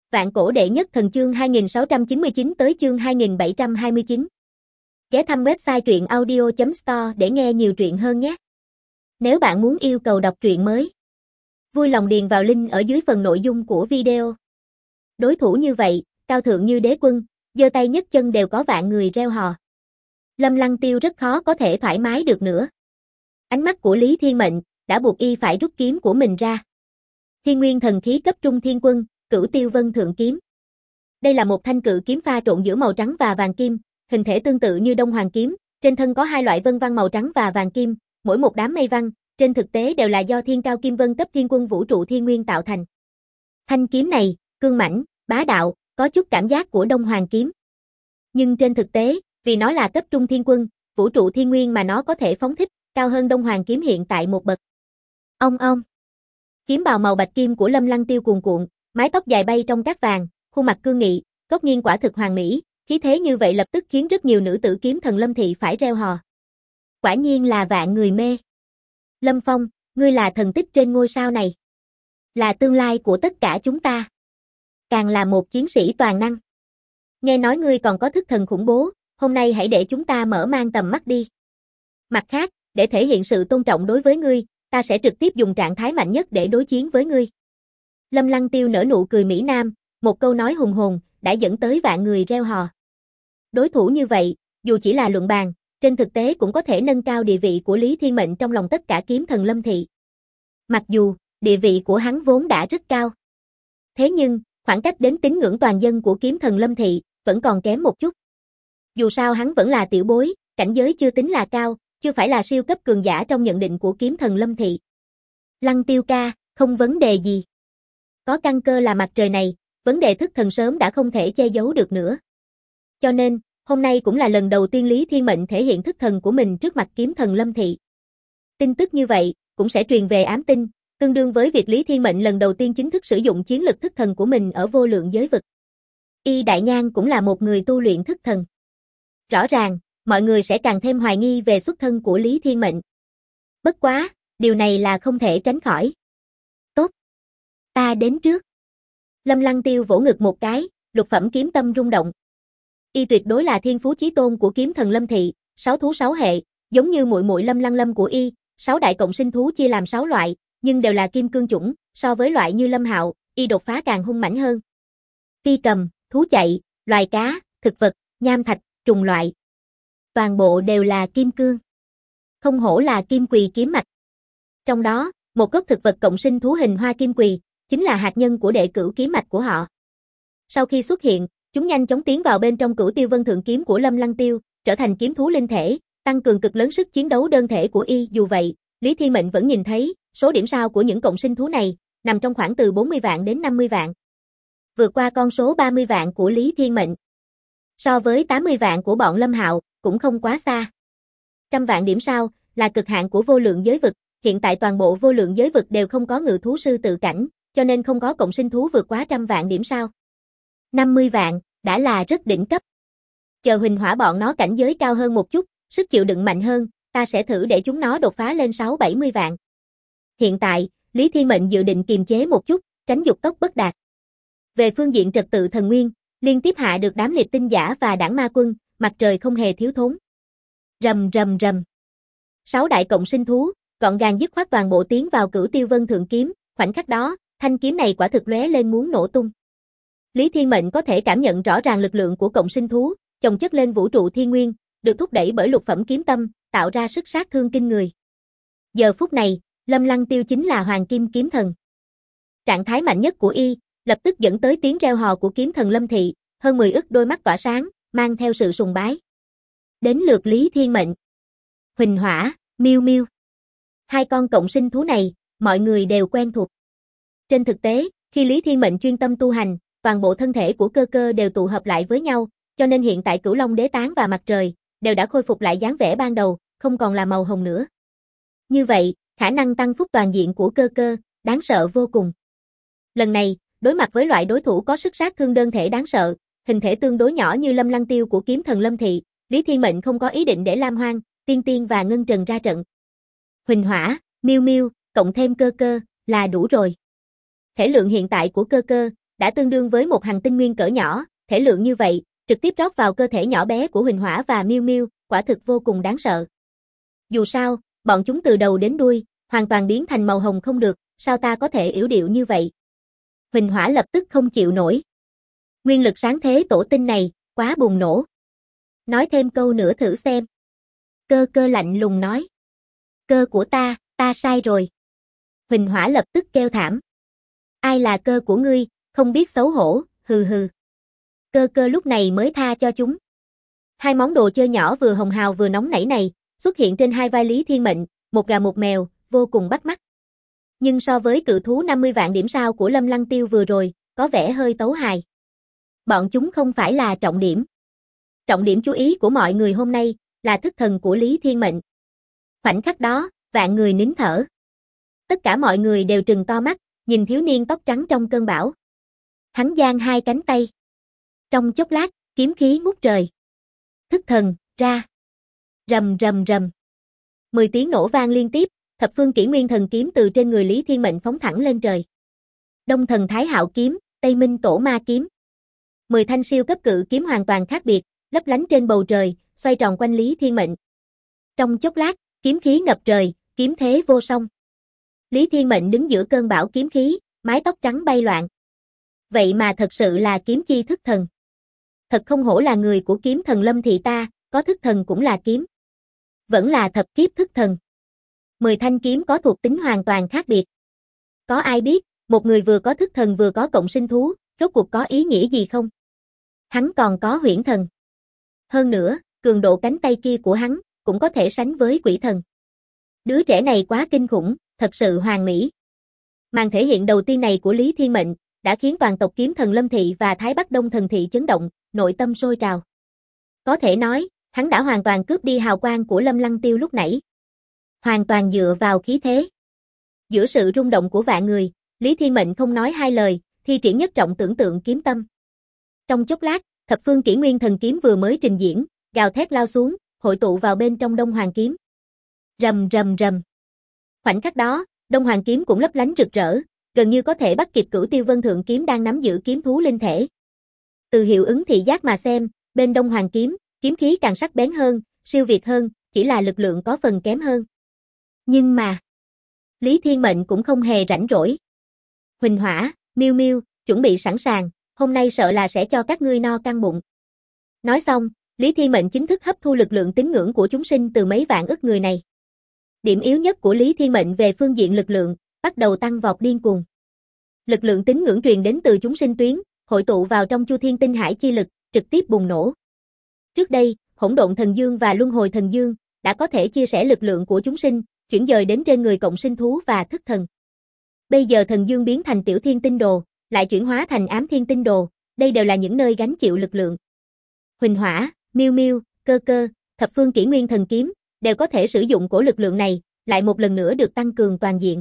Vạn cổ đệ nhất thần chương 2699 tới chương 2729. Ghé thăm website truyện audio.store để nghe nhiều truyện hơn nhé. Nếu bạn muốn yêu cầu đọc truyện mới, vui lòng điền vào link ở dưới phần nội dung của video. Đối thủ như vậy, cao thượng như đế quân, giơ tay nhấc chân đều có vạn người reo hò. Lâm Lăng Tiêu rất khó có thể thoải mái được nữa. Ánh mắt của Lý Thiên Mệnh đã buộc y phải rút kiếm của mình ra. Thiên Nguyên thần khí cấp trung thiên quân, Cửu Tiêu Vân Thượng kiếm. Đây là một thanh cự kiếm pha trộn giữa màu trắng và vàng kim, hình thể tương tự như Đông Hoàng kiếm, trên thân có hai loại vân văn màu trắng và vàng kim, mỗi một đám mây văn, trên thực tế đều là do Thiên Cao Kim Vân cấp thiên quân vũ trụ thiên nguyên tạo thành. Thanh kiếm này, cương mãnh, bá đạo, có chút cảm giác của Đông Hoàng kiếm. Nhưng trên thực tế, vì nó là cấp trung thiên quân, vũ trụ thiên nguyên mà nó có thể phóng thích, cao hơn Đông Hoàng kiếm hiện tại một bậc. Ong ong. Kiếm bào màu bạch kim của Lâm Lăng Tiêu cuồn cuộn, mái tóc dài bay trong cát vàng, khuôn mặt cương nghị, góc nghiêng quả thực hoàn mỹ, khí thế như vậy lập tức khiến rất nhiều nữ tử kiếm thần Lâm thị phải reo hò. Quả nhiên là vạn người mê. Lâm Phong, ngươi là thần tích trên ngôi sao này, là tương lai của tất cả chúng ta. Càng là một chiến sĩ toàn năng. Nghe nói ngươi còn có thức thần khủng bố, hôm nay hãy để chúng ta mở mang tầm mắt đi. Mặt khác, để thể hiện sự tôn trọng đối với ngươi, ta sẽ trực tiếp dùng trạng thái mạnh nhất để đối chiến với ngươi. Lâm Lăng Tiêu nở nụ cười mỹ nam, một câu nói hùng hồn, đã dẫn tới vạn người reo hò. Đối thủ như vậy, dù chỉ là luận bàn, trên thực tế cũng có thể nâng cao địa vị của Lý Thiên Mệnh trong lòng tất cả kiếm thần Lâm thị. Mặc dù, địa vị của hắn vốn đã rất cao. Thế nhưng, khoảng cách đến tín ngưỡng toàn dân của kiếm thần Lâm thị, vẫn còn kém một chút. Dù sao hắn vẫn là tiểu bối, cảnh giới chưa tính là cao, chưa phải là siêu cấp cường giả trong nhận định của kiếm thần Lâm thị. Lăng Tiêu ca, không vấn đề gì. Có căn cơ là mặt trời này, vấn đề thức thần sớm đã không thể che giấu được nữa. Cho nên, hôm nay cũng là lần đầu tiên Lý Thiên Mệnh thể hiện thức thần của mình trước mặt kiếm thần Lâm thị. Tin tức như vậy, cũng sẽ truyền về ám tinh, tương đương với việc Lý Thiên Mệnh lần đầu tiên chính thức sử dụng chiến lực thức thần của mình ở vô lượng giới vực. Y Đại Nhan cũng là một người tu luyện thức thần. Rõ ràng, mọi người sẽ càng thêm hoài nghi về xuất thân của Lý Thiên Mệnh. Bất quá, điều này là không thể tránh khỏi. Tốt. Ta đến trước. Lâm Lăng Tiêu vỗ ngực một cái, lục phẩm kiếm tâm rung động. Y tuyệt đối là thiên phú chí tôn của kiếm thần Lâm thị, 6 thú 6 hệ, giống như muội muội Lâm Lăng Lâm của Y, 6 đại cộng sinh thú chia làm 6 loại, nhưng đều là kim cương chủng, so với loại như Lâm Hạo, Y đột phá càng hung mãnh hơn. Phi cầm, thú chạy, loài cá, thực vật, nham thạch, trùng loại. Toàn bộ đều là kim cương. Không hổ là kim quỳ kiếm mạch. Trong đó, một gốc thực vật cộng sinh thú hình hoa kim quỳ, chính là hạt nhân của đệ cửu kiếm mạch của họ. Sau khi xuất hiện, chúng nhanh chóng tiến vào bên trong Cửu Tiêu Vân Thượng kiếm của Lâm Lăng Tiêu, trở thành kiếm thú linh thể, tăng cường cực lớn sức chiến đấu đơn thể của Y. Dù vậy, Lý Thiên Mệnh vẫn nhìn thấy, số điểm sao của những cộng sinh thú này, nằm trong khoảng từ 40 vạn đến 50 vạn. Vượt qua con số 30 vạn của Lý Thiên Mệnh. So với 80 vạn của bọn Lâm Hạo, cũng không quá xa. 100 vạn điểm sao, là cực hạn của vô lượng giới vực, hiện tại toàn bộ vô lượng giới vực đều không có ngự thú sư tự cảnh, cho nên không có cộng sinh thú vượt quá 100 vạn điểm sao. 50 vạn, đã là rất đỉnh cấp. Chờ Huỳnh Hỏa bọn nó cảnh giới cao hơn một chút, sức chịu đựng mạnh hơn, ta sẽ thử để chúng nó đột phá lên 6-70 vạn. Hiện tại, Lý Thiên Mệnh dự định kiềm chế một chút, tránh dục tốc bất đạt. Về phương diện trật tự thần nguyên, liên tiếp hạ được đám liệt tinh giả và đảng ma quân, mặt trời không hề thiếu thốn. Rầm rầm rầm. 6 đại cộng sinh thú, gọn gàng dứt khoát toàn bộ tiến vào Cửu Tiêu Vân Thượng kiếm, khoảnh khắc đó, thanh kiếm này quả thực lóe lên muốn nổ tung. Lý Thiên Mệnh có thể cảm nhận rõ ràng lực lượng của cộng sinh thú, chồng chất lên vũ trụ thiên nguyên, được thúc đẩy bởi lục phẩm kiếm tâm, tạo ra sức sát thương kinh người. Giờ phút này, Lâm Lăng Tiêu chính là Hoàng Kim kiếm thần. Trạng thái mạnh nhất của Y, lập tức dẫn tới tiếng reo hò của kiếm thần Lâm thị, hơn 10 ức đôi mắt tỏa sáng, mang theo sự sùng bái. Đến lượt Lý Thiên Mệnh. Huỳnh Hỏa, Miêu Miêu. Hai con cộng sinh thú này, mọi người đều quen thuộc. Trên thực tế, khi Lý Thiên Mệnh chuyên tâm tu hành, toàn bộ thân thể của Cơ Cơ đều tụ hợp lại với nhau, cho nên hiện tại Cửu Long Đế Tán và mặt trời đều đã khôi phục lại dáng vẻ ban đầu, không còn là màu hồng nữa. Như vậy, khả năng tăng phúc toàn diện của Cơ Cơ, đáng sợ vô cùng. Lần này, đối mặt với loại đối thủ có sức sát thương đơn thể đáng sợ, hình thể tương đối nhỏ như Lâm Lăng Tiêu của kiếm thần Lâm thị, Lý Thiên Mệnh không có ý định để Lam Hoang, Tiên Tiên và Ngân Trần ra trận. Huỳnh Hỏa, Miêu Miêu, cộng thêm Cơ Cơ, là đủ rồi. Thể lượng hiện tại của Cơ Cơ, đã tương đương với một hành tinh nguyên cỡ nhỏ, thể lượng như vậy, trực tiếp rót vào cơ thể nhỏ bé của Huỳnh Hỏa và Miêu Miêu, quả thực vô cùng đáng sợ. Dù sao, bọn chúng từ đầu đến đuôi, hoàn toàn biến thành màu hồng không được, sao ta có thể yểu điệu như vậy? Huỳnh Hỏa lập tức không chịu nổi. Nguyên lực sáng thế tổ tinh này, quá bùng nổ. Nói thêm câu nữa thử xem. Cơ cơ lạnh lùng nói. Cơ của ta sai rồi. Huỳnh Hỏa lập tức kêu thảm. Ai là cơ của ngươi, không biết xấu hổ, hừ hừ. Cơ cơ lúc này mới tha cho chúng. Hai món đồ chơi nhỏ vừa hồng hào vừa nóng nảy này, xuất hiện trên hai vai Lý Thiên Mệnh, một gà một mèo, vô cùng bắt mắt. Nhưng so với cự thú 50 vạn điểm sao của Lâm Lăng Tiêu vừa rồi, có vẻ hơi tấu hài. Bọn chúng không phải là trọng điểm. Trọng điểm chú ý của mọi người hôm nay, là thức thần của Lý Thiên Mệnh. Khoảnh khắc đó, vạn người nín thở. Tất cả mọi người đều trừng to mắt, nhìn thiếu niên tóc trắng trong cơn bão. Hắn giang hai cánh tay. Trong chốc lát, kiếm khí ngút trời. Thức thần, ra. Rầm rầm rầm. 10 tiếng nổ vang liên tiếp, thập phương kỷ nguyên thần kiếm từ trên người Lý Thiên Mệnh phóng thẳng lên trời. Đông thần Thái Hạo kiếm, Tây Minh Tổ Ma kiếm. 10 thanh siêu cấp cự kiếm hoàn toàn khác biệt, lấp lánh trên bầu trời, xoay tròn quanh Lý Thiên Mệnh. Trong chốc lát, kiếm khí ngập trời, kiếm thế vô song. Lý Thiên Mệnh đứng giữa cơn bão kiếm khí, mái tóc trắng bay loạn. Vậy mà thật sự là kiếm chi thức thần. Thật không hổ là người của kiếm thần Lâm thị ta, có thức thần cũng là kiếm. Vẫn là thập kiếp thức thần. 10 thanh kiếm có thuộc tính hoàn toàn khác biệt. Có ai biết, một người vừa có thức thần vừa có cộng sinh thú, rốt cuộc có ý nghĩa gì không? Hắn còn có huyễn thần. Hơn nữa, cường độ cánh tay kia của hắn, cũng có thể sánh với quỷ thần. Đứa trẻ này quá kinh khủng, thật sự hoàn mỹ. Màn thể hiện đầu tiên này của Lý Thiên Mệnh, đã khiến toàn tộc kiếm thần Lâm thị và Thái Bắc Đông thần thị chấn động, nội tâm sôi trào. Có thể nói, hắn đã hoàn toàn cướp đi hào quang của Lâm Lăng Tiêu lúc nãy. Hoàn toàn dựa vào khí thế. Giữa sự rung động của vạn người, Lý Thiên Mệnh không nói hai lời, thi triển nhất trọng tưởng tượng kiếm tâm. Trong chốc lát, thập phương kỷ nguyên thần kiếm vừa mới trình diễn, gào thét lao xuống, hội tụ vào bên trong Đông Hoàng kiếm. Rầm rầm rầm. Khoảnh khắc đó, Đông Hoàng kiếm cũng lấp lánh rực rỡ, gần như có thể bắt kịp Cửu Tiêu Vân Thượng kiếm đang nắm giữ kiếm thú linh thể. Từ hiệu ứng thị giác mà xem, bên Đông Hoàng kiếm, kiếm khí càng sắc bén hơn, siêu việt hơn, chỉ là lực lượng có phần kém hơn. Nhưng mà, Lý Thiên Mệnh cũng không hề rảnh rỗi. Huỳnh Hỏa, Miêu Miêu, chuẩn bị sẵn sàng, hôm nay sợ là sẽ cho các ngươi no căng bụng. Nói xong, Lý Thiên Mệnh chính thức hấp thu lực lượng tín ngưỡng của chúng sinh từ mấy vạn ức người này. Điểm yếu nhất của Lý Thiên Mệnh về phương diện lực lượng, bắt đầu tăng vọt điên cuồng. Lực lượng tín ngưỡng truyền đến từ chúng sinh tuyến, hội tụ vào trong Chu Thiên Tinh Hải chi lực, trực tiếp bùng nổ. Trước đây, Hỗn Độn Thần Dương và Luân Hồi Thần Dương đã có thể chia sẻ lực lượng của chúng sinh, chuyển dời đến trên người cộng sinh thú và thức thần. Bây giờ Thần Dương biến thành Tiểu Thiên Tinh Đồ, lại chuyển hóa thành Ám Thiên Tinh Đồ, đây đều là những nơi gánh chịu lực lượng. Huỳnh Hỏa, Miêu Miêu, Cơ Cơ, thập phương kỷ nguyên thần kiếm, đều có thể sử dụng cổ lực lượng này, lại một lần nữa được tăng cường toàn diện.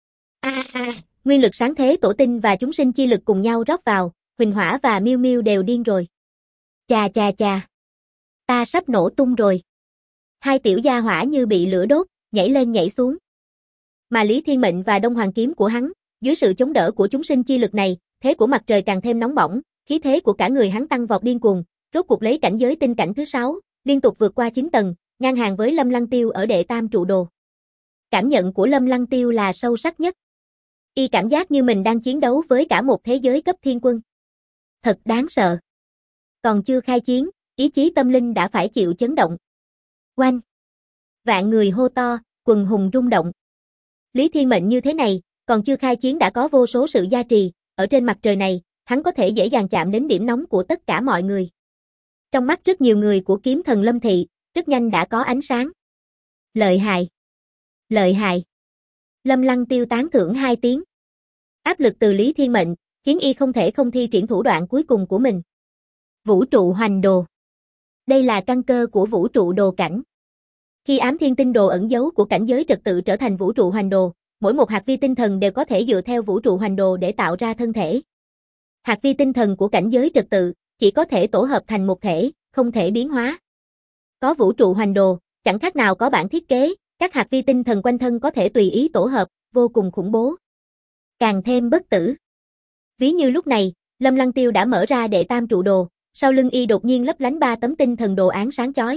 Nguyên lực sáng thế tổ tinh và chúng sinh chi lực cùng nhau rót vào, Huỳnh Hỏa và Miêu Miêu đều điên rồi. Chà chà chà, ta sắp nổ tung rồi. Hai tiểu gia hỏa như bị lửa đốt, nhảy lên nhảy xuống. Mà Lý Thiên Mệnh và Đông Hoàng kiếm của hắn, dưới sự chống đỡ của chúng sinh chi lực này, thế của mặt trời càng thêm nóng bỏng, khí thế của cả người hắn tăng vọt điên cuồng, rốt cuộc lấy cảnh giới tinh cảnh thứ 6, liên tục vượt qua 9 tầng, ngang hàng với Lâm Lăng Tiêu ở đệ tam trụ đồ. Cảm nhận của Lâm Lăng Tiêu là sâu sắc nhất. Y cảm giác như mình đang chiến đấu với cả một thế giới cấp thiên quân. Thật đáng sợ. Còn chưa khai chiến, ý chí tâm linh đã phải chịu chấn động. Oanh! Vạn người hô to, quần hùng rung động. Lý Thiên Mệnh như thế này, còn chưa khai chiến đã có vô số sự gia trì, ở trên mặt trời này, hắn có thể dễ dàng chạm đến điểm nóng của tất cả mọi người. Trong mắt rất nhiều người của kiếm thần Lâm thị, rất nhanh đã có ánh sáng. Lợi hại! Lợi hại! Lâm Lăng Tiêu tán thưởng 2 tiếng. Áp lực từ Lý Thiên Mệnh, khiến y không thể không thi triển thủ đoạn cuối cùng của mình. Vũ trụ hoành đồ. Đây là căn cơ của vũ trụ đồ cảnh. Khi ám thiên tinh đồ ẩn dấu của cảnh giới trật tự trở thành vũ trụ hoành đồ, mỗi một hạt vi tinh thần đều có thể dựa theo vũ trụ hoành đồ để tạo ra thân thể. Hạt vi tinh thần của cảnh giới trật tự, chỉ có thể tổ hợp thành một thể, không thể biến hóa. Có vũ trụ hoành đồ, chẳng khác nào có bản thiết kế, các hạt vi tinh thần quanh thân có thể tùy ý tổ hợp, vô cùng khủng bố. Càng thêm bất tử. Ví như lúc này, Lâm Lăng Tiêu đã mở ra đệ tam trụ đồ, sau lưng y đột nhiên lấp lánh 3 tấm tinh thần đồ án sáng chói.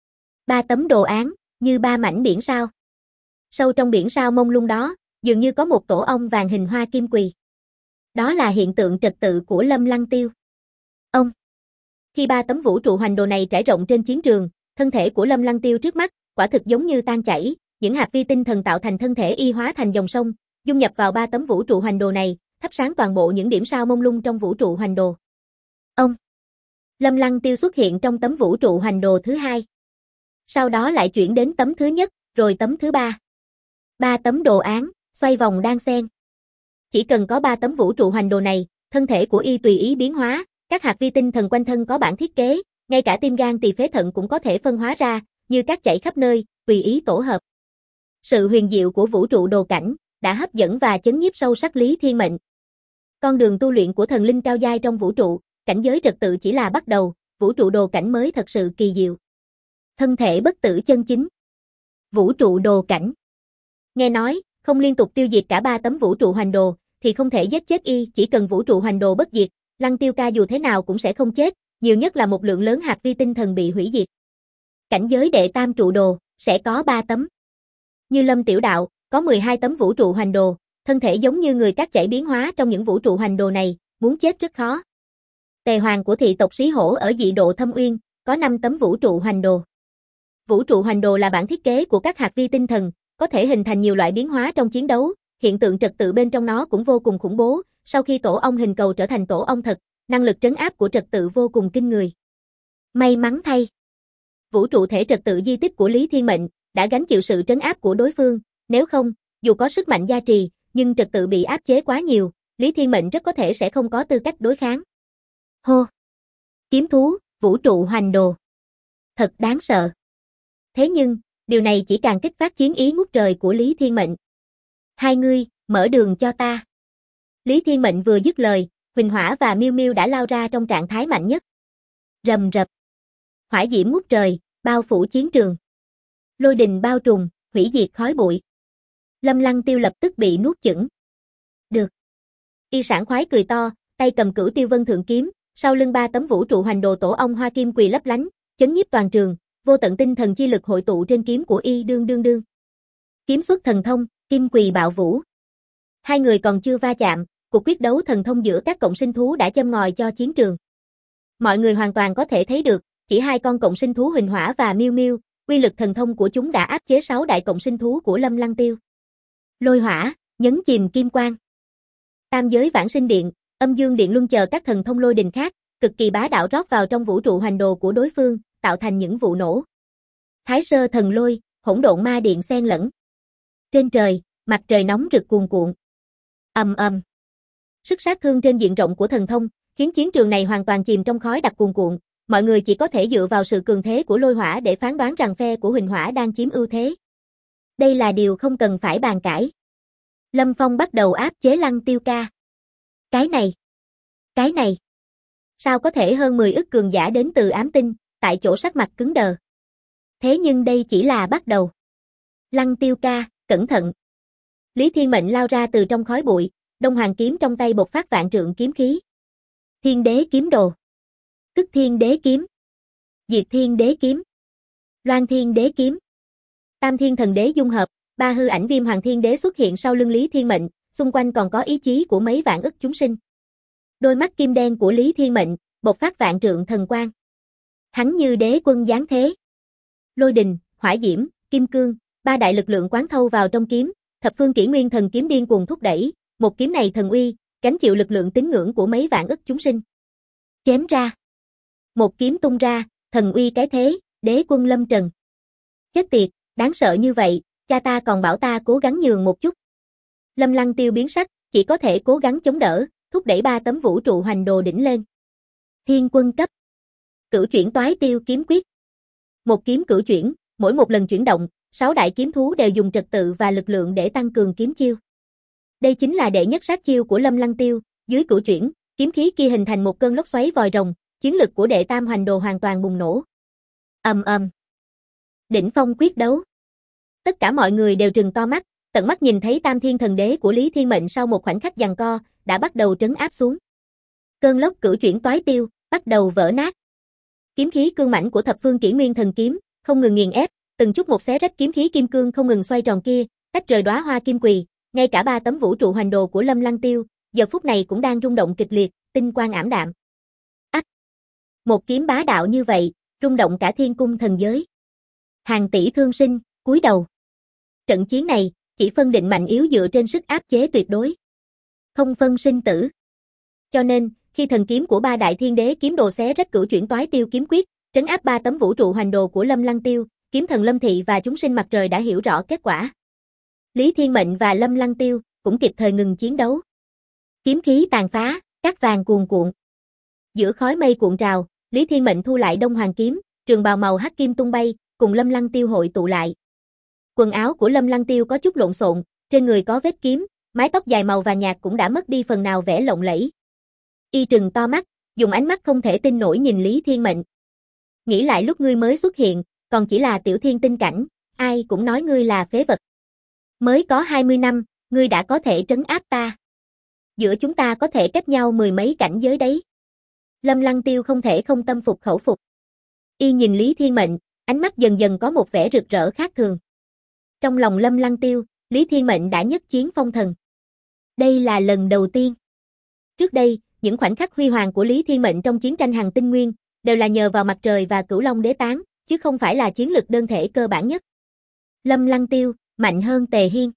3 tấm đồ án, như 3 mảnh biển sao. Sâu trong biển sao mông lung đó, dường như có một tổ ong vàng hình hoa kim quỳ. Đó là hiện tượng trật tự của Lâm Lăng Tiêu. Ông. Khi 3 tấm vũ trụ hoành đồ này trải rộng trên chiến trường, thân thể của Lâm Lăng Tiêu trước mắt, quả thực giống như tan chảy, những hạt vi tinh thần tạo thành thân thể y hóa thành dòng sông, dung nhập vào 3 tấm vũ trụ hoành đồ này, thắp sáng toàn bộ những điểm sao mông lung trong vũ trụ hoành đồ. Ông. Lâm Lăng Tiêu xuất hiện trong tấm vũ trụ hoành đồ thứ 2. Sau đó lại chuyển đến tấm thứ nhất, rồi tấm thứ 3. 3 tấm đồ án, xoay vòng đan xen. Chỉ cần có 3 tấm vũ trụ hoành đồ này, thân thể của y tùy ý biến hóa, các hạt vi tinh thần quanh thân có bản thiết kế, ngay cả tim gan tỳ phế thận cũng có thể phân hóa ra, như cát chảy khắp nơi, tùy ý tổ hợp. Sự huyền diệu của vũ trụ đồ cảnh đã hấp dẫn và chấn nhiếp sâu sắc Lý Thiên Mệnh. Con đường tu luyện của thần linh cao giai trong vũ trụ, cảnh giới trật tự chỉ là bắt đầu, vũ trụ đồ cảnh mới thật sự kỳ diệu. Thân thể bất tử chân chính. Vũ trụ đồ cảnh. Nghe nói, không liên tục tiêu diệt cả 3 tấm vũ trụ hoành đồ, thì không thể giết chết y, chỉ cần vũ trụ hoành đồ bất diệt, Lăng Tiêu ca dù thế nào cũng sẽ không chết, nhiều nhất là một lượng lớn hạt vi tinh thần bị hủy diệt. Cảnh giới đệ tam trụ đồ, sẽ có 3 tấm. Như Lâm Tiểu Đạo, có 12 tấm vũ trụ hoành đồ, thân thể giống như người cát chảy biến hóa trong những vũ trụ hoành đồ này, muốn chết rất khó. Tề Hoàng của thị tộc Xí Hổ ở dị độ Thâm Uyên, có 5 tấm vũ trụ hoành đồ. Vũ trụ hoành đồ là bản thiết kế của các hạt vi tinh thần, có thể hình thành nhiều loại biến hóa trong chiến đấu, hiện tượng trật tự bên trong nó cũng vô cùng khủng bố, sau khi tổ ong hình cầu trở thành tổ ong thật, năng lực trấn áp của trật tự vô cùng kinh người. May mắn thay, vũ trụ thể trật tự di tích của Lý Thiên Mệnh đã gánh chịu sự trấn áp của đối phương, nếu không, dù có sức mạnh gia trì, nhưng trật tự bị áp chế quá nhiều, Lý Thiên Mệnh rất có thể sẽ không có tư cách đối kháng. Hô! Kiếm thú, vũ trụ hoành đồ. Thật đáng sợ. Thế nhưng, điều này chỉ càng kích phát chiến ý ngút trời của Lý Thiên Mệnh. Hai ngươi, mở đường cho ta. Lý Thiên Mệnh vừa dứt lời, Huỳnh Hỏa và Miêu Miêu đã lao ra trong trạng thái mạnh nhất. Rầm rập. Hỏa diễm ngút trời, bao phủ chiến trường. Lôi đình bao trùm, hủy diệt khói bụi. Lâm Lăng Tiêu lập tức bị nuốt chửng. Được. Y sảng khoái cười to, tay cầm Cửu Tiêu Vân Thượng Kiếm, sau lưng 3 tấm vũ trụ hoành đồ tổ ong hoa kim quỳ lấp lánh, chấn nhiếp toàn trường, vô tận tinh thần chi lực hội tụ trên kiếm của y đương đương đương. Kiếm xuất thần thông, kim quỳ bạo vũ. Hai người còn chưa va chạm, cuộc quyết đấu thần thông giữa các cộng sinh thú đã châm ngòi cho chiến trường. Mọi người hoàn toàn có thể thấy được, chỉ 2 con cộng sinh thú Huỳnh Hỏa và Miêu Miêu, uy lực thần thông của chúng đã áp chế 6 đại cộng sinh thú của Lâm Lăng Tiêu. Lôi hỏa, nhấn chìm kim quang. Tam giới vãng sinh điện, âm dương điện luân chờ các thần thông lôi đình khác, cực kỳ bá đạo rót vào trong vũ trụ hoành đồ của đối phương, tạo thành những vụ nổ. Thái sơ thần lôi, hỗn độn ma điện xen lẫn. Trên trời, mặt trời nóng rực cuồn cuộn. Ầm ầm. Sức sát thương trên diện rộng của thần thông, khiến chiến trường này hoàn toàn chìm trong khói đặc cuồn cuộn, mọi người chỉ có thể dựa vào sự cường thế của lôi hỏa để phán đoán rằng phe của Huỳnh Hỏa đang chiếm ưu thế. Đây là điều không cần phải bàn cãi. Lâm Phong bắt đầu áp chế Lăng Tiêu ca. Cái này. Sao có thể hơn 10 ức cường giả đến từ ám tinh, tại chỗ sắc mặt cứng đờ. Thế nhưng đây chỉ là bắt đầu. Lăng Tiêu ca, cẩn thận. Lý Thiên Mệnh lao ra từ trong khói bụi, Đông Hoàng kiếm trong tay bộc phát vạn trượng kiếm khí. Thiên đế kiếm đồ. Tức thiên đế kiếm. Diệt thiên đế kiếm. Loan thiên đế kiếm. Tam thiên thần đế dung hợp, 3 hư ảnh viêm hoàng thiên đế xuất hiện sau lưng Lý Thiên Mệnh, xung quanh còn có ý chí của mấy vạn ức chúng sinh. Đôi mắt kim đen của Lý Thiên Mệnh, bộc phát vạn trượng thần quang. Hắn như đế quân giáng thế. Lôi đình, hỏa diễm, kim cương, 3 đại lực lượng quán thâu vào trong kiếm, thập phương kỷ nguyên thần kiếm điên cuồng thúc đẩy, một kiếm này thần uy, gánh chịu lực lượng tín ngưỡng của mấy vạn ức chúng sinh. Chém ra. Một kiếm tung ra, thần uy cái thế, đế quân lâm trần. Chết tiệt, đáng sợ như vậy, cha ta còn bảo ta cố gắng nhường một chút. Lâm Lăng Tiêu biến sắc, chỉ có thể cố gắng chống đỡ, thúc đẩy 3 tấm vũ trụ hoành đồ đỉnh lên. Thiên quân cấp. Cửu chuyển toái tiêu kiếm quyết. Một kiếm cửu chuyển, mỗi một lần chuyển động, 6 đại kiếm thú đều dùng trật tự và lực lượng để tăng cường kiếm chiêu. Đây chính là đệ nhất sát chiêu của Lâm Lăng Tiêu, dưới cửu chuyển, kiếm khí kia hình thành một cơn lốc xoáy vòi rồng, chiến lực của đệ tam hoành đồ hoàn toàn bùng nổ. Ầm ầm. Đỉnh phong quyết đấu. Tất cả mọi người đều trừng to mắt, tận mắt nhìn thấy Tam Thiên Thần Đế của Lý Thiên Mệnh sau một khoảnh khắc giằng co, đã bắt đầu trấn áp xuống. Cơn lốc cửu chuyển toái tiêu, bắt đầu vỡ nát. Kiếm khí cương mãnh của thập phương kỷ nguyên thần kiếm, không ngừng nghiền ép, từng chút một xé rách kiếm khí kim cương không ngừng xoay tròn kia, tách rời đóa hoa kim quỳ, ngay cả 3 tấm vũ trụ hoành đồ của Lâm Lăng Tiêu, giờ phút này cũng đang rung động kịch liệt, tinh quang ảm đạm. Ách! Một kiếm bá đạo như vậy, rung động cả thiên cung thần giới. Hàng tỷ thương sinh, cúi đầu. Trận chiến này, chỉ phân định mạnh yếu dựa trên sức áp chế tuyệt đối. Không phân sinh tử. Cho nên, khi thần kiếm của 3 đại thiên đế kiếm đồ xé rách cửu chuyển toái tiêu kiếm quyết, trấn áp 3 tấm vũ trụ hoành đồ của Lâm Lăng Tiêu, kiếm thần Lâm Thị và chúng sinh mặt trời đã hiểu rõ kết quả. Lý Thiên Mệnh và Lâm Lăng Tiêu cũng kịp thời ngừng chiến đấu. Kiếm khí tàn phá, cát vàng cuồn cuộn. Giữa khói mây cuộn trào, Lý Thiên Mệnh thu lại Đông Hoàng kiếm, trường bào màu hắc kim tung bay, cùng Lâm Lăng Tiêu hội tụ lại. Quần áo của Lâm Lăng Tiêu có chút lộn xộn, trên người có vết kiếm, mái tóc dài màu vàng nhạt cũng đã mất đi phần nào vẻ lộng lẫy. Y trừng to mắt, dùng ánh mắt không thể tin nổi nhìn Lý Thiên Mệnh. Nghĩ lại lúc ngươi mới xuất hiện, còn chỉ là tiểu thiên tinh cảnh, ai cũng nói ngươi là phế vật. Mới có 20 năm, ngươi đã có thể trấn áp ta. Giữa chúng ta có thể cách nhau 10 mấy cảnh giới đấy. Lâm Lăng Tiêu không thể không tâm phục khẩu phục. Y nhìn Lý Thiên Mệnh, ánh mắt dần dần có một vẻ rực rỡ khác thường. Trong lòng Lâm Lăng Tiêu, Lý Thiên Mệnh đã nhất chiến phong thần. Đây là lần đầu tiên. Trước đây, những khoảnh khắc huy hoàng của Lý Thiên Mệnh trong chiến tranh Hằng Tinh Nguyên, đều là nhờ vào mặt trời và Cửu Long Đế Tán, chứ không phải là chiến lực đơn thể cơ bản nhất. Lâm Lăng Tiêu, mạnh hơn Tề Hiên.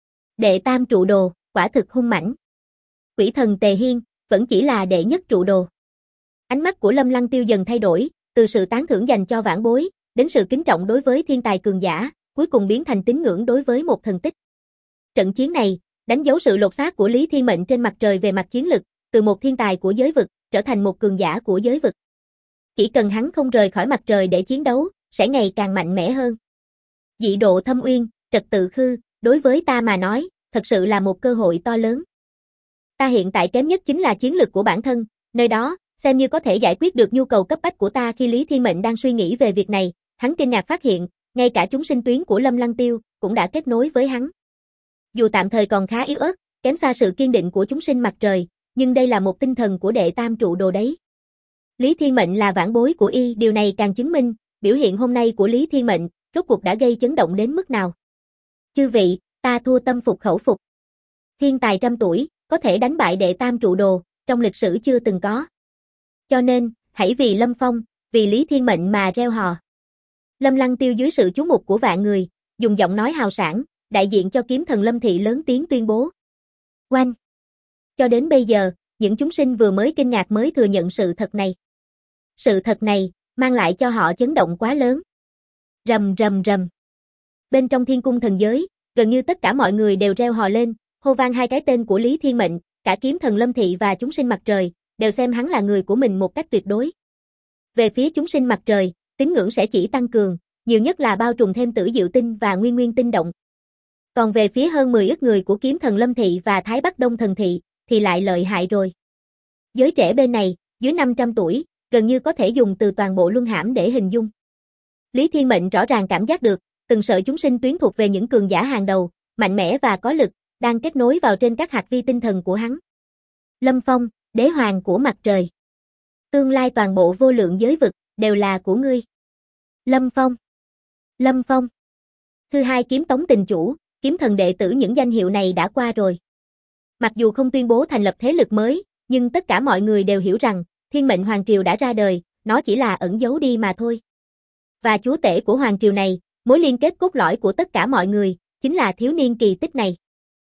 Đệ tam trụ đồ, quả thực hung mãnh. Quỷ thần Tề Hiên, vẫn chỉ là đệ nhất trụ đồ. Ánh mắt của Lâm Lăng Tiêu dần thay đổi, từ sự tán thưởng dành cho vãn bối, đến sự kính trọng đối với thiên tài cường giả, cuối cùng biến thành tín ngưỡng đối với một thần tích. Trận chiến này, đánh dấu sự lột xác của Lý Thiên Mệnh trên mặt trời về mặt chiến lực, từ một thiên tài của giới vực, trở thành một cường giả của giới vực. Chỉ cần hắn không rời khỏi mặt trời để chiến đấu, sẽ ngày càng mạnh mẽ hơn. Dị độ thâm uyên, trật tự khư, đối với ta mà nói, thật sự là một cơ hội to lớn. Ta hiện tại kém nhất chính là chiến lực của bản thân, nơi đó, xem như có thể giải quyết được nhu cầu cấp bách của ta. Khi Lý Thiên Mệnh đang suy nghĩ về việc này, hắn kinh ngạc phát hiện, ngay cả chúng sinh tuyến của Lâm Lăng Tiêu, cũng đã kết nối với hắn. Dù tạm thời còn khá yếu ớt, kém xa sự kiên định của chúng sinh mặt trời, nhưng đây là một tinh thần của đệ tam trụ đồ đấy. Lý Thiên Mệnh là vãn bối của y, điều này càng chứng minh, biểu hiện hôm nay của Lý Thiên Mệnh, rốt cuộc đã gây chấn động đến mức nào. Chư vị, ta thua tâm phục khẩu phục. Thiên tài trăm tuổi, có thể đánh bại đệ tam trụ đồ, trong lịch sử chưa từng có. Cho nên, hãy vì Lâm Phong, vì Lý Thiên Mệnh mà reo hò. Lâm Lăng Tiêu dưới sự chú mục của vạn người, dùng giọng nói hào sảng, đại diện cho kiếm thần Lâm Thị lớn tiếng tuyên bố. Oanh! Cho đến bây giờ, những chúng sinh vừa mới kinh ngạc mới thừa nhận sự thật này. Sự thật này, mang lại cho họ chấn động quá lớn. Rầm rầm rầm. Bên trong thiên cung thần giới, gần như tất cả mọi người đều reo hò lên, hô vang hai cái tên của Lý Thiên Mệnh, cả kiếm thần Lâm Thị và chúng sinh mặt trời, đều xem hắn là người của mình một cách tuyệt đối. Về phía chúng sinh mặt trời, tín ngưỡng sẽ chỉ tăng cường, nhiều nhất là bao trùm thêm Tử Diệu Tinh và Nguyên Nguyên Tinh động. Còn về phía hơn 10 ức người của kiếm thần Lâm Thị và Thái Bắc Đông Thần Thị, thì lại lợi hại rồi. Giới trẻ bên này, dưới 500 tuổi, gần như có thể dùng từ toàn bộ luân hãm để hình dung. Lý Thiên Mệnh rõ ràng cảm giác được, từng sợi chúng sinh tuyến thuộc về những cường giả hàng đầu, mạnh mẽ và có lực, đang kết nối vào trên các hạt vi tinh thần của hắn. Lâm Phong, đế hoàng của mặt trời. Tương lai toàn bộ vô lượng giới vực, đều là của ngươi. Lâm Phong. Lâm Phong. Thứ hai kiếm tống tình chủ, kiếm thần đệ tử, những danh hiệu này đã qua rồi. Mặc dù không tuyên bố thành lập thế lực mới, nhưng tất cả mọi người đều hiểu rằng, Thiên Mệnh Hoàng Triều đã ra đời, nó chỉ là ẩn giấu đi mà thôi. Và chúa tể của Hoàng Triều này, mối liên kết cốt lõi của tất cả mọi người, chính là thiếu niên kỳ tích này.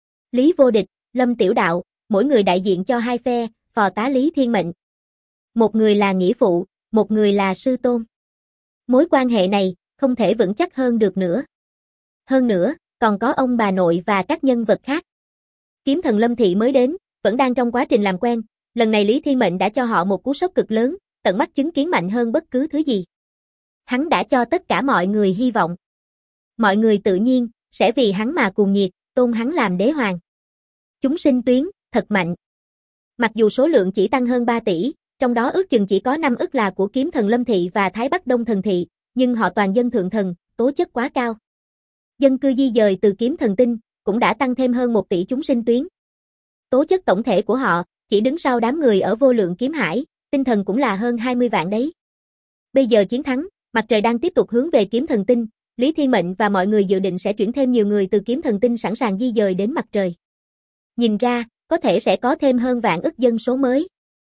Lý Vô Địch, Lâm Tiểu Đạo, mỗi người đại diện cho hai phe, phò tá Lý Thiên Mệnh. Một người là nghĩa phụ, một người là sư tôn. Mối quan hệ này, không thể vững chắc hơn được nữa. Hơn nữa, còn có ông bà nội và các nhân vật khác. Kiếm thần Lâm Thị mới đến, vẫn đang trong quá trình làm quen, lần này Lý Thiên Mệnh đã cho họ một cú sốc cực lớn, tận mắt chứng kiến mạnh hơn bất cứ thứ gì. Hắn đã cho tất cả mọi người hy vọng. Mọi người tự nhiên, sẽ vì hắn mà cuồng nhiệt, tôn hắn làm đế hoàng. Chúng sinh tuyến, thật mạnh. Mặc dù số lượng chỉ tăng hơn 3 tỷ, trong đó ước chừng chỉ có 5 ức là của kiếm thần Lâm Thị và Thái Bắc Đông Thần Thị, nhưng họ toàn dân thượng thần, tố chất quá cao. Dân cư di dời từ kiếm thần tinh, cũng đã tăng thêm hơn 1 tỷ chúng sinh tuyến. Tố chất tổng thể của họ, chỉ đứng sau đám người ở Vô Lượng Kiếm Hải, tinh thần cũng là hơn 20 vạn đấy. Bây giờ chiến thắng, mặt trời đang tiếp tục hướng về Kiếm Thần Tinh, Lý Thiên Mệnh và mọi người dự định sẽ chuyển thêm nhiều người từ Kiếm Thần Tinh sẵn sàng di dời đến mặt trời. Nhìn ra, có thể sẽ có thêm hơn vạn ức dân số mới.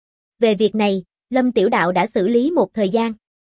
Về việc này, Lâm Tiểu Đạo đã xử lý một thời gian.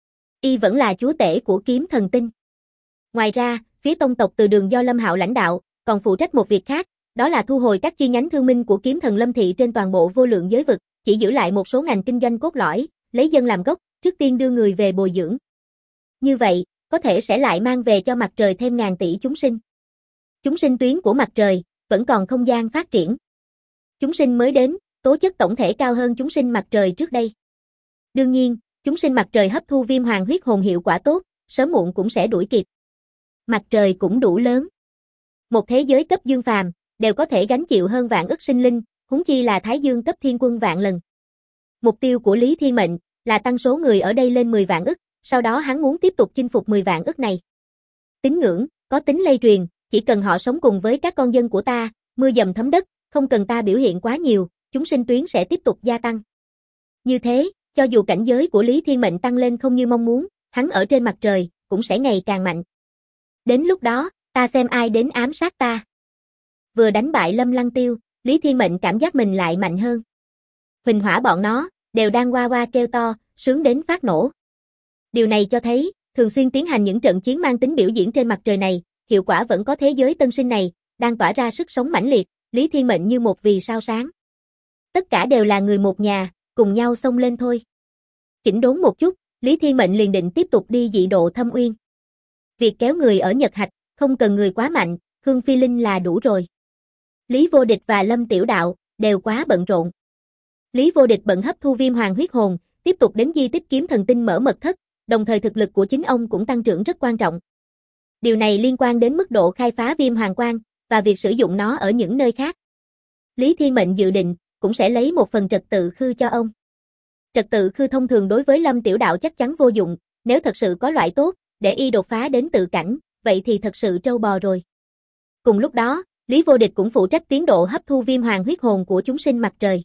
Y vẫn là chúa tể của Kiếm Thần Tinh. Ngoài ra, phía tông tộc Từ Đường do Lâm Hạo lãnh đạo, còn phụ trách một việc khác, đó là thu hồi các chi nhánh thương minh của Kiếm Thần Lâm Thị trên toàn bộ vô lượng giới vực, chỉ giữ lại một số ngành kinh doanh cốt lõi, lấy dân làm gốc, trước tiên đưa người về bồi dưỡng. Như vậy, có thể sẽ lại mang về cho mặt trời thêm ngàn tỷ chúng sinh. Chúng sinh tuyến của mặt trời, vẫn còn không gian phát triển. Chúng sinh mới đến, tố chất tổng thể cao hơn chúng sinh mặt trời trước đây. Đương nhiên, chúng sinh mặt trời hấp thu viêm hoàng huyết hồn hiệu quả tốt, sớm muộn cũng sẽ đuổi kịp. Mặt trời cũng đủ lớn. Một thế giới cấp dương phàm, đều có thể gánh chịu hơn vạn ức sinh linh, huống chi là Thái Dương cấp thiên quân vạn lần. Mục tiêu của Lý Thiên Mệnh là tăng số người ở đây lên 10 vạn ức, sau đó hắn muốn tiếp tục chinh phục 10 vạn ức này. Tín ngưỡng, có tính lây truyền, chỉ cần họ sống cùng với các con dân của ta, mưa dầm thấm đất, không cần ta biểu hiện quá nhiều, chúng sinh tuyến sẽ tiếp tục gia tăng. Như thế, cho dù cảnh giới của Lý Thiên Mệnh tăng lên không như mong muốn, hắn ở trên mặt trời, cũng sẽ ngày càng mạnh. Đến lúc đó, ta xem ai đến ám sát ta. Vừa đánh bại Lâm Lăng Tiêu, Lý Thiên Mệnh cảm giác mình lại mạnh hơn. Huỳnh hỏa bọn nó, đều đang oa oa kêu to, sướng đến phát nổ. Điều này cho thấy, thường xuyên tiến hành những trận chiến mang tính biểu diễn trên mặt trời này, hiệu quả vẫn có thế giới tân sinh này, đang tỏa ra sức sống mãnh liệt, Lý Thiên Mệnh như một vì sao sáng. Tất cả đều là người một nhà, cùng nhau xông lên thôi. Chỉnh đốn một chút, Lý Thiên Mệnh liền định tiếp tục đi dị độ Thâm Uyên. Việc kéo người ở Nhật Hạch, không cần người quá mạnh, Khương Phi Linh là đủ rồi. Lý Vô Địch và Lâm Tiểu Đạo, đều quá bận rộn. Lý Vô Địch bận hấp thu viêm hoàng huyết hồn, tiếp tục đến di tích Kiếm Thần Tinh mở mật thất, đồng thời thực lực của chính ông cũng tăng trưởng rất quan trọng. Điều này liên quan đến mức độ khai phá viêm hoàng quang, và việc sử dụng nó ở những nơi khác. Lý Thiên Mệnh dự định, cũng sẽ lấy một phần trật tự khư cho ông. Trật tự khư thông thường đối với Lâm Tiểu Đạo chắc chắn vô dụng, nếu thật sự có loại tốt, để y đột phá đến tự cảnh, vậy thì thật sự trâu bò rồi. Cùng lúc đó, Lý Vô Địch cũng phụ trách tiến độ hấp thu viêm hoàng huyết hồn của chúng sinh mặt trời.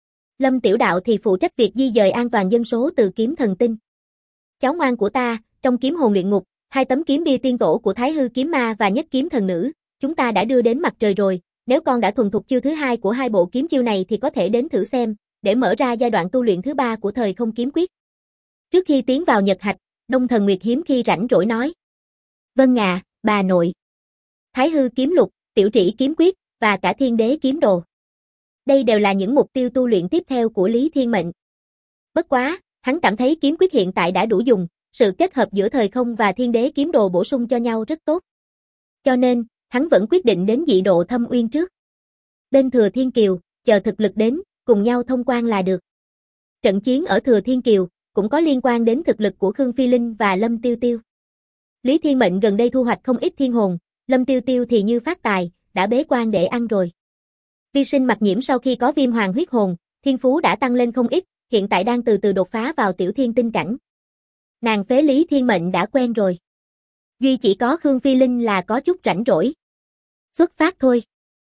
Lâm Tiểu Đạo thì phụ trách việc di dời an toàn dân số từ Kiếm Thần Tinh. Cháu ngoan của ta, trong kiếm hồn luyện ngục, 2 tấm kiếm bia tiên tổ của Thái Hư Kiếm Ma và Nhất Kiếm Thần Nữ, chúng ta đã đưa đến mặt trời rồi, nếu con đã thuần thục chiêu thứ 2 của 2 bộ kiếm chiêu này thì có thể đến thử xem, để mở ra giai đoạn tu luyện thứ 3 của thời không kiếm quyết. Trước khi tiến vào Nhật Hạch, Đông Thần Nguyệt hiếm khi rảnh rỗi nói. Vâng ạ, bà nội. Thái Hư Kiếm Lục, Tiểu Trĩ Kiếm Quyết, và cả Thiên Đế Kiếm Đồ. Đây đều là những mục tiêu tu luyện tiếp theo của Lý Thiên Mệnh. Bất quá, hắn cảm thấy kiếm quyết hiện tại đã đủ dùng, sự kết hợp giữa thời không và Thiên Đế Kiếm Đồ bổ sung cho nhau rất tốt. Cho nên, hắn vẫn quyết định đến dị độ Thâm Uyên trước. Bên Thừa Thiên Kiều, chờ thực lực đến, cùng nhau thông quan là được. Trận chiến ở Thừa Thiên Kiều, cũng có liên quan đến thực lực của Khương Phi Linh và Lâm Tiêu Tiêu. Lý Thiên Mệnh gần đây thu hoạch không ít thiên hồn, Lâm Tiêu Tiêu thì như phát tài, đã bế quan để ăn rồi. Vi Sinh Mặc Nhiễm sau khi có viêm hoàng huyết hồn, thiên phú đã tăng lên không ít, hiện tại đang từ từ đột phá vào tiểu thiên tinh cảnh. Nàng phế Lý Thiên Mệnh đã quen rồi. Duy chỉ có Khương Phi Linh là có chút rảnh rỗi. Xuất phát thôi.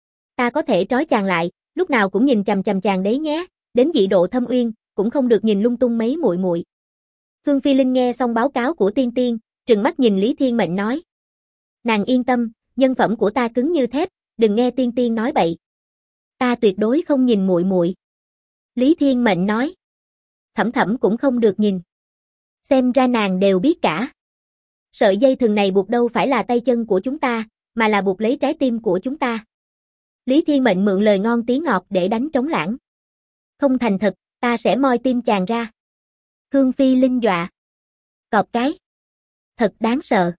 Ta có thể trói chàng lại, lúc nào cũng nhìn chằm chằm chàng đấy nhé, đến dị độ Thâm Uyên, cũng không được nhìn lung tung mấy muội muội. Khương Phi Linh nghe xong báo cáo của Tiên Tiên, trừng mắt nhìn Lý Thiên Mệnh nói. Nàng yên tâm, nhân phẩm của ta cứng như thép, đừng nghe Tiên Tiên nói bậy. Ta tuyệt đối không nhìn muội muội. Lý Thiên Mệnh nói. Thẩm Thẩm cũng không được nhìn. Xem ra nàng đều biết cả. Sợi dây thừng này buộc đâu phải là tay chân của chúng ta, mà là buộc lấy trái tim của chúng ta. Lý Thiên Mệnh mượn lời ngon tiếng ngọt để đánh trống lãng. Không thành thật, ta sẽ moi tim chàng ra. Khương Phi Linh dọa. Cọp cái. Thật đáng sợ.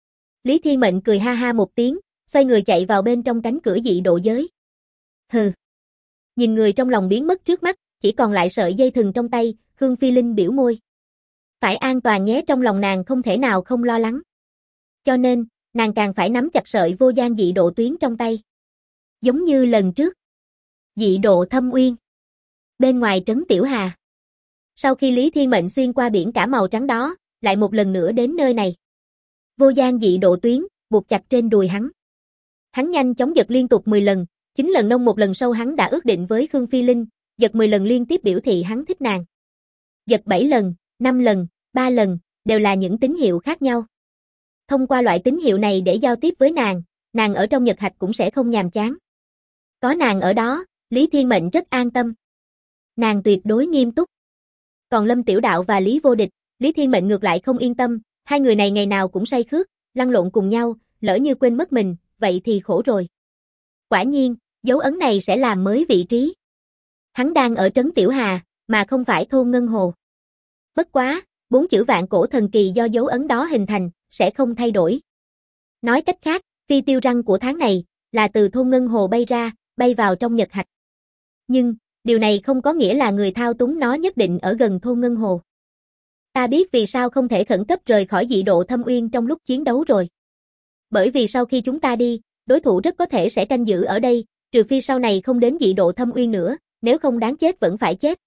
Lý Thiên Mệnh cười ha ha một tiếng, xoay người chạy vào bên trong cánh cửa dị độ giới. Hừ. Nhìn người trong lòng biến mất trước mắt, chỉ còn lại sợi dây thừng trong tay, Khương Phi Linh biểu môi. Phải an toàn nhé, trong lòng nàng không thể nào không lo lắng. Cho nên, nàng càng phải nắm chặt sợi vô gian dị độ tuyến trong tay. Giống như lần trước. Dị độ Thâm Uyên. Bên ngoài trấn Tiểu Hà. Sau khi Lý Thiên Mệnh xuyên qua biển cả màu trắng đó, lại một lần nữa đến nơi này. Vô gian dị độ tuyến, buộc chặt trên đùi hắn. Hắn nhanh chóng giật liên tục 10 lần, 9 lần nông một lần sau hắn đã ước định với Khương Phi Linh, giật 10 lần liên tiếp biểu thị hắn thích nàng. Giật 7 lần, 5 lần, 3 lần, đều là những tín hiệu khác nhau. Thông qua loại tín hiệu này để giao tiếp với nàng ở trong nhật hạch cũng sẽ không nhàm chán. Có nàng ở đó, Lý Thiên Mệnh rất an tâm. Nàng tuyệt đối nghiêm túc. Còn Lâm Tiểu Đạo và Lý Vô Địch, Lý Thiên Mệnh ngược lại không yên tâm, hai người này ngày nào cũng say khướt, lăn lộn cùng nhau, lỡ như quên mất mình, vậy thì khổ rồi. Quả nhiên, dấu ấn này sẽ làm mới vị trí. Hắn đang ở trấn Tiểu Hà, mà không phải thôn Ngân Hồ. Bất quá, 4 chữ vạn cổ thần kỳ do dấu ấn đó hình thành, sẽ không thay đổi. Nói cách khác, phi tiêu răng của tháng này, là từ thôn Ngân Hồ bay ra, bay vào trong nhật hạch. Nhưng, điều này không có nghĩa là người thao túng nó nhất định ở gần thôn Ngân Hồ. Ta biết vì sao không thể khẩn cấp rời khỏi dị độ Thâm Uyên trong lúc chiến đấu rồi. Bởi vì sau khi chúng ta đi, đối thủ rất có thể sẽ canh giữ ở đây, trừ phi sau này không đến dị độ Thâm Uyên nữa, nếu không đáng chết vẫn phải chết.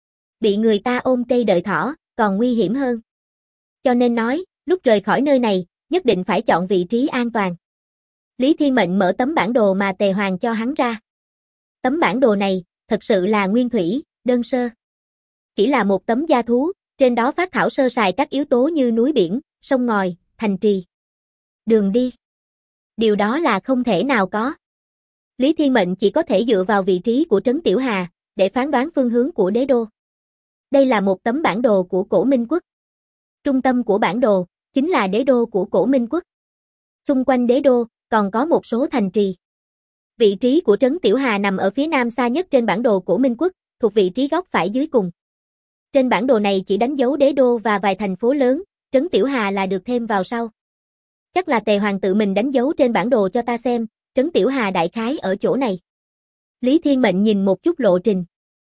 Bị người ta ôm cây đợi thỏ, còn nguy hiểm hơn. Cho nên nói, lúc rời khỏi nơi này, nhất định phải chọn vị trí an toàn. Lý Thiên Mệnh mở tấm bản đồ mà Tề Hoàng cho hắn ra. Tấm bản đồ này, thật sự là nguyên thủy, đơn sơ. Chỉ là một tấm da thú, trên đó phác thảo sơ sài các yếu tố như núi biển, sông ngòi, thành trì, đường đi. Điều đó là không thể nào có. Lý Thiên Mệnh chỉ có thể dựa vào vị trí của trấn Tiểu Hà, để phán đoán phương hướng của đế đô. Đây là một tấm bản đồ của Cổ Minh Quốc. Trung tâm của bản đồ, chính là đế đô của Cổ Minh Quốc. Xung quanh đế đô, còn có một số thành trì. Vị trí của trấn Tiểu Hà nằm ở phía nam xa nhất trên bản đồ Cổ Minh Quốc, thuộc vị trí góc phải dưới cùng. Trên bản đồ này chỉ đánh dấu đế đô và vài thành phố lớn, trấn Tiểu Hà là được thêm vào sau. Chắc là Tề Hoàng tự mình đánh dấu trên bản đồ cho ta xem, trấn Tiểu Hà đại khái ở chỗ này. Lý Thiên Mệnh nhìn một chút lộ trình.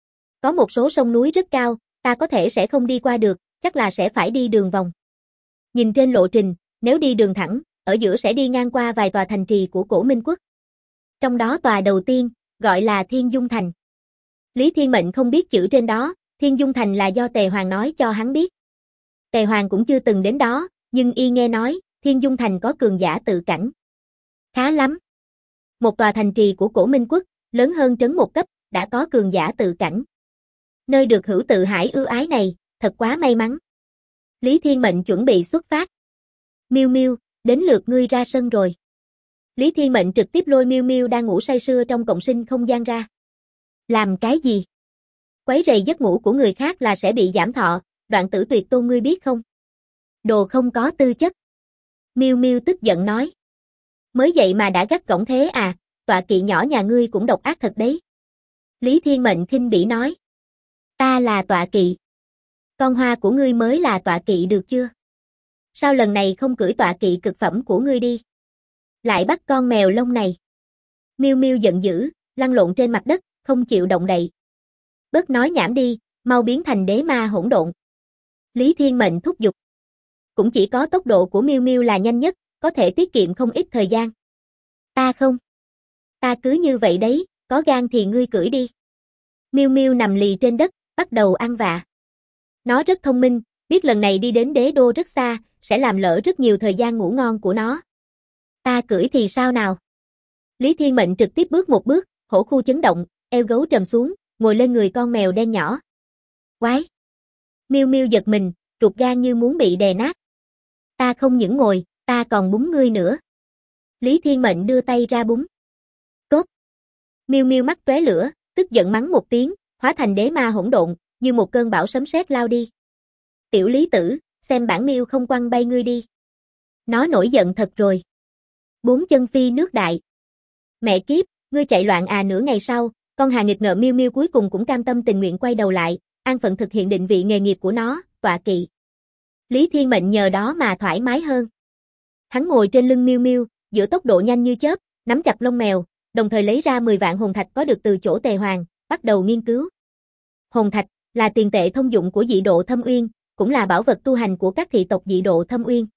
Có một số sông núi rất cao, ta có thể sẽ không đi qua được, chắc là sẽ phải đi đường vòng. Nhìn trên lộ trình, nếu đi đường thẳng, ở giữa sẽ đi ngang qua vài tòa thành trì của Cổ Minh Quốc. Trong đó tòa đầu tiên, gọi là Thiên Dung Thành. Lý Thiên Mệnh không biết chữ trên đó, Thiên Dung Thành là do Tề Hoàng nói cho hắn biết. Tề Hoàng cũng chưa từng đến đó, nhưng y nghe nói, Thiên Dung Thành có cường giả tự cảnh. Khá lắm. Một tòa thành trì của Cổ Minh Quốc, lớn hơn trấn một cấp, đã có cường giả tự cảnh. Nơi được hữu tự hải ưu ái này, thật quá may mắn. Lý Thiên Mệnh chuẩn bị xuất phát. Miu Miu, đến lượt ngươi ra sân rồi. Lý Thiên Mệnh trực tiếp lôi Miu Miu đang ngủ say sưa trong cộng sinh không gian ra. Làm cái gì? Quấy rầy giấc ngủ của người khác là sẽ bị giảm thọ, Đoạn Tử Tuyệt Tôn ngươi biết không? Đồ không có tư chất. Miu Miu tức giận nói. Mới dậy mà đã gắt gỏng thế à, tọa kỵ nhỏ nhà ngươi cũng độc ác thật đấy. Lý Thiên Mệnh khinh bỉ nói. Ta là tọa kỵ. Con hoa của ngươi mới là tọa kỵ được chưa? Sao lần này không cưỡi tọa kỵ cực phẩm của ngươi đi? Lại bắt con mèo lông này. Miu Miu giận dữ, lăn lộn trên mặt đất, không chịu động đậy. Bớt nói nhảm đi, mau biến thành đế ma hỗn độn. Lý Thiên Mệnh thúc giục. Cũng chỉ có tốc độ của Miu Miu là nhanh nhất, có thể tiết kiệm không ít thời gian. Ta không. Ta cứ như vậy đấy, có gan thì ngươi cưỡi đi. Miu Miu nằm lì trên đất, bắt đầu ăn vạ. Nó rất thông minh, biết lần này đi đến đế đô rất xa, sẽ làm lỡ rất nhiều thời gian ngủ ngon của nó. Ta cưỡi thì sao nào? Lý Thiên Mệnh trực tiếp bước một bước, hổ khu chấn động, eo gấu trầm xuống, ngồi lên người con mèo đen nhỏ. Quái! Miu Miu giật mình, ruột gan như muốn bị đè nát. Ta không những ngồi, ta còn búng ngươi nữa. Lý Thiên Mệnh đưa tay ra búng. Cốt! Miu Miu mắt tóe lửa, tức giận mắng một tiếng, hóa thành đế ma hỗn độn, như một cơn bão sấm sét lao đi. Tiểu Lý Tử, xem bản Miu không quăng bay ngươi đi. Nó nổi giận thật rồi. 4 chân phi nước đại. Mẹ kiếp, ngươi chạy loạn à. Nửa ngày sau, con hà nghịch ngợm Miu Miu cuối cùng cũng cam tâm tình nguyện quay đầu lại, an phận thực hiện định vị nghề nghiệp của nó, tọa kỵ. Lý Thiên Mệnh nhờ đó mà thoải mái hơn. Hắn ngồi trên lưng Miu Miu, giữ tốc độ nhanh như chớp, nắm chặt lông mèo, đồng thời lấy ra 10 vạn hồn thạch có được từ chỗ Tề Hoàng, bắt đầu nghiên cứu. Hồn thạch là tiền tệ thông dụng của dị độ Thâm Uyên, cũng là bảo vật tu hành của các thị tộc dị độ Thâm Uyên.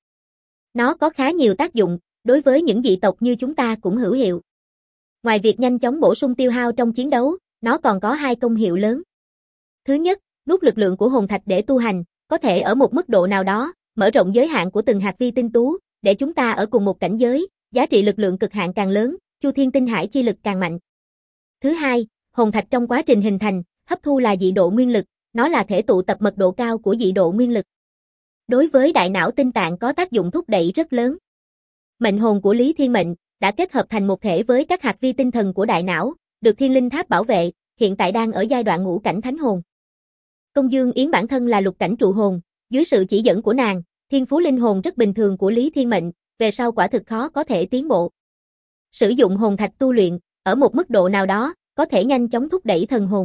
Nó có khá nhiều tác dụng, đối với những dị tộc như chúng ta cũng hữu hiệu. Ngoài việc nhanh chóng bổ sung tiêu hao trong chiến đấu, nó còn có 2 công hiệu lớn. Thứ nhất, rút lực lượng của hồn thạch để tu hành, có thể ở một mức độ nào đó, mở rộng giới hạn của từng hạt vi tinh tú, để chúng ta ở cùng một cảnh giới, giá trị lực lượng cực hạn càng lớn, Chu Thiên Tinh Hải chi lực càng mạnh. Thứ hai, hồn thạch trong quá trình hình thành, hấp thu là dị độ nguyên lực, nó là thể tụ tập mật độ cao của dị độ nguyên lực. Đối với đại não tinh tạng có tác dụng thúc đẩy rất lớn. Mệnh hồn của Lý Thiên Mệnh đã kết hợp thành một thể với các hạt vi tinh thần của đại não, được Thiên Linh Tháp bảo vệ, hiện tại đang ở giai đoạn ngũ cảnh thánh hồn. Công Dương Yến bản thân là lục cảnh trụ hồn, dưới sự chỉ dẫn của nàng, thiên phú linh hồn rất bình thường của Lý Thiên Mệnh, về sau quả thực khó có thể tiến bộ. Sử dụng hồn thạch tu luyện, ở một mức độ nào đó, có thể nhanh chóng thúc đẩy thần hồn.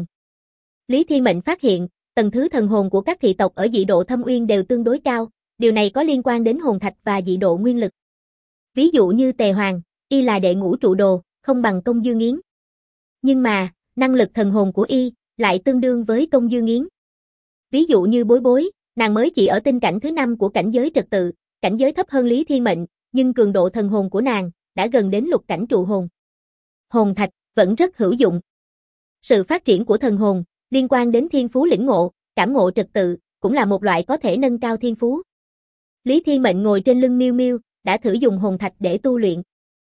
Lý Thiên Mệnh phát hiện, tầng thứ thần hồn của các thị tộc ở dị độ Thâm Uyên đều tương đối cao, điều này có liên quan đến hồn thạch và dị độ nguyên lực. Ví dụ như Tề Hoàng, y là đệ ngũ trụ đồ, không bằng Công Dương Yến. Nhưng mà, năng lực thần hồn của y lại tương đương với Công Dương Yến. Ví dụ như Bối Bối, nàng mới chỉ ở tinh cảnh thứ 5 của cảnh giới trật tự, cảnh giới thấp hơn Lý Thiên Mệnh, nhưng cường độ thần hồn của nàng đã gần đến lục cảnh trụ hồn. Hồn thạch vẫn rất hữu dụng. Sự phát triển của thần hồn liên quan đến thiên phú lĩnh ngộ, cảm ngộ trật tự, cũng là một loại có thể nâng cao thiên phú. Lý Thiên Mệnh ngồi trên lưng Miêu Miêu, đã thử dùng hồn thạch để tu luyện.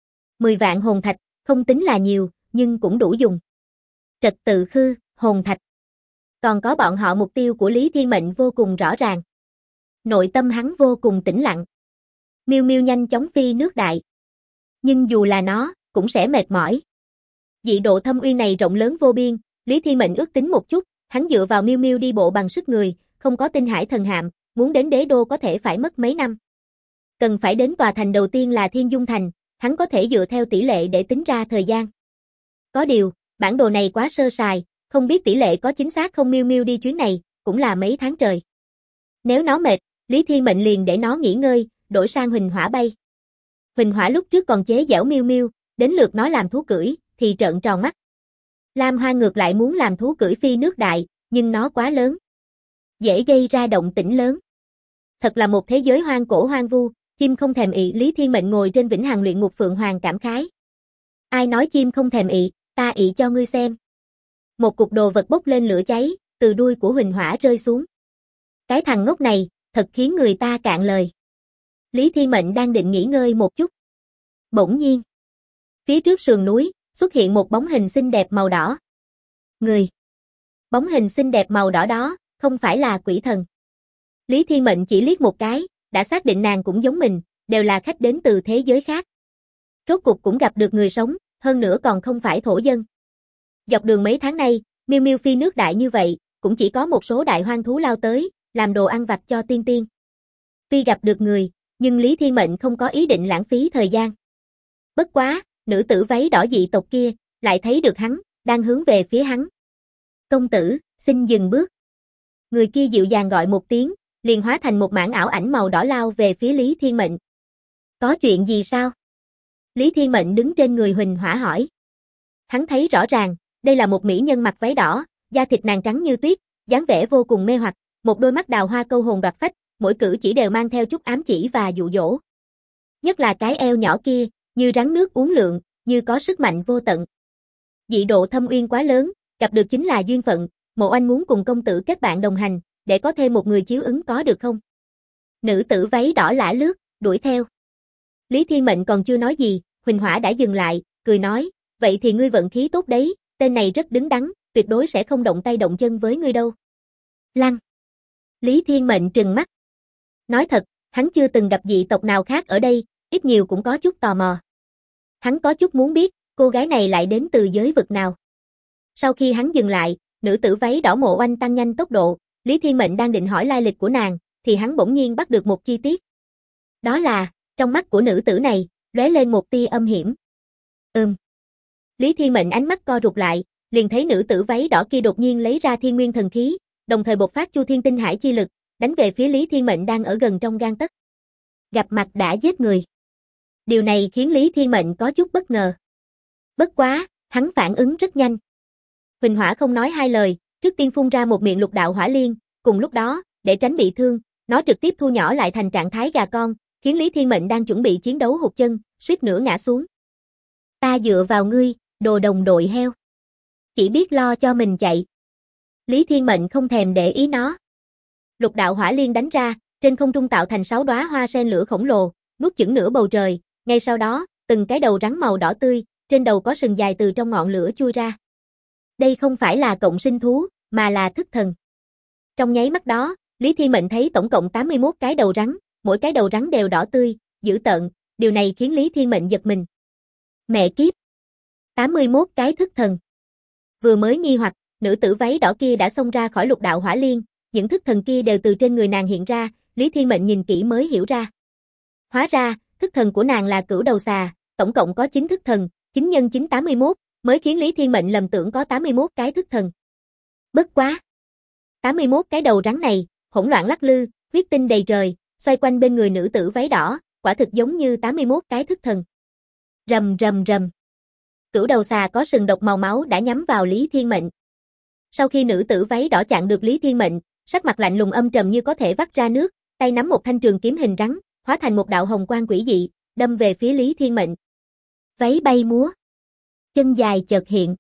10 vạn hồn thạch, không tính là nhiều, nhưng cũng đủ dùng. Trật tự khư, hồn thạch. Còn có bọn họ mục tiêu của Lý Thiên Mệnh vô cùng rõ ràng. Nội tâm hắn vô cùng tĩnh lặng. Miêu Miêu nhanh chóng phi nước đại. Nhưng dù là nó, cũng sẽ mệt mỏi. Dị độ Thâm Uyên này rộng lớn vô biên, Lý Thiên Mệnh ước tính một chút, hắn dựa vào Miêu Miêu đi bộ bằng sức người, không có tinh hải thần hạm, muốn đến đế đô có thể phải mất mấy năm. Cần phải đến tòa thành đầu tiên là Thiên Dung Thành, hắn có thể dựa theo tỷ lệ để tính ra thời gian. Có điều, bản đồ này quá sơ sài, không biết tỷ lệ có chính xác không. Miêu Miêu đi chuyến này, cũng là mấy tháng trời. Nếu nó mệt, Lý Thiên Mệnh liền để nó nghỉ ngơi, đổi sang Huỳnh Hỏa bay. Huỳnh Hỏa lúc trước còn chế giễu Miêu Miêu, đến lượt nó làm thú cưỡi, thì trợn tròn mắt. Lam Hoa ngược lại muốn làm thú cưỡi phi nước đại, nhưng nó quá lớn. Dễ gây ra động tĩnh lớn. Thật là một thế giới hoang cổ hoang vu, chim không thèm ị. Lý Thiên Mệnh ngồi trên vĩnh hằng luyện ngục phượng hoàng cảm khái. Ai nói chim không thèm ị, ta ị cho ngươi xem. Một cục đồ vật bốc lên lửa cháy, từ đuôi của Huỳnh Hỏa rơi xuống. Cái thằng ngốc này, thật khiến người ta cạn lời. Lý Thiên Mệnh đang định nghỉ ngơi một chút. Bỗng nhiên, phía trước sườn núi, xuất hiện một bóng hình xinh đẹp màu đỏ. Người. Bóng hình xinh đẹp màu đỏ đó, không phải là quỷ thần. Lý Thiên Mệnh chỉ liếc một cái, đã xác định nàng cũng giống mình, đều là khách đến từ thế giới khác. Rốt cục cũng gặp được người sống, hơn nữa còn không phải thổ dân. Dọc đường mấy tháng nay, Miêu Miêu phi nước đại như vậy, cũng chỉ có một số đại hoang thú lao tới, làm đồ ăn vặt cho tiên tiên. Tuy gặp được người, nhưng Lý Thiên Mệnh không có ý định lãng phí thời gian. Bất quá, nữ tử váy đỏ dị tộc kia, lại thấy được hắn, đang hướng về phía hắn. Công tử, xin dừng bước. Người kia dịu dàng gọi một tiếng, liền hóa thành một mảng ảo ảnh màu đỏ lao về phía Lý Thiên Mệnh. Có chuyện gì sao? Lý Thiên Mệnh đứng trên người Huỳnh Hỏa hỏi. Hắn thấy rõ ràng, đây là một mỹ nhân mặc váy đỏ, da thịt nàng trắng như tuyết, dáng vẻ vô cùng mê hoặc, một đôi mắt đào hoa câu hồn đoạt phách, mỗi cử chỉ đều mang theo chút ám chỉ và dụ dỗ. Nhất là cái eo nhỏ kia, như rắn nước uốn lượn, như có sức mạnh vô tận. Dị độ Thâm Uyên quá lớn, gặp được chính là duyên phận, Mộ Oanh muốn cùng công tử kết bạn đồng hành, để có thêm một người chiếu ứng có được không? Nữ tử váy đỏ lả lướt, đuổi theo. Lý Thiên Mệnh còn chưa nói gì, Huỳnh Hỏa đã dừng lại, cười nói, vậy thì ngươi vận khí tốt đấy, tên này rất đứng đắn, tuyệt đối sẽ không động tay động chân với ngươi đâu. Lăng. Lý Thiên Mệnh trừng mắt. Nói thật, hắn chưa từng gặp dị tộc nào khác ở đây, ít nhiều cũng có chút tò mò. Hắn có chút muốn biết, cô gái này lại đến từ giới vực nào. Sau khi hắn dừng lại, nữ tử váy đỏ Mộ Oanh tăng nhanh tốc độ, Lý Thiên Mệnh đang định hỏi lai lịch của nàng, thì hắn bỗng nhiên bắt được một chi tiết. Đó là, trong mắt của nữ tử này, lóe lên một tia âm hiểm. Lý Thiên Mệnh ánh mắt co rụt lại, liền thấy nữ tử váy đỏ kia đột nhiên lấy ra thiên nguyên thần khí, đồng thời bộc phát chu thiên tinh hải chi lực, đánh về phía Lý Thiên Mệnh đang ở gần trong gang tấc. Gặp mặt đã giết người. Điều này khiến Lý Thiên Mệnh có chút bất ngờ. Bất quá, hắn phản ứng rất nhanh. Huỳnh Hỏa không nói hai lời, trước tiên phun ra một miệng lục đạo hỏa liên, cùng lúc đó, để tránh bị thương, nó trực tiếp thu nhỏ lại thành trạng thái gà con, khiến Lý Thiên Mệnh đang chuẩn bị chiến đấu hụt chân, suýt nữa ngã xuống. Ta dựa vào ngươi, đồ đồng đội heo. Chỉ biết lo cho mình chạy. Lý Thiên Mệnh không thèm để ý nó. Lục đạo hỏa liên đánh ra, trên không trung tạo thành 6 đóa hoa sen lửa khổng lồ, nuốt chửng nửa bầu trời, ngay sau đó, từng cái đầu rắn màu đỏ tươi, trên đầu có sừng dài từ trong ngọn lửa chui ra. Đây không phải là cộng sinh thú, mà là thức thần. Trong nháy mắt đó, Lý Thiên Mệnh thấy tổng cộng 81 cái đầu rắn, mỗi cái đầu rắn đều đỏ tươi, dữ tợn, điều này khiến Lý Thiên Mệnh giật mình. Mẹ kiếp! 81 cái thức thần. Vừa mới nghi hoặc, nữ tử váy đỏ kia đã xông ra khỏi lục đạo hỏa liên, những thức thần kia đều từ trên người nàng hiện ra, Lý Thiên Mệnh nhìn kỹ mới hiểu ra. Hóa ra, thức thần của nàng là Cửu Đầu Xà, tổng cộng có 9 thức thần, 9 nhân 9 81, mới khiến Lý Thiên Mệnh lầm tưởng có 81 cái thức thần. Bất quá! 81 cái đầu rắn này, hỗn loạn lắc lư, huyết tinh đầy trời, xoay quanh bên người nữ tử váy đỏ, quả thực giống như 81 cái thức thần. Rầm rầm rầm. Cửu Đầu Xà có sừng độc màu máu đã nhắm vào Lý Thiên Mệnh. Sau khi nữ tử váy đỏ chặn được Lý Thiên Mệnh, sắc mặt lạnh lùng âm trầm như có thể vắt ra nước, tay nắm một thanh trường kiếm hình rắn, hóa thành một đạo hồng quang quỷ dị, đâm về phía Lý Thiên Mệnh. Váy bay múa, chân dài chợt hiện.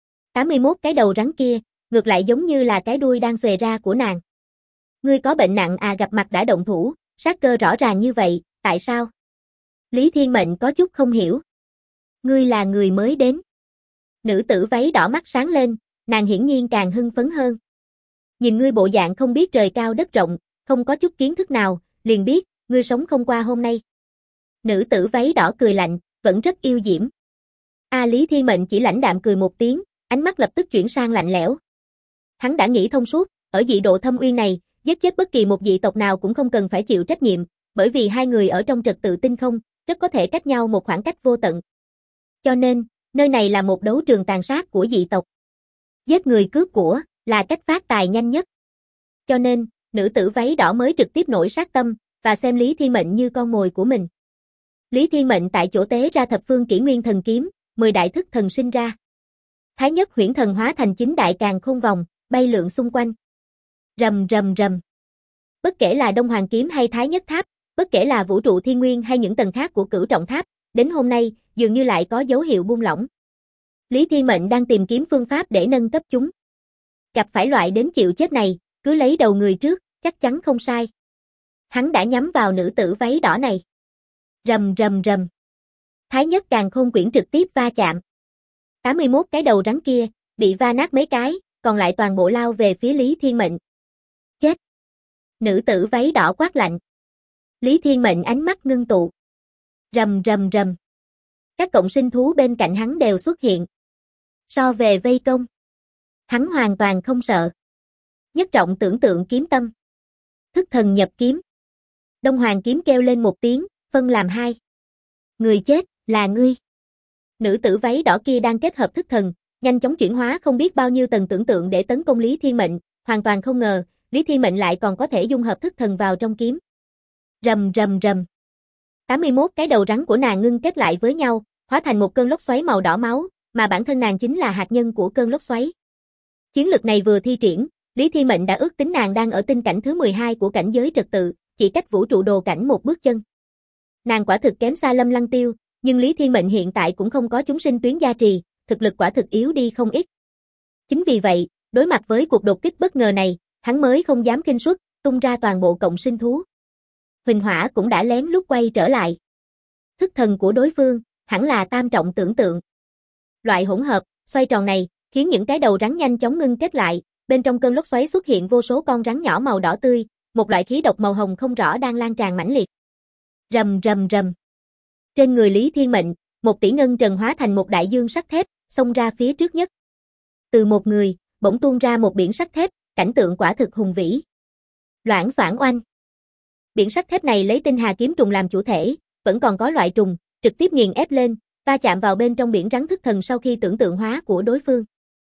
81 cái đầu rắn kia, ngược lại giống như là cái đuôi đang xòe ra của nàng. Ngươi có bệnh nặng à, gặp mặt đã động thủ, sát cơ rõ ràng như vậy, tại sao? Lý Thiên Mệnh có chút không hiểu. Ngươi là người mới đến. Nữ tử váy đỏ mắt sáng lên, nàng hiển nhiên càng hưng phấn hơn. Nhìn ngươi bộ dạng không biết trời cao đất rộng, không có chút kiến thức nào, liền biết, ngươi sống không qua hôm nay. Nữ tử váy đỏ cười lạnh, vẫn rất yêu diễm. Lý Thiên Mệnh chỉ lãnh đạm cười một tiếng, ánh mắt lập tức chuyển sang lạnh lẽo. Hắn đã nghĩ thông suốt, ở dị độ Thâm Uyên này, giết chết bất kỳ một dị tộc nào cũng không cần phải chịu trách nhiệm, bởi vì hai người ở trong trật tự tinh không, rất có thể cách nhau một khoảng cách vô tận. Cho nên, nơi này là một đấu trường tàn sát của dị tộc. Giết người cướp của là cách phát tài nhanh nhất. Cho nên, nữ tử váy đỏ mới trực tiếp nổi sát tâm và xem Lý Thiên Mệnh như con mồi của mình. Lý Thiên Mệnh tại chỗ tế ra thập phương kỷ nguyên thần kiếm, 10 đại thức thần sinh ra. Thái nhất huyễn thần hóa thành 9 đại càn khôn vòng, bay lượn xung quanh. Rầm rầm rầm. Bất kể là Đông Hoàng kiếm hay Thái nhất tháp, bất kể là vũ trụ thiên nguyên hay những tầng khác của Cửu Trọng tháp, đến hôm nay, dường như lại có dấu hiệu buông lỏng. Lý Thiên Mệnh đang tìm kiếm phương pháp để nâng cấp chúng. Gặp phải loại đến chịu chết này, cứ lấy đầu người trước, chắc chắn không sai. Hắn đã nhắm vào nữ tử váy đỏ này. Rầm rầm rầm. Thái nhất càn khôn quyển trực tiếp va chạm. 81 cái đầu rắn kia, bị va nát mấy cái, còn lại toàn bộ lao về phía Lý Thiên Mệnh. Chết! Nữ tử váy đỏ quát lạnh. Lý Thiên Mệnh ánh mắt ngưng tụ. Rầm rầm rầm. Các cộng sinh thú bên cạnh hắn đều xuất hiện. So về vây công, hắn hoàn toàn không sợ. Nhất trọng tưởng tượng kiếm tâm. Thức thần nhập kiếm. Đông Hoàng kiếm kêu lên một tiếng, phân làm hai. Người chết, là ngươi. Nữ tử váy đỏ kia đang kết hợp thức thần, nhanh chóng chuyển hóa không biết bao nhiêu tầng tưởng tượng để tấn công Lý Thiên Mệnh, hoàn toàn không ngờ, Lý Thiên Mệnh lại còn có thể dung hợp thức thần vào trong kiếm. Rầm rầm rầm. 81 cái đầu rắn của nàng ngưng kết lại với nhau, hóa thành một cơn lốc xoáy màu đỏ máu, mà bản thân nàng chính là hạt nhân của cơn lốc xoáy. Chiến lực này vừa thi triển, Lý Thiên Mệnh đã ước tính nàng đang ở tinh cảnh thứ 12 của cảnh giới trật tự, chỉ cách vũ trụ đồ cảnh một bước chân. Nàng quả thực kém xa Lâm Lăng Tiêu, nhưng Lý Thiên Mệnh hiện tại cũng không có chúng sinh tuyến gia trì, thực lực quả thực yếu đi không ít. Chính vì vậy, đối mặt với cuộc đột kích bất ngờ này, hắn mới không dám khinh suất, tung ra toàn bộ cộng sinh thú. Huỳnh Hỏa cũng đã lén lút quay trở lại. Thức thần của đối phương, hẳn là tam trọng tưởng tượng. Loại hỗn hợp, xoay tròn này, khiến những cái đầu rắn nhanh chóng ngưng kết lại, bên trong cơn lốc xoáy xuất hiện vô số con rắn nhỏ màu đỏ tươi, một loại khí độc màu hồng không rõ đang lan tràn mãnh liệt. Rầm rầm rầm. Trên người Lý Thiên Mệnh, một tỷ ngân trần hóa thành một đại dương sắt thép, xông ra phía trước nhất. Từ một người, bỗng tuôn ra một biển sắt thép, cảnh tượng quả thực hùng vĩ. Loảng xoảng oanh. Biển sắt thép này lấy tinh hà kiếm trùng làm chủ thể, vẫn còn có loại trùng, trực tiếp nghiền ép lên, va chạm vào bên trong biển rắn thức thần sau khi tưởng tượng hóa của đối phương.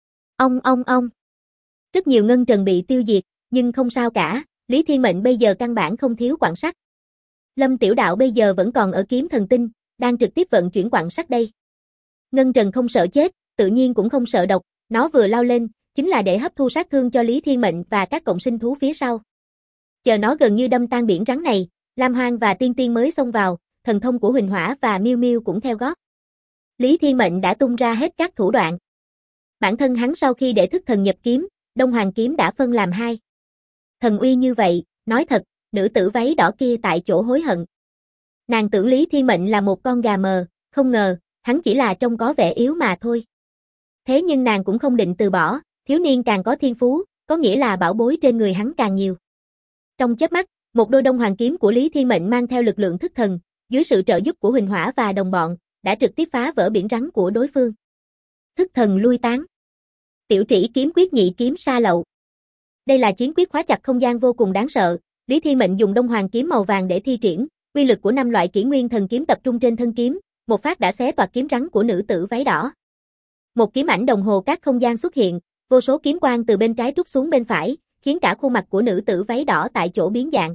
Ong. Rất nhiều ngân trần bị tiêu diệt, nhưng không sao cả, Lý Thiên Mệnh bây giờ căn bản không thiếu quặng sắt. Lâm Tiểu Đạo bây giờ vẫn còn ở kiếm thần tinh, đang trực tiếp vận chuyển quặng sắt đây. Ngân trần không sợ chết, tự nhiên cũng không sợ độc, nó vừa lao lên, chính là để hấp thu sát thương cho Lý Thiên Mệnh và các cộng sinh thú phía sau. Chờ nó gần như đâm tan biển rắn này, Lam Hoang và Tiên Tiên mới xông vào, thần thông của Huỳnh Hỏa và Miêu Miêu cũng theo gót. Lý Thiên Mệnh đã tung ra hết các thủ đoạn. Bản thân hắn sau khi để thức thần nhập kiếm, Đông Hoàng kiếm đã phân làm hai. Thần uy như vậy, nói thật, nữ tử váy đỏ kia tại chỗ hối hận. Nàng tưởng Lý Thiên Mệnh là một con gà mờ, không ngờ, hắn chỉ là trông có vẻ yếu mà thôi. Thế nhưng nàng cũng không định từ bỏ, thiếu niên càng có thiên phú, có nghĩa là bảo bối trên người hắn càng nhiều. Trong chớp mắt, một đôi đông hoàng kiếm của Lý Thiên Mệnh mang theo lực lượng thức thần, dưới sự trợ giúp của Huỳnh Hỏa và đồng bọn, đã trực tiếp phá vỡ biển rắn của đối phương. Thức thần lui tán. Tiểu trĩ kiếm quyết nhị kiếm sa lậu. Đây là chiến quyết khóa chặt không gian vô cùng đáng sợ, Lý Thiên Mệnh dùng đông hoàng kiếm màu vàng để thi triển, uy lực của 5 loại kỷ nguyên thần kiếm tập trung trên thân kiếm, một phát đã xé toạc kiếm rắn của nữ tử váy đỏ. Một kiếm ảnh đồng hồ các không gian xuất hiện, vô số kiếm quang từ bên trái trút xuống bên phải, khiến cả khuôn mặt của nữ tử váy đỏ tại chỗ biến dạng.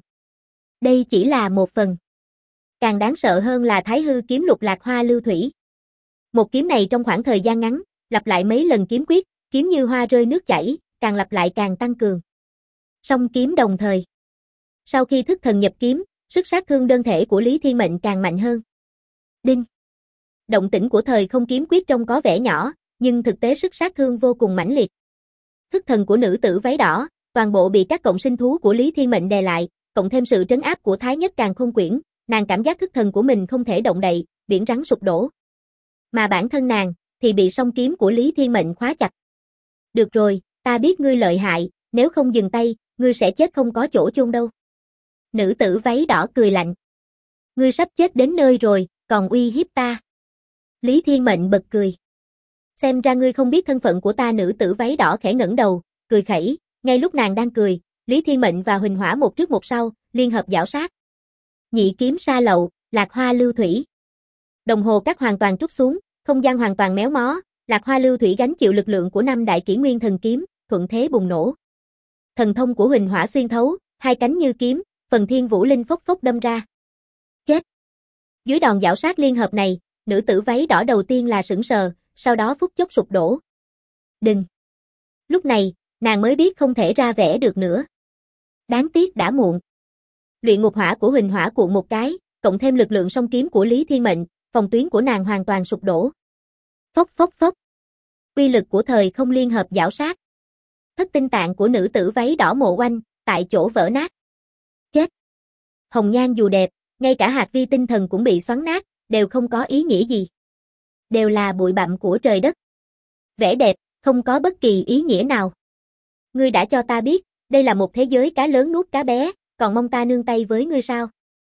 Đây chỉ là một phần. Càng đáng sợ hơn là Thái Hư kiếm lục lạc hoa lưu thủy. Một kiếm này trong khoảng thời gian ngắn, lặp lại mấy lần kiếm quyết, kiếm như hoa rơi nước chảy, càng lặp lại càng tăng cường. Song kiếm đồng thời. Sau khi thức thần nhập kiếm, sức sát thương đơn thể của Lý Thiên Mệnh càng mạnh hơn. Đinh. Động tĩnh của thời không kiếm quyết trông có vẻ nhỏ, nhưng thực tế sức sát thương vô cùng mãnh liệt. Thức thần của nữ tử váy đỏ, toàn bộ bị các cộng sinh thú của Lý Thiên Mệnh đè lại, cộng thêm sự trấn áp của Thái Nhất Càn Khôn Quyển, nàng cảm giác thức thần của mình không thể động đậy, biển rắn sụp đổ. Mà bản thân nàng thì bị song kiếm của Lý Thiên Mệnh khóa chặt. Được rồi, ta biết ngươi lợi hại, nếu không dừng tay, ngươi sẽ chết không có chỗ chôn đâu. Nữ tử váy đỏ cười lạnh. Ngươi sắp chết đến nơi rồi, còn uy hiếp ta. Lý Thiên Mệnh bật cười. Xem ra ngươi không biết thân phận của ta. Nữ tử váy đỏ khẽ ngẩng đầu, cười khẩy, ngay lúc nàng đang cười, Lý Thiên Mệnh và Huỳnh Hỏa một trước một sau, liên hợp giảo sát. Nhị kiếm sa lậu, lạc hoa lưu thủy. Đồng hồ cắt hoàn toàn trút xuống, không gian hoàn toàn méo mó, lạc hoa lưu thủy gánh chịu lực lượng của 5 đại kỷ nguyên thần kiếm, thuận thế bùng nổ. Thần thông của Huỳnh Hỏa xuyên thấu, hai cánh như kiếm, phần thiên vũ linh phốc phốc đâm ra. Chết. Dưới đòn giảo sát liên hợp này, nữ tử váy đỏ đầu tiên là sững sờ, sau đó phút chốc sụp đổ. Đừng. Lúc này, nàng mới biết không thể ra vẻ được nữa. Đáng tiếc đã muộn. Luyện ngục hỏa của Huỳnh Hỏa cuộn một cái, cộng thêm lực lượng song kiếm của Lý Thiên Mệnh, phòng tuyến của nàng hoàn toàn sụp đổ. Phốc phốc phốc. Uy lực của thời không liên hợp giảo sát. Thất tinh tạng của nữ tử váy đỏ mộ oanh, tại chỗ vỡ nát. Chết. Hồng nhan dù đẹp, ngay cả hạt vi tinh thần cũng bị xoắn nát, đều không có ý nghĩa gì. Đều là bụi bặm của trời đất. Vẻ đẹp, không có bất kỳ ý nghĩa nào. Ngươi đã cho ta biết, đây là một thế giới cá lớn nuốt cá bé, còn mong ta nương tay với ngươi sao?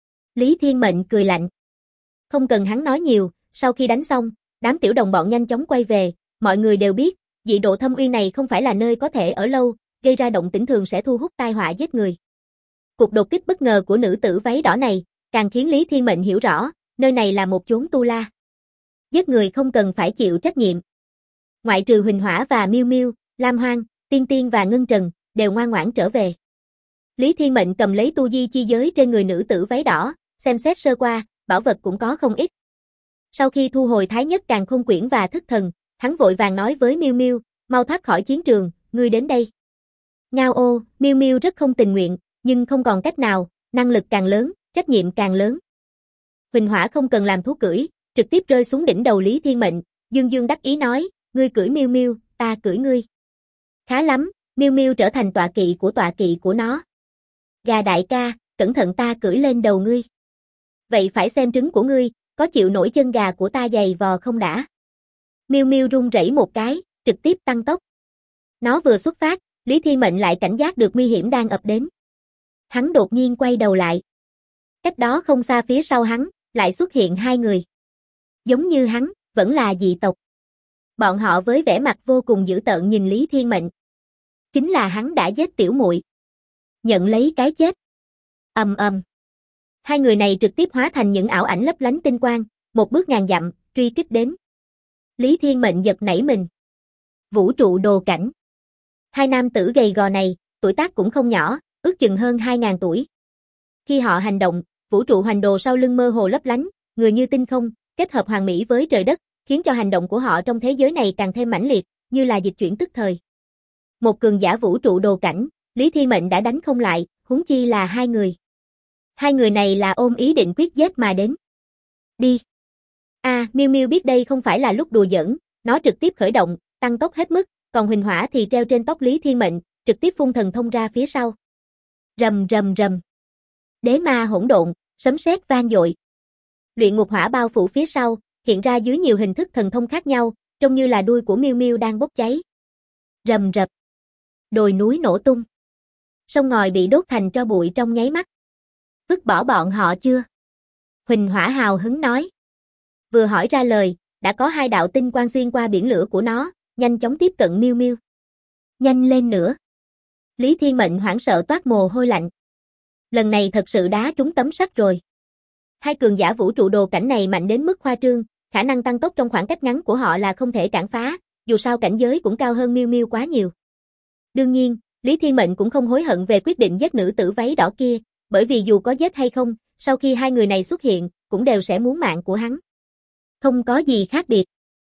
Lý Thiên Mệnh cười lạnh. Không cần hắn nói nhiều, sau khi đánh xong, đám tiểu đồng bọn nhanh chóng quay về, mọi người đều biết, dị độ thâm uyên này không phải là nơi có thể ở lâu, gây ra động tĩnh thường sẽ thu hút tai họa giết người. Cuộc đột kích bất ngờ của nữ tử váy đỏ này, càng khiến Lý Thiên Mệnh hiểu rõ, nơi này là một chốn tu la. Giết người không cần phải chịu trách nhiệm. Ngoại trừ Huỳnh Hỏa và Miêu Miêu, Lam Hoang, Tiên Tiên và Ngân Trần, đều ngoan ngoãn trở về. Lý Thiên Mệnh cầm lấy tu di chi giới trên người nữ tử váy đỏ, xem xét sơ qua, bảo vật cũng có không ít. Sau khi thu hồi Thái Nhất Càn Khôn Quyển và thức thần, hắn vội vàng nói với Miêu Miêu, mau thoát khỏi chiến trường, ngươi đến đây. Ngao ô, Miêu Miêu rất không tình nguyện, nhưng không còn cách nào, năng lực càng lớn, trách nhiệm càng lớn. Huỳnh Hỏa không cần làm thú cưỡi, trực tiếp rơi xuống đỉnh đầu Lý Thiên Mệnh, dương dương đắc ý nói, ngươi cưỡi Miêu Miêu, ta cưỡi ngươi. Khá lắm, Miêu Miêu trở thành tọa kỵ của nó. Gà đại ca, cẩn thận ta cưỡi lên đầu ngươi. Vậy phải xem trứng của ngươi, có chịu nổi chân gà của ta dày vò không đã. Miêu Miêu run rẩy một cái, trực tiếp tăng tốc. Nó vừa xuất phát, Lý Thiên Mệnh lại cảnh giác được nguy hiểm đang ập đến. Hắn đột nhiên quay đầu lại. Cách đó không xa phía sau hắn, lại xuất hiện hai người. Giống như hắn, vẫn là dị tộc. Bọn họ với vẻ mặt vô cùng dữ tợn nhìn Lý Thiên Mệnh. Chính là hắn đã giết tiểu muội. Nhận lấy cái chết. Ầm ầm. Hai người này trực tiếp hóa thành những ảo ảnh lấp lánh tinh quang, một bước ngàn dặm, truy kích đến. Lý Thiên Mệnh giật nảy mình. Vũ trụ đồ cảnh. Hai nam tử gầy gò này, tuổi tác cũng không nhỏ, ước chừng hơn 2000 tuổi. Khi họ hành động, vũ trụ hoành đồ sau lưng mơ hồ lấp lánh, người như tinh không, kết hợp hoàn mỹ với trời đất, khiến cho hành động của họ trong thế giới này càng thêm mãnh liệt, như là dịch chuyển tức thời. Một cường giả vũ trụ đồ cảnh, Lý Thiên Mệnh đã đánh không lại, huống chi là hai người. Hai người này là ôm ý định quyết giết mà đến. Đi. Miêu Miêu biết đây không phải là lúc đùa giỡn, nó trực tiếp khởi động, tăng tốc hết mức, còn Huỳnh Hỏa thì treo trên tóc Lý Thiên Mệnh, trực tiếp phun thần thông ra phía sau. Rầm rầm rầm. Đế ma hỗn độn, sấm sét vang dội. Luyện ngục hỏa bao phủ phía sau, hiện ra dưới nhiều hình thức thần thông khác nhau, trông như là đuôi của Miêu Miêu đang bốc cháy. Rầm rập. Đồi núi nổ tung. Sông ngòi bị đốt thành tro bụi trong nháy mắt. Vứt bỏ bọn họ chưa? Huỳnh Hỏa hào hứng nói. Vừa hỏi ra lời, đã có 2 đạo tinh quang xuyên qua biển lửa của nó, nhanh chóng tiếp cận Miêu Miêu. Nhanh lên nữa. Lý Thiên Mệnh hoảng sợ toát mồ hôi lạnh. Lần này thật sự đá trúng tấm sắt rồi. 2 cường giả vũ trụ đồ cảnh này mạnh đến mức khoa trương, khả năng tăng tốc trong khoảng cách ngắn của họ là không thể cản phá, dù sao cảnh giới cũng cao hơn Miêu Miêu quá nhiều. Đương nhiên, Lý Thiên Mệnh cũng không hối hận về quyết định giết nữ tử váy đỏ kia, bởi vì dù có giết hay không, sau khi 2 người này xuất hiện, cũng đều sẽ muốn mạng của hắn. Không có gì khác biệt.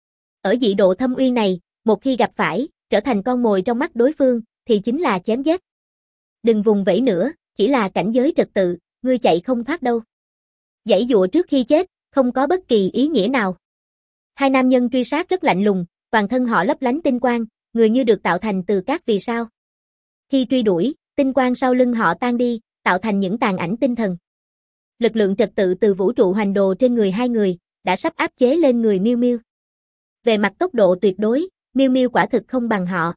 Ở dị độ thâm uyên này, một khi gặp phải, trở thành con mồi trong mắt đối phương, thì chính là chém giết. Đừng vùng vẫy nữa, chỉ là cảnh giới trật tự, ngươi chạy không thoát đâu. Giãy giụa trước khi chết, không có bất kỳ ý nghĩa nào. 2 nam nhân truy sát rất lạnh lùng, toàn thân họ lấp lánh tinh quang, người như được tạo thành từ các vì sao. Khi truy đuổi, tinh quang sau lưng họ tan đi, tạo thành những tàn ảnh tinh thần. Lực lượng trật tự từ vũ trụ hoành đồ trên người 2 người, đã sắp áp chế lên người Miêu Miêu. Về mặt tốc độ tuyệt đối, Miêu Miêu quả thực không bằng họ.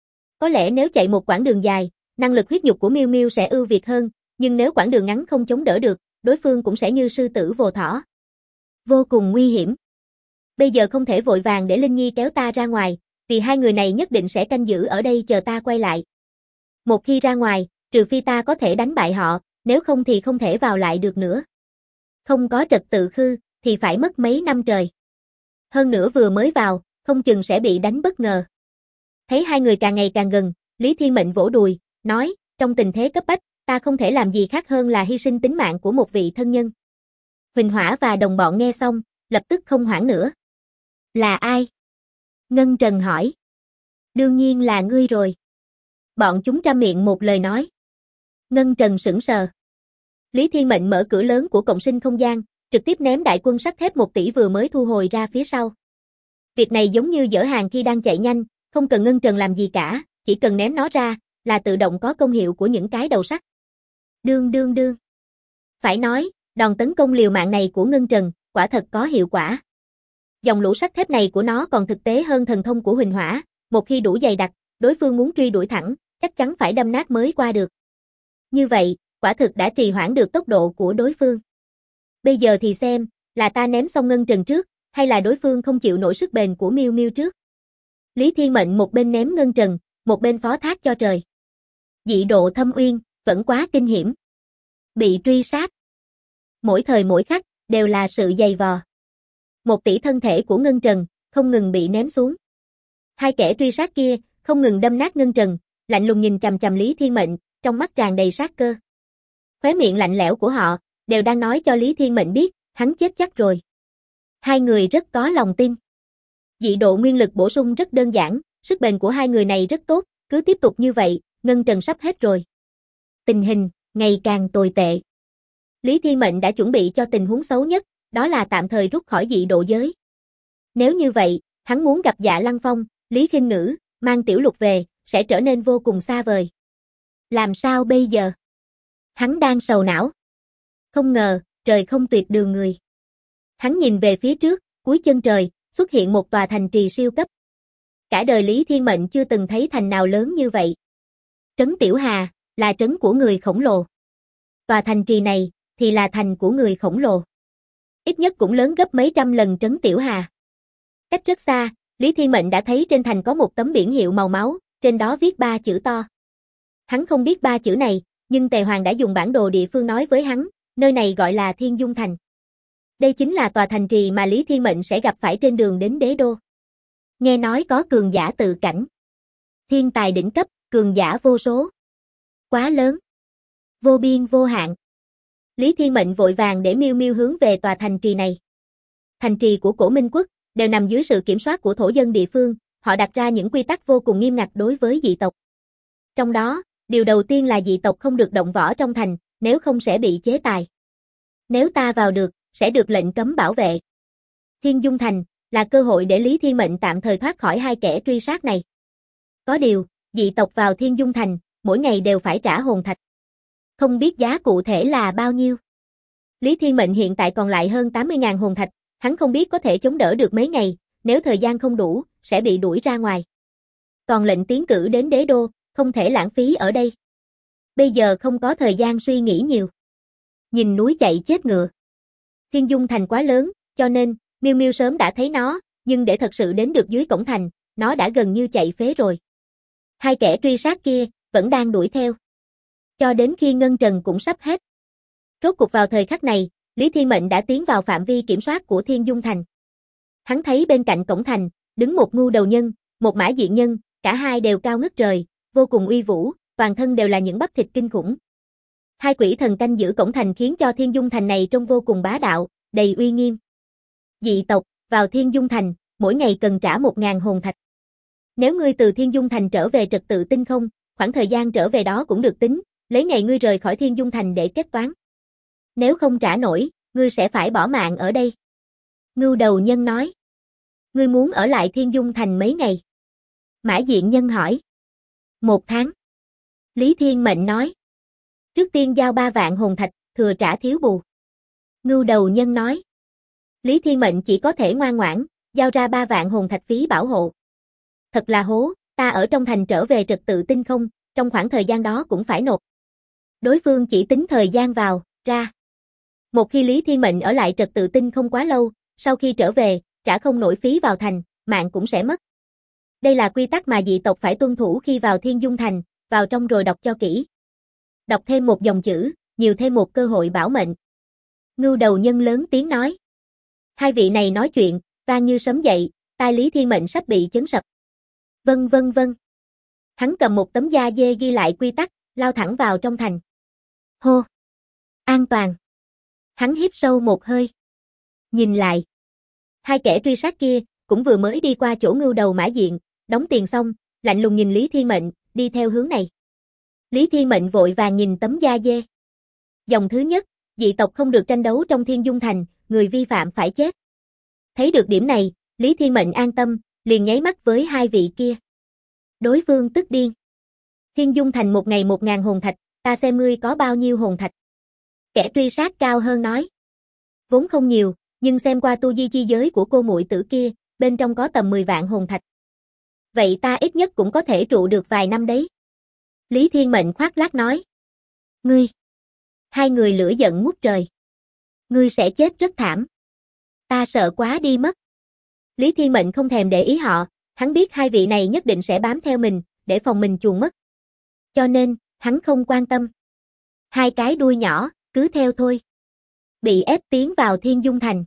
Có lẽ nếu chạy một quãng đường dài, năng lực huyết nhục của Miêu Miêu sẽ ưu việt hơn, nhưng nếu quãng đường ngắn không chống đỡ được, đối phương cũng sẽ như sư tử vồ thỏ. Vô cùng nguy hiểm. Bây giờ không thể vội vàng để Linh Nhi kéo ta ra ngoài, vì 2 người này nhất định sẽ canh giữ ở đây chờ ta quay lại. Một khi ra ngoài, trừ phi ta có thể đánh bại họ, nếu không thì không thể vào lại được nữa. Không có trật tự khư, thì phải mất mấy năm trời. Hơn nữa vừa mới vào, không chừng sẽ bị đánh bất ngờ. Thấy 2 người càng ngày càng gần, Lý Thiên Mệnh vỗ đùi, nói, trong tình thế cấp bách, ta không thể làm gì khác hơn là hy sinh tính mạng của một vị thân nhân. Huỳnh Hỏa và đồng bọn nghe xong, lập tức không hoảng nữa. Là ai? Ngân Trần hỏi. Đương nhiên là ngươi rồi. Bọn chúng trăm miệng một lời nói. Ngân Trần sững sờ. Lý Thiên Mệnh mở cửa lớn của cộng sinh không gian, trực tiếp ném đại quân sắt thép 1 tỷ vừa mới thu hồi ra phía sau. Việc này giống như dỡ hàng khi đang chạy nhanh, không cần Ngân Trần làm gì cả, chỉ cần ném nó ra, là tự động có công hiệu của những cái đầu sắt. Đương. Phải nói, đòn tấn công liều mạng này của Ngân Trần, quả thật có hiệu quả. Dòng lũ sắt thép này của nó còn thực tế hơn thần thông của Huỳnh Hỏa, một khi đủ dày đặc, đối phương muốn truy đuổi thẳng, chắc chắn phải đâm nát mới qua được. Như vậy, quả thực đã trì hoãn được tốc độ của đối phương. Bây giờ thì xem, là ta ném xong Ngân Trần trước, hay là đối phương không chịu nổi sức bền của Miêu Miêu trước. Lý Thiên Mệnh một bên ném Ngân Trần, một bên phó thác cho trời. Dị độ thâm uyên, vẫn quá kinh hiểm. Bị truy sát. Mỗi thời mỗi khắc, đều là sự dày vò. 1 tỷ thân thể của Ngân Trần, không ngừng bị ném xuống. 2 kẻ truy sát kia, không ngừng đâm nát Ngân Trần, lạnh lùng nhìn chằm chằm Lý Thiên Mệnh, trong mắt tràn đầy sát cơ. Khóe miệng lạnh lẽo của họ, đều đang nói cho Lý Thiên Mệnh biết, hắn chết chắc rồi. 2 người rất có lòng tin. Dị độ nguyên lực bổ sung rất đơn giản, sức bền của 2 người này rất tốt, cứ tiếp tục như vậy, Ngân Trần sắp hết rồi. Tình hình, ngày càng tồi tệ. Lý Thiên Mệnh đã chuẩn bị cho tình huống xấu nhất, đó là tạm thời rút khỏi dị độ giới. Nếu như vậy, hắn muốn gặp Dạ Lăng Phong, Lý Khinh Ngữ, mang Tiểu Lục về, sẽ trở nên vô cùng xa vời. Làm sao bây giờ? Hắn đang sầu não. Không ngờ, trời không tuyệt đường người. Hắn nhìn về phía trước, cuối chân trời, xuất hiện một tòa thành trì siêu cấp. Cả đời Lý Thiên Mệnh chưa từng thấy thành nào lớn như vậy. Trấn Tiểu Hà, là trấn của người khổng lồ. Tòa thành trì này, thì là thành của người khổng lồ. Ít nhất cũng lớn gấp mấy trăm lần trấn Tiểu Hà. Cách rất xa, Lý Thiên Mệnh đã thấy trên thành có một tấm biển hiệu màu máu, trên đó viết 3 chữ to. Hắn không biết 3 chữ này, nhưng Tề Hoàng đã dùng bản đồ địa phương nói với hắn, nơi này gọi là Thiên Dung Thành. Đây chính là tòa thành trì mà Lý Thiên Mệnh sẽ gặp phải trên đường đến đế đô. Nghe nói có cường giả tự cảnh. Thiên tài đỉnh cấp, cường giả vô số. Quá lớn. Vô biên vô hạn. Lý Thiên Mệnh vội vàng để Miêu Miêu hướng về tòa thành trì này. Thành trì của Cổ Minh Quốc, đều nằm dưới sự kiểm soát của thổ dân địa phương, họ đặt ra những quy tắc vô cùng nghiêm ngặt đối với dị tộc. Trong đó, điều đầu tiên là dị tộc không được động võ trong thành, nếu không sẽ bị chế tài. Nếu ta vào được, sẽ được lệnh cấm bảo vệ. Thiên Dung Thành, là cơ hội để Lý Thiên Mệnh tạm thời thoát khỏi 2 kẻ truy sát này. Có điều, dị tộc vào Thiên Dung Thành, mỗi ngày đều phải trả hồn thạch. Không biết giá cụ thể là bao nhiêu. Lý Thiên Mệnh hiện tại còn lại hơn 80.000 hồn thạch, hắn không biết có thể chống đỡ được mấy ngày, nếu thời gian không đủ, sẽ bị đuổi ra ngoài. Còn lệnh tiến cử đến đế đô, không thể lãng phí ở đây. Bây giờ không có thời gian suy nghĩ nhiều. Nhìn núi chạy chết ngựa. Thiên Dung Thành quá lớn, cho nên, Miêu Miêu sớm đã thấy nó, nhưng để thật sự đến được dưới cổng thành, nó đã gần như chạy phế rồi. Hai kẻ truy sát kia, vẫn đang đuổi theo. Cho đến khi ngân trần cũng sắp hết. Rốt cuộc vào thời khắc này, Lý Thiên Mệnh đã tiến vào phạm vi kiểm soát của Thiên Dung Thành. Hắn thấy bên cạnh cổng thành, đứng một ngu đầu nhân, một mã diện nhân, cả hai đều cao ngất trời, vô cùng uy vũ, toàn thân đều là những bắp thịt kinh khủng. Hai quỷ thần canh giữ cổng thành khiến cho Thiên Dung Thành này trông vô cùng bá đạo, đầy uy nghiêm. Dị tộc, vào Thiên Dung Thành, mỗi ngày cần trả 1.000 hồn thạch. Nếu ngươi từ Thiên Dung Thành trở về trật tự tinh không, khoảng thời gian trở về đó cũng được tính, lấy ngày ngươi rời khỏi Thiên Dung Thành để kết toán. Nếu không trả nổi, ngươi sẽ phải bỏ mạng ở đây. Ngưu đầu nhân nói. Ngươi muốn ở lại Thiên Dung Thành mấy ngày? Mã diện nhân hỏi. 1 tháng. Lý Thiên Mệnh nói. Trước tiên giao 3 vạn hồn thạch, thừa trả thiếu bù. Ngưu đầu nhân nói. Lý Thiên Mệnh chỉ có thể ngoan ngoãn, giao ra 3 vạn hồn thạch phí bảo hộ. Thật là hố, ta ở trong thành trở về trật tự tinh không, trong khoảng thời gian đó cũng phải nộp. Đối phương chỉ tính thời gian vào, ra. Một khi Lý Thiên Mệnh ở lại trật tự tinh không quá lâu, sau khi trở về, trả không nổi phí vào thành, mạng cũng sẽ mất. Đây là quy tắc mà dị tộc phải tuân thủ khi vào Thiên Dung Thành, vào trong rồi đọc cho kỹ. Đọc thêm một dòng chữ, nhiều thêm một cơ hội bảo mệnh. Ngưu đầu nhân lớn tiếng nói. Hai vị này nói chuyện, vang như sấm dậy, tai Lý Thiên Mệnh sắp bị chấn sập. Vâng vâng vâng. Hắn cầm một tấm da dê ghi lại quy tắc, lao thẳng vào trong thành. Hô! An toàn! Hắn hít sâu một hơi. Nhìn lại. Hai kẻ truy sát kia, cũng vừa mới đi qua chỗ ngưu đầu mã diện, đóng tiền xong, lạnh lùng nhìn Lý Thiên Mệnh, đi theo hướng này. Lý Thiên Mệnh vội vàng nhìn tấm da dê. Dòng thứ nhất, dị tộc không được tranh đấu trong Thiên Dung Thành, người vi phạm phải chết. Thấy được điểm này, Lý Thiên Mệnh an tâm, liền nháy mắt với hai vị kia. Đối phương tức điên. Thiên Dung Thành một ngày 1.000 hồn thạch, ta xem ngươi có bao nhiêu hồn thạch. Kẻ truy sát cao hơn nói. Vốn không nhiều, nhưng xem qua tu vi chi giới của cô muội tử kia, bên trong có tầm 10 vạn hồn thạch. Vậy ta ít nhất cũng có thể trụ được vài năm đấy. Lý Thiên Mệnh khoác lác nói. Ngươi. Hai người lửa giận ngút trời. Ngươi sẽ chết rất thảm. Ta sợ quá đi mất. Lý Thiên Mệnh không thèm để ý họ, hắn biết hai vị này nhất định sẽ bám theo mình, để phòng mình chuồn mất. Cho nên, hắn không quan tâm. Hai cái đuôi nhỏ, cứ theo thôi. Bị ép tiến vào Thiên Dung Thành.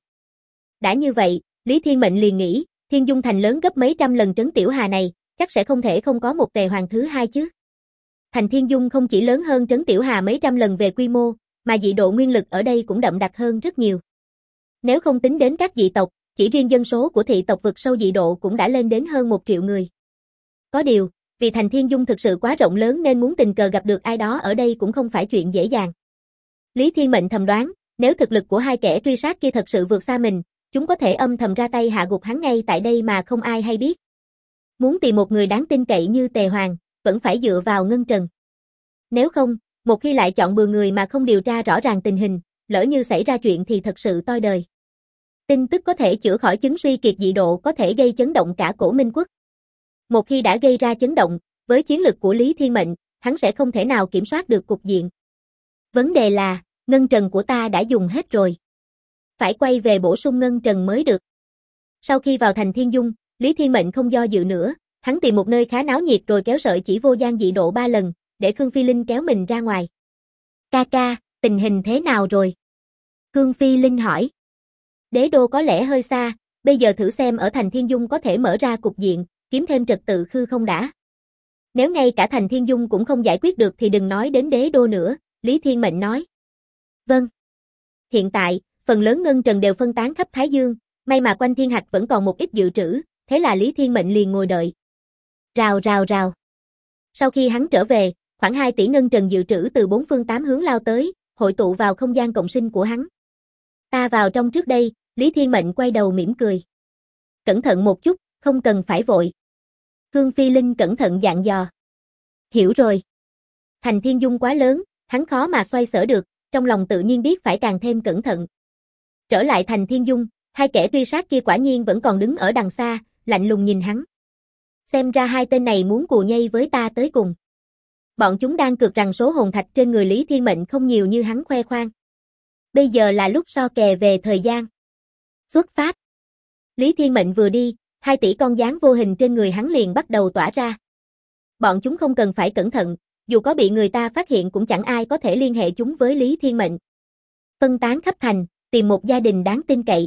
Đã như vậy, Lý Thiên Mệnh liền nghĩ, Thiên Dung Thành lớn gấp mấy trăm lần Trấn Tiểu Hà này, chắc sẽ không thể không có một tề hoàng thứ hai chứ. Thành Thiên Dung không chỉ lớn hơn Trấn Tiểu Hà mấy trăm lần về quy mô, mà dị độ nguyên lực ở đây cũng đậm đặc hơn rất nhiều. Nếu không tính đến các dị tộc, chỉ riêng dân số của thị tộc vực sâu dị độ cũng đã lên đến hơn 1 triệu người. Có điều, vì thành Thiên Dung thực sự quá rộng lớn nên muốn tình cờ gặp được ai đó ở đây cũng không phải chuyện dễ dàng. Lý Thiên Mệnh thầm đoán, nếu thực lực của hai kẻ truy sát kia thật sự vượt xa mình, chúng có thể âm thầm ra tay hạ gục hắn ngay tại đây mà không ai hay biết. Muốn tìm một người đáng tin cậy như Tề Hoàng, vẫn phải dựa vào Ngân Trần. Nếu không, một khi lại chọn bừa người mà không điều tra rõ ràng tình hình, lỡ như xảy ra chuyện thì thật sự toi đời. Tin tức có thể chữa khỏi chứng suy kiệt dị độ có thể gây chấn động cả cổ Minh quốc. Một khi đã gây ra chấn động, với chiến lực của Lý Thiên Mệnh, hắn sẽ không thể nào kiểm soát được cục diện. Vấn đề là, Ngân Trần của ta đã dùng hết rồi. Phải quay về bổ sung Ngân Trần mới được. Sau khi vào thành Thiên Dung, Lý Thiên Mệnh không do dự nữa, hắn tìm một nơi khá náo nhiệt rồi kéo sợi chỉ vô gian dị độ 3 lần, để Khương Phi Linh kéo mình ra ngoài. Ca ca, tình hình thế nào rồi? Khương Phi Linh hỏi. Đế đô có lẽ hơi xa, bây giờ thử xem ở thành Thiên Dung có thể mở ra cục diện, kiếm thêm trật tự khư không đã. Nếu ngay cả thành Thiên Dung cũng không giải quyết được thì đừng nói đến đế đô nữa, Lý Thiên Mệnh nói. Vâng. Hiện tại, phần lớn Ngân Trần đều phân tán khắp Thái Dương, may mà quanh Thiên Hạch vẫn còn một ít dự trữ, thế là Lý Thiên Mệnh liền ngồi đợi. Rào rào rào. Sau khi hắn trở về, khoảng 2 tỷ Ngân Trần dự trữ từ 4 phương 8 hướng lao tới, hội tụ vào không gian cộng sinh của hắn. Ta vào trong trước đây, Lý Thiên Mệnh quay đầu mỉm cười. Cẩn thận một chút, không cần phải vội. Khương Phi Linh cẩn thận dặn dò. Hiểu rồi. Thành Thiên Dung quá lớn, hắn khó mà xoay sở được, trong lòng tự nhiên biết phải càng thêm cẩn thận. Trở lại thành Thiên Dung, hai kẻ truy sát kia quả nhiên vẫn còn đứng ở đằng xa, lạnh lùng nhìn hắn. Xem ra hai tên này muốn cù nhây với ta tới cùng. Bọn chúng đang cược rằng số hồn thạch trên người Lý Thiên Mệnh không nhiều như hắn khoe khoang. Bây giờ là lúc so kè về thời gian. Xuất phát. Lý Thiên Mệnh vừa đi, 2 tỷ con gián vô hình trên người hắn liền bắt đầu tỏa ra. Bọn chúng không cần phải cẩn thận, dù có bị người ta phát hiện cũng chẳng ai có thể liên hệ chúng với Lý Thiên Mệnh. Phân tán khắp thành, tìm một gia đình đáng tin cậy.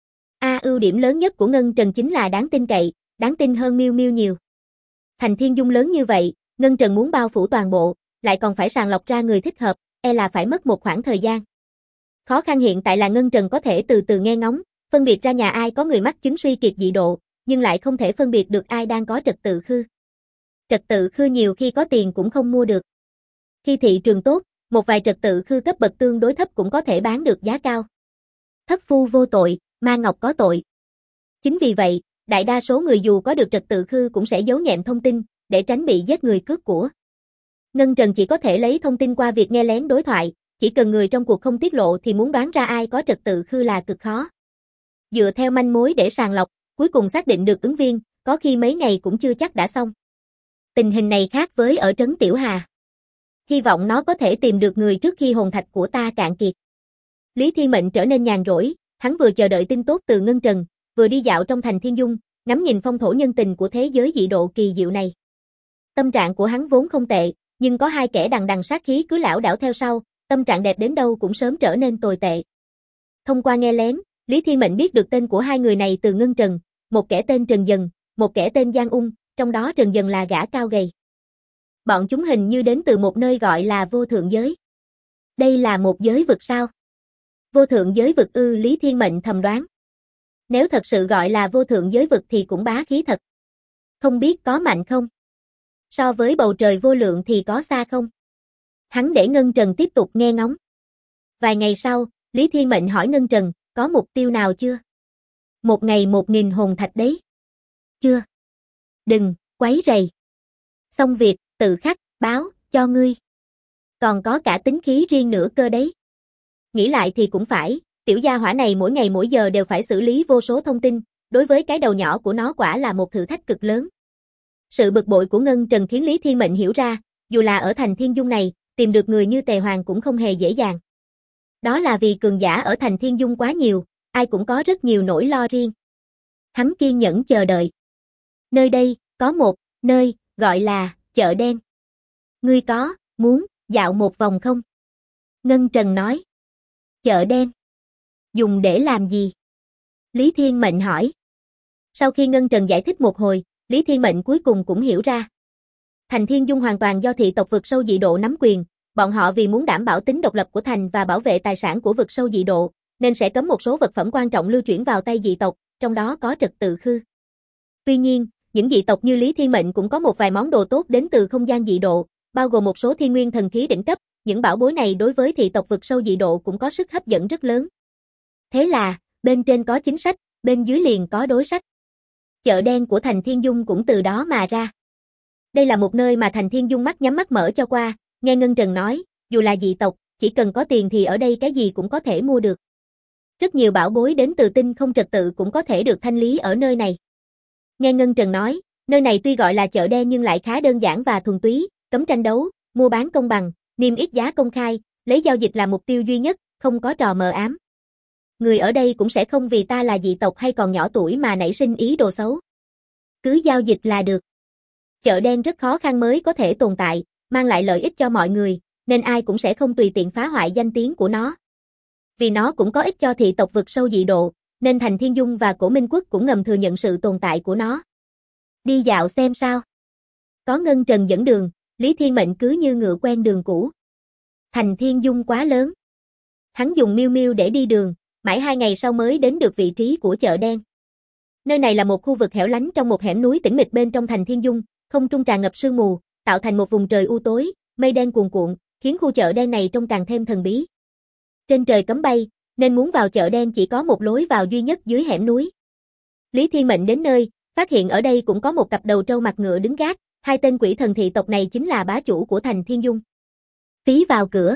Ưu điểm lớn nhất của Ngân Trần chính là đáng tin cậy, đáng tin hơn Miêu Miêu nhiều. Thành Thiên Dung lớn như vậy, Ngân Trần muốn bao phủ toàn bộ, lại còn phải sàng lọc ra người thích hợp, là phải mất một khoảng thời gian. Khó khăn hiện tại là Ngân Trần có thể từ từ nghe ngóng, phân biệt ra nhà ai có người mắc chứng suy kiệt dị độ, nhưng lại không thể phân biệt được ai đang có trật tự khư. Trật tự khư nhiều khi có tiền cũng không mua được. Khi thị trường tốt, một vài trật tự khư cấp bậc tương đối thấp cũng có thể bán được giá cao. Thất phu vô tội, ma ngọc có tội. Chính vì vậy, đại đa số người dù có được trật tự khư cũng sẽ giấu nhẹm thông tin, để tránh bị giết người cướp của. Ngân Trần chỉ có thể lấy thông tin qua việc nghe lén đối thoại, chỉ cần người trong cuộc không tiết lộ thì muốn đoán ra ai có trật tự khư là cực khó. Dựa theo manh mối để sàng lọc, cuối cùng xác định được ứng viên, có khi mấy ngày cũng chưa chắc đã xong. Tình hình này khác với ở trấn Tiểu Hà. Hy vọng nó có thể tìm được người trước khi hồn thạch của ta cạn kiệt. Lý Thiên Mệnh trở nên nhàn rỗi, hắn vừa chờ đợi tin tốt từ Ngân Trần, vừa đi dạo trong thành Thiên Dung, ngắm nhìn phong thổ nhân tình của thế giới dị độ kỳ diệu này. Tâm trạng của hắn vốn không tệ, nhưng có 2 kẻ đằng đằng sát khí cứ lảo đảo theo sau, tâm trạng đẹp đến đâu cũng sớm trở nên tồi tệ. Thông qua nghe lén, Lý Thiên Mệnh biết được tên của 2 người này từ Ngân Trần, một kẻ tên Trần Dần, một kẻ tên Giang Ung, trong đó Trần Dần là gã cao gầy. Bọn chúng hình như đến từ một nơi gọi là vô thượng giới. Đây là một giới vực sao? Vô thượng giới vực ư? Lý Thiên Mệnh thầm đoán. Nếu thật sự gọi là vô thượng giới vực thì cũng bá khí thật. Không biết có mạnh không? So với bầu trời vô lượng thì có xa không? Hắn để Ngân Trần tiếp tục nghe ngóng. Vài ngày sau, Lý Thiên Mệnh hỏi Ngân Trần, có mục tiêu nào chưa? 1 ngày 1000 hồn thạch đấy. Chưa. Đừng, quấy rầy. Xong việc, tự khắc, báo, cho ngươi. Còn có cả tính khí riêng nữa cơ đấy. Nghĩ lại thì cũng phải, tiểu gia hỏa này mỗi ngày mỗi giờ đều phải xử lý vô số thông tin, đối với cái đầu nhỏ của nó quả là một thử thách cực lớn. Sự bực bội của Ngân Trần khiến Lý Thiên Mệnh hiểu ra, dù là ở thành Thiên Dung này, tìm được người như Tề Hoàng cũng không hề dễ dàng. Đó là vì cường giả ở thành Thiên Dung quá nhiều, ai cũng có rất nhiều nỗi lo riêng. Hắn kiên nhẫn chờ đợi. Nơi đây, có một nơi, gọi là chợ đen. Ngươi có muốn dạo một vòng không? Ngân Trần nói. Chợ đen? Dùng để làm gì? Lý Thiên Mệnh hỏi. Sau khi Ngân Trần giải thích một hồi, Lý Thiên Mệnh cuối cùng cũng hiểu ra. Thành Thiên Dung hoàn toàn do thị tộc vực sâu dị độ nắm quyền, bọn họ vì muốn đảm bảo tính độc lập của thành và bảo vệ tài sản của vực sâu dị độ, nên sẽ cấm một số vật phẩm quan trọng lưu chuyển vào tay dị tộc, trong đó có trật tự khư. Tuy nhiên, những dị tộc như Lý Thiên Mệnh cũng có một vài món đồ tốt đến từ không gian dị độ, bao gồm một số thiên nguyên thần khí đỉnh cấp, những bảo bối này đối với thị tộc vực sâu dị độ cũng có sức hấp dẫn rất lớn. Thế là, bên trên có chính sách, bên dưới liền có đối sách. Chợ đen của thành Thiên Dung cũng từ đó mà ra. Đây là một nơi mà thành Thiên Dung mắt nhắm mắt mở cho qua, nghe Ngân Trần nói, dù là dị tộc, chỉ cần có tiền thì ở đây cái gì cũng có thể mua được. Rất nhiều bảo bối đến từ tinh không trật tự cũng có thể được thanh lý ở nơi này. Nghe Ngân Trần nói, nơi này tuy gọi là chợ đen nhưng lại khá đơn giản và thuần túy, cấm tranh đấu, mua bán công bằng, niêm yết giá công khai, lấy giao dịch là mục tiêu duy nhất, không có trò mờ ám. Người ở đây cũng sẽ không vì ta là dị tộc hay còn nhỏ tuổi mà nảy sinh ý đồ xấu. Cứ giao dịch là được. Chợ đen rất khó khăn mới có thể tồn tại, mang lại lợi ích cho mọi người, nên ai cũng sẽ không tùy tiện phá hoại danh tiếng của nó. Vì nó cũng có ích cho thị tộc vực sâu dị độ, nên thành Thiên Dung và Cổ Minh Quốc cũng ngầm thừa nhận sự tồn tại của nó. Đi dạo xem sao. Có Ngân Trần dẫn đường, Lý Thiên Mệnh cứ như ngựa quen đường cũ. Thành Thiên Dung quá lớn. Hắn dùng Miêu Miêu để đi đường, mãi 2 ngày sau mới đến được vị trí của chợ đen. Nơi này là một khu vực hẻo lánh trong một hẻm núi tĩnh mịch bên trong thành Thiên Dung, không trung tràn ngập sương mù, tạo thành một vùng trời u tối, mây đen cuồn cuộn, khiến khu chợ đen này trông càng thêm thần bí. Trên trời cấm bay, nên muốn vào chợ đen chỉ có một lối vào duy nhất dưới hẻm núi. Lý Thiên Mệnh đến nơi, phát hiện ở đây cũng có một cặp đầu trâu mặt ngựa đứng gác, 2 tên quỷ thần thị tộc này chính là bá chủ của thành Thiên Dung. Phí vào cửa.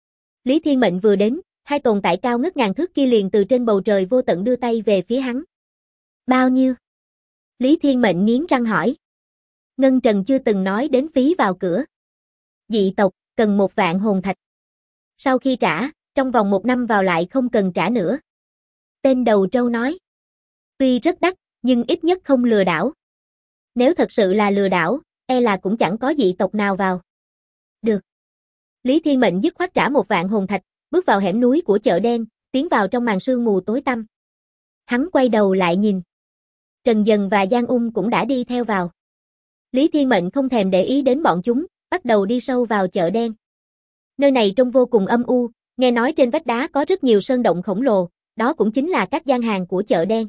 Lý Thiên Mệnh vừa đến, 2 tồn tại cao ngất ngàn thước kia liền từ trên bầu trời vô tận đưa tay về phía hắn. Bao nhiêu? Lý Thiên Mệnh nghiến răng hỏi. Ngân Trần chưa từng nói đến phí vào cửa. Dị tộc, cần 1 vạn hồn thạch. Sau khi trả, trong vòng 1 năm vào lại không cần trả nữa. Tên đầu trâu nói. Tuy rất đắt, nhưng ít nhất không lừa đảo. Nếu thật sự là lừa đảo, e là cũng chẳng có dị tộc nào vào. Được. Lý Thiên Mệnh dứt khoát trả 1 vạn hồn thạch, bước vào hẻm núi của chợ đen, tiến vào trong màn sương mù tối tăm. Hắn quay đầu lại nhìn. Trần Dần và Giang Ung cũng đã đi theo vào. Lý Thiên Mệnh không thèm để ý đến bọn chúng, bắt đầu đi sâu vào chợ đen. Nơi này trông vô cùng âm u, nghe nói trên vách đá có rất nhiều sơn động khổng lồ, đó cũng chính là các gian hàng của chợ đen.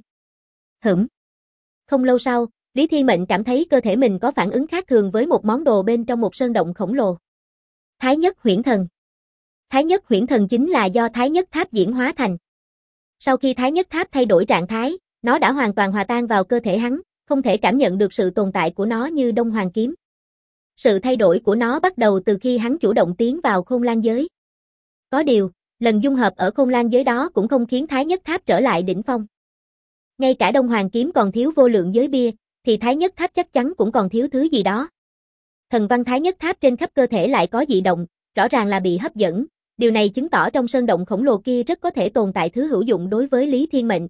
Không lâu sau, Lý Thiên Mệnh cảm thấy cơ thể mình có phản ứng khác thường với một món đồ bên trong một sơn động khổng lồ. Thái Nhất Huyễn Thần. Thái Nhất Huyễn Thần chính là do Thái Nhất Tháp diễn hóa thành. Sau khi Thái Nhất Tháp thay đổi trạng thái, nó đã hoàn toàn hòa tan vào cơ thể hắn, không thể cảm nhận được sự tồn tại của nó như Đông Hoàng Kiếm. Sự thay đổi của nó bắt đầu từ khi hắn chủ động tiến vào Khôn Lang giới. Có điều, lần dung hợp ở Khôn Lang giới đó cũng không khiến Thái Nhất Tháp trở lại đỉnh phong. Ngay cả Đông Hoàng Kiếm còn thiếu vô lượng giới bia, thì Thái Nhất Tháp chắc chắn cũng còn thiếu thứ gì đó. Thần văn Thái Nhất Tháp trên khắp cơ thể lại có dị động, rõ ràng là bị hấp dẫn, điều này chứng tỏ trong sơn động khổng lồ kia rất có thể tồn tại thứ hữu dụng đối với Lý Thiên Mệnh.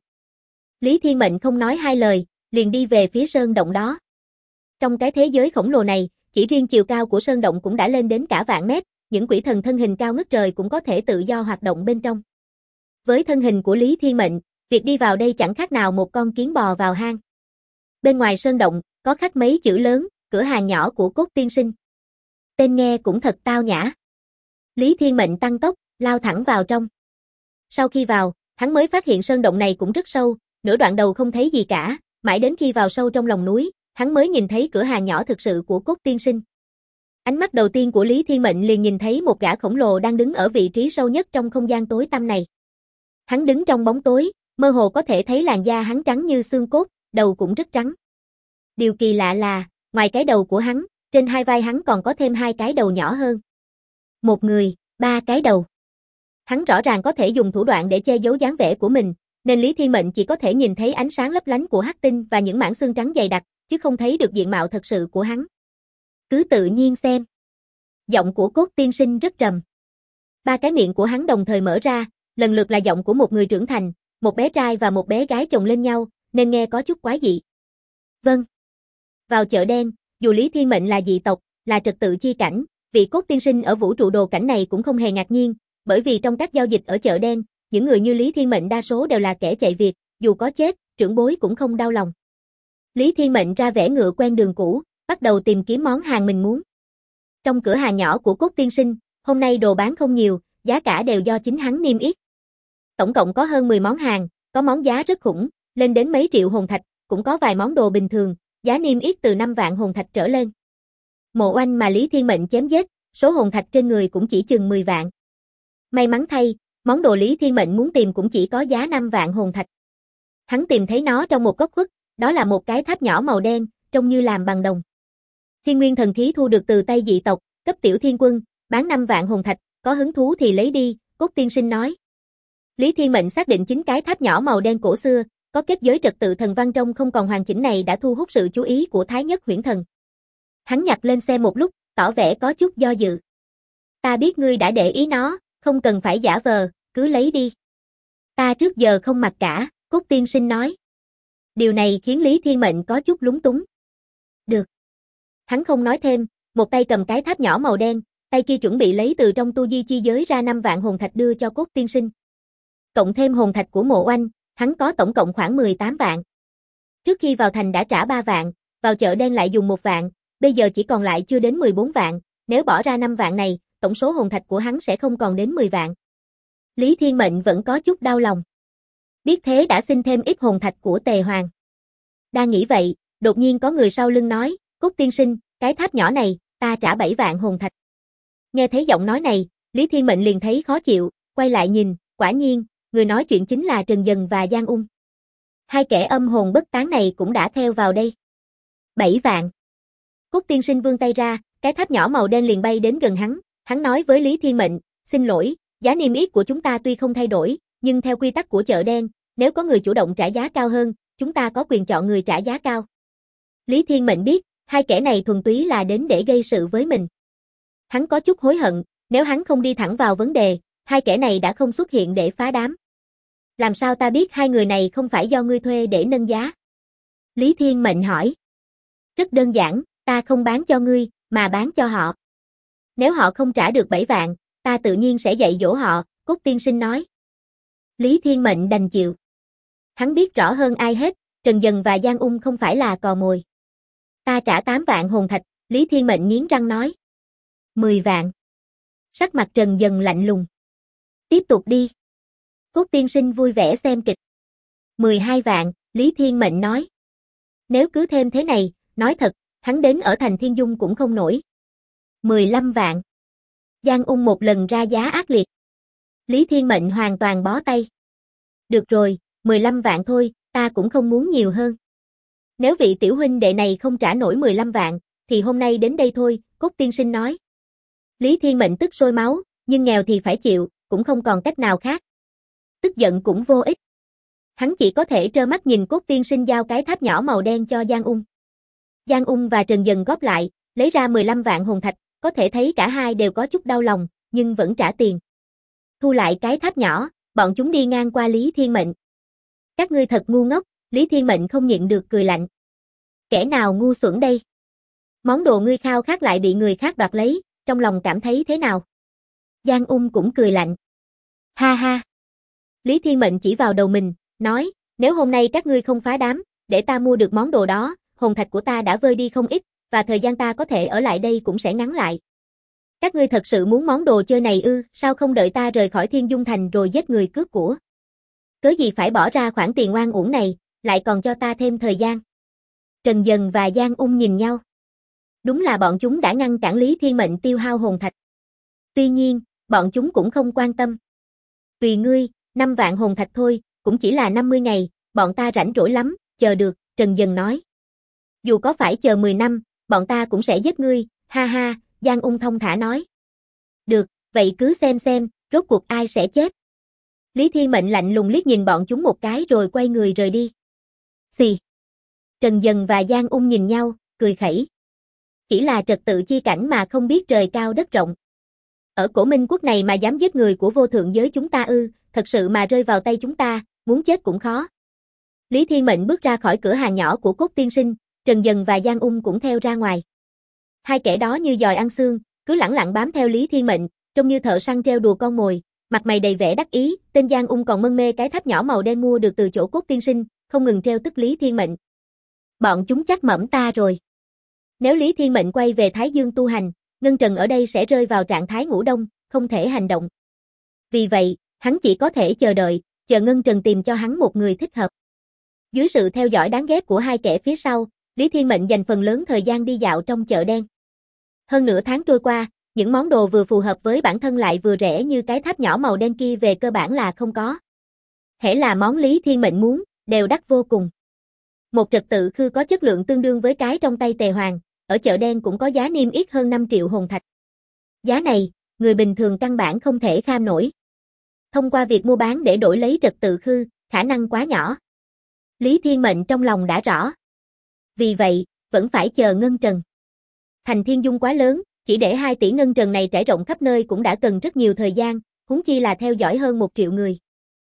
Lý Thiên Mệnh không nói hai lời, liền đi về phía sơn động đó. Trong cái thế giới khổng lồ này, chỉ riêng chiều cao của sơn động cũng đã lên đến cả vạn mét, những quỷ thần thân hình cao ngất trời cũng có thể tự do hoạt động bên trong. Với thân hình của Lý Thiên Mệnh, việc đi vào đây chẳng khác nào một con kiến bò vào hang. Bên ngoài sơn động, có khắc mấy chữ lớn, cửa hàng nhỏ của Cốt Tiên Sinh. Tên nghe cũng thật tao nhã. Lý Thiên Mệnh tăng tốc, lao thẳng vào trong. Sau khi vào, hắn mới phát hiện sơn động này cũng rất sâu, nửa đoạn đầu không thấy gì cả, mãi đến khi vào sâu trong lòng núi, hắn mới nhìn thấy cửa hàng nhỏ thực sự của Cốt Tiên Sinh. Ánh mắt đầu tiên của Lý Thiên Mệnh liền nhìn thấy một gã khổng lồ đang đứng ở vị trí sâu nhất trong không gian tối tăm này. Hắn đứng trong bóng tối, mơ hồ có thể thấy làn da hắn trắng như xương cốt, đầu cũng rất trắng. Điều kỳ lạ là, ngoài cái đầu của hắn, trên hai vai hắn còn có thêm 2 cái đầu nhỏ hơn. Một người, 3 cái đầu. Hắn rõ ràng có thể dùng thủ đoạn để che giấu dáng vẻ của mình, nên Lý Thiên Mệnh chỉ có thể nhìn thấy ánh sáng lấp lánh của hắc tinh và những mảng xương trắng dày đặc, chứ không thấy được diện mạo thật sự của hắn. Cứ tự nhiên xem. Giọng của Cốt Tiên Sinh rất trầm. 3 cái miệng của hắn đồng thời mở ra, lần lượt là giọng của một người trưởng thành, một bé trai và một bé gái chồng lên nhau, nên nghe có chút quái dị. Vâng. Vào chợ đen, dù Lý Thiên Mệnh là dị tộc, là trật tự chi cảnh, vị Cốt Tiên Sinh ở vũ trụ đồ cảnh này cũng không hề ngạc nhiên, bởi vì trong các giao dịch ở chợ đen, những người như Lý Thiên Mệnh đa số đều là kẻ chạy việc, dù có chết, trưởng bối cũng không đau lòng. Lý Thiên Mệnh ra vẻ ngựa quen đường cũ, bắt đầu tìm kiếm món hàng mình muốn. Trong cửa hàng nhỏ của Cốt Tiên Sinh, hôm nay đồ bán không nhiều, giá cả đều do chính hắn niêm yết. Tổng cộng có hơn 10 món hàng, có món giá rất khủng, lên đến mấy triệu hồn thạch, cũng có vài món đồ bình thường, giá niêm yết từ 5 vạn hồn thạch trở lên. Mộ Oanh mà Lý Thiên Mệnh chém giết, số hồn thạch trên người cũng chỉ chừng 10 vạn. May mắn thay, món đồ Lý Thiên Mệnh muốn tìm cũng chỉ có giá 5 vạn hồn thạch. Hắn tìm thấy nó trong một góc khuất, đó là một cái tháp nhỏ màu đen, trông như làm bằng đồng. Thiên nguyên thần khí thu được từ tay dị tộc, cấp tiểu thiên quân, bán 5 vạn hồn thạch, có hứng thú thì lấy đi, Cốt Tiên Sinh nói. Lý Thiên Mệnh xác định chính cái tháp nhỏ màu đen cổ xưa, có kết giới trật tự thần văn trong không còn hoàn chỉnh này đã thu hút sự chú ý của Thái Nhất Huyễn Thần. Hắn nhặt lên xem một lúc, tỏ vẻ có chút do dự. Ta biết ngươi đã để ý nó, không cần phải giả vờ, cứ lấy đi. Ta trước giờ không mặc cả, Cốt Tiên Sinh nói. Điều này khiến Lý Thiên Mệnh có chút lúng túng. Được. Hắn không nói thêm, một tay cầm cái tháp nhỏ màu đen, tay kia chuẩn bị lấy từ trong tu di chi giới ra 5 vạn hồn thạch đưa cho Cốt Tiên Sinh. Cộng thêm hồn thạch của Mộ Oanh, hắn có tổng cộng khoảng 18 vạn. Trước khi vào thành đã trả 3 vạn, vào chợ đen lại dùng 1 vạn, bây giờ chỉ còn lại chưa đến 14 vạn, nếu bỏ ra 5 vạn này, tổng số hồn thạch của hắn sẽ không còn đến 10 vạn. Lý Thiên Mệnh vẫn có chút đau lòng. Biết thế đã xin thêm ít hồn thạch của Tề Hoàng. Đang nghĩ vậy, đột nhiên có người sau lưng nói, Cốt Tiên Sinh, cái tháp nhỏ này, ta trả 7 vạn hồn thạch. Nghe thấy giọng nói này, Lý Thiên Mệnh liền thấy khó chịu, quay lại nhìn, quả nhiên, người nói chuyện chính là Trần Dần và Giang Ung. 2 kẻ âm hồn bất tán này cũng đã theo vào đây. 7 vạn. Cốt Tiên Sinh vươn tay ra, cái tháp nhỏ màu đen liền bay đến gần hắn nói với Lý Thiên Mệnh, xin lỗi, giá niêm yết của chúng ta tuy không thay đổi, nhưng theo quy tắc của chợ đen, nếu có người chủ động trả giá cao hơn, chúng ta có quyền chọn người trả giá cao. Lý Thiên Mệnh biết, 2 kẻ này thuần túy là đến để gây sự với mình. Hắn có chút hối hận, nếu hắn không đi thẳng vào vấn đề, hai kẻ này đã không xuất hiện để phá đám. Làm sao ta biết hai người này không phải do ngươi thuê để nâng giá? Lý Thiên Mệnh hỏi. Rất đơn giản, ta không bán cho ngươi, mà bán cho họ. Nếu họ không trả được 7 vạn, ta tự nhiên sẽ dạy dỗ họ, Cốt tiên sinh nói. Lý Thiên Mệnh đành chịu. Hắn biết rõ hơn ai hết, Trần Dần và Giang Ung không phải là cò mồi. Ta trả 8 vạn hồn thạch, Lý Thiên Mệnh nghiến răng nói. 10 vạn. Sắc mặt Trần Dần lạnh lùng. Tiếp tục đi. Cốt tiên sinh vui vẻ xem kịch. 12 vạn, Lý Thiên Mệnh nói. Nếu cứ thêm thế này, nói thật, hắn đến ở thành Thiên Dung cũng không nổi. 15 vạn. Giang Ung một lần ra giá ác liệt. Lý Thiên Mệnh hoàn toàn bó tay. Được rồi, 15 vạn thôi, ta cũng không muốn nhiều hơn. Nếu vị tiểu huynh đệ này không trả nổi 15 vạn, thì hôm nay đến đây thôi, Cốt tiên sinh nói. Lý Thiên Mệnh tức sôi máu, nhưng nghèo thì phải chịu, cũng không còn cách nào khác. Tức giận cũng vô ích. Hắn chỉ có thể trơ mắt nhìn Cốt tiên sinh giao cái tháp nhỏ màu đen cho Giang Ung. Giang Ung và Trần Dần góp lại, lấy ra 15 vạn hồn thạch, có thể thấy cả hai đều có chút đau lòng, nhưng vẫn trả tiền. Thu lại cái tháp nhỏ, bọn chúng đi ngang qua Lý Thiên Mệnh. Các ngươi thật ngu ngốc, Lý Thiên Mệnh không nhịn được cười lạnh. Kẻ nào ngu xuẩn đây? Món đồ ngươi khao khát lại bị người khác đoạt lấy, trong lòng cảm thấy thế nào? Giang Ung cũng cười lạnh. Ha ha. Lý Thiên Mệnh chỉ vào đầu mình, nói, nếu hôm nay các ngươi không phá đám, để ta mua được món đồ đó, hồn thạch của ta đã vơi đi không ít, và thời gian ta có thể ở lại đây cũng sẽ ngắn lại. Các ngươi thật sự muốn món đồ chơi này ư, sao không đợi ta rời khỏi Thiên Dung Thành rồi giết người cướp của? Cớ gì phải bỏ ra khoản tiền oan uổng này, lại còn cho ta thêm thời gian? Trần Dần và Giang Ung nhìn nhau. Đúng là bọn chúng đã ngăn cản Lý Thiên Mệnh tiêu hao hồn thạch. Tuy nhiên, bọn chúng cũng không quan tâm. Tùy ngươi, 5 vạn hồn thạch thôi, cũng chỉ là 50 ngày, bọn ta rảnh rỗi lắm, chờ được, Trần Dần nói. Dù có phải chờ 10 năm, bọn ta cũng sẽ giết ngươi, ha ha, Giang Ung thông thả nói. Được, vậy cứ xem, rốt cuộc ai sẽ chết. Lý Thiên Mệnh lạnh lùng liếc nhìn bọn chúng một cái rồi quay người rời đi. Xì. Trần Dần và Giang Ung nhìn nhau, cười khẩy. Chỉ là trật tự chi cảnh mà không biết trời cao đất rộng. Ở Cổ Minh quốc này mà dám giết người của vô thượng giới chúng ta ư, thật sự mà rơi vào tay chúng ta, muốn chết cũng khó. Lý Thiên Mệnh bước ra khỏi cửa hàng nhỏ của Cốt tiên sinh, Trần Dần và Giang Ung cũng theo ra ngoài. Hai kẻ đó như giòi ăn xương, cứ lẳng lặng bám theo Lý Thiên Mệnh, trông như thợ săn treo đùa con mồi, mặt mày đầy vẻ đắc ý, tên Giang Ung còn mân mê cái tháp nhỏ màu đen mua được từ chỗ Cốt tiên sinh, không ngừng treo tức Lý Thiên Mệnh. Bọn chúng chắc mẩm ta rồi. Nếu Lý Thiên Mệnh quay về Thái Dương tu hành, Ngân Trần ở đây sẽ rơi vào trạng thái ngủ đông, không thể hành động. Vì vậy, hắn chỉ có thể chờ đợi, chờ Ngân Trần tìm cho hắn một người thích hợp. Dưới sự theo dõi đáng ghét của hai kẻ phía sau, Lý Thiên Mệnh dành phần lớn thời gian đi dạo trong chợ đen. Hơn nửa tháng trôi qua, những món đồ vừa phù hợp với bản thân lại vừa rẻ như cái tháp nhỏ màu đen kia về cơ bản là không có. Hễ là món Lý Thiên Mệnh muốn, đều đắt vô cùng. Một trật tự khư có chất lượng tương đương với cái trong tay Tề Hoàng, ở chợ đen cũng có giá niêm yết hơn 5 triệu hồn thạch. Giá này, người bình thường căn bản không thể kham nổi. Thông qua việc mua bán để đổi lấy trật tự khư, khả năng quá nhỏ. Lý Thiên Mệnh trong lòng đã rõ. Vì vậy, vẫn phải chờ Ngân Trần. Thành Thiên Dung quá lớn, chỉ để 2 tỷ Ngân Trần này trải rộng khắp nơi cũng đã cần rất nhiều thời gian, huống chi là theo dõi hơn 1 triệu người.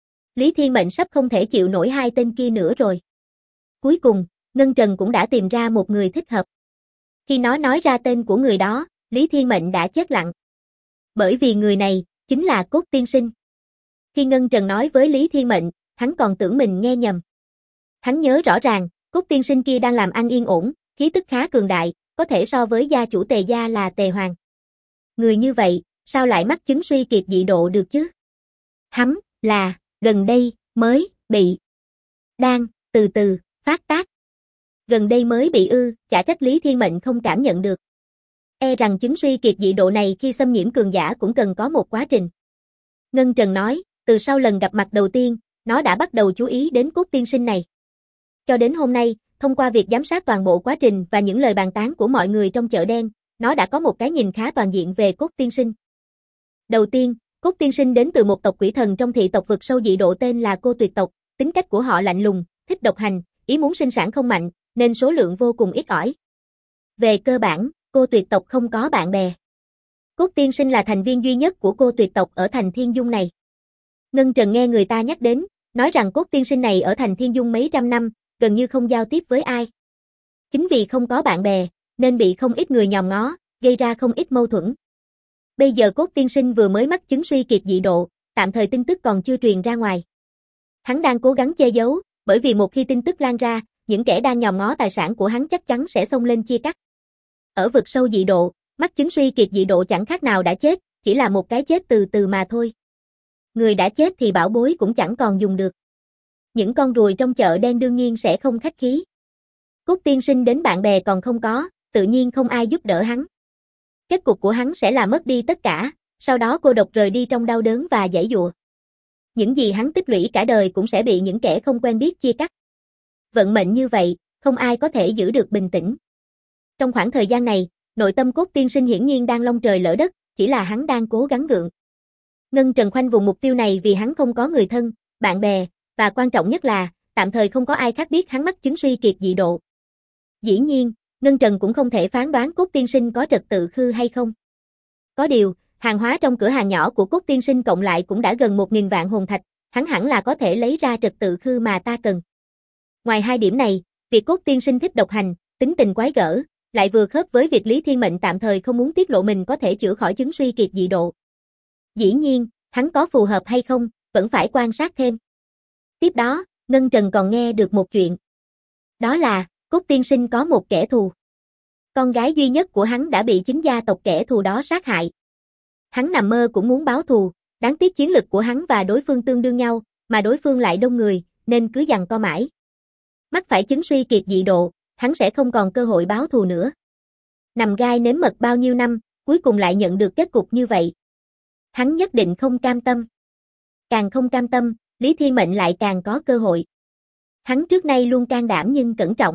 Lý Thiên Mệnh sắp không thể chịu nổi hai tên kia nữa rồi. Cuối cùng, Ngân Trần cũng đã tìm ra một người thích hợp. Khi nó nói ra tên của người đó, Lý Thiên Mệnh đã chết lặng. Bởi vì người này, chính là Cốt tiên sinh. Khi Ngân Trần nói với Lý Thiên Mệnh, hắn còn tưởng mình nghe nhầm. Hắn nhớ rõ ràng, Cốt tiên sinh kia đang làm ăn yên ổn, khí tức khá cường đại, có thể so với gia chủ Tề gia là Tề Hoàng. Người như vậy, sao lại mắc chứng suy kiệt dị độ được chứ? Hắn, là, gần đây, mới, bị. Đang, từ từ, phát tác. Gần đây mới bị chả trách Lý Thiên Mệnh không cảm nhận được. E rằng chứng suy kiệt dị độ này khi xâm nhiễm cường giả cũng cần có một quá trình. Ngân Trần nói, từ sau lần gặp mặt đầu tiên, nó đã bắt đầu chú ý đến Cốt tiên sinh này. Cho đến hôm nay, thông qua việc giám sát toàn bộ quá trình và những lời bàn tán của mọi người trong chợ đen, nó đã có một cái nhìn khá toàn diện về Cốt tiên sinh. Đầu tiên, Cốt tiên sinh đến từ một tộc quỷ thần trong thị tộc vực sâu dị độ tên là Cô Tuyệt tộc, tính cách của họ lạnh lùng, thích độc hành, ý muốn sinh sản không mạnh, nên số lượng vô cùng ít ỏi. Về cơ bản, Cô Tuyệt tộc không có bạn bè. Cốt tiên sinh là thành viên duy nhất của cô tuyệt tộc ở thành Thiên Dung này. Ngân Trần nghe người ta nhắc đến, nói rằng cốt tiên sinh này ở thành Thiên Dung mấy trăm năm, gần như không giao tiếp với ai. Chính vì không có bạn bè, nên bị không ít người nhòm ngó, gây ra không ít mâu thuẫn. Bây giờ cốt tiên sinh vừa mới mắc chứng suy kiệt dị độ, tạm thời tin tức còn chưa truyền ra ngoài. Hắn đang cố gắng che giấu, bởi vì một khi tin tức lan ra, những kẻ đang nhòm ngó tài sản của hắn chắc chắn sẽ xông lên chia cắt. Ở vực sâu dị độ, mắc chứng suy kiệt dị độ chẳng khác nào đã chết, chỉ là một cái chết từ từ mà thôi. Người đã chết thì bảo bối cũng chẳng còn dùng được. Những con ruồi trong chợ đen đương nhiên sẽ không khách khí. Cốt tiên sinh đến bạn bè còn không có, tự nhiên không ai giúp đỡ hắn. Kết cục của hắn sẽ là mất đi tất cả, sau đó cô độc rời đi trong đau đớn và giãy giụa. Những gì hắn tích lũy cả đời cũng sẽ bị những kẻ không quen biết chia cắt. Vận mệnh như vậy, không ai có thể giữ được bình tĩnh. Trong khoảng thời gian này, nội tâm cốt tiên sinh hiển nhiên đang long trời lỡ đất, chỉ là hắn đang cố gắng gượng. Ngân Trần khoanh vùng mục tiêu này vì hắn không có người thân, bạn bè, và quan trọng nhất là, tạm thời không có ai khác biết hắn mắc chứng suy kiệt dị độ. Dĩ nhiên, Ngân Trần cũng không thể phán đoán cốt tiên sinh có trật tự khư hay không. Có điều, hàng hóa trong cửa hàng nhỏ của cốt tiên sinh cộng lại cũng đã gần 1.000 vạn hồn thạch, hắn hẳn là có thể lấy ra trật tự khư mà ta cần. Ngoài hai điểm này, việc cốt tiên sinh thích độc hành, tính tình quái gở, lại vừa khớp với việc Lý Thiên Mệnh tạm thời không muốn tiết lộ mình có thể chữa khỏi chứng suy kiệt dị độ. Dĩ nhiên, hắn có phù hợp hay không, vẫn phải quan sát thêm. Tiếp đó, Ngân Trần còn nghe được một chuyện. Đó là, cốt tiên sinh có một kẻ thù. Con gái duy nhất của hắn đã bị chính gia tộc kẻ thù đó sát hại. Hắn nằm mơ cũng muốn báo thù, đáng tiếc chiến lực của hắn và đối phương tương đương nhau, mà đối phương lại đông người, nên cứ giằng co mãi. Mắc phải chứng suy kiệt dị độ, hắn sẽ không còn cơ hội báo thù nữa. Nằm gai nếm mật bao nhiêu năm, cuối cùng lại nhận được kết cục như vậy. Hắn nhất định không cam tâm. Càng không cam tâm, Lý Thiên Mệnh lại càng có cơ hội. Hắn trước nay luôn can đảm nhưng cẩn trọng.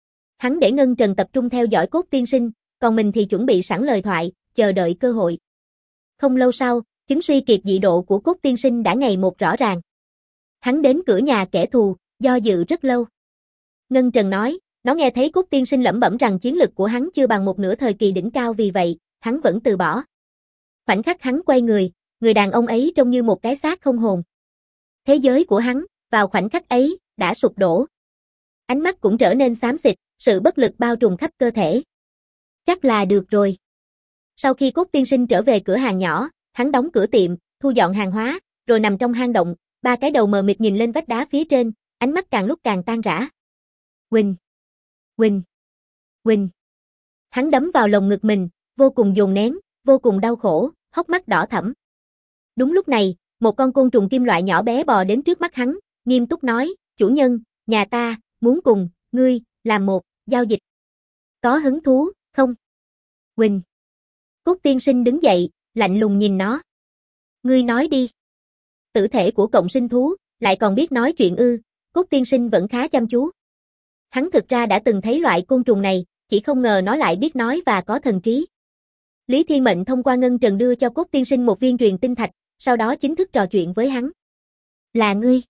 Hắn để Ngân Trần tập trung theo dõi cốt tiên sinh, còn mình thì chuẩn bị sẵn lời thoại, chờ đợi cơ hội. Không lâu sau, chứng suy kiệt dị độ của cốt tiên sinh đã ngày một rõ ràng. Hắn đến cửa nhà kẻ thù, do dự rất lâu. Ngân Trần nói, nó nghe thấy cốt tiên sinh lẩm bẩm rằng chiến lực của hắn chưa bằng một nửa thời kỳ đỉnh cao, vì vậy, hắn vẫn từ bỏ. Khoảnh khắc hắn quay người đàn ông ấy trông như một cái xác không hồn. Thế giới của hắn, vào khoảnh khắc ấy, đã sụp đổ. Ánh mắt cũng trở nên xám xịt, sự bất lực bao trùm khắp cơ thể. Chắc là được rồi. Sau khi cốt tiên sinh trở về cửa hàng nhỏ, hắn đóng cửa tiệm, thu dọn hàng hóa, rồi nằm trong hang động, ba cái đầu mờ mịt nhìn lên vách đá phía trên, ánh mắt càng lúc càng tan rã. Quỳnh! Quỳnh! Quỳnh! Hắn đấm vào lồng ngực mình, vô cùng dồn nén, vô cùng đau khổ, hốc mắt đỏ thẫm. Đúng lúc này, một con côn trùng kim loại nhỏ bé bò đến trước mắt hắn, nghiêm túc nói, chủ nhân, nhà ta, muốn cùng, ngươi, làm một, giao dịch. Có hứng thú, không? Quỳnh! Cốt tiên sinh đứng dậy, lạnh lùng nhìn nó. Ngươi nói đi. Tử thể của cộng sinh thú, lại còn biết nói chuyện ư? Cốt tiên sinh vẫn khá chăm chú. Hắn thực ra đã từng thấy loại côn trùng này, chỉ không ngờ nó lại biết nói và có thần trí. Lý Thiên Mệnh thông qua Ngân Trần đưa cho cốt tiên sinh một viên truyền tinh thạch, sau đó chính thức trò chuyện với hắn. Là ngươi.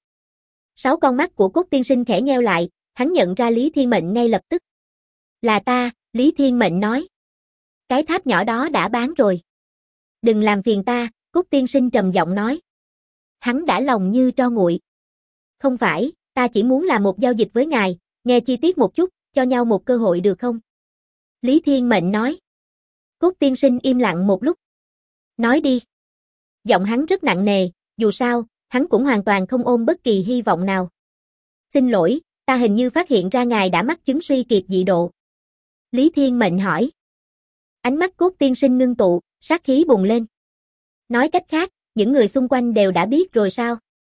6 con mắt của cốt tiên sinh khẽ nheo lại, hắn nhận ra Lý Thiên Mệnh ngay lập tức. Là ta, Lý Thiên Mệnh nói. Cái tháp nhỏ đó đã bán rồi. Đừng làm phiền ta, cốt tiên sinh trầm giọng nói. Hắn đã lòng như tro nguội. Không phải, ta chỉ muốn làm một giao dịch với ngài, nghe chi tiết một chút, cho nhau một cơ hội được không? Lý Thiên Mệnh nói. Cốt tiên sinh im lặng một lúc. Nói đi. Giọng hắn rất nặng nề, dù sao, hắn cũng hoàn toàn không ôm bất kỳ hy vọng nào. Xin lỗi, ta hình như phát hiện ra ngài đã mắc chứng suy kiệt dị độ. Lý Thiên Mệnh hỏi. Ánh mắt cốt tiên sinh ngưng tụ, sát khí bùng lên. Nói cách khác, những người xung quanh đều đã biết rồi sao?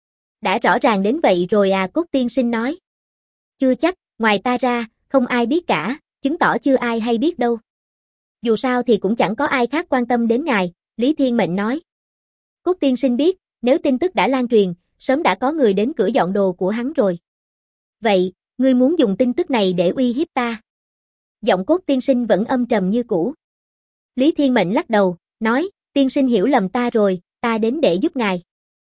Đã rõ ràng đến vậy rồi à, cốt tiên sinh nói. Chưa chắc, ngoài ta ra, không ai biết cả, chứng tỏ chưa ai hay biết đâu. Dù sao thì cũng chẳng có ai khác quan tâm đến ngài, Lý Thiên Mệnh nói. Cốt tiên sinh biết, nếu tin tức đã lan truyền, sớm đã có người đến cửa dọn đồ của hắn rồi. Vậy, ngươi muốn dùng tin tức này để uy hiếp ta? Giọng cốt tiên sinh vẫn âm trầm như cũ. Lý Thiên Mệnh lắc đầu, nói, tiên sinh hiểu lầm ta rồi, ta đến để giúp ngài.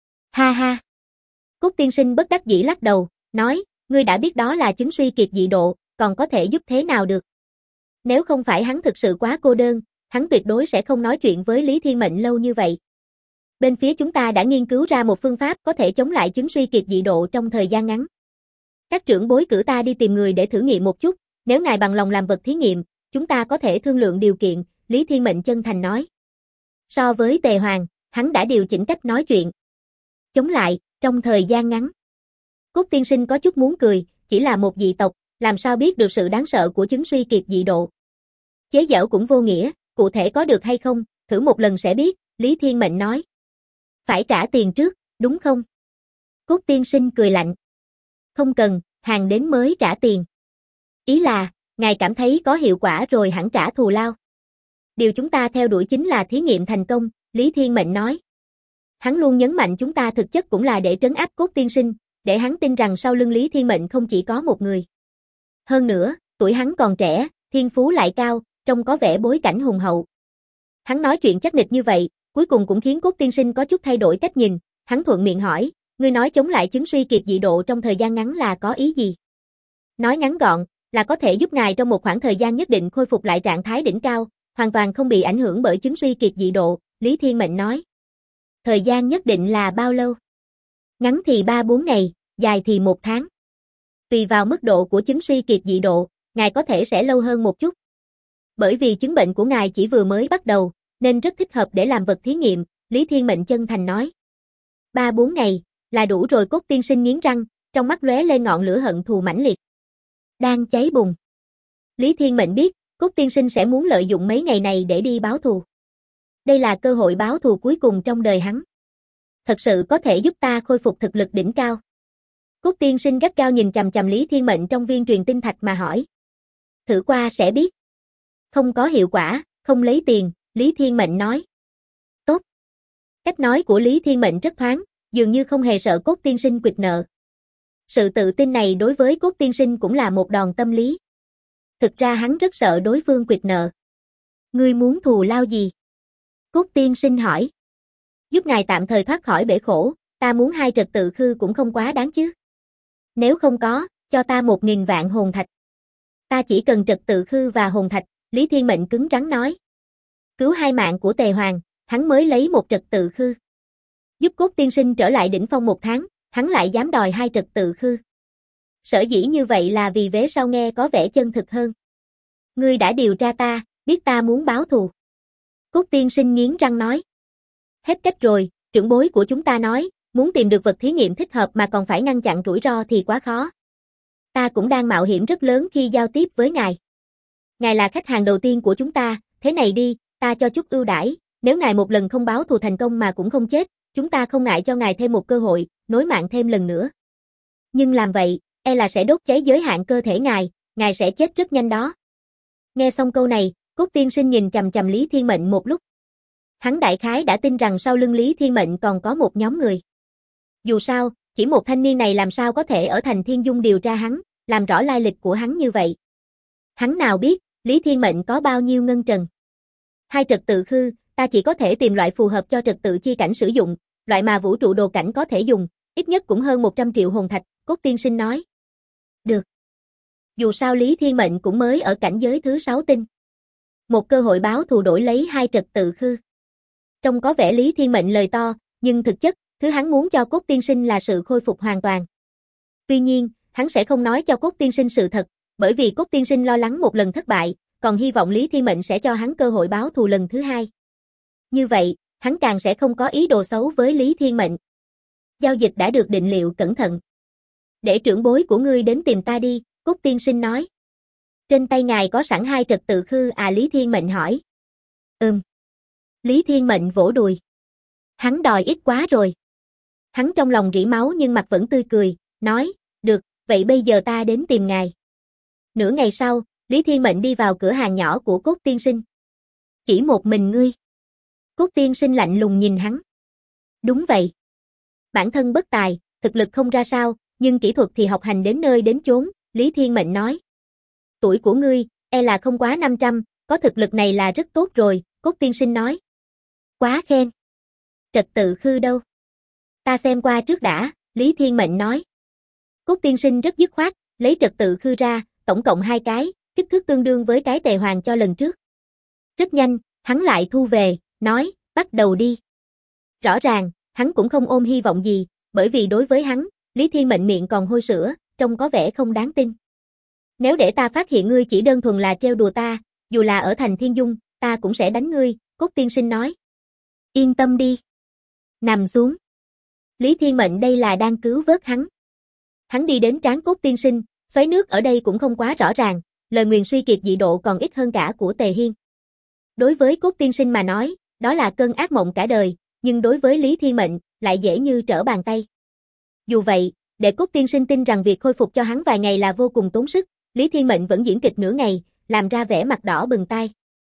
Ha ha. Cốt tiên sinh bất đắc dĩ lắc đầu, nói, ngươi đã biết đó là chứng suy kiệt dị độ, còn có thể giúp thế nào được? Nếu không phải hắn thực sự quá cô đơn, hắn tuyệt đối sẽ không nói chuyện với Lý Thiên Mệnh lâu như vậy. Bên phía chúng ta đã nghiên cứu ra một phương pháp có thể chống lại chứng suy kiệt dị độ trong thời gian ngắn. Các trưởng bối cử ta đi tìm người để thử nghiệm một chút, nếu ngài bằng lòng làm vật thí nghiệm, chúng ta có thể thương lượng điều kiện, Lý Thiên Mệnh chân thành nói. So với Tề Hoàng, hắn đã điều chỉnh cách nói chuyện. Chống lại, trong thời gian ngắn. Cốt tiên sinh có chút muốn cười, chỉ là một dị tộc, làm sao biết được sự đáng sợ của chứng suy kiệt dị độ. Chế giễu cũng vô nghĩa, cụ thể có được hay không, thử một lần sẽ biết, Lý Thiên Mệnh nói. Phải trả tiền trước, đúng không? Cốt tiên sinh cười lạnh. Không cần, hàng đến mới trả tiền. Ý là, ngài cảm thấy có hiệu quả rồi hẳn trả thù lao. Điều chúng ta theo đuổi chính là thí nghiệm thành công, Lý Thiên Mệnh nói. Hắn luôn nhấn mạnh chúng ta thực chất cũng là để trấn áp Cốt tiên sinh, để hắn tin rằng sau lưng Lý Thiên Mệnh không chỉ có một người. Hơn nữa, tuổi hắn còn trẻ, thiên phú lại cao, trông có vẻ bối cảnh hùng hậu. Hắn nói chuyện chắc nịch như vậy, cuối cùng cũng khiến Cốt tiên sinh có chút thay đổi cách nhìn, hắn thuận miệng hỏi, ngươi nói chống lại chứng suy kiệt dị độ trong thời gian ngắn là có ý gì? Nói ngắn gọn, là có thể giúp ngài trong một khoảng thời gian nhất định khôi phục lại trạng thái đỉnh cao, hoàn toàn không bị ảnh hưởng bởi chứng suy kiệt dị độ, Lý Thiên Mệnh nói. Thời gian nhất định là bao lâu? Ngắn thì 3-4 ngày, dài thì 1 tháng. Tùy vào mức độ của chứng suy kiệt dị độ, ngài có thể sẽ lâu hơn một chút. Bởi vì chứng bệnh của ngài chỉ vừa mới bắt đầu, nên rất thích hợp để làm vật thí nghiệm, Lý Thiên Mệnh chân thành nói. 3-4 ngày, là đủ rồi. Cốt tiên sinh nghiến răng, trong mắt lóe lên ngọn lửa hận thù mãnh liệt. Đang cháy bùng. Lý Thiên Mệnh biết, Cốt tiên sinh sẽ muốn lợi dụng mấy ngày này để đi báo thù. Đây là cơ hội báo thù cuối cùng trong đời hắn. Thật sự có thể giúp ta khôi phục thực lực đỉnh cao. Cốt tiên sinh gắt gao nhìn chằm chằm Lý Thiên Mệnh trong viên truyền tinh thạch mà hỏi. Thử qua sẽ biết. Không có hiệu quả, không lấy tiền, Lý Thiên Mệnh nói. Tốt. Cách nói của Lý Thiên Mệnh rất thoáng, dường như không hề sợ Cốt tiên sinh quỵt nợ. Sự tự tin này đối với Cốt tiên sinh cũng là một đòn tâm lý. Thực ra hắn rất sợ đối phương quỵt nợ. Ngươi muốn thù lao gì? Cốt tiên sinh hỏi. Giúp ngài tạm thời thoát khỏi bể khổ, ta muốn 2 trật tự khư cũng không quá đáng chứ. Nếu không có, cho ta 1.000 vạn hồn thạch. Ta chỉ cần trật tự khư và hồn thạch, Lý Thiên Mệnh cứng rắn nói. Cứu 2 mạng của Tề Hoàng, hắn mới lấy 1 trật tự khư. Giúp Cốt tiên sinh trở lại đỉnh phong 1 tháng, hắn lại dám đòi 2 trật tự khư. Sở dĩ như vậy là vì vế sau nghe có vẻ chân thực hơn. Ngươi đã điều tra ta, biết ta muốn báo thù. Cốt tiên sinh nghiến răng nói. Hết cách rồi, trưởng bối của chúng ta nói, muốn tìm được vật thí nghiệm thích hợp mà còn phải ngăn chặn rủi ro thì quá khó. Ta cũng đang mạo hiểm rất lớn khi giao tiếp với ngài. Ngài là khách hàng đầu tiên của chúng ta, thế này đi, ta cho chút ưu đãi, nếu ngài một lần không báo thù thành công mà cũng không chết, chúng ta không ngại cho ngài thêm một cơ hội, nối mạng thêm lần nữa. Nhưng làm vậy, e là sẽ đốt cháy giới hạn cơ thể ngài sẽ chết rất nhanh đó. Nghe xong câu này, Cốt tiên sinh nhìn chằm chằm Lý Thiên Mệnh một lúc. Hắn đại khái đã tin rằng sau lưng Lý Thiên Mệnh còn có một nhóm người. Dù sao, chỉ một thanh niên này làm sao có thể ở thành Thiên Dung điều tra hắn, làm rõ lai lịch của hắn như vậy. Hắn nào biết, Lý Thiên Mệnh có bao nhiêu ngân trần. 2 trật tự khư, ta chỉ có thể tìm loại phù hợp cho trật tự chi cảnh sử dụng, loại mà vũ trụ đồ cảnh có thể dùng, ít nhất cũng hơn 100 triệu hồn thạch, Cốt tiên sinh nói. Được. Dù sao Lý Thiên Mệnh cũng mới ở cảnh giới thứ 6 tinh. Một cơ hội báo thù đổi lấy 2 trật tự khư. Trông có vẻ Lý Thiên Mệnh lời to, nhưng thực chất, thứ hắn muốn cho Cốt tiên sinh là sự khôi phục hoàn toàn. Tuy nhiên, hắn sẽ không nói cho Cốt tiên sinh sự thật, bởi vì Cốt tiên sinh lo lắng một lần thất bại, còn hy vọng Lý Thiên Mệnh sẽ cho hắn cơ hội báo thù lần thứ 2. Như vậy, hắn càng sẽ không có ý đồ xấu với Lý Thiên Mệnh. Giao dịch đã được định liệu cẩn thận. Để trưởng bối của ngươi đến tìm ta đi, Cốt tiên sinh nói. Trên tay ngài có sẵn 2 trật tự khư à, Lý Thiên Mệnh hỏi. Lý Thiên Mệnh vỗ đùi. Hắn đòi ít quá rồi. Hắn trong lòng rỉ máu nhưng mặt vẫn tươi cười, nói, được, vậy bây giờ ta đến tìm ngài. Nửa ngày sau, Lý Thiên Mệnh đi vào cửa hàng nhỏ của Cốt tiên sinh. Chỉ một mình ngươi. Cốt tiên sinh lạnh lùng nhìn hắn. Đúng vậy. Bản thân bất tài, thực lực không ra sao, nhưng kỹ thuật thì học hành đến nơi đến chốn, Lý Thiên Mệnh nói. Tuổi của ngươi, e là không quá 500, có thực lực này là rất tốt rồi, Cốt tiên sinh nói. Quá khen. Trật tự khư đâu? Ta xem qua trước đã, Lý Thiên Mệnh nói. Cốt tiên sinh rất dứt khoát, lấy trật tự khư ra, tổng cộng 2 cái, kích thước tương đương với cái Tề Hoàng cho lần trước. Rất nhanh, Hắn lại thu về, nói, bắt đầu đi. Rõ ràng, hắn cũng không ôm hy vọng gì, bởi vì đối với hắn, Lý Thiên Mệnh miệng còn hôi sữa, trông có vẻ không đáng tin. Nếu để ta phát hiện ngươi chỉ đơn thuần là trêu đùa ta, dù là ở thành Thiên Dung, ta cũng sẽ đánh ngươi, Cốt tiên sinh nói. Yên tâm đi. Nằm xuống. Lý Thiên Mệnh đây là đang cứu vớt hắn. Hắn đi đến trán Cốt tiên sinh, xoáy nước ở đây cũng không quá rõ ràng, lời nguyền suy kiệt dị độ còn ít hơn cả của Tề Hiên. Đối với Cốt tiên sinh mà nói, đó là cơn ác mộng cả đời, nhưng đối với Lý Thiên Mệnh, lại dễ như trở bàn tay. Dù vậy, để Cốt tiên sinh tin rằng việc khôi phục cho hắn vài ngày là vô cùng tốn sức, Lý Thiên Mệnh vẫn diễn kịch nửa ngày, làm ra vẻ mặt đỏ bừng tai.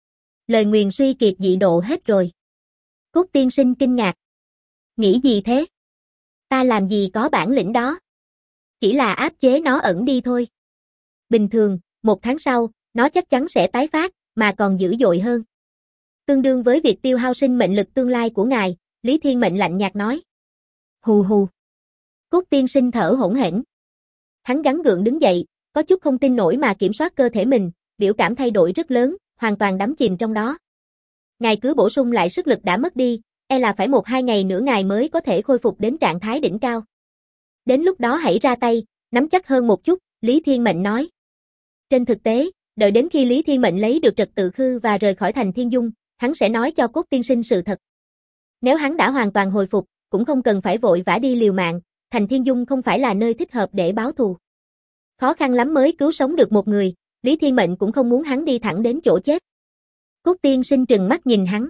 Lời nguyền suy kiệt dị độ hết rồi. Cốt tiên sinh kinh ngạc. Nghĩ gì thế? Ta làm gì có bản lĩnh đó. Chỉ là áp chế nó ẩn đi thôi. Bình thường, 1 tháng sau, nó chắc chắn sẽ tái phát, mà còn dữ dội hơn. Tương đương với việc tiêu hao sinh mệnh lực tương lai của ngài, Lý Thiên Mệnh lạnh nhạt nói. Hù hù. Cốt tiên sinh thở hổn hển. Hắn gắng gượng đứng dậy, có chút không tin nổi mà kiểm soát cơ thể mình, biểu cảm thay đổi rất lớn, hoàn toàn đắm chìm trong đó. Ngài cứ bổ sung lại sức lực đã mất đi, e là phải 1-2 ngày nữa ngài mới có thể khôi phục đến trạng thái đỉnh cao. Đến lúc đó hãy ra tay, nắm chắc hơn một chút, Lý Thiên Mệnh nói. Trên thực tế, đợi đến khi Lý Thiên Mệnh lấy được trật tự khư và rời khỏi thành Thiên Dung, hắn sẽ nói cho Cốt tiên sinh sự thật. Nếu hắn đã hoàn toàn hồi phục, cũng không cần phải vội vã đi liều mạng, thành Thiên Dung không phải là nơi thích hợp để báo thù. Khó khăn lắm mới cứu sống được một người, Lý Thiên Mệnh cũng không muốn hắn đi thẳng đến chỗ chết. Cốt tiên sinh trừng mắt nhìn hắn.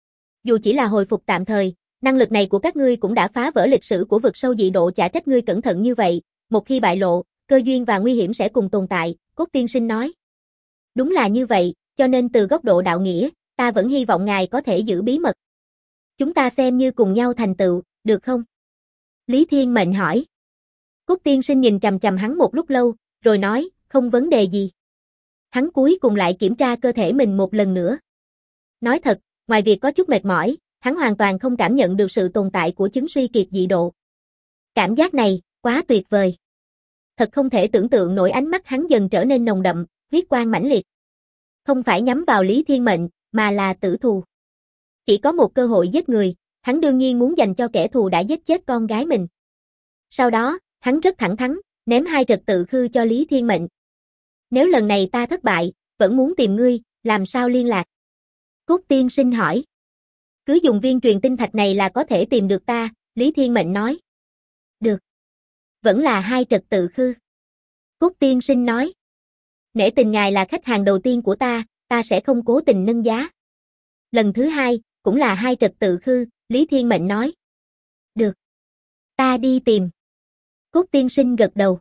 Dù chỉ là hồi phục tạm thời, năng lực này của các ngươi cũng đã phá vỡ lịch sử của vực sâu dị độ, chả trách ngươi cẩn thận như vậy, một khi bại lộ, cơ duyên và nguy hiểm sẽ cùng tồn tại, Cốt tiên sinh nói. Đúng là như vậy, cho nên từ góc độ đạo nghĩa, ta vẫn hy vọng ngài có thể giữ bí mật. Chúng ta xem như cùng nhau thành tựu, được không? Lý Thiên Mệnh hỏi. Cốt tiên sinh nhìn chằm chằm hắn một lúc lâu, rồi nói, không vấn đề gì. Hắn cuối cùng lại kiểm tra cơ thể mình một lần nữa. Nói thật, ngoài việc có chút mệt mỏi, hắn hoàn toàn không cảm nhận được sự tồn tại của chứng suy kiệt dị độ. Cảm giác này, quá tuyệt vời. Thật không thể tưởng tượng nổi, ánh mắt hắn dần trở nên nồng đậm, huyết quang mãnh liệt. Không phải nhắm vào Lý Thiên Mệnh, mà là tử thù. Chỉ có một cơ hội giết người, hắn đương nhiên muốn dành cho kẻ thù đã giết chết con gái mình. Sau đó, hắn rất thẳng thắn, ném 2 trật tự khư cho Lý Thiên Mệnh. Nếu lần này ta thất bại, vẫn muốn tìm ngươi, làm sao liên lạc? Cốt tiên sinh hỏi. Cứ dùng viên truyền tinh thạch này là có thể tìm được ta, Lý Thiên Mệnh nói. Được. Vẫn là 2 trật tự khư. Cốt tiên sinh nói. Nể tình ngài là khách hàng đầu tiên của ta sẽ không cố tình nâng giá. Lần thứ 2, cũng là 2 trật tự khư, Lý Thiên Mệnh nói. Được. Ta đi tìm. Cốt tiên sinh gật đầu.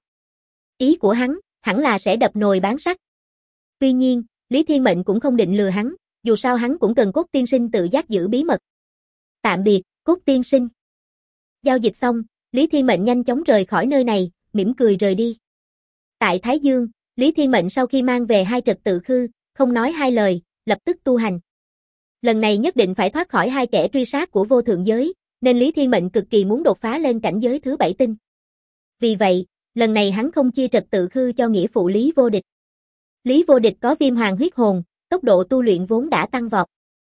Ý của hắn, hẳn là sẽ đập nồi bán sắt. Tuy nhiên, Lý Thiên Mệnh cũng không định lừa hắn, dù sao hắn cũng cần Cốt tiên sinh tự giác giữ bí mật. Tạm biệt, Cốt tiên sinh. Giao dịch xong, Lý Thiên Mệnh nhanh chóng rời khỏi nơi này, mỉm cười rời đi. Tại Thái Dương, Lý Thiên Mệnh sau khi mang về 2 trật tự khư, không nói 2 lời, lập tức tu hành. Lần này nhất định phải thoát khỏi 2 kẻ truy sát của vô thượng giới, nên Lý Thiên Mệnh cực kỳ muốn đột phá lên cảnh giới thứ 7 tinh. Vì vậy, lần này hắn không chia trật tự khư cho nghĩa phụ Lý Vô Địch. Lý Vô Địch có viêm hoàng huyết hồn, tốc độ tu luyện vốn đã tăng vọt.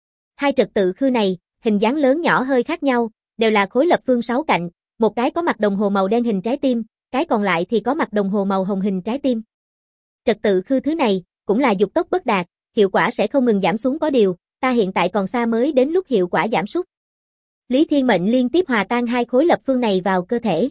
2 trật tự khư này, hình dáng lớn nhỏ hơi khác nhau, đều là khối lập phương 6 cạnh, một cái có mặt đồng hồ màu đen hình trái tim, cái còn lại thì có mặt đồng hồ màu hồng hình trái tim. Trật tự khư thứ này, cũng là dục tốc bất đạt, hiệu quả sẽ không ngừng giảm xuống, có điều, ta hiện tại còn xa mới đến lúc hiệu quả giảm sút. Lý Thiên Mệnh liên tiếp hòa tan 2 khối lập phương này vào cơ thể.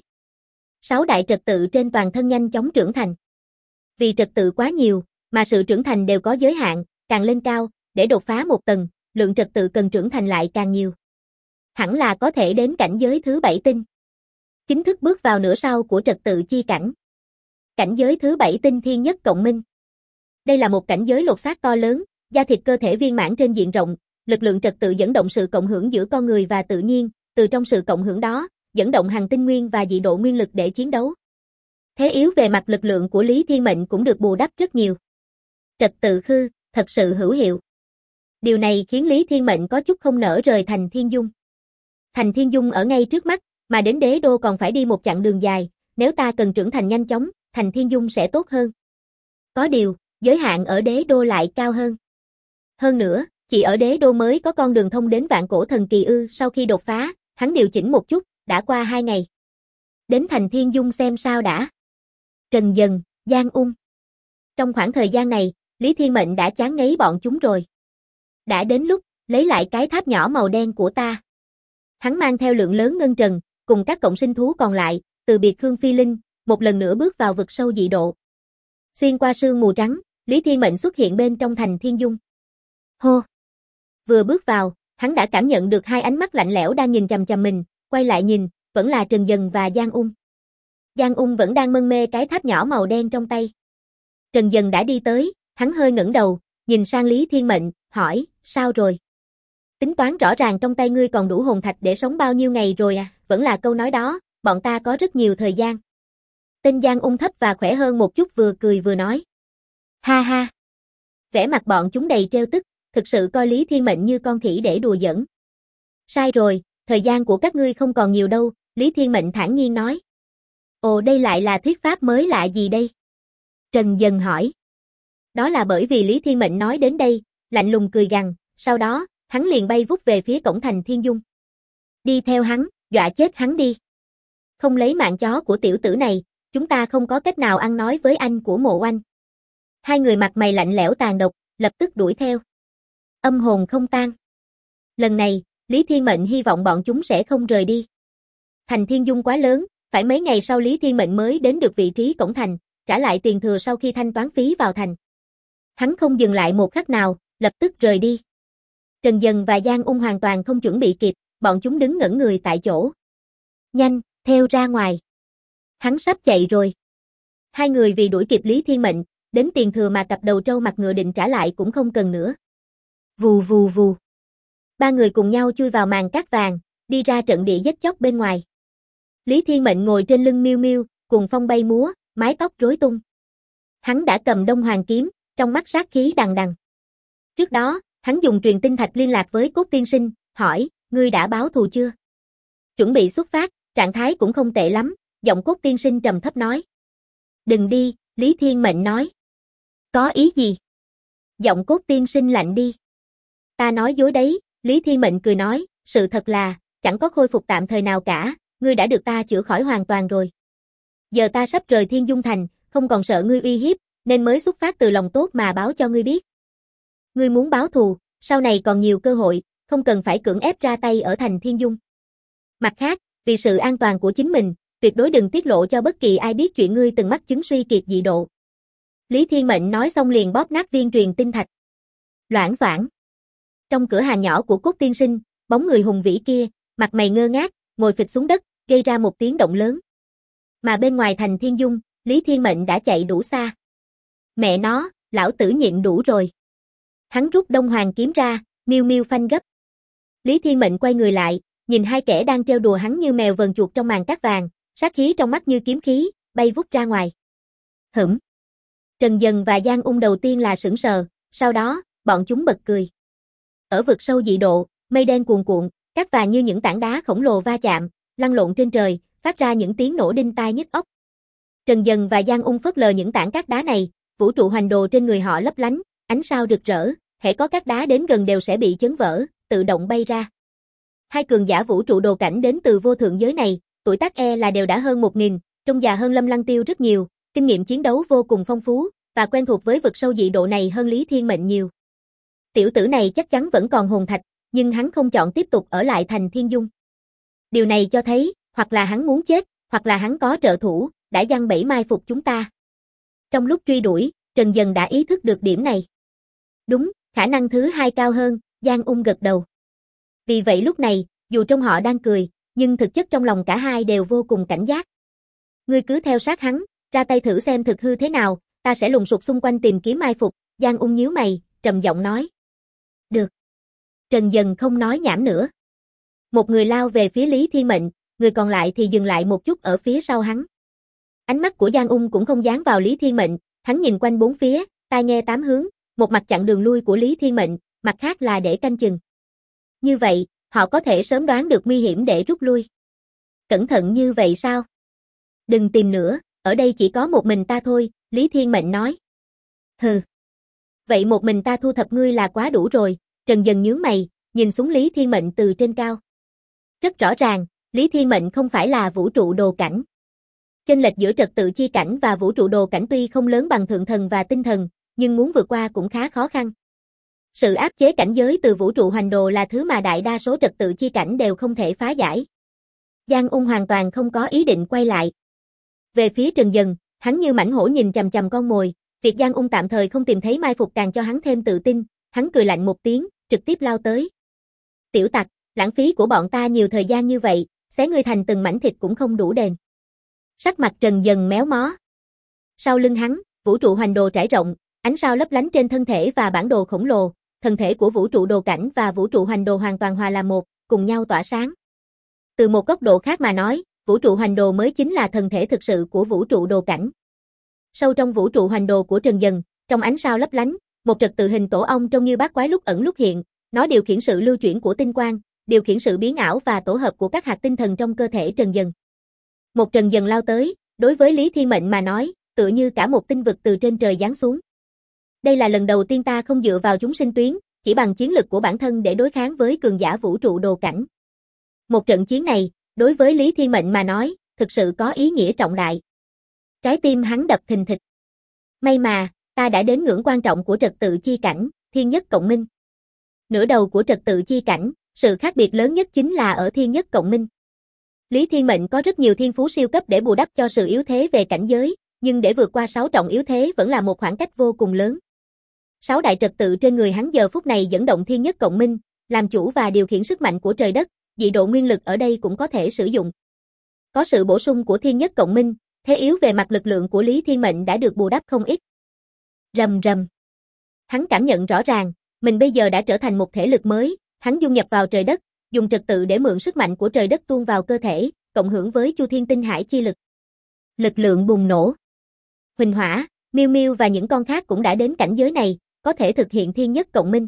6 đại trật tự trên toàn thân nhanh chóng trưởng thành. Vì trật tự quá nhiều, mà sự trưởng thành đều có giới hạn, càng lên cao, để đột phá một tầng, lượng trật tự cần trưởng thành lại càng nhiều. Hẳn là có thể đến cảnh giới thứ 7 tinh. Chính thức bước vào nửa sau của trật tự chi cảnh. Cảnh giới thứ 7 tinh thiên nhất cộng minh. Đây là một cảnh giới lột xác to lớn, da thịt cơ thể viên mãn trên diện rộng, lực lượng trật tự dẫn động sự cộng hưởng giữa con người và tự nhiên, từ trong sự cộng hưởng đó, dẫn động hành tinh nguyên và dị độ nguyên lực để chiến đấu. Thế yếu về mặt lực lượng của Lý Thiên Mệnh cũng được bù đắp rất nhiều. Trật tự khư, thật sự hữu hiệu. Điều này khiến Lý Thiên Mệnh có chút không nỡ rời thành Thiên Dung. Thành Thiên Dung ở ngay trước mắt, mà đến đế đô còn phải đi một chặng đường dài, nếu ta cần trưởng thành nhanh chóng, thành Thiên Dung sẽ tốt hơn. Có điều, giới hạn ở đế đô lại cao hơn. Hơn nữa, Chỉ ở đế đô mới có con đường thông đến vạn cổ thần kỳ ư? Sau khi đột phá, hắn điều chỉnh một chút, đã qua 2 ngày. Đến thành Thiên Dung xem sao đã. Trần Dần, Giang Ung. Trong khoảng thời gian này, Lý Thiên Mệnh đã chán ngấy bọn chúng rồi. Đã đến lúc, lấy lại cái tháp nhỏ màu đen của ta. Hắn mang theo lượng lớn ngân trần, cùng các cộng sinh thú còn lại, từ biệt Khương Phi Linh, một lần nữa bước vào vực sâu dị độ. Xuyên qua sương mù trắng, Lý Thiên Mệnh xuất hiện bên trong thành Thiên Dung. Hô! Vừa bước vào, hắn đã cảm nhận được 2 ánh mắt lạnh lẽo đang nhìn chằm chằm mình, quay lại nhìn, vẫn là Trần Dần và Giang Ung. Giang Ung vẫn đang mân mê cái tháp nhỏ màu đen trong tay. Trần Dần đã đi tới, hắn hơi ngẩng đầu, nhìn sang Lý Thiên Mệnh, hỏi, sao rồi? Tính toán rõ ràng trong tay ngươi còn đủ hồn thạch để sống bao nhiêu ngày rồi à? Vẫn là câu nói đó, bọn ta có rất nhiều thời gian. Tên Giang Ung thấp và khỏe hơn một chút vừa cười vừa nói. Ha ha! Vẻ mặt bọn chúng đầy trêu tức, thực sự coi Lý Thiên Mệnh như con khỉ để đùa giỡn. Sai rồi, thời gian của các ngươi không còn nhiều đâu, Lý Thiên Mệnh thản nhiên nói. Ồ, đây lại là thuyết pháp mới lạ gì đây? Trần Dần hỏi. Đó là bởi vì Lý Thiên Mệnh nói đến đây, lạnh lùng cười gằn, sau đó, hắn liền bay vút về phía cổng thành Thiên Dung. Đi theo hắn, dọa chết hắn đi. Không lấy mạng chó của tiểu tử này, chúng ta không có cách nào ăn nói với anh của Mộ Oanh. 2 người mặt mày lạnh lẽo tàn độc, lập tức đuổi theo. Âm hồn không tan. Lần này, Lý Thiên Mệnh hy vọng bọn chúng sẽ không rời đi. Thành Thiên Dung quá lớn, phải mấy ngày sau Lý Thiên Mệnh mới đến được vị trí cổng thành, trả lại tiền thừa sau khi thanh toán phí vào thành. Hắn không dừng lại một khắc nào, lập tức rời đi. Trần Dần và Giang Ung hoàn toàn không chuẩn bị kịp, bọn chúng đứng ngẩn người tại chỗ. Nhanh, theo ra ngoài. Hắn sắp chạy rồi. 2 người vì đuổi kịp Lý Thiên Mệnh, đến tiền thừa mà cặp đầu trâu mặt ngựa định trả lại cũng không cần nữa. Vù vù vù. 3 người cùng nhau chui vào màn cát vàng, đi ra trận địa giết chóc bên ngoài. Lý Thiên Mệnh ngồi trên lưng Miêu Miêu, cùng phong bay múa, mái tóc rối tung. Hắn đã cầm Đông Hoàng kiếm, trong mắt sát khí đằng đằng. Trước đó, hắn dùng truyền tinh thạch liên lạc với Cốt Tiên Sinh, hỏi, ngươi đã báo thù chưa? Chuẩn bị xuất phát, trạng thái cũng không tệ lắm, giọng Cốt Tiên Sinh trầm thấp nói. Đừng đi, Lý Thiên Mệnh nói. Có ý gì? Giọng Cốt Tiên Sinh lạnh đi. Ta nói dối đấy, Lý Thiên Mệnh cười nói, sự thật là, chẳng có khôi phục tạm thời nào cả, ngươi đã được ta chữa khỏi hoàn toàn rồi. Giờ ta sắp rời Thiên Dung Thành, không còn sợ ngươi uy hiếp, nên mới xuất phát từ lòng tốt mà báo cho ngươi biết. Ngươi muốn báo thù, sau này còn nhiều cơ hội, không cần phải cưỡng ép ra tay ở thành Thiên Dung. Mặt khác, vì sự an toàn của chính mình, tuyệt đối đừng tiết lộ cho bất kỳ ai biết chuyện ngươi từng mắc chứng suy kiệt dị độ. Lý Thiên Mệnh nói xong liền bóp nát viên truyền tinh thạch. Loảng xoảng. Trong cửa hàng nhỏ của Cốt Tiên Sinh, bóng người hùng vĩ kia, mặt mày ngơ ngác, ngồi phịch xuống đất, gây ra một tiếng động lớn. Mà bên ngoài thành Thiên Dung, Lý Thiên Mệnh đã chạy đủ xa. Mẹ nó, lão tử nhịn đủ rồi. Hắn rút Đông Hoàng kiếm ra, Miêu Miêu phanh gấp. Lý Thiên Mệnh quay người lại, nhìn 2 kẻ đang trêu đùa hắn như mèo vờn chuột trong màn cát vàng, sát khí trong mắt như kiếm khí, bay vút ra ngoài. Hửm. Trần Dần và Giang Ung đầu tiên là sững sờ, sau đó, bọn chúng bật cười. Ở vực sâu dị độ, mây đen cuồn cuộn, cát vàng như những tảng đá khổng lồ va chạm, lăn lộn trên trời, phát ra những tiếng nổ đinh tai nhức óc. Trần Dần và Giang Ung phớt lờ những tảng cát đá này, vũ trụ hoành đồ trên người họ lấp lánh, ánh sao rực rỡ, hễ có cát đá đến gần đều sẽ bị chấn vỡ, tự động bay ra. 2 cường giả vũ trụ đồ cảnh đến từ vô thượng giới này, tuổi tác là đều đã hơn 1000, trông già hơn Lâm Lăng Tiêu rất nhiều, kinh nghiệm chiến đấu vô cùng phong phú, và quen thuộc với vực sâu dị độ này hơn Lý Thiên Mệnh nhiều. Tiểu tử này chắc chắn vẫn còn hồn thạch, nhưng hắn không chọn tiếp tục ở lại thành Thiên Dung. Điều này cho thấy, hoặc là hắn muốn chết, hoặc là hắn có trợ thủ, đã giăng bẫy mai phục chúng ta. Trong lúc truy đuổi, Trần Dần đã ý thức được điểm này. Đúng, khả năng thứ 2 cao hơn, Giang Ung gật đầu. Vì vậy lúc này, dù trong họ đang cười, nhưng thực chất trong lòng cả hai đều vô cùng cảnh giác. Ngươi cứ theo sát hắn, ra tay thử xem thực hư thế nào, ta sẽ lùng sục xung quanh tìm kiếm mai phục, Giang Ung nhíu mày, trầm giọng nói. Được. Trần Dần không nói nhảm nữa. Một người lao về phía Lý Thiên Mệnh, người còn lại thì dừng lại một chút ở phía sau hắn. Ánh mắt của Giang Ung cũng không dán vào Lý Thiên Mệnh, hắn nhìn quanh 4 phía, tai nghe 8 hướng, một mặt chặn đường lui của Lý Thiên Mệnh, mặt khác là để canh chừng. Như vậy, họ có thể sớm đoán được nguy hiểm để rút lui. Cẩn thận như vậy sao? Đừng tìm nữa, ở đây chỉ có một mình ta thôi, Lý Thiên Mệnh nói. Hừ. Vậy một mình ta thu thập ngươi là quá đủ rồi, Trần Dần nhướng mày, nhìn xuống Lý Thiên Mệnh từ trên cao. Rất rõ ràng, Lý Thiên Mệnh không phải là vũ trụ đồ cảnh. Chênh lệch giữa trật tự chi cảnh và vũ trụ đồ cảnh tuy không lớn bằng thượng thần và tinh thần, nhưng muốn vượt qua cũng khá khó khăn. Sự áp chế cảnh giới từ vũ trụ hoành đồ là thứ mà đại đa số trật tự chi cảnh đều không thể phá giải. Giang Ung hoàn toàn không có ý định quay lại. Về phía Trần Dần, hắn như mãnh hổ nhìn chằm chằm con mồi, việc Giang Ung tạm thời không tìm thấy mai phục càng cho hắn thêm tự tin, hắn cười lạnh một tiếng, trực tiếp lao tới. Tiểu tặc, lãng phí của bọn ta nhiều thời gian như vậy, xé ngươi thành từng mảnh thịt cũng không đủ đền. Sắc mặt Trần Dần méo mó. Sau lưng hắn, vũ trụ hoành đồ trải rộng, ánh sao lấp lánh trên thân thể và bản đồ khổng lồ, thân thể của vũ trụ đồ cảnh và vũ trụ hoành đồ hoàn toàn hòa làm một, cùng nhau tỏa sáng. Từ một góc độ khác mà nói, vũ trụ hoành đồ mới chính là thân thể thực sự của vũ trụ đồ cảnh. Sâu trong vũ trụ hoành đồ của Trần Dần, trong ánh sao lấp lánh, một trật tự hình tổ ong trông như bát quái lúc ẩn lúc hiện, nó điều khiển sự lưu chuyển của tinh quang, điều khiển sự biến ảo và tổ hợp của các hạt tinh thần trong cơ thể Trần Dần. Một Trần Dần lao tới, đối với Lý Thiên Mệnh mà nói, tựa như cả một tinh vực từ trên trời giáng xuống. Đây là lần đầu tiên ta không dựa vào chúng sinh tuyến, chỉ bằng chiến lực của bản thân để đối kháng với cường giả vũ trụ đồ cảnh. Một trận chiến này, đối với Lý Thiên Mệnh mà nói, thực sự có ý nghĩa trọng đại. Trái tim hắn đập thình thịch. May mà, ta đã đến ngưỡng quan trọng của trật tự chi cảnh, thiên nhất cộng minh. Nửa đầu của trật tự chi cảnh, sự khác biệt lớn nhất chính là ở thiên nhất cộng minh. Lý Thiên Mệnh có rất nhiều thiên phú siêu cấp để bù đắp cho sự yếu thế về cảnh giới, nhưng để vượt qua 6 trọng yếu thế vẫn là một khoảng cách vô cùng lớn. 6 đại trật tự trên người hắn giờ phút này dẫn động thiên nhất cộng minh, làm chủ và điều khiển sức mạnh của trời đất, dị độ nguyên lực ở đây cũng có thể sử dụng. Có sự bổ sung của thiên nhất cộng minh, thế yếu về mặt lực lượng của Lý Thiên Mệnh đã được bù đắp không ít. Rầm rầm. Hắn cảm nhận rõ ràng, mình bây giờ đã trở thành một thể lực mới, hắn dung nhập vào trời đất, dùng trật tự để mượn sức mạnh của trời đất tuôn vào cơ thể, cộng hưởng với Chu Thiên Tinh Hải chi lực. Lực lượng bùng nổ. Huỳnh Hỏa, Miêu Miêu và những con khác cũng đã đến cảnh giới này, có thể thực hiện thiên nhất cộng minh.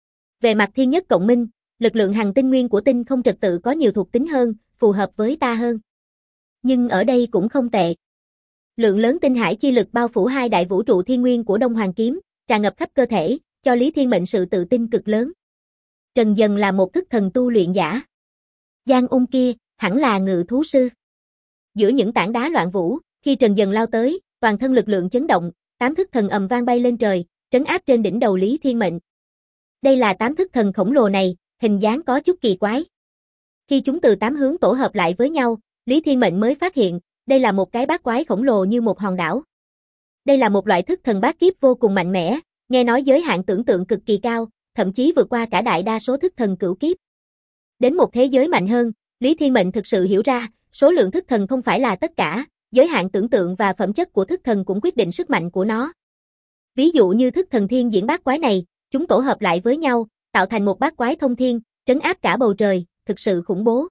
Về mặt thiên nhất cộng minh, lực lượng hằng tinh nguyên của tinh không trật tự có nhiều thuộc tính hơn, phù hợp với ta hơn. Nhưng ở đây cũng không tệ. Lượng lớn tinh hải chi lực bao phủ hai đại vũ trụ thiên nguyên của Đông Hoàng Kiếm, tràn ngập khắp cơ thể, cho Lý Thiên Mệnh sự tự tin cực lớn. Trần Dần là một thức thần tu luyện giả. Giang Ung kia, hẳn là ngự thú sư. Giữa những tảng đá loạn vũ, khi Trần Dần lao tới, toàn thân lực lượng chấn động, 8 thức thần ầm vang bay lên trời, trấn áp trên đỉnh đầu Lý Thiên Mệnh. Đây là 8 thức thần khổng lồ này, hình dáng có chút kỳ quái. Khi chúng từ 8 hướng tổ hợp lại với nhau, Lý Thiên Mệnh mới phát hiện, đây là một cái bát quái khổng lồ như một hòn đảo. Đây là một loại thức thần bát kiếp vô cùng mạnh mẽ, nghe nói giới hạn tưởng tượng cực kỳ cao, thậm chí vượt qua cả đại đa số thức thần cửu kiếp. Đến một thế giới mạnh hơn, Lý Thiên Mệnh thực sự hiểu ra, số lượng thức thần không phải là tất cả, giới hạn tưởng tượng và phẩm chất của thức thần cũng quyết định sức mạnh của nó. Ví dụ như thức thần thiên diễn bát quái này, chúng tổ hợp lại với nhau, tạo thành một bát quái thông thiên, trấn áp cả bầu trời, thực sự khủng bố.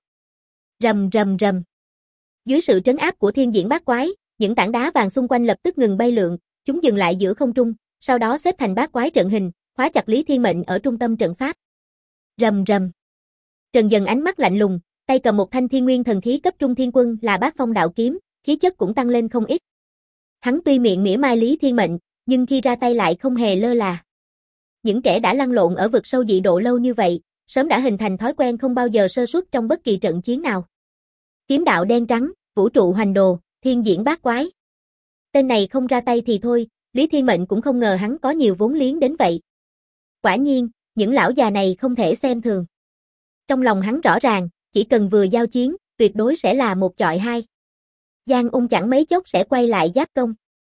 Rầm rầm rầm. Dưới sự trấn áp của thiên diễn bát quái, những tảng đá vàng xung quanh lập tức ngừng bay lượn, chúng dừng lại giữa không trung, sau đó xếp thành bát quái trận hình, khóa chặt Lý Thiên Mệnh ở trung tâm trận pháp. Rầm rầm. Trần Dần ánh mắt lạnh lùng, tay cầm một thanh thiên nguyên thần khí cấp trung thiên quân là Bát Phong đạo kiếm, khí chất cũng tăng lên không ít. Hắn tuy miệng mỉa mai Lý Thiên Mệnh, nhưng khi ra tay lại không hề lơ là. Những kẻ đã lăn lộn ở vực sâu dị độ lâu như vậy, sớm đã hình thành thói quen không bao giờ sơ suất trong bất kỳ trận chiến nào. Kiếm đạo đen trắng, vũ trụ hoành đồ, thiên diễn bát quái. Tên này không ra tay thì thôi, Lý Thiên Mệnh cũng không ngờ hắn có nhiều vốn liếng đến vậy. Quả nhiên, những lão già này không thể xem thường. Trong lòng hắn rõ ràng, chỉ cần vừa giao chiến, tuyệt đối sẽ là một chọi hai. Giang Ung chẳng mấy chốc sẽ quay lại giáp công.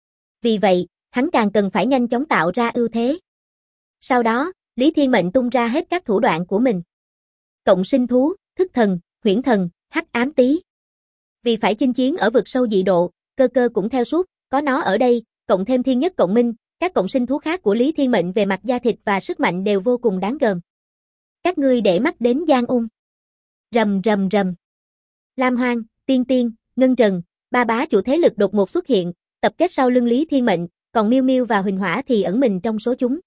Vì vậy, hắn càng cần phải nhanh chóng tạo ra ưu thế. Sau đó, Lý Thiên Mệnh tung ra hết các thủ đoạn của mình. Cộng sinh thú, thức thần, huyễn thần, hắc ám tý. Vì phải chinh chiến ở vực sâu dị độ, cơ cơ cũng theo suốt, có nó ở đây, cộng thêm thiên nhất cộng minh, các cộng sinh thú khác của Lý Thiên Mệnh về mặt da thịt và sức mạnh đều vô cùng đáng gờm. Các ngươi để mắt đến Giang Ung. Rầm rầm rầm. Lam Hoang, Tiên Tiên, Ngân Trần, ba bá chủ thế lực đột ngột xuất hiện, tập kết sau lưng Lý Thiên Mệnh, còn Miêu Miêu và Huỳnh Hỏa thì ẩn mình trong số chúng.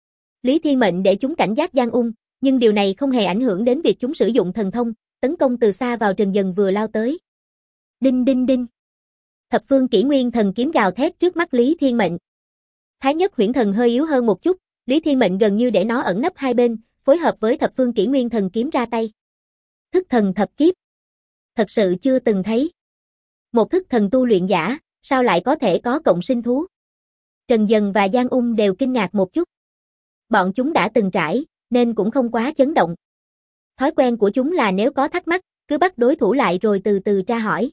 Lý Thiên Mệnh để chúng cảnh giác Giang Ung, nhưng điều này không hề ảnh hưởng đến việc chúng sử dụng thần thông, tấn công từ xa vào Trần Dần vừa lao tới. Đinh đinh đinh. Thập phương kỷ nguyên thần kiếm gào thét trước mắt Lý Thiên Mệnh. Thái nhất huyễn thần hơi yếu hơn một chút, Lý Thiên Mệnh gần như để nó ẩn nấp hai bên, phối hợp với thập phương kỷ nguyên thần kiếm ra tay. Thức thần thập kiếp. Thật sự chưa từng thấy. Một thức thần tu luyện giả, sao lại có thể có cộng sinh thú? Trần Dần và Giang Ung đều kinh ngạc một chút. Bọn chúng đã từng trải, nên cũng không quá chấn động. Thói quen của chúng là nếu có thắc mắc, cứ bắt đối thủ lại rồi từ từ tra hỏi.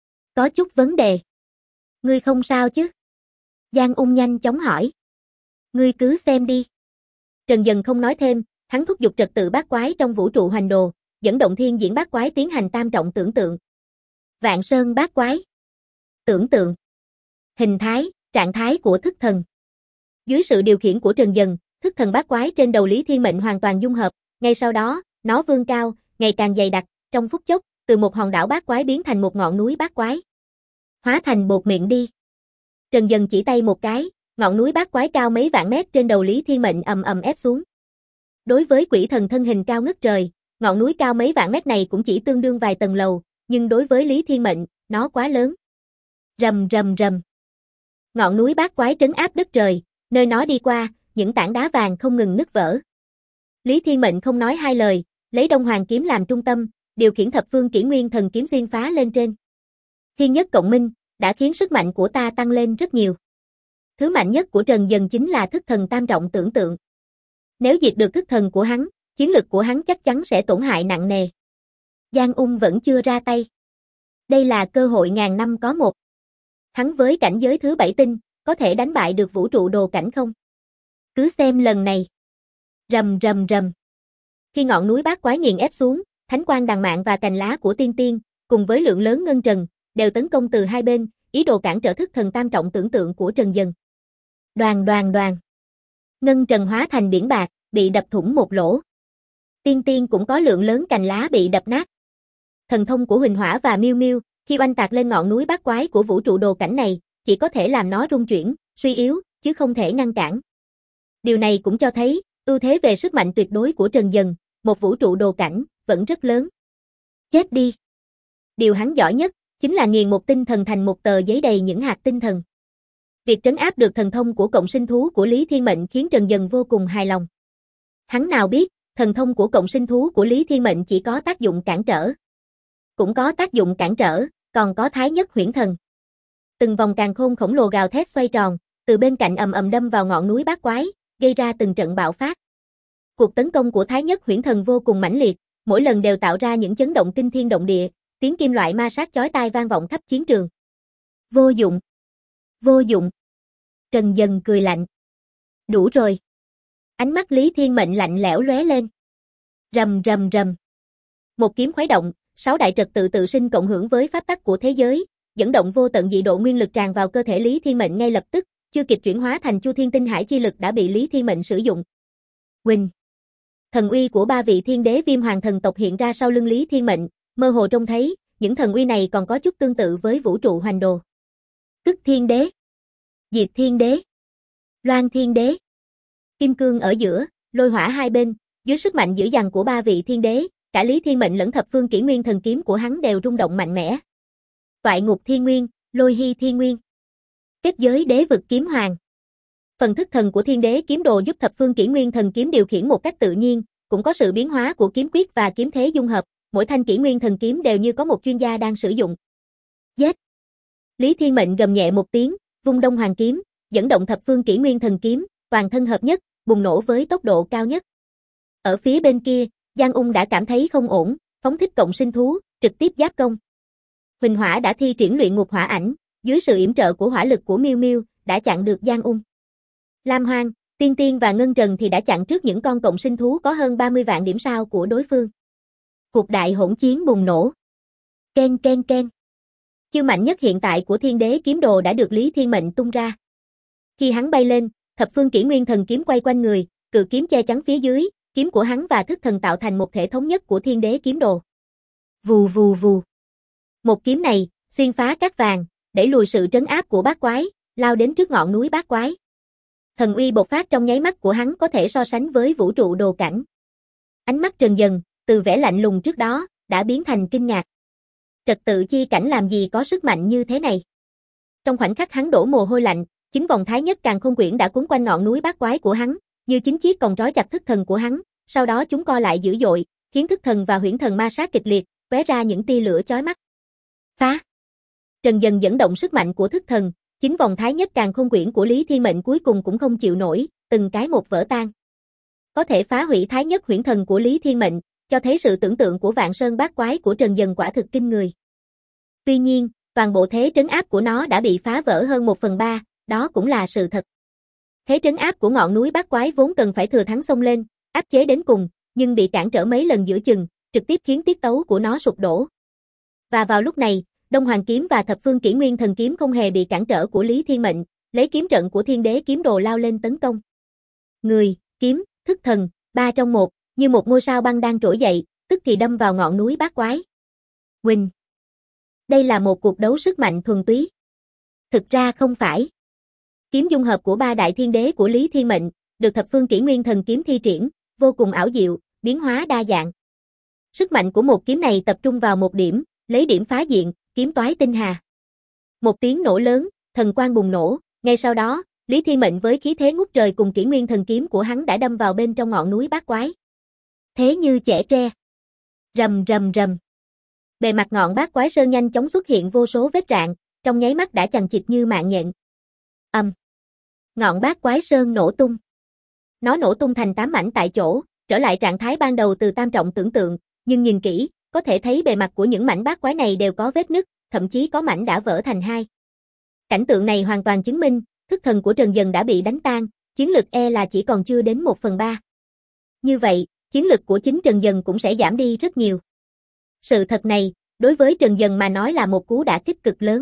Có chút vấn đề. Ngươi không sao chứ? Giang Ung nhanh chóng hỏi. Ngươi cứ xem đi. Trần Dần không nói thêm, hắn thúc giục trật tự bát quái trong vũ trụ hoành đồ, dẫn động thiên diễn bát quái tiến hành tam trọng tưởng tượng. Vạn Sơn bát quái. Tưởng tượng. Hình thái, trạng thái của thức thần. Dưới sự điều khiển của Trần Dần, thức thần bát quái trên đầu Lý Thiên Mệnh hoàn toàn dung hợp, ngay sau đó, nó vươn cao, ngày càng dày đặc, trong phút chốc, từ một hòn đảo bát quái biến thành một ngọn núi bát quái. Hóa thành bột miệng đi. Trần Dần chỉ tay một cái, ngọn núi bát quái cao mấy vạn mét trên đầu Lý Thiên Mệnh ầm ầm ép xuống. Đối với quỷ thần thân hình cao ngất trời, ngọn núi cao mấy vạn mét này cũng chỉ tương đương vài tầng lầu, nhưng đối với Lý Thiên Mệnh, nó quá lớn. Rầm rầm rầm. Ngọn núi bát quái trấn áp đất trời, nơi nó đi qua, những tảng đá vàng không ngừng nứt vỡ. Lý Thiên Mệnh không nói hai lời, lấy Đông Hoàng kiếm làm trung tâm, điều khiển thập phương kỷ nguyên thần kiếm xuyên phá lên trên. Thiên nhất cộng minh, đã khiến sức mạnh của ta tăng lên rất nhiều. Thứ mạnh nhất của Trần Dần chính là thức thần tam trọng tưởng tượng. Nếu diệt được thức thần của hắn, chiến lực của hắn chắc chắn sẽ tổn hại nặng nề. Giang Ung vẫn chưa ra tay. Đây là cơ hội ngàn năm có một. Hắn với cảnh giới thứ 7 tinh, có thể đánh bại được vũ trụ đồ cảnh không? Cứ xem lần này. Rầm rầm rầm. Khi ngọn núi bát quái nghiền ép xuống, thánh quang đằng mạn và cành lá của tiên tiên, cùng với lượng lớn ngân trần, đều tấn công từ hai bên, ý đồ cản trở thức thần tam trọng tưởng tượng của Trần Dần. Đoàn đoàn đoàn. Ngân trần hóa thành biển bạc, bị đập thủng một lỗ. Tiên tiên cũng có lượng lớn cành lá bị đập nát. Thần thông của Huỳnh Hỏa và Miêu Miêu, khi oanh tạc lên ngọn núi bát quái của vũ trụ đồ cảnh này, chỉ có thể làm nó rung chuyển, suy yếu, chứ không thể ngăn cản. Điều này cũng cho thấy, ưu thế về sức mạnh tuyệt đối của Trần Dần, một vũ trụ đồ cảnh, vẫn rất lớn. Chết đi. Điều hắn giỏi nhất, chính là nghiền một tinh thần thành một tờ giấy đầy những hạt tinh thần. Việc trấn áp được thần thông của cộng sinh thú của Lý Thiên Mệnh khiến Trần Dần vô cùng hài lòng. Hắn nào biết, thần thông của cộng sinh thú của Lý Thiên Mệnh chỉ có tác dụng cản trở. Cũng có tác dụng cản trở, còn có thái nhất huyễn thần. Từng vòng càn khôn khổng lồ gào thét xoay tròn, từ bên cạnh ầm ầm đâm vào ngọn núi bát quái, gây ra từng trận bạo phát. Cuộc tấn công của thái nhất huyễn thần vô cùng mãnh liệt, mỗi lần đều tạo ra những chấn động kinh thiên động địa, tiếng kim loại ma sát chói tai vang vọng khắp chiến trường. Vô dụng. Vô dụng. Trần Dần cười lạnh. Đủ rồi. Ánh mắt Lý Thiên Mệnh lạnh lẽo lóe lên. Rầm rầm rầm. Một kiếm khuấy động, 6 đại trật tự tự sinh cộng hưởng với pháp tắc của thế giới, dẫn động vô tận dị độ nguyên lực tràn vào cơ thể Lý Thiên Mệnh ngay lập tức, chưa kịp chuyển hóa thành Chu Thiên Tinh Hải chi lực đã bị Lý Thiên Mệnh sử dụng. Huỳnh. Thần uy của 3 vị thiên đế Viêm Hoàng thần tộc hiện ra sau lưng Lý Thiên Mệnh, mơ hồ trông thấy, những thần uy này còn có chút tương tự với vũ trụ hoành đồ. Tức Thiên Đế, Diệt Thiên Đế, Loan Thiên Đế. Kim cương ở giữa, lôi hỏa hai bên, dưới sức mạnh dữ dằn của 3 vị thiên đế, cả Lý Thiên Mệnh lẫn thập phương kỷ nguyên thần kiếm của hắn đều rung động mạnh mẽ. Toại ngục thiên nguyên, lôi hy thiên nguyên. Kết giới đế vực kiếm hoàng. Phần thức thần của thiên đế kiếm đồ giúp thập phương kỷ nguyên thần kiếm điều khiển một cách tự nhiên, cũng có sự biến hóa của kiếm quyết và kiếm thế dung hợp, mỗi thanh kỷ nguyên thần kiếm đều như có một chuyên gia đang sử dụng. Giết! Lý Thiên Mệnh gầm nhẹ một tiếng, vung Đông Hoàng kiếm, dẫn động thập phương kỷ nguyên thần kiếm, toàn thân hợp nhất, bùng nổ với tốc độ cao nhất. Ở phía bên kia, Giang Ung đã cảm thấy không ổn, phóng thích cộng sinh thú, trực tiếp giáp công. Huỳnh Hỏa đã thi triển luyện ngục hỏa ảnh, dưới sự yểm trợ của hỏa lực của Miêu Miêu, đã chặn được Giang Ung. Lam Hoang, Tiên Tiên và Ngân Trần thì đã chặn trước những con cộng sinh thú có hơn 30 vạn điểm sao của đối phương. Cuộc đại hỗn chiến bùng nổ. Ken ken ken. Chiêu mạnh nhất hiện tại của Thiên Đế kiếm đồ đã được Lý Thiên Mệnh tung ra. Khi hắn bay lên, thập phương kỷ nguyên thần kiếm quay quanh người, cự kiếm che chắn phía dưới, kiếm của hắn và thức thần tạo thành một thể thống nhất của Thiên Đế kiếm đồ. Vù vù vù. Một kiếm này, xuyên phá cát vàng, đẩy lùi sự trấn áp của bát quái, lao đến trước ngọn núi bát quái. Thần uy bộc phát trong nháy mắt của hắn có thể so sánh với vũ trụ đồ cảnh. Ánh mắt Trần Dần, từ vẻ lạnh lùng trước đó, đã biến thành kinh ngạc. Trật tự chi cảnh làm gì có sức mạnh như thế này? Trong khoảnh khắc hắn đổ mồ hôi lạnh, 9 vòng thái nhất càn khôn quyển đã cuốn quanh ngọn núi bát quái của hắn, như 9 chiếc còng trói chặt thức thần của hắn, Sau đó chúng co lại dữ dội, khiến thức thần và huyễn thần ma sát kịch liệt, tóe ra những tia lửa chói mắt. Phá! Trần Dần dẫn động sức mạnh của thức thần, chính vòng thái nhất càn khôn quyển của Lý Thiên Mệnh cuối cùng cũng không chịu nổi, từng cái một vỡ tan. Có thể phá hủy thái nhất huyễn thần của Lý Thiên Mệnh, cho thấy sự tưởng tượng của Vạn Sơn bát quái của Trần Dần quả thực kinh người. Tuy nhiên, toàn bộ thế trấn áp của nó đã bị phá vỡ hơn 1/3, đó cũng là sự thật. Thế trấn áp của ngọn núi bát quái vốn cần phải thừa thắng xông lên, áp chế đến cùng, nhưng bị cản trở mấy lần giữa chừng, trực tiếp khiến tiết tấu của nó sụp đổ. Và vào lúc này, Đông Hoàng kiếm và Thập Phương Kỷ Nguyên Thần kiếm không hề bị cản trở của Lý Thiên Mệnh, lấy kiếm trận của Thiên Đế kiếm đồ lao lên tấn công. Người, kiếm, thức thần, 3 trong 1, như một ngôi sao băng đang trỗi dậy, tức thì đâm vào ngọn núi bát quái. Huỳnh. Đây là một cuộc đấu sức mạnh thuần túy. Thực ra không phải. Kiếm dung hợp của 3 đại thiên đế của Lý Thiên Mệnh, được Thập Phương Kỷ Nguyên Thần kiếm thi triển, vô cùng ảo diệu, biến hóa đa dạng. Sức mạnh của một kiếm này tập trung vào một điểm, lấy điểm phá diện, kiếm toái tinh hà. Một tiếng nổ lớn, thần quang bùng nổ, ngay sau đó, Lý Thiên Mệnh với khí thế ngút trời cùng Kỷ Nguyên Thần kiếm của hắn đã đâm vào bên trong ngọn núi bát quái. Thế như chẻ tre. Rầm rầm rầm. Bề mặt ngọn bát quái sơn nhanh chóng xuất hiện vô số vết rạn, trong nháy mắt đã chằng chịt như mạng nhện. Ngọn bát quái sơn nổ tung. Nó nổ tung thành 8 mảnh tại chỗ, trở lại trạng thái ban đầu từ tam trọng tưởng tượng, nhưng nhìn kỹ, có thể thấy bề mặt của những mảnh bát quái này đều có vết nứt, thậm chí có mảnh đã vỡ thành hai. Cảnh tượng này hoàn toàn chứng minh, thức thần của Trần Dần đã bị đánh tan, chiến lực là chỉ còn chưa đến 1/3. Như vậy, chiến lực của chính Trần Dần cũng sẽ giảm đi rất nhiều. Sự thật này, đối với Trần Dần mà nói là một cú đả kích cực lớn.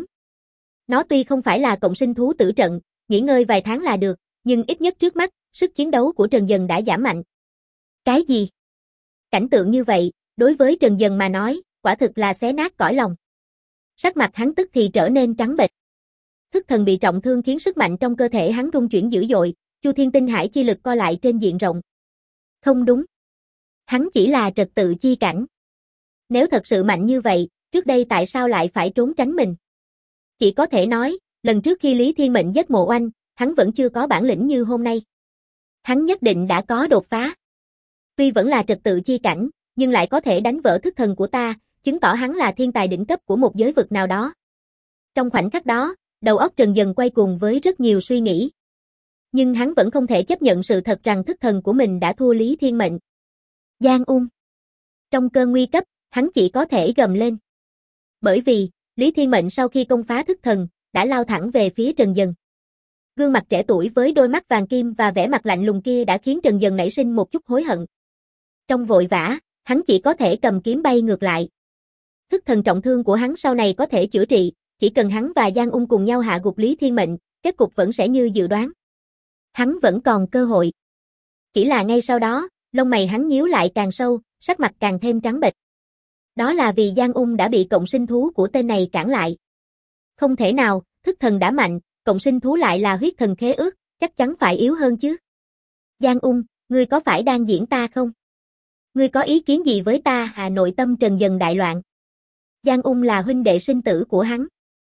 Nó tuy không phải là cộng sinh thú tử trận, nghỉ ngơi vài tháng là được, nhưng ít nhất trước mắt, sức chiến đấu của Trần Dần đã giảm mạnh. Cái gì? Cảnh tượng như vậy, đối với Trần Dần mà nói, quả thực là xé nát cõi lòng. Sắc mặt hắn tức thì trở nên trắng bệch. Thức thần bị trọng thương khiến sức mạnh trong cơ thể hắn rung chuyển dữ dội, Chu Thiên Tinh Hải chi lực co lại trên diện rộng. Không đúng. Hắn chỉ là trật tự chi cảnh. Nếu thật sự mạnh như vậy, trước đây tại sao lại phải trốn tránh mình? Chỉ có thể nói, lần trước khi Lý Thiên Mệnh giết Mộ Oanh, hắn vẫn chưa có bản lĩnh như hôm nay. Hắn nhất định đã có đột phá. Tuy vẫn là trật tự chi cảnh, nhưng lại có thể đánh vỡ thức thần của ta, chứng tỏ hắn là thiên tài đỉnh cấp của một giới vực nào đó. Trong khoảnh khắc đó, đầu óc Trần Dần quay cuồng với rất nhiều suy nghĩ. Nhưng hắn vẫn không thể chấp nhận sự thật rằng thức thần của mình đã thua Lý Thiên Mệnh. Giang Ung. Trong cơn nguy cấp, hắn chỉ có thể gầm lên. Bởi vì, Lý Thiên Mệnh sau khi công phá thức thần, đã lao thẳng về phía Trần Dần. Gương mặt trẻ tuổi với đôi mắt vàng kim và vẻ mặt lạnh lùng kia đã khiến Trần Dần nảy sinh một chút hối hận. Trong vội vã, hắn chỉ có thể cầm kiếm bay ngược lại. Thức thần trọng thương của hắn sau này có thể chữa trị, chỉ cần hắn và Giang Ung cùng nhau hạ gục Lý Thiên Mệnh, kết cục vẫn sẽ như dự đoán. Hắn vẫn còn cơ hội. Chỉ là ngay sau đó, lông mày hắn nhíu lại càng sâu, sắc mặt càng thêm trắng bệch. Đó là vì Giang Ung đã bị cộng sinh thú của tên này cản lại. Không thể nào, thức thần đã mạnh, cộng sinh thú lại là huyết thần khế ước, chắc chắn phải yếu hơn chứ. Giang Ung, ngươi có phải đang diễn ta không? Ngươi có ý kiến gì với ta? Nội tâm Trần Dần đại loạn. Giang Ung là huynh đệ sinh tử của hắn.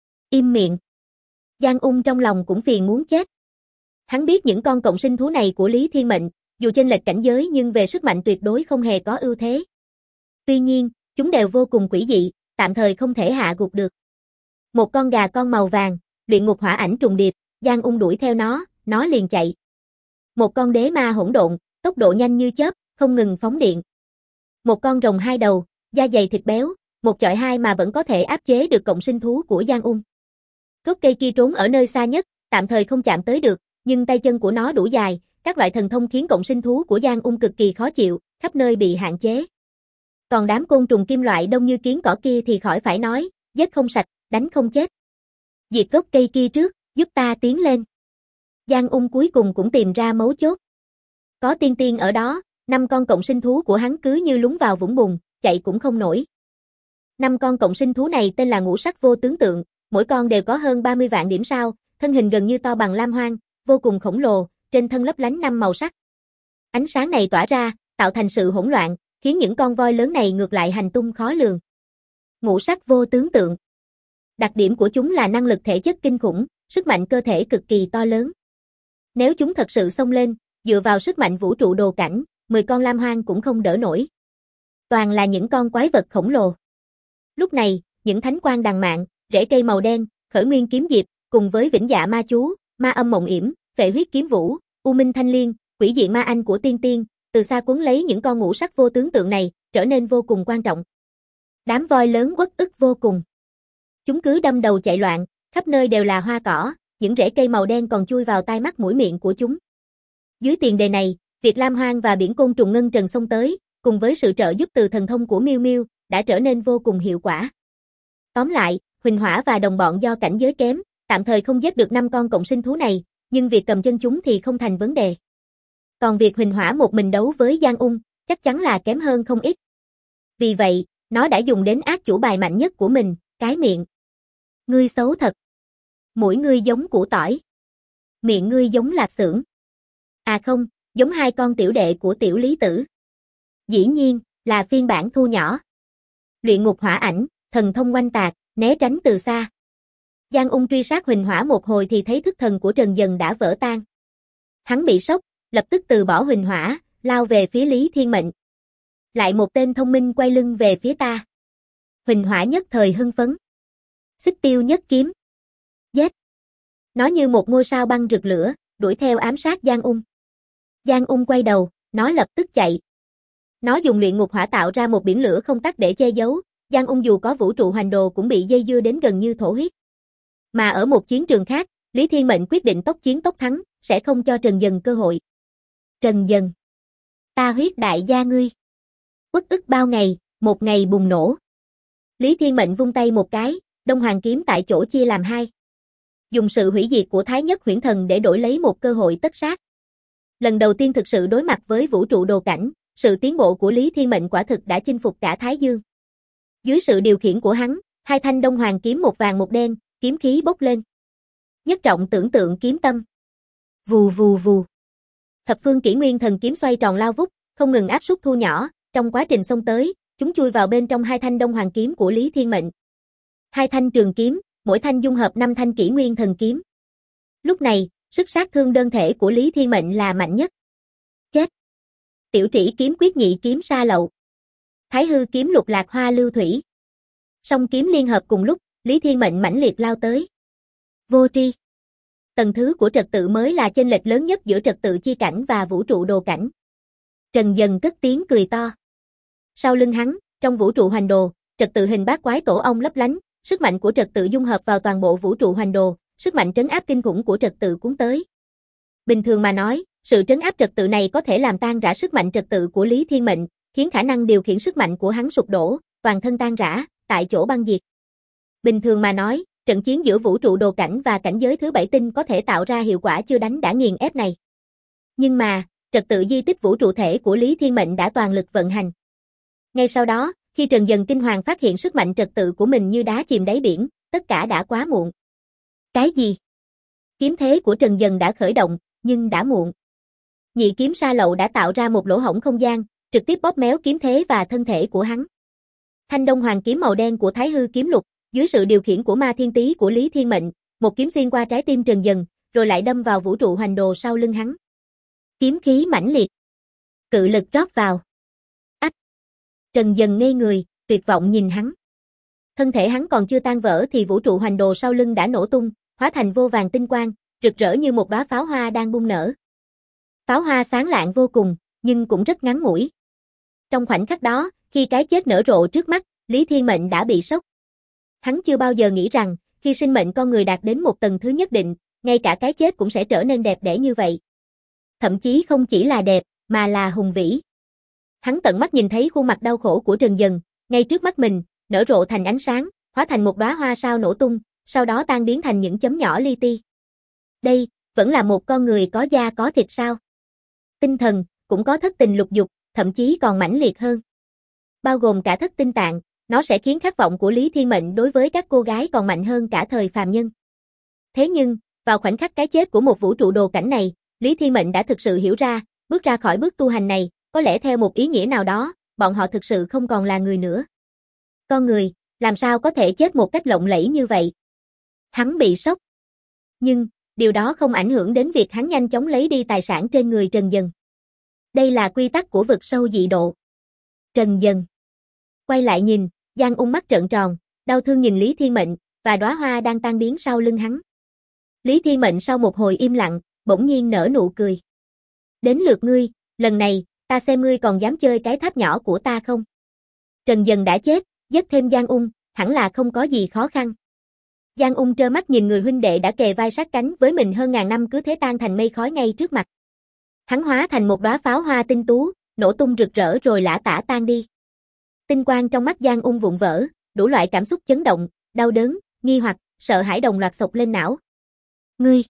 Im miệng. Giang Ung trong lòng cũng phiền muốn chết. Hắn biết những con cộng sinh thú này của Lý Thiên Mệnh, dù chênh lệch cảnh giới nhưng về sức mạnh tuyệt đối không hề có ưu thế. Tuy nhiên, chúng đều vô cùng quỷ dị, tạm thời không thể hạ gục được. Một con gà con màu vàng, luyện ngục hỏa ảnh trùng điệp, Giang Ung đuổi theo nó liền chạy. Một con đế ma hỗn độn, tốc độ nhanh như chớp, không ngừng phóng điện. Một con rồng hai đầu, da dày thịt béo, một chọi hai mà vẫn có thể áp chế được cộng sinh thú của Giang Ung. Gốc cây kia trốn ở nơi xa nhất, tạm thời không chạm tới được, nhưng tay chân của nó đủ dài, các loại thần thông khiến cộng sinh thú của Giang Ung cực kỳ khó chịu, khắp nơi bị hạn chế. Còn đám côn trùng kim loại đông như kiến cỏ kia thì khỏi phải nói, giết không sạch, đánh không chết. Diệt gốc cây kia trước, giúp ta tiến lên. Giang Ung cuối cùng cũng tìm ra mấu chốt. Có tiên tiên ở đó, 5 con cộng sinh thú của hắn cứ như lún vào vũng bùn, chạy cũng không nổi. 5 con cộng sinh thú này tên là ngũ sắc vô tướng tượng, mỗi con đều có hơn 30 vạn điểm sao, thân hình gần như to bằng lam hoang, vô cùng khổng lồ, trên thân lấp lánh 5 màu sắc. Ánh sáng này tỏa ra, tạo thành sự hỗn loạn, khiến những con voi lớn này ngược lại hành tung khó lường. Ngũ sắc vô tướng tượng. Đặc điểm của chúng là năng lực thể chất kinh khủng, sức mạnh cơ thể cực kỳ to lớn. Nếu chúng thật sự xông lên, dựa vào sức mạnh vũ trụ đồ cảnh, 10 con lam hoang cũng không đỡ nổi. Toàn là những con quái vật khổng lồ. Lúc này, những thánh quang đằng mạn, rễ cây màu đen, khởi nguyên kiếm diệp, cùng với vĩnh dạ ma chú, ma âm mộng yểm, phệ huyết kiếm vũ, u minh thanh liên, quỷ diện ma anh của tiên tiên, từ xa cuốn lấy những con ngũ sắc vô tướng tượng này, trở nên vô cùng quan trọng. Đám voi lớn uất ức vô cùng. Chúng cứ đâm đầu chạy loạn, khắp nơi đều là hoa cỏ, những rễ cây màu đen còn chui vào tai mắt mũi miệng của chúng. Dưới tiền đề này, việc lam hoang và biển côn trùng ngân trần xông tới, cùng với sự trợ giúp từ thần thông của Miêu Miêu, đã trở nên vô cùng hiệu quả. Tóm lại, Huỳnh Hỏa và đồng bọn do cảnh giới kém, tạm thời không giết được 5 con cộng sinh thú này, nhưng việc cầm chân chúng thì không thành vấn đề. Còn việc Huỳnh Hỏa một mình đấu với Giang Ung, chắc chắn là kém hơn không ít. Vì vậy, nó đã dùng đến ác chủ bài mạnh nhất của mình, cái miệng. Ngươi xấu thật. Mũi ngươi giống củ tỏi. Miệng ngươi giống lạp xưởng. À không, giống 2 con tiểu đệ của tiểu lý tử. Dĩ nhiên, là phiên bản thu nhỏ. Luyện ngục hỏa ảnh, thần thông oanh tạc, né tránh từ xa. Giang Ung truy sát Huỳnh Hỏa một hồi thì thấy thức thần của Trần Dần đã vỡ tan. Hắn bị sốc, lập tức từ bỏ Huỳnh Hỏa, lao về phía Lý Thiên Mệnh. Lại một tên thông minh quay lưng về phía ta. Huỳnh Hỏa nhất thời hưng phấn. Xích tiêu nhất kiếm. Giết. Nó như một ngôi sao băng rực lửa, đuổi theo ám sát Giang Ung. Giang Ung quay đầu, nó lập tức chạy. Nó dùng luyện ngục hỏa tạo ra một biển lửa không tắt để che giấu, Giang Ung dù có vũ trụ hoành đồ cũng bị dây dưa đến gần như thổ huyết. Mà ở một chiến trường khác, Lý Thiên Mệnh quyết định tốc chiến tốc thắng, sẽ không cho Trần Dần cơ hội. Trần Dần. Ta huyết đại gia ngươi. Uất ức bao ngày, một ngày bùng nổ. Lý Thiên Mệnh vung tay một cái, Đông Hoàng kiếm tại chỗ chia làm 2. Dùng sự hủy diệt của Thái Nhất Huyễn Thần để đổi lấy một cơ hội tất sát. Lần đầu tiên thực sự đối mặt với vũ trụ đồ cảnh, sự tiến bộ của Lý Thiên Mệnh quả thực đã chinh phục cả Thái Dương. Dưới sự điều khiển của hắn, 2 thanh Đông Hoàng kiếm một vàng một đen, kiếm khí bốc lên. Nhất trọng tưởng tượng kiếm tâm. Vù vù vù. Thập phương kỷ nguyên thần kiếm xoay tròn lao vút, không ngừng áp suất thu nhỏ, trong quá trình xông tới, chúng chui vào bên trong 2 thanh Đông Hoàng kiếm của Lý Thiên Mệnh. 2 thanh trường kiếm, mỗi thanh dung hợp 5 thanh kỷ nguyên thần kiếm. Lúc này, sức sát thương đơn thể của Lý Thiên Mệnh là mạnh nhất. Chết. Tiểu trĩ kiếm quyết nhị kiếm sa lậu. Thái hư kiếm lục lạc hoa lưu thủy. Song kiếm liên hợp cùng lúc, Lý Thiên Mệnh mãnh liệt lao tới. Vô tri. Tầng thứ của trật tự mới là chênh lệch lớn nhất giữa trật tự chi cảnh và vũ trụ đồ cảnh. Trần Dần cất tiếng cười to. Sau lưng hắn, trong vũ trụ hoành đồ, trật tự hình bát quái tổ ong lấp lánh, sức mạnh của trật tự dung hợp vào toàn bộ vũ trụ hoành đồ, sức mạnh trấn áp kinh khủng của trật tự cuốn tới. Bình thường mà nói, sự trấn áp trật tự này có thể làm tan rã sức mạnh trật tự của Lý Thiên Mệnh, khiến khả năng điều khiển sức mạnh của hắn sụp đổ, toàn thân tan rã, tại chỗ băng diệt. Bình thường mà nói, trận chiến giữa vũ trụ đồ cảnh và cảnh giới thứ 7 tinh có thể tạo ra hiệu quả chưa đánh đã nghiền ép này. Nhưng mà, trật tự di tích vũ trụ thể của Lý Thiên Mệnh đã toàn lực vận hành. Ngay sau đó, khi Trần Dần kinh hoàng phát hiện sức mạnh trật tự của mình như đá chìm đáy biển, tất cả đã quá muộn. Cái gì? Kiếm thế của Trần Dần đã khởi động, nhưng đã muộn. Nhị kiếm sa lậu đã tạo ra một lỗ hổng không gian, trực tiếp bóp méo kiếm thế và thân thể của hắn. Thanh Đông Hoàng kiếm màu đen của Thái hư kiếm lục, dưới sự điều khiển của ma thiên tý của Lý Thiên Mệnh, một kiếm xuyên qua trái tim Trần Dần, rồi lại đâm vào vũ trụ hoành đồ sau lưng hắn. Kiếm khí mãnh liệt. Cự lực rót vào. Ách! Trần Dần ngây người, tuyệt vọng nhìn hắn. Thân thể hắn còn chưa tan vỡ thì vũ trụ hoành đồ sau lưng đã nổ tung, hóa thành vô vàng tinh quang, rực rỡ như một đóa pháo hoa đang bung nở. Pháo hoa sáng lạng vô cùng, nhưng cũng rất ngắn ngủi. Trong khoảnh khắc đó, khi cái chết nở rộ trước mắt, Lý Thiên Mệnh đã bị sốc. Hắn chưa bao giờ nghĩ rằng, khi sinh mệnh con người đạt đến một tầng thứ nhất định, ngay cả cái chết cũng sẽ trở nên đẹp đẽ như vậy. Thậm chí không chỉ là đẹp, mà là hùng vĩ. Hắn tận mắt nhìn thấy khuôn mặt đau khổ của Trần Dần, ngay trước mắt mình, nở rộ thành ánh sáng, hóa thành một đóa hoa sao nổ tung, sau đó tan biến thành những chấm nhỏ li ti. Đây, vẫn là một con người có da có thịt sao? Tinh thần, cũng có thất tình lục dục, thậm chí còn mãnh liệt hơn. Bao gồm cả thất tinh tạng, nó sẽ khiến khát vọng của Lý Thiên Mệnh đối với các cô gái còn mạnh hơn cả thời phàm nhân. Thế nhưng, vào khoảnh khắc cái chết của một vũ trụ đồ cảnh này, Lý Thiên Mệnh đã thực sự hiểu ra, bước ra khỏi bước tu hành này, có lẽ theo một ý nghĩa nào đó, bọn họ thực sự không còn là người nữa. Con người, làm sao có thể chết một cách lộng lẫy như vậy? Hắn bị sốc. Nhưng, điều đó không ảnh hưởng đến việc hắn nhanh chóng lấy đi tài sản trên người Trần Dần. Đây là quy tắc của vực sâu dị độ. Trần Dần quay lại nhìn, Giang Ung mắt trợn tròn, đau thương nhìn Lý Thiên Mệnh, và đóa hoa đang tan biến sau lưng hắn. Lý Thiên Mệnh sau một hồi im lặng, bỗng nhiên nở nụ cười. Đến lượt ngươi, lần này, ta xem ngươi còn dám chơi cái tháp nhỏ của ta không? Trần Dần đã chết, dắt thêm Giang Ung, hẳn là không có gì khó khăn. Giang Ung trơ mắt nhìn người huynh đệ đã kề vai sát cánh với mình hơn ngàn năm cứ thế tan thành mây khói ngay trước mặt. Hắn hóa thành một đóa pháo hoa tinh tú, nổ tung rực rỡ rồi lả tả tan đi. Tinh quang trong mắt Giang Ung vụn vỡ, đủ loại cảm xúc chấn động, đau đớn, nghi hoặc, sợ hãi đồng loạt xộc lên não. Ngươi!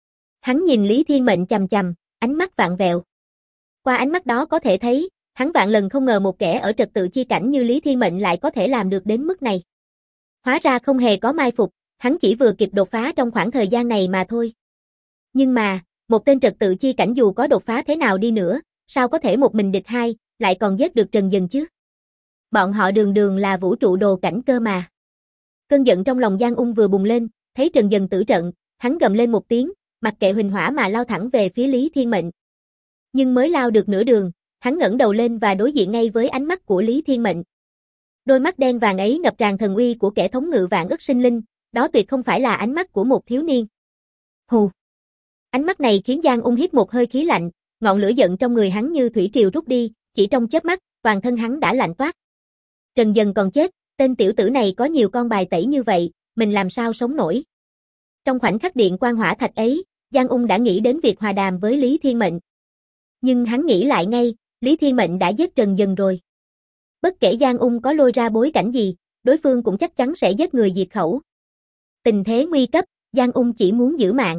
Hắn nhìn Lý Thiên Mệnh chằm chằm, ánh mắt vạn vẹo. Qua ánh mắt đó có thể thấy, hắn vạn lần không ngờ một kẻ ở trật tự chi cảnh như Lý Thiên Mệnh lại có thể làm được đến mức này. Hóa ra không hề có mai phục, hắn chỉ vừa kịp đột phá trong khoảng thời gian này mà thôi. Nhưng mà, một tên trật tự chi cảnh dù có đột phá thế nào đi nữa, sao có thể một mình địch hai, lại còn giết được Trần Dần chứ? Bọn họ đường đường là vũ trụ đồ cảnh cơ mà. Cơn giận trong lòng Giang Ung vừa bùng lên, thấy Trần Dần tử trận, hắn gầm lên một tiếng, mặc kệ huỳnh hỏa mà lao thẳng về phía Lý Thiên Mệnh. Nhưng mới lao được nửa đường, hắn ngẩng đầu lên và đối diện ngay với ánh mắt của Lý Thiên Mệnh. Đôi mắt đen vàng ấy ngập tràn thần uy của kẻ thống ngự vạn ức sinh linh, đó tuyệt không phải là ánh mắt của một thiếu niên. Hù! Ánh mắt này khiến Giang Ung hít một hơi khí lạnh, ngọn lửa giận trong người hắn như thủy triều rút đi, chỉ trong chớp mắt, toàn thân hắn đã lạnh toát. Trần Dần còn chết, tên tiểu tử này có nhiều con bài tẩy như vậy, mình làm sao sống nổi. Trong khoảnh khắc điện quang hỏa thạch ấy, Giang Ung đã nghĩ đến việc hòa đàm với Lý Thiên Mệnh. Nhưng hắn nghĩ lại ngay, Lý Thiên Mệnh đã giết Trần Dần rồi. Bất kể Giang Ung có lôi ra bối cảnh gì, đối phương cũng chắc chắn sẽ giết người diệt khẩu. Tình thế nguy cấp, Giang Ung chỉ muốn giữ mạng.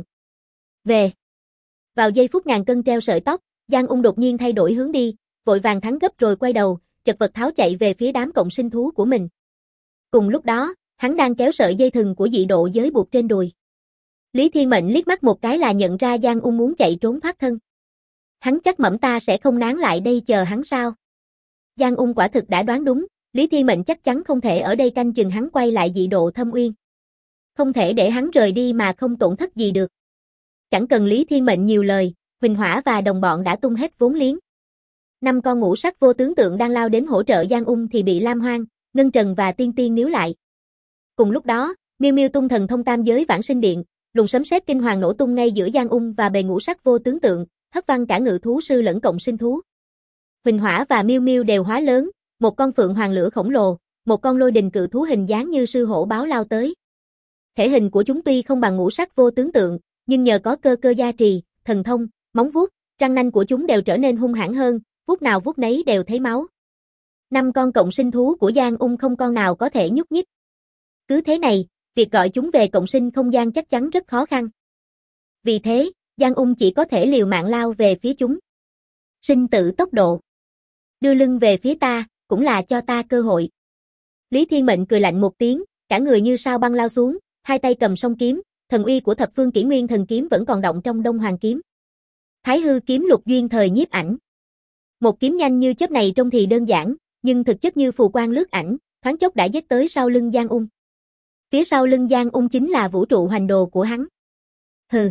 Về. Vào giây phút ngàn cân treo sợi tóc, Giang Ung đột nhiên thay đổi hướng đi, vội vàng thắng gấp rồi quay đầu, chật vật tháo chạy về phía đám cộng sinh thú của mình. Cùng lúc đó, hắn đang kéo sợi dây thừng của dị độ giới buộc trên đùi. Lý Thiên Mệnh liếc mắt một cái là nhận ra Giang Ung muốn chạy trốn thoát thân. Hắn chắc mẩm ta sẽ không nán lại đây chờ hắn sao? Giang Ung quả thực đã đoán đúng, Lý Thiên Mệnh chắc chắn không thể ở đây canh chừng hắn quay lại dị độ thâm uyên. Không thể để hắn rời đi mà không tổn thất gì được. Chẳng cần Lý Thiên Mệnh nhiều lời, huỳnh hỏa và đồng bọn đã tung hết vốn liếng. 5 con ngũ sắc vô tướng tượng đang lao đến hỗ trợ Giang Ung thì bị Lam Hoang, Ngân Trần và Tiên Tiên níu lại. Cùng lúc đó, Miêu Miêu tung thần thông tam giới vãng sinh điện, luồng sấm sét kinh hoàng nổ tung ngay giữa Giang Ung và bề ngũ sắc vô tướng tượng, hất văng cả ngự thú sư lẫn cộng sinh thú. Huỳnh hỏa và Miêu Miêu đều hóa lớn, một con phượng hoàng lửa khổng lồ, một con lôi đình cự thú hình dáng như sư hổ báo lao tới. Thể hình của chúng tuy không bằng ngũ sắc vô tướng tượng, nhưng nhờ có cơ cơ gia trì, thần thông, móng vuốt, răng nanh của chúng đều trở nên hung hãn hơn, vuốt nào vuốt nấy đều thấy máu. 5 con cộng sinh thú của Giang Ung không con nào có thể nhúc nhích. Cứ thế này, việc gọi chúng về cộng sinh không gian chắc chắn rất khó khăn. Vì thế, Giang Ung chỉ có thể liều mạng lao về phía chúng. Sinh tử tốc độ. Đưa lưng về phía ta, cũng là cho ta cơ hội. Lý Thiên Mệnh cười lạnh một tiếng, cả người như sao băng lao xuống, hai tay cầm song kiếm, thần uy của thập phương kỷ nguyên thần kiếm vẫn còn động trong Đông Hoàng kiếm. Thái hư kiếm lục duyên thời nhiếp ảnh. Một kiếm nhanh như chớp này trông thì đơn giản, nhưng thực chất như phù quang lướt ảnh, thoáng chốc đã giết tới sau lưng Giang Ung. Phía sau lưng Giang Ung chính là vũ trụ hoành đồ của hắn. Hừ.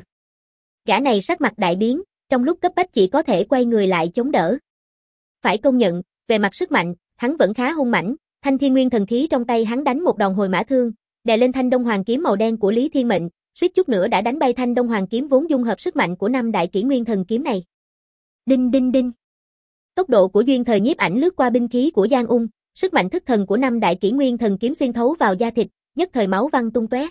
Gã này sắc mặt đại biến, trong lúc cấp bách chỉ có thể quay người lại chống đỡ. Phải công nhận, về mặt sức mạnh, hắn vẫn khá hung mãnh, thanh thiên nguyên thần khí trong tay hắn đánh một đòn hồi mã thương, đè lên thanh Đông Hoàng kiếm màu đen của Lý Thiên Mệnh, suýt chút nữa đã đánh bay thanh Đông Hoàng kiếm vốn dung hợp sức mạnh của 5 đại kỷ nguyên thần kiếm này. Đinh đinh đinh. Tốc độ của duyên thời nhiếp ảnh lướt qua binh khí của Giang Ung, sức mạnh thức thần của 5 đại kỷ nguyên thần kiếm xuyên thấu vào da thịt, nhất thời máu văng tung tóe.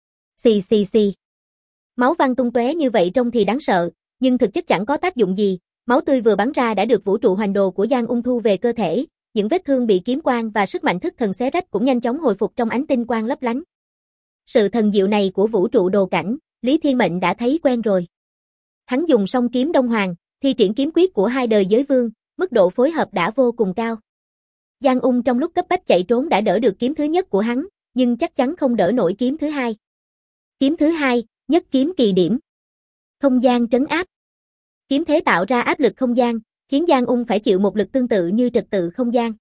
Xì xì xì. Máu văng tung tóe như vậy trông thì đáng sợ, nhưng thực chất chẳng có tác dụng gì, máu tươi vừa bắn ra đã được vũ trụ hoành đồ của Giang Ung thu về cơ thể, những vết thương bị kiếm quang và sức mạnh thức thần xé rách cũng nhanh chóng hồi phục trong ánh tinh quang lấp lánh. Sự thần diệu này của vũ trụ đồ cảnh, Lý Thiên Mệnh đã thấy quen rồi. Hắn dùng song kiếm Đông Hoàng, thi triển kiếm quyết của hai đời giới vương, mức độ phối hợp đã vô cùng cao. Giang Ung trong lúc cấp bách chạy trốn đã đỡ được kiếm thứ nhất của hắn, nhưng chắc chắn không đỡ nổi kiếm thứ hai. Kiếm thứ hai, nhất kiếm kỳ điểm. Không gian trấn áp. Kiếm thế tạo ra áp lực không gian, khiến Giang Ung phải chịu một lực tương tự như trật tự không gian.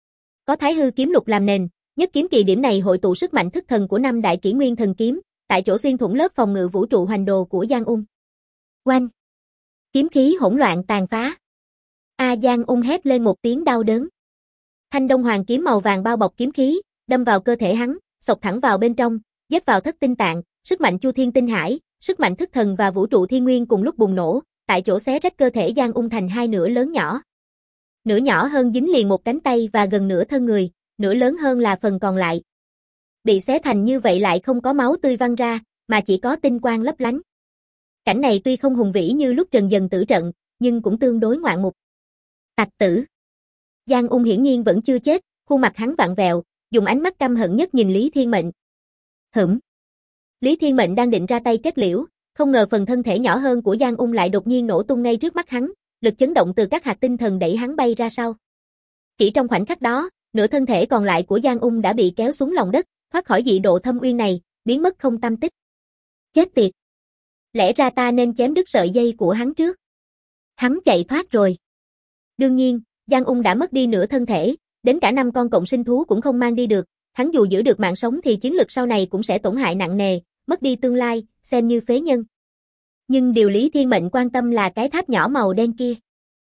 Có Thái hư kiếm lục làm nền, nhất kiếm kỳ điểm này hội tụ sức mạnh thức thần của 5 đại kỷ nguyên thần kiếm, tại chỗ xuyên thủng lớp phòng ngự vũ trụ hoành đồ của Giang Ung. Oanh! Kiếm khí hỗn loạn tàn phá. Giang Ung hét lên một tiếng đau đớn. Thanh Đông Hoàng kiếm màu vàng bao bọc kiếm khí, đâm vào cơ thể hắn, xộc thẳng vào bên trong, giết vào thất tinh tạng, sức mạnh Chu Thiên Tinh Hải, sức mạnh thức thần và vũ trụ thiên nguyên cùng lúc bùng nổ, tại chỗ xé rách cơ thể Giang Ung thành hai nửa lớn nhỏ. Nửa nhỏ hơn dính liền một cánh tay và gần nửa thân người, nửa lớn hơn là phần còn lại. Bị xé thành như vậy lại không có máu tươi văng ra, mà chỉ có tinh quang lấp lánh. Cảnh này tuy không hùng vĩ như lúc Trần Dần tử trận, nhưng cũng tương đối ngoạn mục. Tặc tử. Giang Ung hiển nhiên vẫn chưa chết, khuôn mặt hắn vặn vẹo, dùng ánh mắt căm hận nhất nhìn Lý Thiên Mệnh. Hửm. Lý Thiên Mệnh đang định ra tay kết liễu, không ngờ phần thân thể nhỏ hơn của Giang Ung lại đột nhiên nổ tung ngay trước mắt hắn, lực chấn động từ các hạt tinh thần đẩy hắn bay ra sau. Chỉ trong khoảnh khắc đó, nửa thân thể còn lại của Giang Ung đã bị kéo xuống lòng đất, thoát khỏi dị độ thâm uyên này, biến mất không tăm tích. Chết tiệt. Lẽ ra ta nên chém đứt sợi dây của hắn trước. Hắn chạy thoát rồi. Đương nhiên, Giang Ung đã mất đi nửa thân thể, đến cả 5 con cộng sinh thú cũng không mang đi được, hắn dù giữ được mạng sống thì chiến lực sau này cũng sẽ tổn hại nặng nề, mất đi tương lai, xem như phế nhân. Nhưng điều Lý Thiên Mệnh quan tâm là cái tháp nhỏ màu đen kia.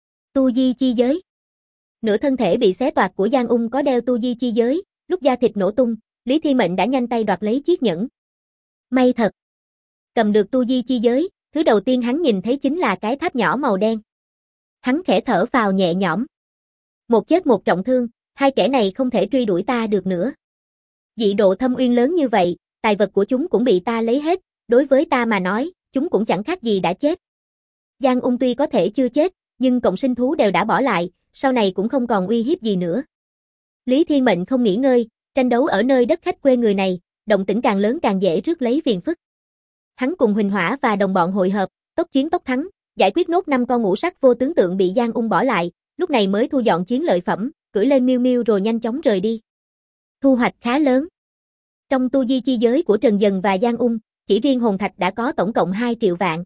Tu di chi giới. Nửa thân thể bị xé toạc của Giang Ung có đeo tu di chi giới, lúc da thịt nổ tung, Lý Thiên Mệnh đã nhanh tay đoạt lấy chiếc nhẫn. May thật. Cầm được tu di chi giới, thứ đầu tiên hắn nhìn thấy chính là cái tháp nhỏ màu đen. Hắn khẽ thở phào nhẹ nhõm. Một chết một trọng thương, hai kẻ này không thể truy đuổi ta được nữa. Dị độ thâm uyên lớn như vậy, tài vật của chúng cũng bị ta lấy hết, đối với ta mà nói, chúng cũng chẳng khác gì đã chết. Giang Ung tuy có thể chưa chết, nhưng cộng sinh thú đều đã bỏ lại, sau này cũng không còn uy hiếp gì nữa. Lý Thiên Mệnh không nghỉ ngơi, tranh đấu ở nơi đất khách quê người này, động tĩnh càng lớn càng dễ rước lấy phiền phức. Hắn cùng Huỳnh Hỏa và đồng bọn hội hợp, tốc chiến tốc thắng, giải quyết nốt 5 con ngũ sắc vô tướng tượng bị Giang Ung bỏ lại, lúc này mới thu dọn chiến lợi phẩm, cưỡi lên Miêu Miêu rồi nhanh chóng rời đi. Thu hoạch khá lớn. Trong tu di chi giới của Trần Dần và Giang Ung, chỉ riêng hồn thạch đã có tổng cộng 2 triệu vạn.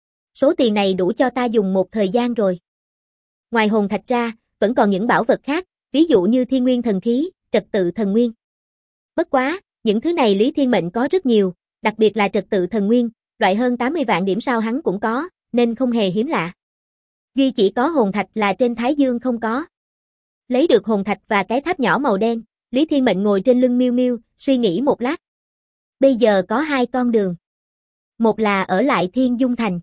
Số tiền này đủ cho ta dùng một thời gian rồi. Ngoài hồn thạch ra, vẫn còn những bảo vật khác, ví dụ như thiên nguyên thần khí, trật tự thần nguyên. Bất quá, những thứ này Lý Thiên Mệnh có rất nhiều, đặc biệt là trật tự thần nguyên, loại hơn 80 vạn điểm sao hắn cũng có, nên không hề hiếm lạ. Duy chỉ có hồn thạch là trên Thái Dương không có. Lấy được hồn thạch và cái tháp nhỏ màu đen, Lý Thiên Mệnh ngồi trên lưng Miêu Miêu, suy nghĩ một lát. Bây giờ có 2 con đường. Một là ở lại Thiên Dung Thành.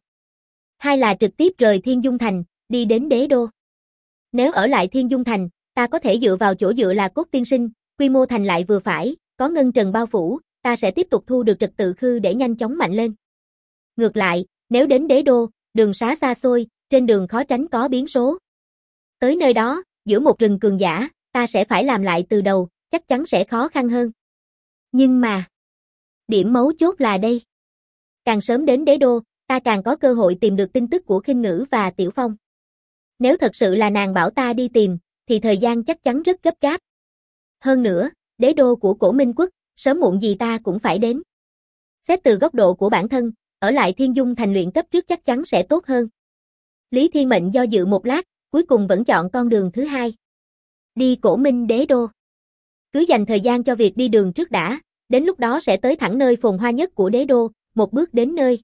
2 là trực tiếp rời Thiên Dung Thành, đi đến Đế Đô. Nếu ở lại Thiên Dung Thành, ta có thể dựa vào chỗ dựa là Cốt Tiên Sinh, quy mô thành lại vừa phải, có ngân trần bao phủ, ta sẽ tiếp tục thu được trật tự khư để nhanh chóng mạnh lên. Ngược lại, nếu đến Đế Đô, đường xá xa xôi, trên đường khó tránh có biến số. Tới nơi đó, giữa một rừng cường giả, ta sẽ phải làm lại từ đầu, chắc chắn sẽ khó khăn hơn. Nhưng mà, điểm mấu chốt là đây. Càng sớm đến Đế Đô, ta càng có cơ hội tìm được tin tức của Khinh Ngữ và Tiểu Phong. Nếu thật sự là nàng bảo ta đi tìm, thì thời gian chắc chắn rất gấp gáp. Hơn nữa, Đế Đô của Cổ Minh Quốc, sớm muộn gì ta cũng phải đến. Xét từ góc độ của bản thân, ở lại Thiên Dung Thành luyện cấp trước chắc chắn sẽ tốt hơn. Lý Thiên Mệnh do dự một lát, cuối cùng vẫn chọn con đường thứ 2. Đi Cổ Minh Đế Đô. Cứ dành thời gian cho việc đi đường trước đã, đến lúc đó sẽ tới thẳng nơi phồn hoa nhất của Đế Đô, một bước đến nơi.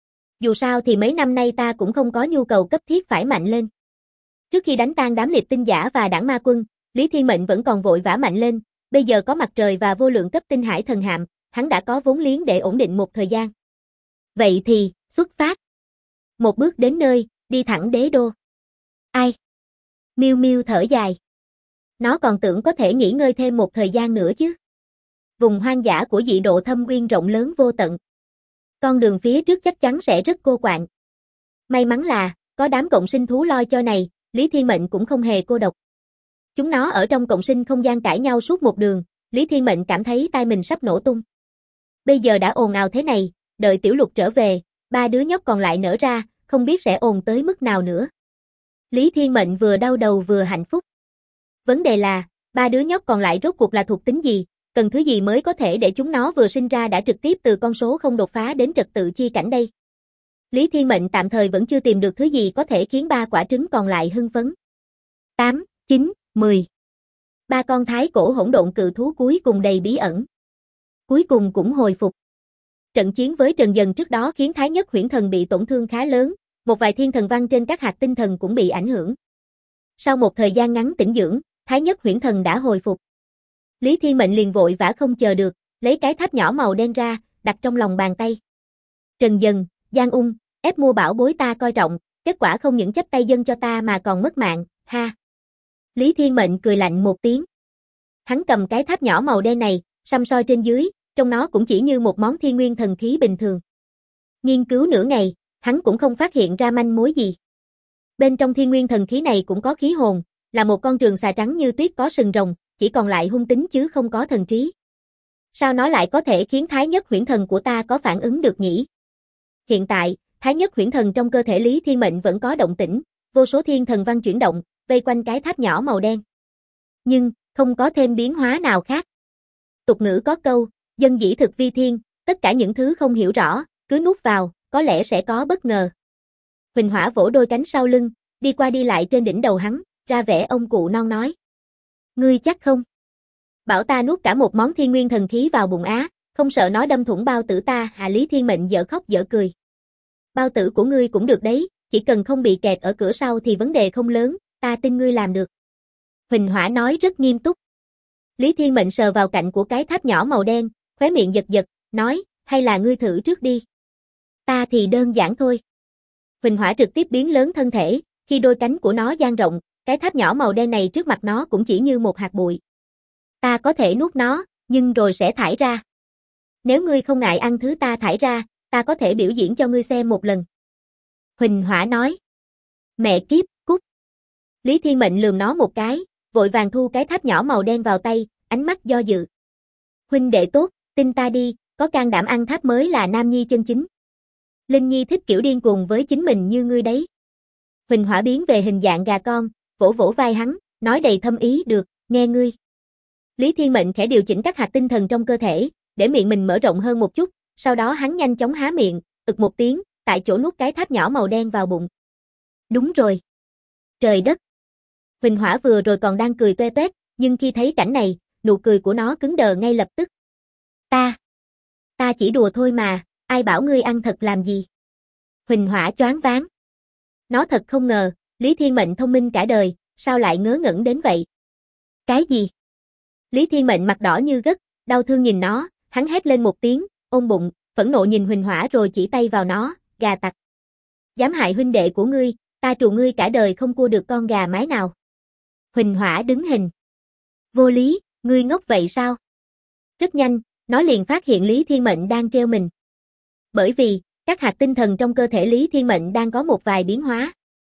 Dù sao thì mấy năm nay ta cũng không có nhu cầu cấp thiết phải mạnh lên. Trước khi đánh tan đám liệp tinh giả và đảng ma quân, Lý Thiên Mệnh vẫn còn vội vã mạnh lên, bây giờ có mặt trời và vô lượng cấp tinh hải thần hạm, hắn đã có vốn liếng để ổn định một thời gian. Vậy thì, xuất phát. Một bước đến nơi, đi thẳng Đế Đô. Ai? Miêu Miêu thở dài. Nó còn tưởng có thể nghỉ ngơi thêm một thời gian nữa chứ. Vùng hoang dã của dị độ thâm uyên rộng lớn vô tận. Con đường phía trước chắc chắn sẽ rất cô quạnh. May mắn là, có đám cộng sinh thú loi cho này, Lý Thiên Mệnh cũng không hề cô độc. Chúng nó ở trong cộng sinh không gian cãi nhau suốt một đường, Lý Thiên Mệnh cảm thấy tai mình sắp nổ tung. Bây giờ đã ồn ào thế này, đợi Tiểu Lục trở về, 3 đứa nhóc còn lại nở ra, không biết sẽ ồn tới mức nào nữa. Lý Thiên Mệnh vừa đau đầu vừa hạnh phúc. Vấn đề là, 3 đứa nhóc còn lại rốt cuộc là thuộc tính gì, cần thứ gì mới có thể để chúng nó vừa sinh ra đã trực tiếp từ con số không đột phá đến trật tự chi cảnh đây. Lý Thiên Mệnh tạm thời vẫn chưa tìm được thứ gì có thể khiến 3 quả trứng còn lại hưng phấn. 8, 9, 10. 3 con thái cổ hỗn độn cự thú cuối cùng đầy bí ẩn. Cuối cùng cũng hồi phục. Trận chiến với Trần Dần trước đó khiến Thái Nhất Huyễn Thần bị tổn thương khá lớn, một vài thiên thần văn trên các hạt tinh thần cũng bị ảnh hưởng. Sau một thời gian ngắn tĩnh dưỡng, Thái Nhất Huyễn Thần đã hồi phục. Lý Thiên Mệnh liền vội vã không chờ được, lấy cái tháp nhỏ màu đen ra, đặt trong lòng bàn tay. Trần Dần, Giang Ung, ép mua bảo bối ta coi trọng, kết quả không những chấp tay dâng cho ta mà còn mất mạng, ha. Lý Thiên Mệnh cười lạnh một tiếng. Hắn cầm cái tháp nhỏ màu đen này, săm soi trên dưới, trong nó cũng chỉ như một món thiên nguyên thần khí bình thường. Nghiên cứu nửa ngày, hắn cũng không phát hiện ra manh mối gì. Bên trong thiên nguyên thần khí này cũng có khí hồn, là một con trường xà trắng như tuyết có sừng rồng, chỉ còn lại hung tính chứ không có thần trí. Sao nó lại có thể khiến Thái Nhất Huyễn Thần của ta có phản ứng được nhỉ? Hiện tại, Thái Nhất Huyễn Thần trong cơ thể Lý Thiên Mệnh vẫn có động tĩnh, vô số thiên thần văn chuyển động, vây quanh cái tháp nhỏ màu đen. Nhưng, không có thêm biến hóa nào khác. Tục ngữ có câu, dân dĩ thực vi thiên, tất cả những thứ không hiểu rõ, cứ nuốt vào, có lẽ sẽ có bất ngờ. Huỳnh Hỏa vỗ đôi cánh sau lưng, đi qua đi lại trên đỉnh đầu hắn, ra vẻ ông cụ non nói. Ngươi chắc không? Bảo ta nuốt cả một món thiên nguyên thần khí vào bụng á, không sợ nó đâm thủng bao tử ta hả? Lý Thiên Mệnh dở khóc dở cười. Bao tử của ngươi cũng được đấy, chỉ cần không bị kẹt ở cửa sau thì vấn đề không lớn, ta tin ngươi làm được. Huỳnh Hỏa nói rất nghiêm túc. Lý Thiên Mệnh sờ vào cạnh của cái tháp nhỏ màu đen, khóe miệng giật giật, nói, hay là ngươi thử trước đi. Ta thì đơn giản thôi. Huỳnh Hỏa trực tiếp biến lớn thân thể, khi đôi cánh của nó dang rộng, cái tháp nhỏ màu đen này trước mặt nó cũng chỉ như một hạt bụi. Ta có thể nuốt nó, nhưng rồi sẽ thải ra. Nếu ngươi không ngại ăn thứ ta thải ra, ta có thể biểu diễn cho ngươi xem một lần. Huỳnh Hỏa nói. Mẹ kiếp, cút. Lý Thiên Mệnh lườm nó một cái, vội vàng thu cái tháp nhỏ màu đen vào tay, ánh mắt do dự. Huynh đệ tốt, tin ta đi, có can đảm ăn tháp mới là nam nhi chân chính. Linh Nhi thích kiểu điên cuồng với chính mình như ngươi đấy. Huỳnh Hỏa biến về hình dạng gà con, vỗ vỗ vai hắn, nói đầy thâm ý, được, nghe ngươi. Lý Thiên Mệnh khẽ điều chỉnh các hạt tinh thần trong cơ thể, để miệng mình mở rộng hơn một chút, sau đó hắn nhanh chóng há miệng, ực một tiếng, tại chỗ nuốt cái tháp nhỏ màu đen vào bụng. Đúng rồi. Trời đất. Huỳnh Hỏa vừa rồi còn đang cười toe toét, nhưng khi thấy cảnh này, nụ cười của nó cứng đờ ngay lập tức. Ta chỉ đùa thôi mà, ai bảo ngươi ăn thật làm gì? Huỳnh Hỏa choáng váng. Nó thật không ngờ, Lý Thiên Mệnh thông minh cả đời, sao lại ngớ ngẩn đến vậy? Cái gì? Lý Thiên Mệnh mặt đỏ như gất, đau thương nhìn nó, hắn hét lên một tiếng, ôm bụng, phẫn nộ nhìn Huỳnh Hỏa rồi chỉ tay vào nó, gà tặc. Dám hại huynh đệ của ngươi, ta trù ngươi cả đời không cua được con gà mái nào. Huỳnh Hỏa đứng hình. Vô lý, ngươi ngốc vậy sao? Rất nhanh, nó liền phát hiện Lý Thiên Mệnh đang trêu mình. Bởi vì, các hạt tinh thần trong cơ thể Lý Thiên Mệnh đang có một vài biến hóa.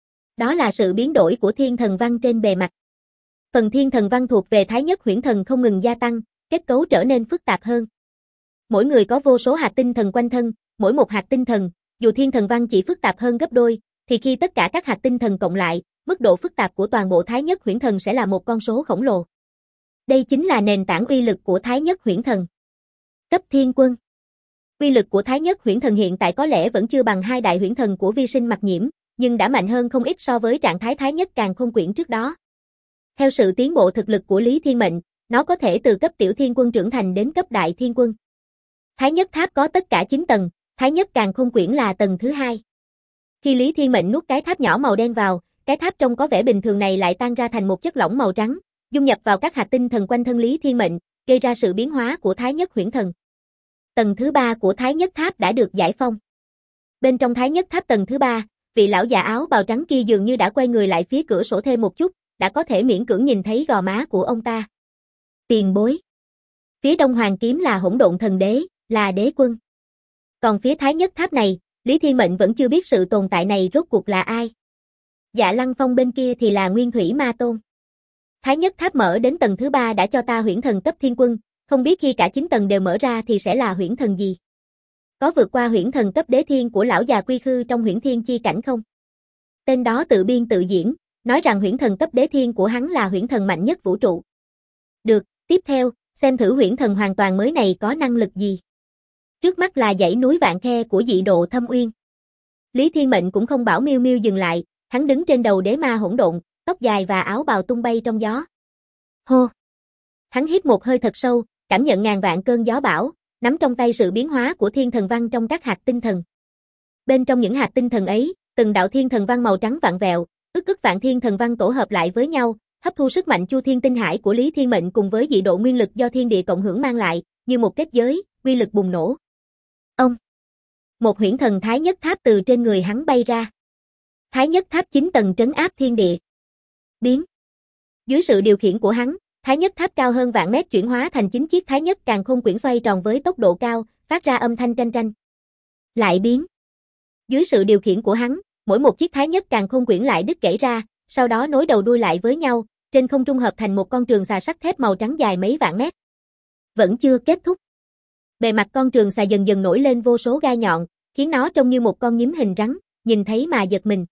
Đó là sự biến đổi của thiên thần văn trên bề mặt. Phần thiên thần văn thuộc về Thái Nhất Huyễn Thần không ngừng gia tăng, kết cấu trở nên phức tạp hơn. Mỗi người có vô số hạt tinh thần quanh thân, mỗi một hạt tinh thần, dù thiên thần văn chỉ phức tạp hơn gấp đôi, thì khi tất cả các hạt tinh thần cộng lại, mức độ phức tạp của toàn bộ Thái Nhất Huyễn Thần sẽ là một con số khổng lồ. Đây chính là nền tảng uy lực của Thái Nhất Huyễn Thần. Cấp Thiên Quân. Uy lực của Thái Nhất Huyễn Thần hiện tại có lẽ vẫn chưa bằng hai đại huyễn thần của Vi Sinh Mặc Nhiễm, nhưng đã mạnh hơn không ít so với trạng thái Thái Nhất Càn Khôn Quyển trước đó. Theo sự tiến bộ thực lực của Lý Thiên Mệnh, nó có thể từ cấp Tiểu Thiên Quân trưởng thành đến cấp Đại Thiên Quân. Thái Nhất Tháp có tất cả 9 tầng, Thái Nhất Càn Khôn Quyển là tầng thứ 2. Khi Lý Thiên Mệnh nuốt cái tháp nhỏ màu đen vào, cái tháp trông có vẻ bình thường này lại tan ra thành một chất lỏng màu trắng, dung nhập vào các hạt tinh thần quanh thân Lý Thiên Mệnh, gây ra sự biến hóa của Thái Nhất Huyễn Thần. Tầng thứ 3 của Thái Nhất Tháp đã được giải phong. Bên trong Thái Nhất Tháp tầng thứ 3, vị lão già áo bào trắng kia dường như đã quay người lại phía cửa sổ thêm một chút, đã có thể miễn cưỡng nhìn thấy gò má của ông ta. Tiền bối. Phía Đông Hoàng Kiếm là Hỗn Độn Thần Đế, là đế quân. Còn phía Thái Nhất Tháp này, Lý Thiên Mệnh vẫn chưa biết sự tồn tại này rốt cuộc là ai. Dạ Lăng Phong bên kia thì là Nguyên Thủy Ma Tôn. Thái Nhất Tháp mở đến tầng thứ 3 đã cho ta huyễn thần cấp thiên quân, không biết khi cả 9 tầng đều mở ra thì sẽ là huyễn thần gì. Có vượt qua huyễn thần cấp đế thiên của lão già Quy Khư trong huyễn thiên chi cảnh không? Tên đó tự biên tự diễn, nói rằng huyễn thần cấp đế thiên của hắn là huyễn thần mạnh nhất vũ trụ. Được, tiếp theo, xem thử huyễn thần hoàn toàn mới này có năng lực gì. Trước mắt là dãy núi Vạn Khe của dị độ Thâm Uyên. Lý Thiên Mệnh cũng không bảo Miêu Miêu dừng lại, hắn đứng trên đầu đế ma hỗn độn, tóc dài và áo bào tung bay trong gió. Hô! Hắn hít một hơi thật sâu, cảm nhận ngàn vạn cơn gió bão, nắm trong tay sự biến hóa của thiên thần văn trong các hạt tinh thần. Bên trong những hạt tinh thần ấy, từng đạo thiên thần văn màu trắng vặn vẹo, ức vạn thiên thần văn tổ hợp lại với nhau, hấp thu sức mạnh Chu Thiên Tinh Hải của Lý Thiên Mệnh cùng với dị độ nguyên lực do thiên địa cộng hưởng mang lại, như một kết giới, uy lực bùng nổ. Ông. Một huyễn thần thái nhất tháp từ trên người hắn bay ra. Thái nhất tháp 9 tầng trấn áp thiên địa. Biến. Dưới sự điều khiển của hắn, thái nhất tháp cao hơn vạn mét chuyển hóa thành 9 chiếc thái nhất càn khôn quyển xoay tròn với tốc độ cao, phát ra âm thanh tranh tranh. Lại biến. Dưới sự điều khiển của hắn, mỗi một chiếc thái nhất càn khôn quyển lại đứt gãy ra, sau đó nối đầu đuôi lại với nhau, trên không trung hợp thành một con trường xà sắt thép màu trắng dài mấy vạn mét. Vẫn chưa kết thúc. Bề mặt con trường xà dần dần nổi lên vô số gai nhọn, khiến nó trông như một con nhím hình rắn, nhìn thấy mà giật mình.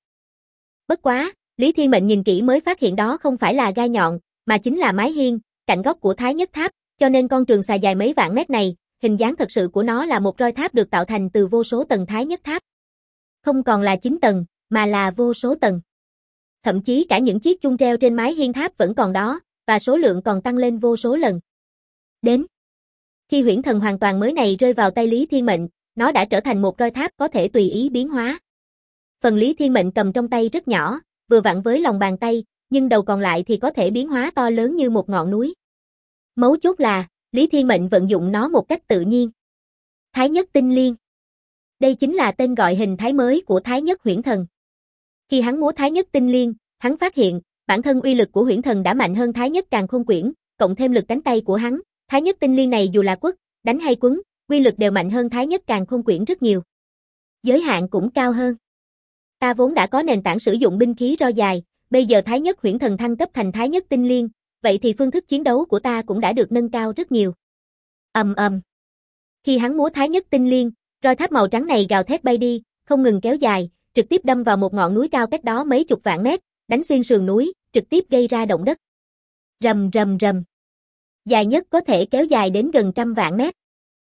Bất quá, Lý Thiên Mệnh nhìn kỹ mới phát hiện đó không phải là gai nhọn, mà chính là mái hiên, cạnh góc của thái nhất tháp, cho nên con trường xà dài mấy vạn mét này, hình dáng thật sự của nó là một roi tháp được tạo thành từ vô số tầng thái nhất tháp. Không còn là 9 tầng, mà là vô số tầng. Thậm chí cả những chiếc chuông treo trên mái hiên tháp vẫn còn đó, và số lượng còn tăng lên vô số lần. Đến khi huyễn thần hoàn toàn mới này rơi vào tay Lý Thiên Mệnh, nó đã trở thành một roi tháp có thể tùy ý biến hóa. Phần Lý Thiên Mệnh cầm trong tay rất nhỏ, vừa vặn với lòng bàn tay, nhưng đầu còn lại thì có thể biến hóa to lớn như một ngọn núi. Mấu chốt là, Lý Thiên Mệnh vận dụng nó một cách tự nhiên. Thái nhất tinh liên. Đây chính là tên gọi hình thái mới của Thái nhất huyễn thần. Khi hắn múa Thái nhất tinh liên, hắn phát hiện, bản thân uy lực của huyễn thần đã mạnh hơn Thái nhất càn khôn quyển, cộng thêm lực cánh tay của hắn, Thái nhất tinh liên này dù là quất, đánh hay quấn, uy lực đều mạnh hơn Thái nhất càn khôn quyển rất nhiều. Giới hạn cũng cao hơn. Ta vốn đã có nền tảng sử dụng binh khí roi dài, bây giờ Thái nhất huyễn thần thăng cấp thành Thái nhất tinh liên, vậy thì phương thức chiến đấu của ta cũng đã được nâng cao rất nhiều. Ầm ầm. Khi hắn múa Thái nhất tinh liên, roi tháp màu trắng này gào thét bay đi, không ngừng kéo dài, trực tiếp đâm vào một ngọn núi cao cách đó mấy chục vạn mét, đánh xuyên sườn núi, trực tiếp gây ra động đất. Rầm rầm rầm. Dài nhất có thể kéo dài đến gần 100 vạn mét.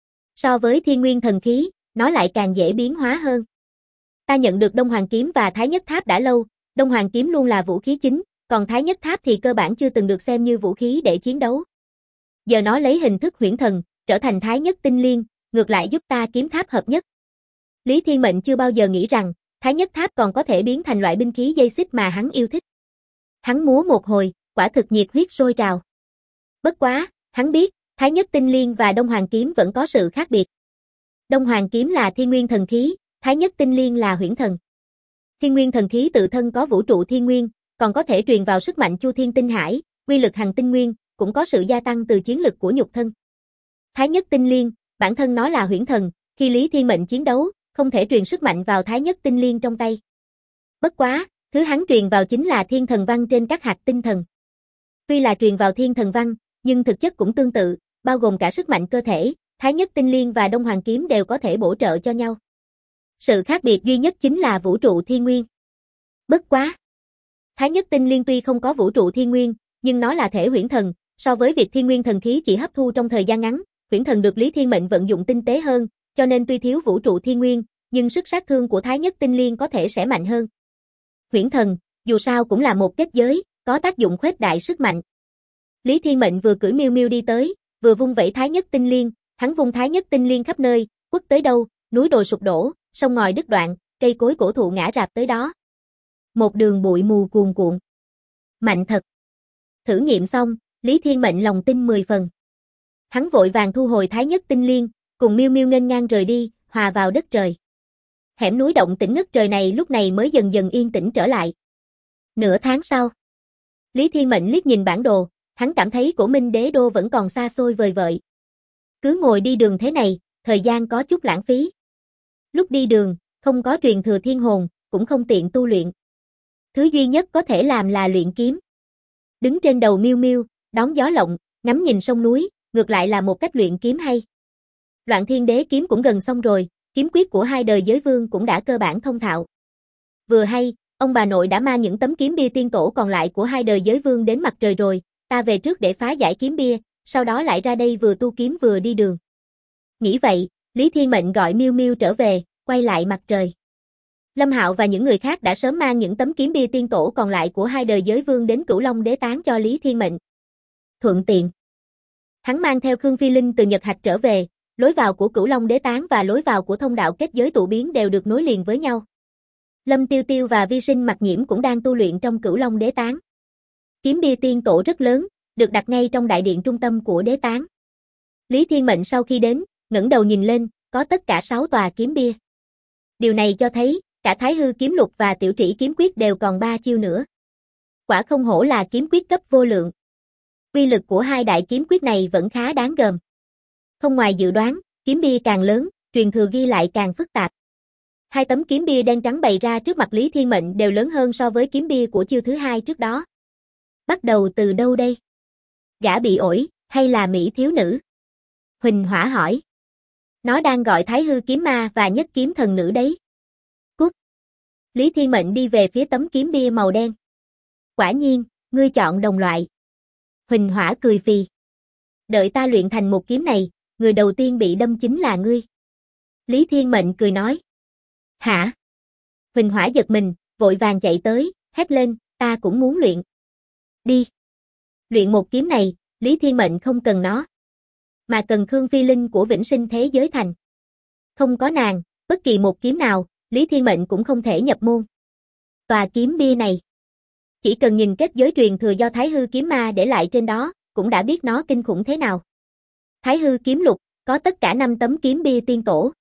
So với thiên nguyên thần khí, nó lại càng dễ biến hóa hơn. Ta nhận được Đông Hoàng kiếm và Thái nhất tháp đã lâu, Đông Hoàng kiếm luôn là vũ khí chính, còn Thái nhất tháp thì cơ bản chưa từng được xem như vũ khí để chiến đấu. Giờ nó lấy hình thức huyễn thần, trở thành Thái nhất tinh liên, ngược lại giúp ta kiếm tháp hợp nhất. Lý Thiên Mệnh chưa bao giờ nghĩ rằng, Thái nhất tháp còn có thể biến thành loại binh khí dây xích mà hắn yêu thích. Hắn múa một hồi, quả thực nhiệt huyết sôi trào. Bất quá, hắn biết, Thái nhất tinh liên và Đông Hoàng kiếm vẫn có sự khác biệt. Đông Hoàng kiếm là thiên nguyên thần khí, Thái nhất tinh liên là huyễn thần. Thiên nguyên thần khí tự thân có vũ trụ thiên nguyên, còn có thể truyền vào sức mạnh Chu Thiên Tinh Hải, quy lực hằng tinh nguyên, cũng có sự gia tăng từ chiến lực của nhục thân. Thái nhất tinh liên, bản thân nó là huyễn thần, khi Lý Thiên Mệnh chiến đấu, không thể truyền sức mạnh vào Thái nhất tinh liên trong tay. Bất quá, thứ hắn truyền vào chính là thiên thần văn trên các hạt tinh thần. Tuy là truyền vào thiên thần văn, nhưng thực chất cũng tương tự, bao gồm cả sức mạnh cơ thể, Thái nhất tinh liên và Đông Hoàng kiếm đều có thể bổ trợ cho nhau. Sự khác biệt duy nhất chính là vũ trụ thiên nguyên. Bất quá. Thái nhất tinh liên tuy không có vũ trụ thiên nguyên, nhưng nó là thể huyễn thần, so với việc thiên nguyên thần khí chỉ hấp thu trong thời gian ngắn, huyễn thần được Lý Thiên Mệnh vận dụng tinh tế hơn, cho nên tuy thiếu vũ trụ thiên nguyên, nhưng sức sát thương của Thái nhất tinh liên có thể sẽ mạnh hơn. Huyễn thần, dù sao cũng là một kết giới, có tác dụng khuếch đại sức mạnh. Lý Thiên Mệnh vừa cưỡi Miêu Miêu đi tới, vừa vung vẩy Thái nhất tinh liên, hắn vung Thái nhất tinh liên khắp nơi, quất tới đâu, núi đồi sụp đổ, sông ngòi đứt đoạn, cây cối cổ thụ ngã rạp tới đó. Một đường bụi mù cuồn cuộn. Mạnh thật. Thử nghiệm xong, Lý Thiên Mệnh lòng tin 10 phần. Hắn vội vàng thu hồi Thái nhất tinh liên, cùng Miêu Miêu nghênh ngang rời đi, hòa vào đất trời. Hẻm núi động tĩnh ngất trời này lúc này mới dần dần yên tĩnh trở lại. Nửa tháng sau, Lý Thiên Mệnh liếc nhìn bản đồ, hắn cảm thấy Cổ Minh Đế đô vẫn còn xa xôi vời vợi. Cứ ngồi đi đường thế này, thời gian có chút lãng phí. Lúc đi đường, không có truyền thừa thiên hồn, cũng không tiện tu luyện. Thứ duy nhất có thể làm là luyện kiếm. Đứng trên đầu Miêu Miêu, đón gió lộng, ngắm nhìn sông núi, ngược lại là một cách luyện kiếm hay. Loạn Thiên Đế kiếm cũng gần xong rồi, kiếm quyết của hai đời giới vương cũng đã cơ bản thông thạo. Vừa hay, ông bà nội đã mang những tấm kiếm bia tiên tổ còn lại của hai đời giới vương đến mặt trời rồi, ta về trước để phá giải kiếm bia, sau đó lại ra đây vừa tu kiếm vừa đi đường. Nghĩ vậy, Lý Thiên Mệnh gọi Miêu Miêu trở về, quay lại mặt trời. Lâm Hạo và những người khác đã sớm mang những tấm kiếm bia tiên tổ còn lại của hai đời giới vương đến Cửu Long Đế Tán cho Lý Thiên Mệnh. Thuận tiện. Hắn mang theo Khương Phi Linh từ Nhật Hạch trở về, lối vào của Cửu Long Đế Tán và lối vào của thông đạo kết giới tụ biến đều được nối liền với nhau. Lâm Tiêu Tiêu và Vi Sinh Mặc Nhiễm cũng đang tu luyện trong Cửu Long Đế Tán. Kiếm bia tiên tổ rất lớn, được đặt ngay trong đại điện trung tâm của đế tán. Lý Thiên Mệnh sau khi đến, ngẩng đầu nhìn lên, có tất cả 6 tòa kiếm bia. Điều này cho thấy, cả Thái Hư kiếm lục và Tiểu Trĩ kiếm quyết đều còn 3 chiêu nữa. Quả không hổ là kiếm quyết cấp vô lượng. Uy lực của hai đại kiếm quyết này vẫn khá đáng gờm. Không ngoài dự đoán, kiếm bia càng lớn, truyền thừa ghi lại càng phức tạp. Hai tấm kiếm bia đen trắng bày ra trước mặt Lý Thiên Mệnh đều lớn hơn so với kiếm bia của chiêu thứ hai trước đó. Bắt đầu từ đâu đây? Gã bị ổi, hay là mỹ thiếu nữ? Huỳnh Hỏa hỏi. Nó đang gọi Thái Hư kiếm ma và Nhất kiếm thần nữ đấy. Cút. Lý Thiên Mệnh đi về phía tấm kiếm bia màu đen. Quả nhiên, ngươi chọn đồng loại. Huỳnh Hỏa cười phì. Đợi ta luyện thành một kiếm này, người đầu tiên bị đâm chính là ngươi. Lý Thiên Mệnh cười nói. Hả? Huỳnh Hỏa giật mình, vội vàng chạy tới, hét lên, ta cũng muốn luyện. Đi. Luyện một kiếm này, Lý Thiên Mệnh không cần nó, mà cần Khương Phi Linh của Vĩnh Sinh Thế Giới Thành. Không có nàng, bất kỳ một kiếm nào, Lý Thiên Mệnh cũng không thể nhập môn. Tòa kiếm bia này, chỉ cần nhìn kết giới truyền thừa do Thái Hư kiếm ma để lại trên đó, cũng đã biết nó kinh khủng thế nào. Thái Hư kiếm lục, có tất cả 5 tấm kiếm bia tiên tổ.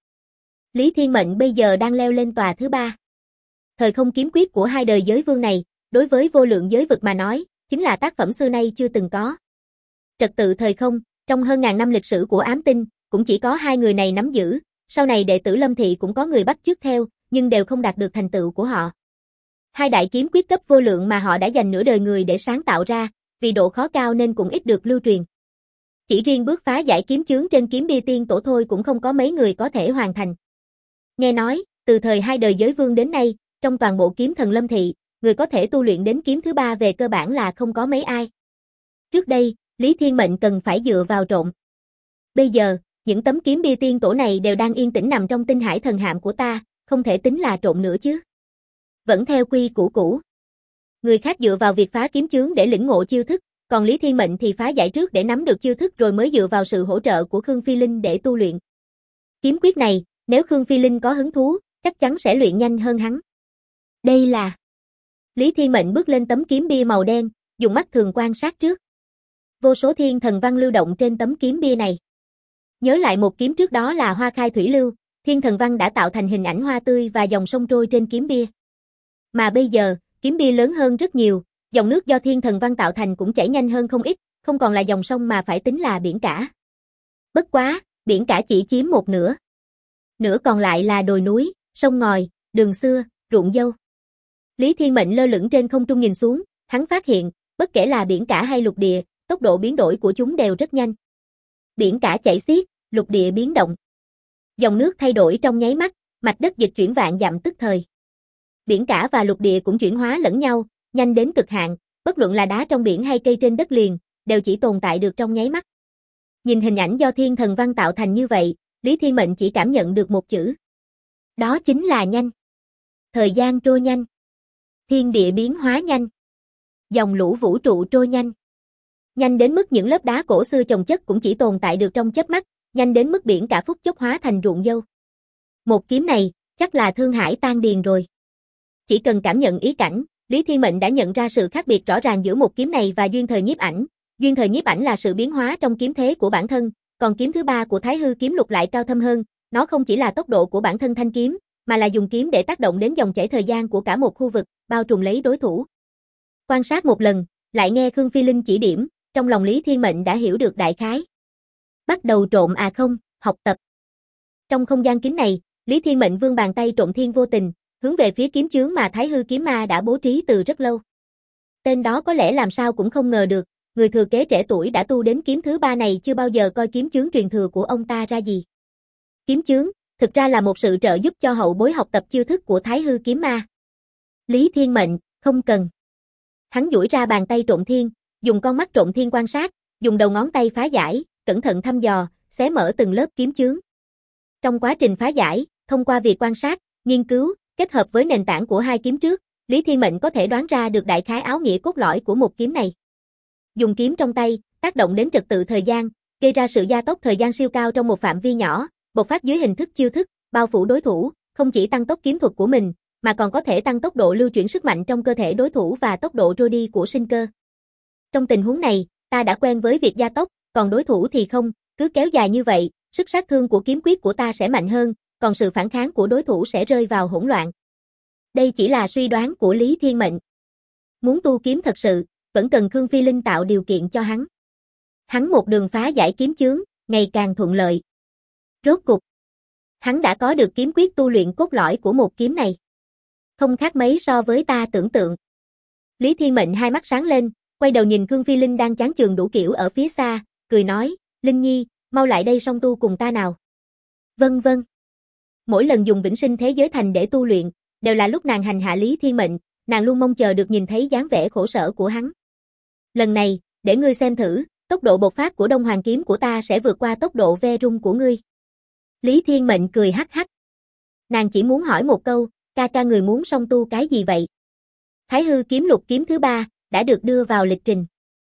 Lý Thiên Mệnh bây giờ đang leo lên tòa thứ 3. Thời không kiếm quyết của hai đời giới vương này, đối với vô lượng giới vực mà nói, chính là tác phẩm xưa nay chưa từng có. Trật tự thời không, trong hơn ngàn năm lịch sử của ám tinh, cũng chỉ có 2 người này nắm giữ, sau này đệ tử Lâm Thị cũng có người bắt chước theo, nhưng đều không đạt được thành tựu của họ. Hai đại kiếm quyết cấp vô lượng mà họ đã dành nửa đời người để sáng tạo ra, vì độ khó cao nên cũng ít được lưu truyền. Chỉ riêng bước phá giải kiếm chướng trên kiếm bia tiên tổ thôi cũng không có mấy người có thể hoàn thành. Nghe nói, từ thời hai đời giới vương đến nay, trong toàn bộ kiếm thần Lâm Thị, người có thể tu luyện đến kiếm thứ 3 về cơ bản là không có mấy ai. Trước đây, Lý Thiên Mệnh cần phải dựa vào trộm. Bây giờ, những tấm kiếm bia tiên tổ này đều đang yên tĩnh nằm trong tinh hải thần hạm của ta, không thể tính là trộm nữa chứ. Vẫn theo quy củ cũ. Người khác dựa vào việc phá kiếm chướng để lĩnh ngộ chiêu thức, còn Lý Thiên Mệnh thì phá giải trước để nắm được chiêu thức rồi mới dựa vào sự hỗ trợ của Khương Phi Linh để tu luyện. Kiếm quyết này, nếu Khương Phi Linh có hứng thú, chắc chắn sẽ luyện nhanh hơn hắn. Đây là... Lý Thiên Mệnh bước lên tấm kiếm bia màu đen, dùng mắt thường quan sát trước. Vô số thiên thần văn lưu động trên tấm kiếm bia này. Nhớ lại một kiếm trước đó là hoa khai thủy lưu, thiên thần văn đã tạo thành hình ảnh hoa tươi và dòng sông trôi trên kiếm bia. Mà bây giờ, kiếm bia lớn hơn rất nhiều, dòng nước do thiên thần văn tạo thành cũng chảy nhanh hơn không ít, không còn là dòng sông mà phải tính là biển cả. Bất quá, biển cả chỉ chiếm một nửa. Nửa còn lại là đồi núi, sông ngòi, đường xưa, ruộng dâu. Lý Thiên Mệnh lơ lửng trên không trung nhìn xuống, hắn phát hiện, bất kể là biển cả hay lục địa, tốc độ biến đổi của chúng đều rất nhanh. Biển cả chảy xiết, lục địa biến động. Dòng nước thay đổi trong nháy mắt, mạch đất dịch chuyển vạn dặm tức thời. Biển cả và lục địa cũng chuyển hóa lẫn nhau, nhanh đến cực hạn, bất luận là đá trong biển hay cây trên đất liền, đều chỉ tồn tại được trong nháy mắt. Nhìn hình ảnh do thiên thần văn tạo thành như vậy, Lý Thiên Mệnh chỉ cảm nhận được một chữ. Đó chính là nhanh. Thời gian trôi nhanh. Thiên địa biến hóa nhanh. Dòng lũ vũ trụ trôi nhanh. Nhanh đến mức những lớp đá cổ xưa chồng chất cũng chỉ tồn tại được trong chớp mắt, nhanh đến mức biển cả phút chốc hóa thành ruộng dâu. Một kiếm này, chắc là thương hải tan điền rồi. Chỉ cần cảm nhận ý cảnh, Lý Thiên Mệnh đã nhận ra sự khác biệt rõ ràng giữa một kiếm này và duyên thời nhiếp ảnh. Duyên thời nhiếp ảnh là sự biến hóa trong kiếm thế của bản thân, còn kiếm thứ 3 của Thái Hư kiếm lục lại cao thâm hơn, nó không chỉ là tốc độ của bản thân thanh kiếm, mà là dùng kiếm để tác động đến dòng chảy thời gian của cả một khu vực, bao trùm lấy đối thủ. Quan sát một lần, lại nghe Khương Phi Linh chỉ điểm, trong lòng Lý Thiên Mệnh đã hiểu được đại khái. Bắt đầu trộm à không, học tập. Trong không gian kín này, Lý Thiên Mệnh vươn bàn tay trộm thiên vô tình, hướng về phía kiếm chướng mà Thái Hư kiếm ma đã bố trí từ rất lâu. Tên đó có lẽ làm sao cũng không ngờ được, người thừa kế trẻ tuổi đã tu đến kiếm thứ 3 này chưa bao giờ coi kiếm chướng truyền thừa của ông ta ra gì. Kiếm chướng, thực ra là một sự trợ giúp cho hậu bối học tập chiêu thức của Thái Hư kiếm ma. Lý Thiên Mệnh, không cần. Hắn duỗi ra bàn tay trộm thiên, dùng con mắt trộm thiên quan sát, dùng đầu ngón tay phá giải, cẩn thận thăm dò, xé mở từng lớp kiếm chướng. Trong quá trình phá giải, thông qua việc quan sát, nghiên cứu, kết hợp với nền tảng của hai kiếm trước, Lý Thiên Mệnh có thể đoán ra được đại khái áo nghĩa cốt lõi của một kiếm này. Dùng kiếm trong tay, tác động đến trật tự thời gian, gây ra sự gia tốc thời gian siêu cao trong một phạm vi nhỏ, bộc phát dưới hình thức chiêu thức, bao phủ đối thủ, không chỉ tăng tốc kiếm thuật của mình, mà còn có thể tăng tốc độ lưu chuyển sức mạnh trong cơ thể đối thủ và tốc độ trôi đi của sinh cơ. Trong tình huống này, ta đã quen với việc gia tốc, còn đối thủ thì không, cứ kéo dài như vậy, sức sát thương của kiếm quyết của ta sẽ mạnh hơn, còn sự phản kháng của đối thủ sẽ rơi vào hỗn loạn. Đây chỉ là suy đoán của Lý Thiên Mệnh. Muốn tu kiếm thật sự, vẫn cần Khương Phi Linh tạo điều kiện cho hắn. Hắn một đường phá giải kiếm chướng, ngày càng thuận lợi. Rốt cục, hắn đã có được kiếm quyết tu luyện cốt lõi của một kiếm này. Không khác mấy so với ta tưởng tượng. Lý Thiên Mệnh hai mắt sáng lên, quay đầu nhìn Khương Phi Linh đang chán chường đủ kiểu ở phía xa, cười nói, Linh Nhi, mau lại đây song tu cùng ta nào. Vâng vâng. Mỗi lần dùng Vĩnh Sinh Thế Giới Thành để tu luyện, đều là lúc nàng hành hạ Lý Thiên Mệnh, nàng luôn mong chờ được nhìn thấy dáng vẻ khổ sở của hắn. Lần này, để ngươi xem thử, tốc độ bộc phát của Đông Hoàng kiếm của ta sẽ vượt qua tốc độ ve rung của ngươi. Lý Thiên Mệnh cười hắc hắc. Nàng chỉ muốn hỏi một câu, ca ca người muốn song tu cái gì vậy? Thái hư kiếm lục kiếm thứ 3, đã được đưa vào lịch trình.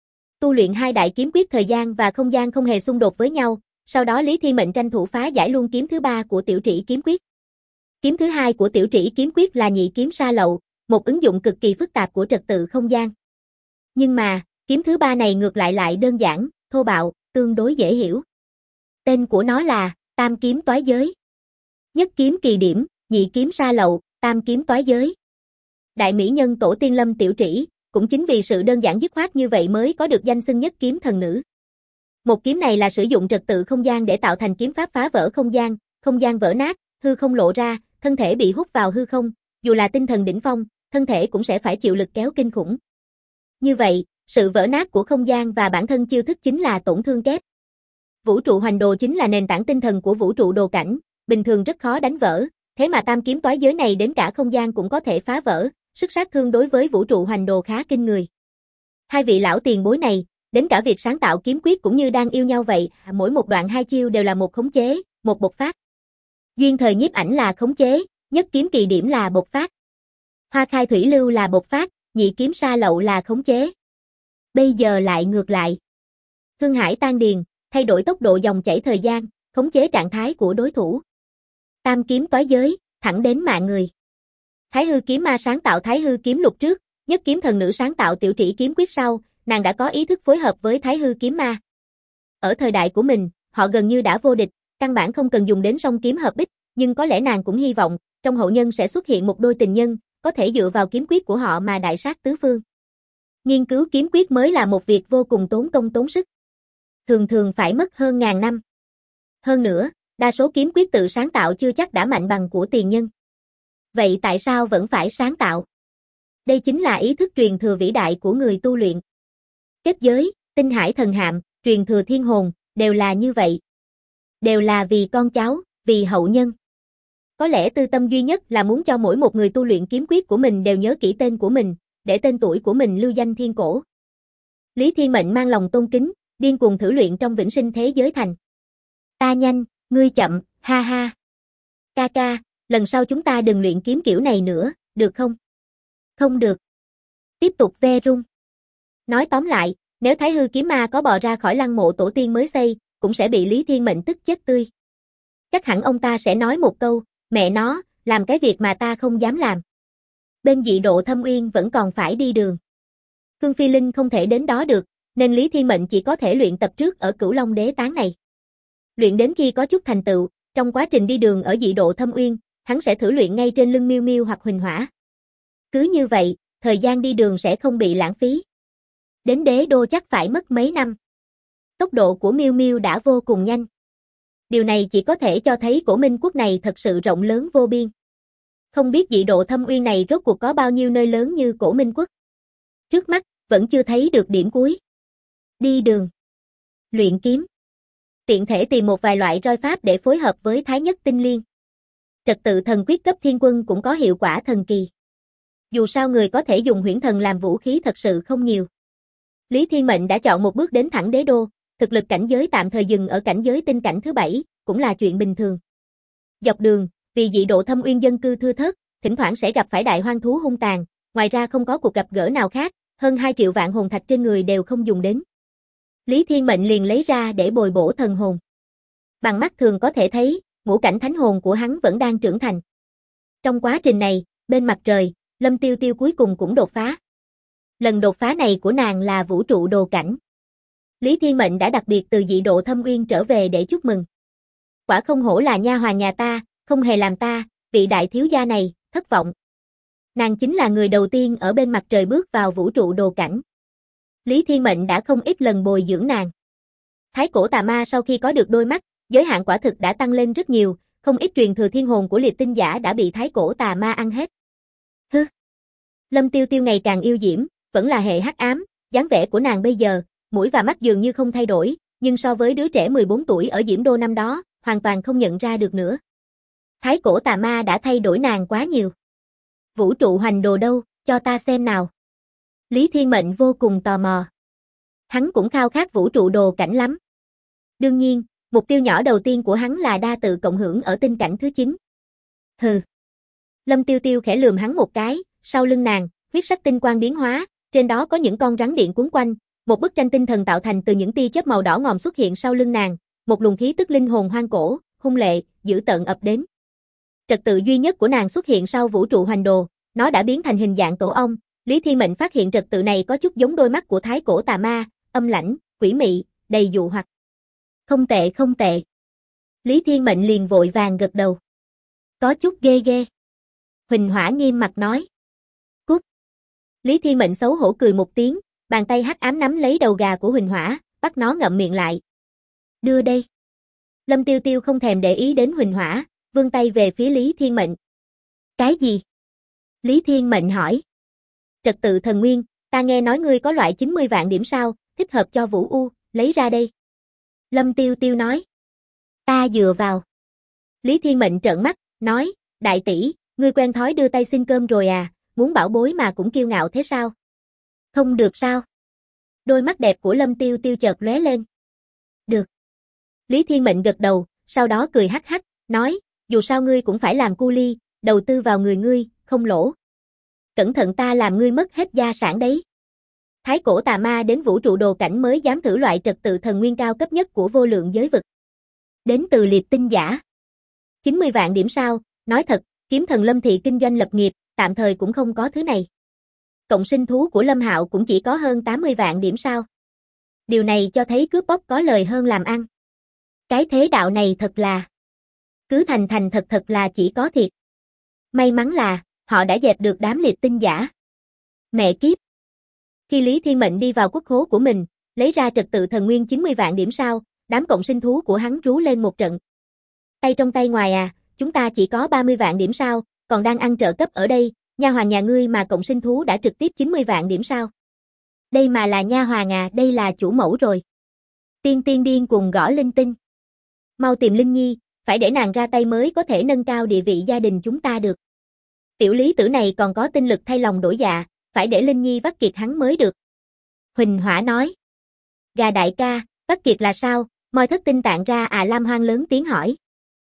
Tu luyện hai đại kiếm quyết thời gian và không gian không hề xung đột với nhau, sau đó Lý Thiên Mệnh tranh thủ phá giải luôn kiếm thứ 3 của Tiểu Trĩ kiếm quyết. Kiếm thứ 2 của Tiểu Trĩ kiếm quyết là nhị kiếm sa lậu, một ứng dụng cực kỳ phức tạp của trật tự không gian. Nhưng mà, kiếm thứ 3 này ngược lại đơn giản, thô bạo, tương đối dễ hiểu. Tên của nó là Tam kiếm toái giới. Nhất kiếm kỳ điểm, nhị kiếm sa lậu, tam kiếm toái giới. Đại mỹ nhân tổ tiên Lâm Tiểu Trĩ, cũng chính vì sự đơn giản dứt khoát như vậy mới có được danh xưng nhất kiếm thần nữ. Một kiếm này là sử dụng trật tự không gian để tạo thành kiếm pháp phá vỡ không gian vỡ nát, hư không lộ ra, thân thể bị hút vào hư không, dù là tinh thần đỉnh phong, thân thể cũng sẽ phải chịu lực kéo kinh khủng. Như vậy, sự vỡ nát của không gian và bản thân chiêu thức chính là tổn thương kép. Vũ trụ hoành đồ chính là nền tảng tinh thần của vũ trụ đồ cảnh, bình thường rất khó đánh vỡ, thế mà tam kiếm toái giới này đến cả không gian cũng có thể phá vỡ, sức sát thương đối với vũ trụ hoành đồ khá kinh người. Hai vị lão tiền bối này, đến cả việc sáng tạo kiếm quyết cũng như đang yêu nhau vậy, mỗi một đoạn hai chiêu đều là một khống chế, một bộc phát. Duyên thời nhiếp ảnh là khống chế, nhất kiếm kỳ điểm là bộc phát. Hoa khai thủy lưu là bộc phát, nhị kiếm sa lậu là khống chế. Bây giờ lại ngược lại. Thương hải tan điền, thay đổi tốc độ dòng chảy thời gian, khống chế trạng thái của đối thủ. Tam kiếm toái giới, thẳng đến mạng người. Thái hư kiếm ma sáng tạo Thái hư kiếm lục trước, nhất kiếm thần nữ sáng tạo Tiểu Trĩ kiếm quyết sau, nàng đã có ý thức phối hợp với Thái hư kiếm ma. Ở thời đại của mình, họ gần như đã vô địch, căn bản không cần dùng đến song kiếm hợp bích, nhưng có lẽ nàng cũng hy vọng, trong hậu nhân sẽ xuất hiện một đôi tình nhân, có thể dựa vào kiếm quyết của họ mà đại sát tứ phương. Nghiên cứu kiếm quyết mới là một việc vô cùng tốn công tốn sức. Thường phải mất hơn ngàn năm. Hơn nữa, đa số kiếm quyết tự sáng tạo chưa chắc đã mạnh bằng của tiền nhân. Vậy tại sao vẫn phải sáng tạo? Đây chính là ý thức truyền thừa vĩ đại của người tu luyện. Kết giới, tinh hải thần hạm, truyền thừa thiên hồn, đều là như vậy. Đều là vì con cháu, vì hậu nhân. Có lẽ tư tâm duy nhất là muốn cho mỗi một người tu luyện kiếm quyết của mình đều nhớ kỹ tên của mình, để tên tuổi của mình lưu danh thiên cổ. Lý Thiên Mệnh mang lòng tôn kính, điên cuồng thử luyện trong Vĩnh Sinh Thế Giới Thành. Ta nhanh, ngươi chậm, ha ha. Ca ca, lần sau chúng ta đừng luyện kiếm kiểu này nữa, được không? Không được. Tiếp tục ve rung. Nói tóm lại, nếu Thái hư kiếm ma có bò ra khỏi lăng mộ tổ tiên mới xây, cũng sẽ bị Lý Thiên Mệnh tức chết tươi. Chắc hẳn ông ta sẽ nói một câu, mẹ nó, làm cái việc mà ta không dám làm. Bên dị độ Thâm Uyên vẫn còn phải đi đường. Khương Phi Linh không thể đến đó được, nên Lý Thiên Mệnh chỉ có thể luyện tập trước ở Cửu Long Đế Tán này. Luyện đến khi có chút thành tựu, trong quá trình đi đường ở dị độ Thâm Uyên, hắn sẽ thử luyện ngay trên lưng Miêu Miêu hoặc Huỳnh Hỏa. Cứ như vậy, thời gian đi đường sẽ không bị lãng phí. Đến đế đô chắc phải mất mấy năm. Tốc độ của Miêu Miêu đã vô cùng nhanh. Điều này chỉ có thể cho thấy Cổ Minh quốc này thật sự rộng lớn vô biên. Không biết dị độ Thâm Uyên này rốt cuộc có bao nhiêu nơi lớn như Cổ Minh quốc. Trước mắt, vẫn chưa thấy được điểm cuối. Đi đường. Luyện kiếm. Tiện thể tìm một vài loại roi pháp để phối hợp với Thái Nhất Tinh Liên. Trật tự thần quyết cấp thiên quân cũng có hiệu quả thần kỳ. Dù sao người có thể dùng huyễn thần làm vũ khí thật sự không nhiều. Lý Thiên Mệnh đã chọn một bước đến thẳng đế đô, thực lực cảnh giới tạm thời dừng ở cảnh giới tinh cảnh thứ 7, cũng là chuyện bình thường. Dọc đường, vì dị độ Thâm Uyên dân cư thưa thớt, thỉnh thoảng sẽ gặp phải đại hoang thú hung tàn, ngoài ra không có cuộc gặp gỡ nào khác, hơn 2 triệu vạn hồn thạch trên người đều không dùng đến. Lý Thiên Mệnh liền lấy ra để bồi bổ thần hồn. Bằng mắt thường có thể thấy, ngũ cảnh thánh hồn của hắn vẫn đang trưởng thành. Trong quá trình này, Bên mặt trời, Lâm Tiêu Tiêu cuối cùng cũng đột phá. Lần đột phá này của nàng là vũ trụ đồ cảnh. Lý Thiên Mệnh đã đặc biệt từ dị độ thâm uyên trở về để chúc mừng. Quả không hổ là nha hoàn nhà ta, không hề làm ta, vị đại thiếu gia này, thất vọng. Nàng chính là người đầu tiên ở bên mặt trời bước vào vũ trụ đồ cảnh. Lý Thiên Mệnh đã không ít lần bồi dưỡng nàng. Thái cổ tà ma sau khi có được đôi mắt, giới hạn quả thực đã tăng lên rất nhiều, không ít truyền thừa thiên hồn của liệt tinh giả đã bị thái cổ tà ma ăn hết. Hứ. Lâm Tiêu Tiêu ngày càng yêu diễm, vẫn là hệ hắc ám, dáng vẻ của nàng bây giờ, mũi và mắt dường như không thay đổi, nhưng so với đứa trẻ 14 tuổi ở Diễm Đô năm đó, hoàn toàn không nhận ra được nữa. Thái cổ tà ma đã thay đổi nàng quá nhiều. Vũ trụ hoành đồ đâu, cho ta xem nào. Lý Thiên Mệnh vô cùng tò mò. Hắn cũng khao khát vũ trụ đồ cảnh lắm. Đương nhiên, mục tiêu nhỏ đầu tiên của hắn là đa tự cộng hưởng ở tinh cảnh thứ 9. Hừ. Lâm Tiêu Tiêu khẽ lườm hắn một cái, sau lưng nàng, huyết sắc tinh quang biến hóa, trên đó có những con rắn điện cuốn quanh, một bức tranh tinh thần tạo thành từ những tia chớp màu đỏ ngòm xuất hiện sau lưng nàng, một luồng khí tức linh hồn hoang cổ, hung lệ, dữ tợn ập đến. Trật tự duy nhất của nàng xuất hiện sau vũ trụ hoành đồ, nó đã biến thành hình dạng tổ ong. Lý Thiên Mệnh phát hiện trật tự này có chút giống đôi mắt của thái cổ tà ma, âm lãnh, quỷ mị, đầy dụ hoặc. Không tệ không tệ. Lý Thiên Mệnh liền vội vàng gật đầu. Có chút ghê ghê. Huỳnh Hỏa nghiêm mặt nói. Cút. Lý Thiên Mệnh xấu hổ cười một tiếng, bàn tay hắc ám nắm lấy đầu gà của Huỳnh Hỏa, bắt nó ngậm miệng lại. Đưa đây. Lâm Tiêu Tiêu không thèm để ý đến Huỳnh Hỏa, vươn tay về phía Lý Thiên Mệnh. Cái gì? Lý Thiên Mệnh hỏi. Trật tự thần nguyên, ta nghe nói ngươi có loại 90 vạn điểm sao, thích hợp cho Vũ U, lấy ra đây. Lâm Tiêu Tiêu nói. Ta dựa vào. Lý Thiên Mệnh trợn mắt, nói, đại tỷ, ngươi quen thói đưa tay xin cơm rồi à, muốn bảo bối mà cũng kiêu ngạo thế sao? Không được sao? Đôi mắt đẹp của Lâm Tiêu Tiêu chợt lóe lên. Được. Lý Thiên Mệnh gật đầu, sau đó cười hắc hắc, nói, dù sao ngươi cũng phải làm cu ly, đầu tư vào người ngươi, không lỗ. Cẩn thận ta làm ngươi mất hết gia sản đấy. Thái cổ tà ma đến vũ trụ đồ cảnh mới dám thử loại trật tự thần nguyên cao cấp nhất của vô lượng giới vực. Đến từ liệt tinh giả. 90 vạn điểm sao, nói thật, kiếm thần Lâm Thị kinh doanh lập nghiệp, tạm thời cũng không có thứ này. Cộng sinh thú của Lâm Hạo cũng chỉ có hơn 80 vạn điểm sao. Điều này cho thấy cướp bóc có lời hơn làm ăn. Cái thế đạo này thật là... Cứ thành thành thật là chỉ có thiệt. May mắn là, họ đã dẹp được đám liệt tinh giả. Mẹ kiếp. Khi Lý Thiên Mệnh đi vào quốc khố của mình, lấy ra trật tự thần nguyên 90 vạn điểm sao, đám cộng sinh thú của hắn rú lên một trận. Tay trong tay ngoài à, chúng ta chỉ có 30 vạn điểm sao, còn đang ăn trợ cấp ở đây, nha hoàn nhà ngươi mà cộng sinh thú đã trực tiếp 90 vạn điểm sao. Đây mà là nha hoàn à, đây là chủ mẫu rồi. Tiên tiên điên cuồng gõ linh tinh. Mau tìm Linh Nhi, phải để nàng ra tay mới có thể nâng cao địa vị gia đình chúng ta được. Tiểu Lý Tử này còn có tinh lực thay lòng đổi dạ, phải để Linh Nhi vắt kiệt hắn mới được. Huỳnh Hỏa nói. Gà đại ca, vắt kiệt là sao, moi thất tinh tạng ra à, Lam Hoang lớn tiếng hỏi.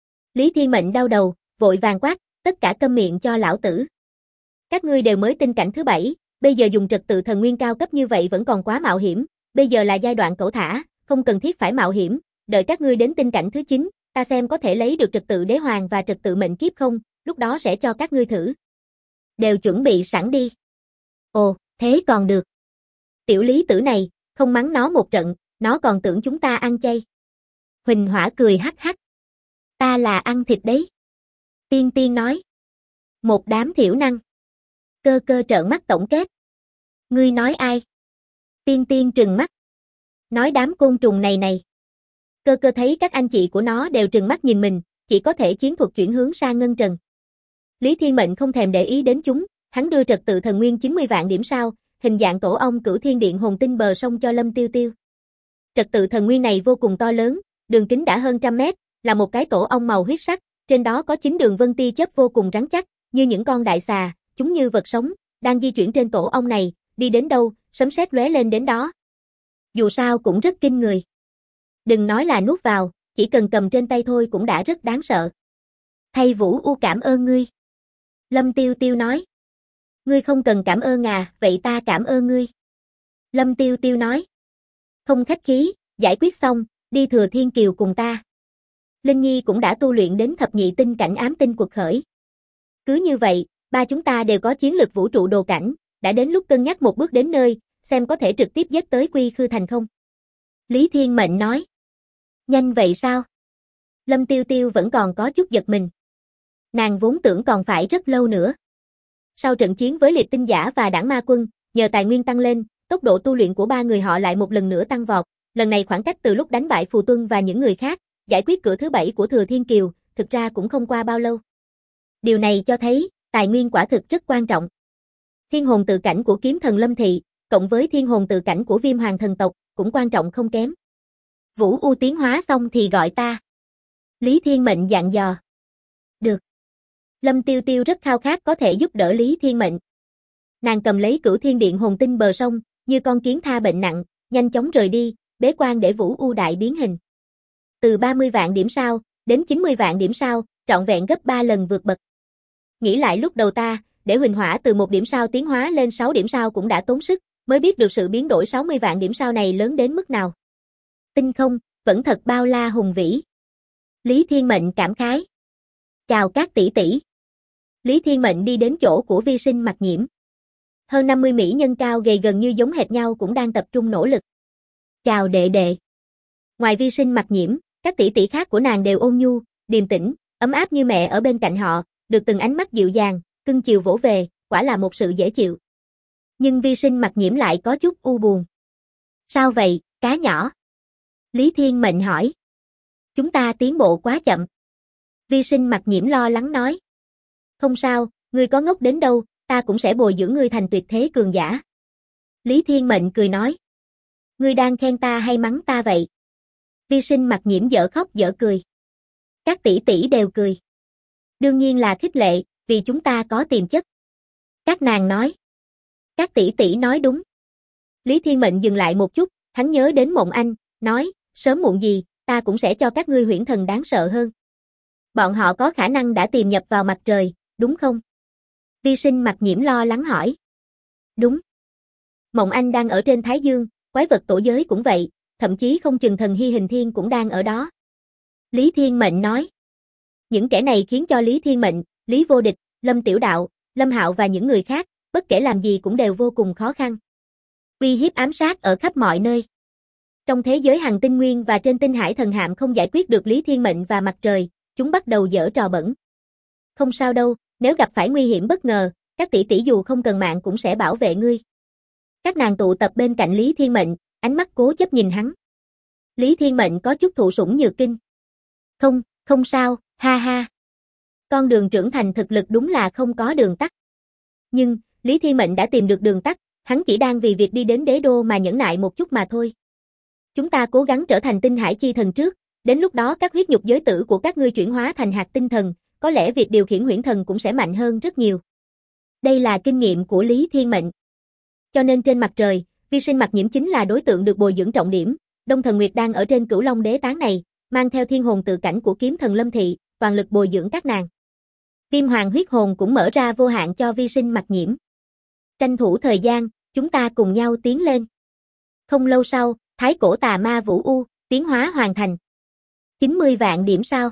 Lý Thiên Mệnh đau đầu, vội vàng quát, tất cả câm miệng cho lão tử. Các ngươi đều mới tinh cảnh thứ 7, bây giờ dùng trật tự thần nguyên cao cấp như vậy vẫn còn quá mạo hiểm, bây giờ là giai đoạn cẩu thả, không cần thiết phải mạo hiểm, đợi các ngươi đến tinh cảnh thứ 9, ta xem có thể lấy được trật tự đế hoàng và trật tự mệnh kiếp không, lúc đó sẽ cho các ngươi thử. Đều chuẩn bị sẵn đi. Ồ, thế còn được. Tiểu Lý Tử này, không mắng nó một trận, nó còn tưởng chúng ta ăn chay. Huỳnh Hỏa cười hắc hắc. Ta là ăn thịt đấy. Tiên Tiên nói. Một đám thiểu năng. Cơ cơ trợn mắt tổng kết. Ngươi nói ai? Tiên Tiên trừng mắt. Nói đám côn trùng này. Cơ cơ thấy các anh chị của nó đều trừng mắt nhìn mình, chỉ có thể chiến thuật chuyển hướng sang Ngân Trần. Lý Thiên Mệnh không thèm để ý đến chúng, hắn đưa trật tự thần nguyên 90 vạn điểm sao, hình dạng tổ ong Cửu Thiên Điện hồn tinh bờ sông cho Lâm Tiêu Tiêu. Trật tự thần nguyên này vô cùng to lớn, đường kính đã hơn 100 mét, là một cái tổ ong màu huyết sắc, trên đó có 9 đường vân tia chớp vô cùng rắn chắc, như những con đại xà, chúng như vật sống, đang di chuyển trên tổ ong này, đi đến đâu, sấm sét lóe lên đến đó. Dù sao cũng rất kinh người. Đừng nói là nuốt vào, chỉ cần cầm trên tay thôi cũng đã rất đáng sợ. Thầy Vũ U cảm ơn ngươi. Lâm Tiêu Tiêu nói. Ngươi không cần cảm ơn à, vậy ta cảm ơn ngươi. Lâm Tiêu Tiêu nói. Không khách khí, giải quyết xong, đi Thừa Thiên Kiều cùng ta. Linh Nhi cũng đã tu luyện đến thập nhị tinh cảnh ám tinh quật khởi. Cứ như vậy, Ba chúng ta đều có chiến lực vũ trụ đồ cảnh, đã đến lúc cân nhắc một bước đến nơi, xem có thể trực tiếp giết tới Quy Khư Thành không? Lý Thiên Mệnh nói. Nhanh vậy sao? Lâm Tiêu Tiêu vẫn còn có chút giật mình. Nàng vốn tưởng còn phải rất lâu nữa. Sau trận chiến với liệt tinh giả và đảng ma quân, nhờ tài nguyên tăng lên, tốc độ tu luyện của ba người họ lại một lần nữa tăng vọt. Lần này khoảng cách từ lúc đánh bại Phù Tuân và những người khác, giải quyết cửa thứ 7 của Thừa Thiên Kiều, thực ra cũng không qua bao lâu. Điều này cho thấy, tài nguyên quả thực rất quan trọng. Thiên hồn tự cảnh của kiếm thần Lâm Thị, cộng với thiên hồn tự cảnh của Viêm Hoàng thần tộc, cũng quan trọng không kém. Vũ U tiến hóa xong thì gọi ta. Lý Thiên Mệnh dặn dò. Được. Lâm Tiêu Tiêu rất khao khát có thể giúp đỡ Lý Thiên Mệnh. Nàng cầm lấy Cửu Thiên Điện hồn tinh bờ sông, như con kiến tha bệnh nặng, nhanh chóng rời đi, bế quan để Vũ U đại biến hình. Từ 30 vạn điểm sao, đến 90 vạn điểm sao, trọn vẹn gấp 3 lần vượt bậc. Nghĩ lại lúc đầu ta, để Huỳnh Hỏa từ 1 điểm sao tiến hóa lên 6 điểm sao cũng đã tốn sức, mới biết được sự biến đổi 60 vạn điểm sao này lớn đến mức nào. Tinh không, vẫn thật bao la hùng vĩ. Lý Thiên Mệnh cảm khái. Chào các tỷ tỷ. Lý Thiên Mệnh đi đến chỗ của Vi Sinh Mặc Nhiễm. Hơn 50 mỹ nhân cao gầy gần như giống hệt nhau cũng đang tập trung nỗ lực. Chào đệ đệ. Ngoài Vi Sinh Mặc Nhiễm, các tỷ tỷ khác của nàng đều ôn nhu, điềm tĩnh, ấm áp như mẹ ở bên cạnh họ, được từng ánh mắt dịu dàng, cưng chiều vỗ về, quả là một sự dễ chịu. Nhưng Vi Sinh Mặc Nhiễm lại có chút u buồn. Sao vậy, cá nhỏ? Lý Thiên Mệnh hỏi. Chúng ta tiến bộ quá chậm. Vi Sinh Mặc Nhiễm lo lắng nói. Không sao, ngươi có ngốc đến đâu, ta cũng sẽ bồi dưỡng ngươi thành tuyệt thế cường giả. Lý Thiên Mệnh cười nói. Ngươi đang khen ta hay mắng ta vậy? Vi Sinh Mặc Nhiễm dở khóc dở cười. Các tỷ tỷ đều cười. Đương nhiên là khích lệ, vì chúng ta có tiềm chất. Các nàng nói. Các tỷ tỷ nói đúng. Lý Thiên Mệnh dừng lại một chút, hắn nhớ đến Mộng Anh, nói, sớm muộn gì, ta cũng sẽ cho các ngươi huyễn thần đáng sợ hơn. Bọn họ có khả năng đã tiềm nhập vào mặt trời, đúng không? Vi Sinh Mặc Nhiễm lo lắng hỏi. Đúng. Mộng Anh đang ở trên Thái Dương, quái vật tổ giới cũng vậy, thậm chí không chừng thần Hy Hình Thiên cũng đang ở đó. Lý Thiên Mệnh nói. Những kẻ này khiến cho Lý Thiên Mệnh, Lý Vô Địch, Lâm Tiểu Đạo, Lâm Hạo và những người khác, bất kể làm gì cũng đều vô cùng khó khăn. Uy hiếp ám sát ở khắp mọi nơi. Trong thế giới hành tinh nguyên và trên tinh hải thần hạm không giải quyết được Lý Thiên Mệnh và mặt trời, chúng bắt đầu giở trò bẩn. Không sao đâu, nếu gặp phải nguy hiểm bất ngờ, các tỷ tỷ dù không cần mạng cũng sẽ bảo vệ ngươi. Các nàng tụ tập bên cạnh Lý Thiên Mệnh, ánh mắt cố chấp nhìn hắn. Lý Thiên Mệnh có chút thụ sủng nhược kinh. Không sao, ha ha. Con đường trưởng thành thực lực đúng là không có đường tắt. Nhưng, Lý Thiên Mệnh đã tìm được đường tắt, hắn chỉ đang vì việc đi đến đế đô mà nhẫn nại một chút mà thôi. Chúng ta cố gắng trở thành tinh hải chi thần trước, đến lúc đó các huyết nhục giới tử của các ngươi chuyển hóa thành hạt tinh thần, có lẽ việc điều khiển huyễn thần cũng sẽ mạnh hơn rất nhiều. Đây là kinh nghiệm của Lý Thiên Mệnh. Cho nên trên mặt trời, Vi Sinh Mặc Nhiễm chính là đối tượng được bồi dưỡng trọng điểm, Đông Thần Nguyệt đang ở trên Cửu Long Đế tán này, mang theo thiên hồn tự cảnh của kiếm thần Lâm Thị, toàn lực bồi dưỡng các nàng. Viêm Hoàng huyết hồn cũng mở ra vô hạn cho Vi Sinh Mặc Nhiễm. Tranh thủ thời gian, chúng ta cùng nhau tiến lên. Không lâu sau, Thái Cổ Tà Ma Vũ U, tiến hóa hoàn thành. 90 vạn điểm sao?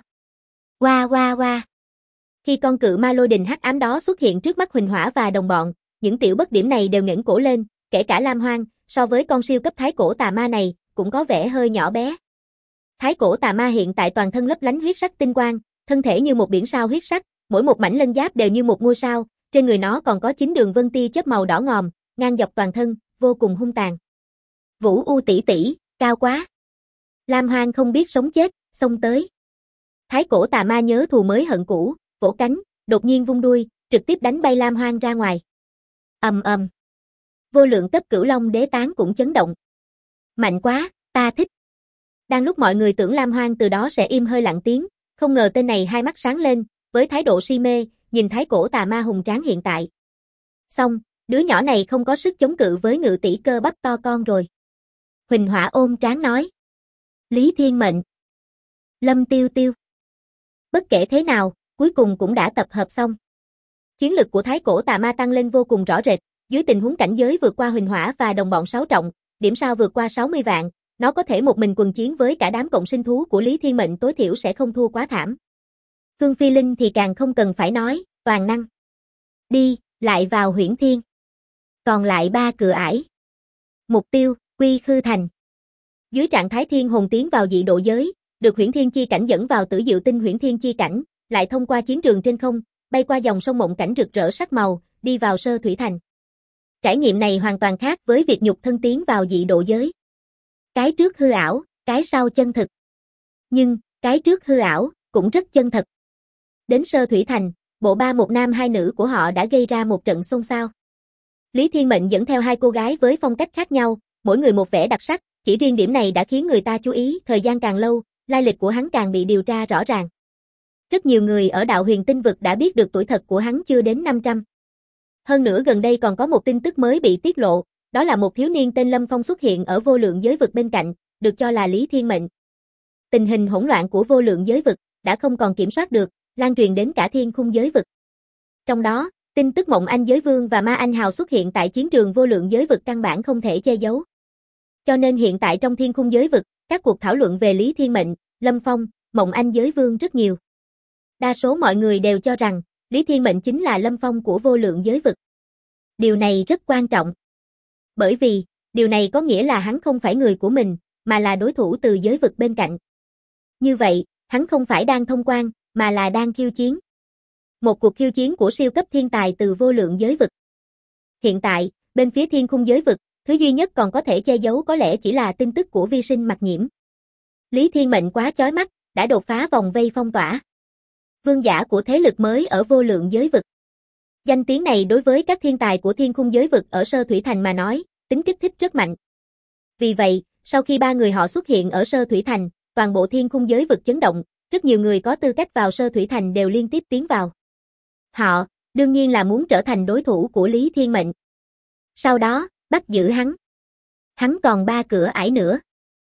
Wow. Khi con cự ma lôi đình hắc ám đó xuất hiện trước mắt Huỳnh Hỏa và đồng bọn, những tiểu bất điểm này đều ngẩng cổ lên, kể cả Lam Hoang, so với con siêu cấp Thái Cổ Tà Ma này, cũng có vẻ hơi nhỏ bé. Thái Cổ Tà Ma hiện tại toàn thân lấp lánh huyết sắc tinh quang, thân thể như một biển sao huyết sắc, mỗi một mảnh lân giáp đều như một ngôi sao, trên người nó còn có 9 đường vân tia chớp màu đỏ ngòm, ngang dọc toàn thân, vô cùng hung tàn. Vũ U tỷ tỷ, cao quá. Lam Hoang không biết sống chết, xông tới. Thái Cổ Tà Ma nhớ thù mới hận cũ, vỗ cánh, đột nhiên vung đuôi, trực tiếp đánh bay Lam Hoang ra ngoài. Ầm ầm. Vô lượng cấp Cửu Long Đế tán cũng chấn động. Mạnh quá, ta thích. Đang lúc mọi người tưởng Lam Hoang từ đó sẽ im hơi lặng tiếng, không ngờ tên này hai mắt sáng lên, với thái độ si mê, nhìn Thái Cổ Tà Ma hùng tráng hiện tại. Xong, đứa nhỏ này không có sức chống cự với ngự tỷ cơ bắp to con rồi. Huỳnh Hỏa ôm trán nói. Lý Thiên Mệnh. Lâm Tiêu Tiêu. Bất kể thế nào, cuối cùng cũng đã tập hợp xong. Chiến lực của Thái Cổ Tà Ma tăng lên vô cùng rõ rệt, dưới tình huống cảnh giới vượt qua Huỳnh Hỏa và đồng bọn 6 trọng, điểm sao vượt qua 60 vạn, nó có thể một mình quần chiến với cả đám cộng sinh thú của Lý Thiên Mệnh tối thiểu sẽ không thua quá thảm. Khương Phi Linh thì càng không cần phải nói, toàn năng. Đi, lại vào Huyễn Thiên. Còn lại 3 cửa ải. Mục tiêu, Quy Khư Thành. Dưới trạng thái thiên hồn tiến vào dị độ giới, được Huyễn Thiên chi cảnh dẫn vào Tử Diệu Tinh Huyễn Thiên chi cảnh, lại thông qua chiến trường trên không, bay qua dòng sông mộng cảnh rực rỡ sắc màu, đi vào Sơ Thủy Thành. Trải nghiệm này hoàn toàn khác với việc nhục thân tiến vào dị độ giới. Cái trước hư ảo, cái sau chân thực. Nhưng, cái trước hư ảo, cũng rất chân thật. Đến Sơ Thủy Thành, bộ ba một nam hai nữ của họ đã gây ra một trận xôn xao. Lý Thiên Mệnh dẫn theo 2 cô gái với phong cách khác nhau, mỗi người một vẻ đặc sắc, chỉ riêng điểm này đã khiến người ta chú ý, thời gian càng lâu, lai lịch của hắn càng bị điều tra rõ ràng. Rất nhiều người ở đạo huyền tinh vực đã biết được tuổi thật của hắn chưa đến 500. Hơn nữa gần đây còn có một tin tức mới bị tiết lộ, đó là một thiếu niên tên Lâm Phong xuất hiện ở vô lượng giới vực bên cạnh, được cho là Lý Thiên Mệnh. Tình hình hỗn loạn của vô lượng giới vực đã không còn kiểm soát được, lan truyền đến cả thiên khung giới vực. Trong đó, tin tức Mộng Anh Giới Vương và Ma Anh Hào xuất hiện tại chiến trường vô lượng giới vực căn bản không thể che giấu. Cho nên hiện tại trong thiên khung giới vực, các cuộc thảo luận về Lý Thiên Mệnh, Lâm Phong, Mộng Anh Giới Vương rất nhiều. Đa số mọi người đều cho rằng, Lý Thiên Mệnh chính là Lâm Phong của vô lượng giới vực. Điều này rất quan trọng. Bởi vì, điều này có nghĩa là hắn không phải người của mình, mà là đối thủ từ giới vực bên cạnh. Như vậy, hắn không phải đang thông quan, mà là đang khiêu chiến. Một cuộc khiêu chiến của siêu cấp thiên tài từ vô lượng giới vực. Hiện tại, bên phía thiên khung giới vực, thứ duy nhất còn có thể che giấu có lẽ chỉ là tin tức của vi sinh Mặc Nhiễm. Lý Thiên Mệnh quá chói mắt, đã đột phá vòng vây phong tỏa. Vương giả của thế lực mới ở vô lượng giới vực. Danh tiếng này đối với các thiên tài của thiên khung giới vực ở Sơ Thủy Thành mà nói, tính kích thích rất mạnh. Vì vậy, sau khi 3 người họ xuất hiện ở Sơ Thủy Thành, toàn bộ thiên khung giới vực chấn động, rất nhiều người có tư cách vào Sơ Thủy Thành đều liên tiếp tiến vào. Họ, đương nhiên là muốn trở thành đối thủ của Lý Thiên Mệnh. Sau đó, bắt giữ hắn. Hắn còn 3 cửa ải nữa.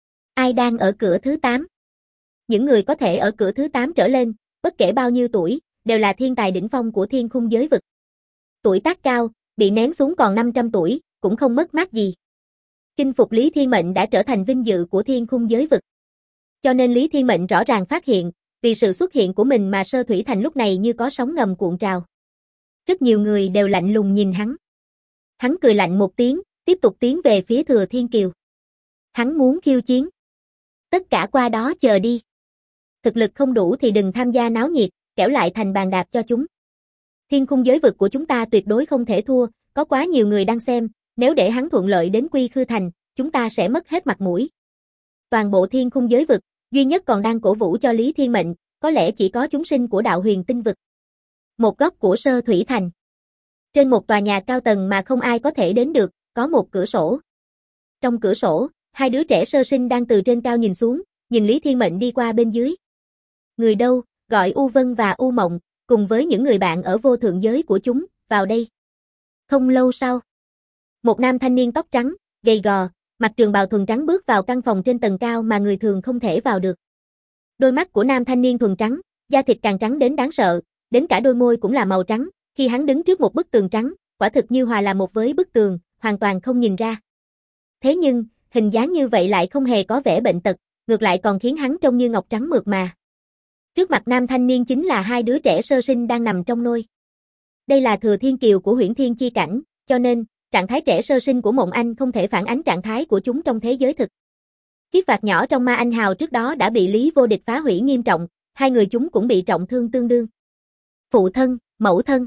Ai đang ở cửa thứ 8? Những người có thể ở cửa thứ 8 trở lên, bất kể bao nhiêu tuổi, đều là thiên tài đỉnh phong của thiên khung giới vực. Tuổi tác cao, bị nén xuống còn 500 tuổi, cũng không mất mát gì. Chinh phục Lý Thiên Mệnh đã trở thành vinh dự của thiên khung giới vực. Cho nên Lý Thiên Mệnh rõ ràng phát hiện, vì sự xuất hiện của mình mà Sơ Thủy Thành lúc này như có sóng ngầm cuộn trào. Rất nhiều người đều lạnh lùng nhìn hắn. Hắn cười lạnh một tiếng, tiếp tục tiến về phía Thừa Thiên Kiều. Hắn muốn khiêu chiến. Tất cả qua đó chờ đi. Thực lực không đủ thì đừng tham gia náo nhiệt, kẻo lại thành bàn đạp cho chúng. Thiên khung giới vực của chúng ta tuyệt đối không thể thua, có quá nhiều người đang xem, nếu để hắn thuận lợi đến Quy Khư Thành, chúng ta sẽ mất hết mặt mũi. Toàn bộ thiên khung giới vực, duy nhất còn đang cổ vũ cho Lý Thiên Mệnh, có lẽ chỉ có chúng sinh của đạo huyền tinh vực. Một góc của Sơ Thủy Thành. Trên một tòa nhà cao tầng mà không ai có thể đến được, có một cửa sổ. Trong cửa sổ, 2 đứa trẻ sơ sinh đang từ trên cao nhìn xuống, nhìn Lý Thiên Mệnh đi qua bên dưới. Người đâu, gọi U Vân và U Mộng, cùng với những người bạn ở vô thượng giới của chúng, vào đây. Không lâu sau, một nam thanh niên tóc trắng, gầy gò, mặc trường bào thuần trắng bước vào căn phòng trên tầng cao mà người thường không thể vào được. Đôi mắt của nam thanh niên thuần trắng, da thịt càng trắng đến đáng sợ, đến cả đôi môi cũng là màu trắng, khi hắn đứng trước một bức tường trắng, quả thực như hòa là một với bức tường, hoàn toàn không nhìn ra. Thế nhưng, hình dáng như vậy lại không hề có vẻ bệnh tật, ngược lại còn khiến hắn trông như ngọc trắng mượt mà. Trước mặt nam thanh niên chính là 2 đứa trẻ sơ sinh đang nằm trong nôi. Đây là Thừa Thiên Kiều của Huyễn Thiên chi cảnh, cho nên, trạng thái trẻ sơ sinh của Mộng Anh không thể phản ánh trạng thái của chúng trong thế giới thực. Chiếc vạc nhỏ trong Ma Anh Hào trước đó đã bị Lý Vô Địch phá hủy nghiêm trọng, 2 người chúng cũng bị trọng thương tương đương. Phụ thân, mẫu thân.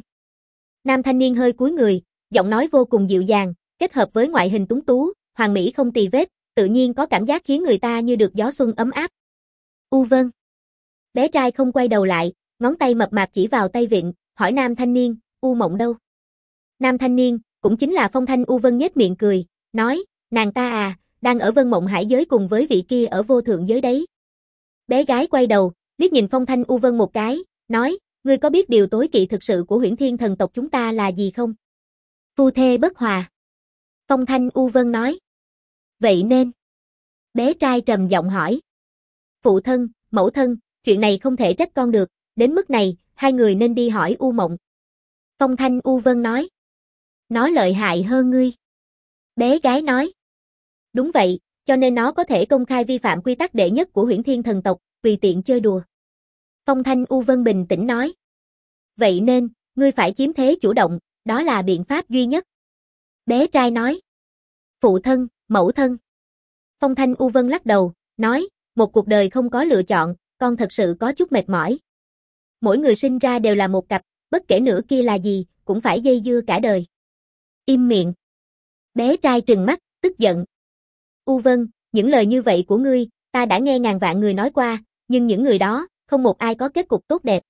Nam thanh niên hơi cúi người, giọng nói vô cùng dịu dàng, kết hợp với ngoại hình tuấn tú, hoàn mỹ không tì vết, tự nhiên có cảm giác khiến người ta như được gió xuân ấm áp. U Vân. Bé trai không quay đầu lại, ngón tay mập mạp chỉ vào tay vịn, hỏi nam thanh niên, U Mộng đâu? Nam thanh niên, cũng chính là Phong Thanh U Vân nhếch miệng cười, nói, nàng ta à, đang ở Vân Mộng Hải giới cùng với vị kia ở vô thượng giới đấy. Bé gái quay đầu, liếc nhìn Phong Thanh U Vân một cái, nói, ngươi có biết điều tối kỵ thực sự của Huyễn Thiên thần tộc chúng ta là gì không? Phu thê bất hòa. Phong Thanh U Vân nói. Vậy nên? Bé trai trầm giọng hỏi. Phụ thân, mẫu thân, chuyện này không thể trách con được, đến mức này, 2 người nên đi hỏi U Mộng. Phong Thanh U Vân nói. Nó lợi hại hơn ngươi. Bé gái nói. Đúng vậy, cho nên nó có thể công khai vi phạm quy tắc đệ nhất của Huyễn Thiên thần tộc, tùy tiện chơi đùa. Phong Thanh U Vân bình tĩnh nói. Vậy nên, ngươi phải chiếm thế chủ động, đó là biện pháp duy nhất. Bé trai nói. Phụ thân, mẫu thân. Phong Thanh U Vân lắc đầu, nói, một cuộc đời không có lựa chọn, con thật sự có chút mệt mỏi. Mỗi người sinh ra đều là một cặp, bất kể nửa kia là gì, cũng phải dây dưa cả đời. Im miệng. Bé trai trừng mắt, tức giận. U Vân, những lời như vậy của ngươi, ta đã nghe ngàn vạn người nói qua, nhưng những người đó, không một ai có kết cục tốt đẹp.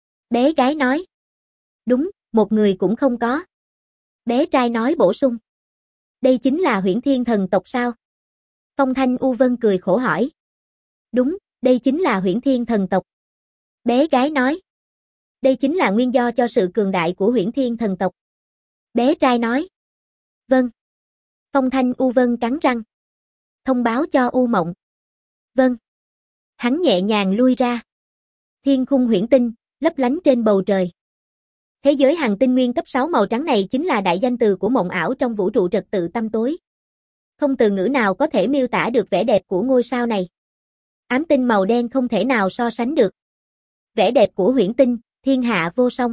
Bé gái nói. Đúng, một người cũng không có. Bé trai nói bổ sung. Đây chính là Huyễn Thiên thần tộc sao? Phong Thanh U Vân cười khổ hỏi. Đúng, đây chính là Huyễn Thiên thần tộc. Bé gái nói. Đây chính là nguyên do cho sự cường đại của Huyễn Thiên thần tộc. Bé trai nói. Vâng. Phong Thanh U Vân cắn răng. Thông báo cho U Mộng. Vâng. Hắn nhẹ nhàng lui ra. Thiên khung huyễn tinh, lấp lánh trên bầu trời. Thế giới hành tinh nguyên cấp 6 màu trắng này chính là đại danh từ của mộng ảo trong vũ trụ trật tự tăm tối. Không từ ngữ nào có thể miêu tả được vẻ đẹp của ngôi sao này. Ám tinh màu đen không thể nào so sánh được. Vẻ đẹp của huyễn tinh, thiên hạ vô song.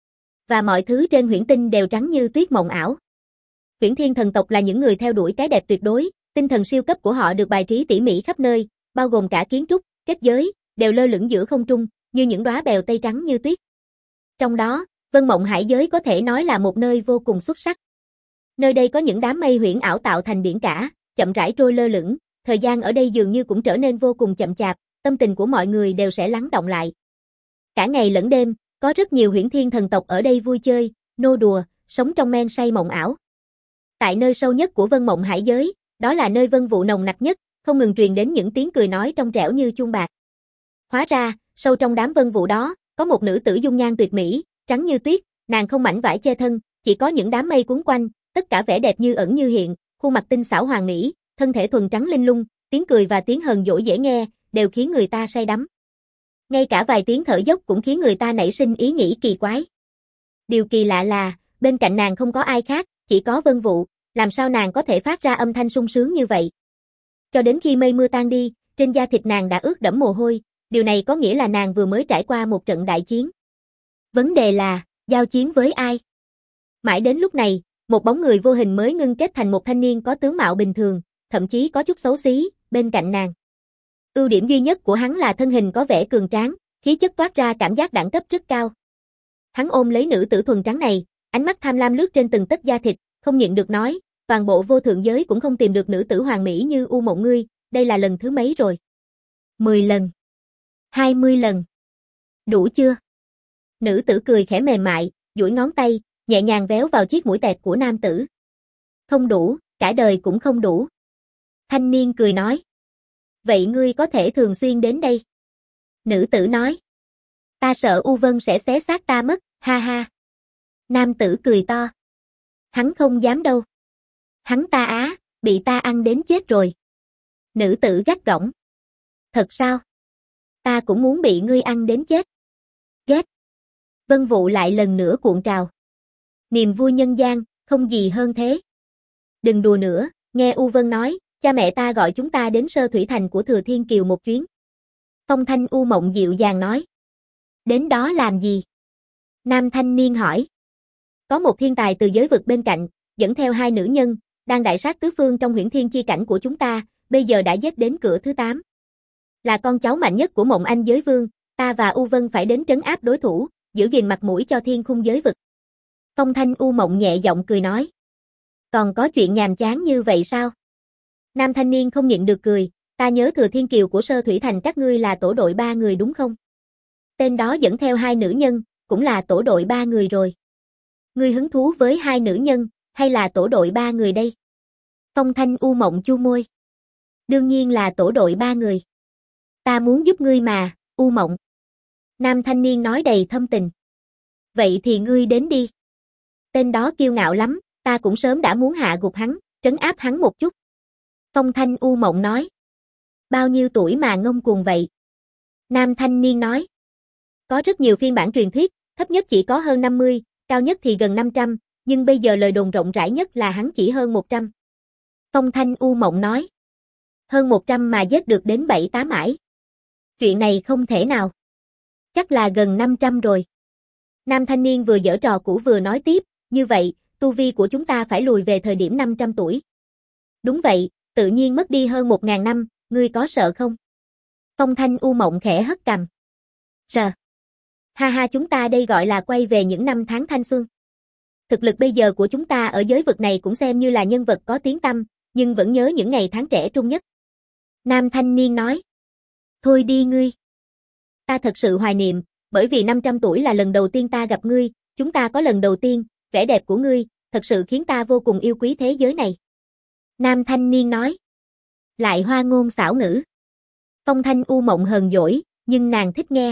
Và mọi thứ trên huyễn tinh đều trắng như tuyết mộng ảo. Huyễn Thiên thần tộc là những người theo đuổi cái đẹp tuyệt đối, tinh thần siêu cấp của họ được bài trí tỉ mỉ khắp nơi, bao gồm cả kiến trúc, kết giới, đều lơ lửng giữa không trung, như những đóa bèo tây trắng như tuyết. Trong đó, Vân Mộng Hải giới có thể nói là một nơi vô cùng xuất sắc. Nơi đây có những đám mây huyễn ảo tạo thành biển cả, chậm rãi trôi lơ lửng, thời gian ở đây dường như cũng trở nên vô cùng chậm chạp, tâm tình của mọi người đều sẽ lắng đọng lại. Cả ngày lẫn đêm, có rất nhiều Huyễn Thiên thần tộc ở đây vui chơi, nô đùa, sống trong men say mộng ảo. Tại nơi sâu nhất của Vân Mộng Hải giới, đó là nơi vân vụ nồng nặc nhất, không ngừng truyền đến những tiếng cười nói trong trẻo như chuông bạc. Hóa ra, sâu trong đám vân vụ đó, có một nữ tử dung nhan tuyệt mỹ, trắng như tuyết, nàng không mảnh vải che thân, chỉ có những đám mây cuốn quanh, tất cả vẻ đẹp như ẩn như hiện, khuôn mặt tinh xảo hoàn mỹ, thân thể thuần trắng linh lung, tiếng cười và tiếng hờn dỗi dễ nghe, đều khiến người ta say đắm. Ngay cả vài tiếng thở dốc cũng khiến người ta nảy sinh ý nghĩ kỳ quái. Điều kỳ lạ là, bên cạnh nàng không có ai khác, chỉ có vân vụ, làm sao nàng có thể phát ra âm thanh sung sướng như vậy? Cho đến khi mây mưa tan đi, trên da thịt nàng đã ướt đẫm mồ hôi, điều này có nghĩa là nàng vừa mới trải qua một trận đại chiến. Vấn đề là, giao chiến với ai? Mãi đến lúc này, một bóng người vô hình mới ngưng kết thành một thanh niên có tướng mạo bình thường, thậm chí có chút xấu xí, bên cạnh nàng. Ưu điểm duy nhất của hắn là thân hình có vẻ cường tráng, khí chất toát ra cảm giác đẳng cấp rất cao. Hắn ôm lấy nữ tử thuần trắng này, ánh mắt tham lam lướt trên từng tấc da thịt, không nhịn được nói, toàn bộ vô thượng giới cũng không tìm được nữ tử hoàn mỹ như U Mộng ngươi, đây là lần thứ mấy rồi? 10 lần. 20 lần. Đủ chưa? Nữ tử cười khẽ mềm mại, duỗi ngón tay, nhẹ nhàng véo vào chiếc mũi tẹt của nam tử. Không đủ, cả đời cũng không đủ. Thanh niên cười nói. Vậy ngươi có thể thường xuyên đến đây. Nữ tử nói. Ta sợ U Vân sẽ xé xác ta mất, ha ha. Nam tử cười to. Hắn không dám đâu. Hắn ta á, bị ta ăn đến chết rồi. Nữ tử gắt gỏng. Thật sao? Ta cũng muốn bị ngươi ăn đến chết. Ghét. Vân vụ lại lần nữa cuộn trào. Niềm vui nhân gian, không gì hơn thế. Đừng đùa nữa, nghe U Vân nói, cha mẹ ta gọi chúng ta đến Sơ Thủy Thành của Thừa Thiên Kiều một chuyến. Phong Thanh U Mộng dịu dàng nói. Đến đó làm gì? Nam thanh niên hỏi. Có một thiên tài từ giới vực bên cạnh, dẫn theo hai nữ nhân, đang đại sát tứ phương trong huyễn thiên chi cảnh của chúng ta, bây giờ đã giết đến cửa thứ 8. Là con cháu mạnh nhất của Mộng Anh giới vương, ta và U Vân phải đến trấn áp đối thủ, giữ gìn mặt mũi cho thiên khung giới vực. Phong Thanh U Mộng nhẹ giọng cười nói. Còn có chuyện nhàm chán như vậy sao? Nam thanh niên không nhịn được cười, ta nhớ Thừa Thiên Kiều của Sơ Thủy Thành các ngươi là tổ đội 3 người đúng không? Tên đó dẫn theo hai nữ nhân, cũng là tổ đội 3 người rồi. Ngươi hứng thú với hai nữ nhân, hay là tổ đội 3 người đây? Phong Thanh U Mộng chu môi. Đương nhiên là tổ đội 3 người. Ta muốn giúp ngươi mà, U Mộng. Nam thanh niên nói đầy thâm tình. Vậy thì ngươi đến đi. Tên đó kiêu ngạo lắm, ta cũng sớm đã muốn hạ gục hắn, trấn áp hắn một chút. Phong Thanh U Mộng nói. Bao nhiêu tuổi mà ngông cuồng vậy? Nam thanh niên nói. Có rất nhiều phiên bản truyền thuyết, thấp nhất chỉ có hơn 50, cao nhất thì gần 500, nhưng bây giờ lời đồn rộng rãi nhất là hắn chỉ hơn 100. Phong Thanh U Mộng nói. Hơn 100 mà giết được đến 7-8 ải. Chuyện này không thể nào. Chắc là gần 500 rồi. Nam thanh niên vừa giở trò cũ vừa nói tiếp, như vậy, tu vi của chúng ta phải lùi về thời điểm 500 tuổi. Đúng vậy, tự nhiên mất đi hơn 1000 năm, ngươi có sợ không? Phong Thanh U Mộng khẽ hất cằm. Rờ. Ha ha, chúng ta đây gọi là quay về những năm tháng thanh xuân. Thực lực bây giờ của chúng ta ở giới vực này cũng xem như là nhân vật có tiếng tăm, nhưng vẫn nhớ những ngày tháng trẻ trung nhất. Nam thanh niên nói. Thôi đi ngươi. Ta thật sự hoài niệm, bởi vì 500 tuổi là lần đầu tiên ta gặp ngươi, chúng ta có lần đầu tiên, vẻ đẹp của ngươi, thật sự khiến ta vô cùng yêu quý thế giới này. Nam thanh niên nói. Lại hoa ngôn xảo ngữ. Phong Thanh U Mộng hờn dỗi, nhưng nàng thích nghe.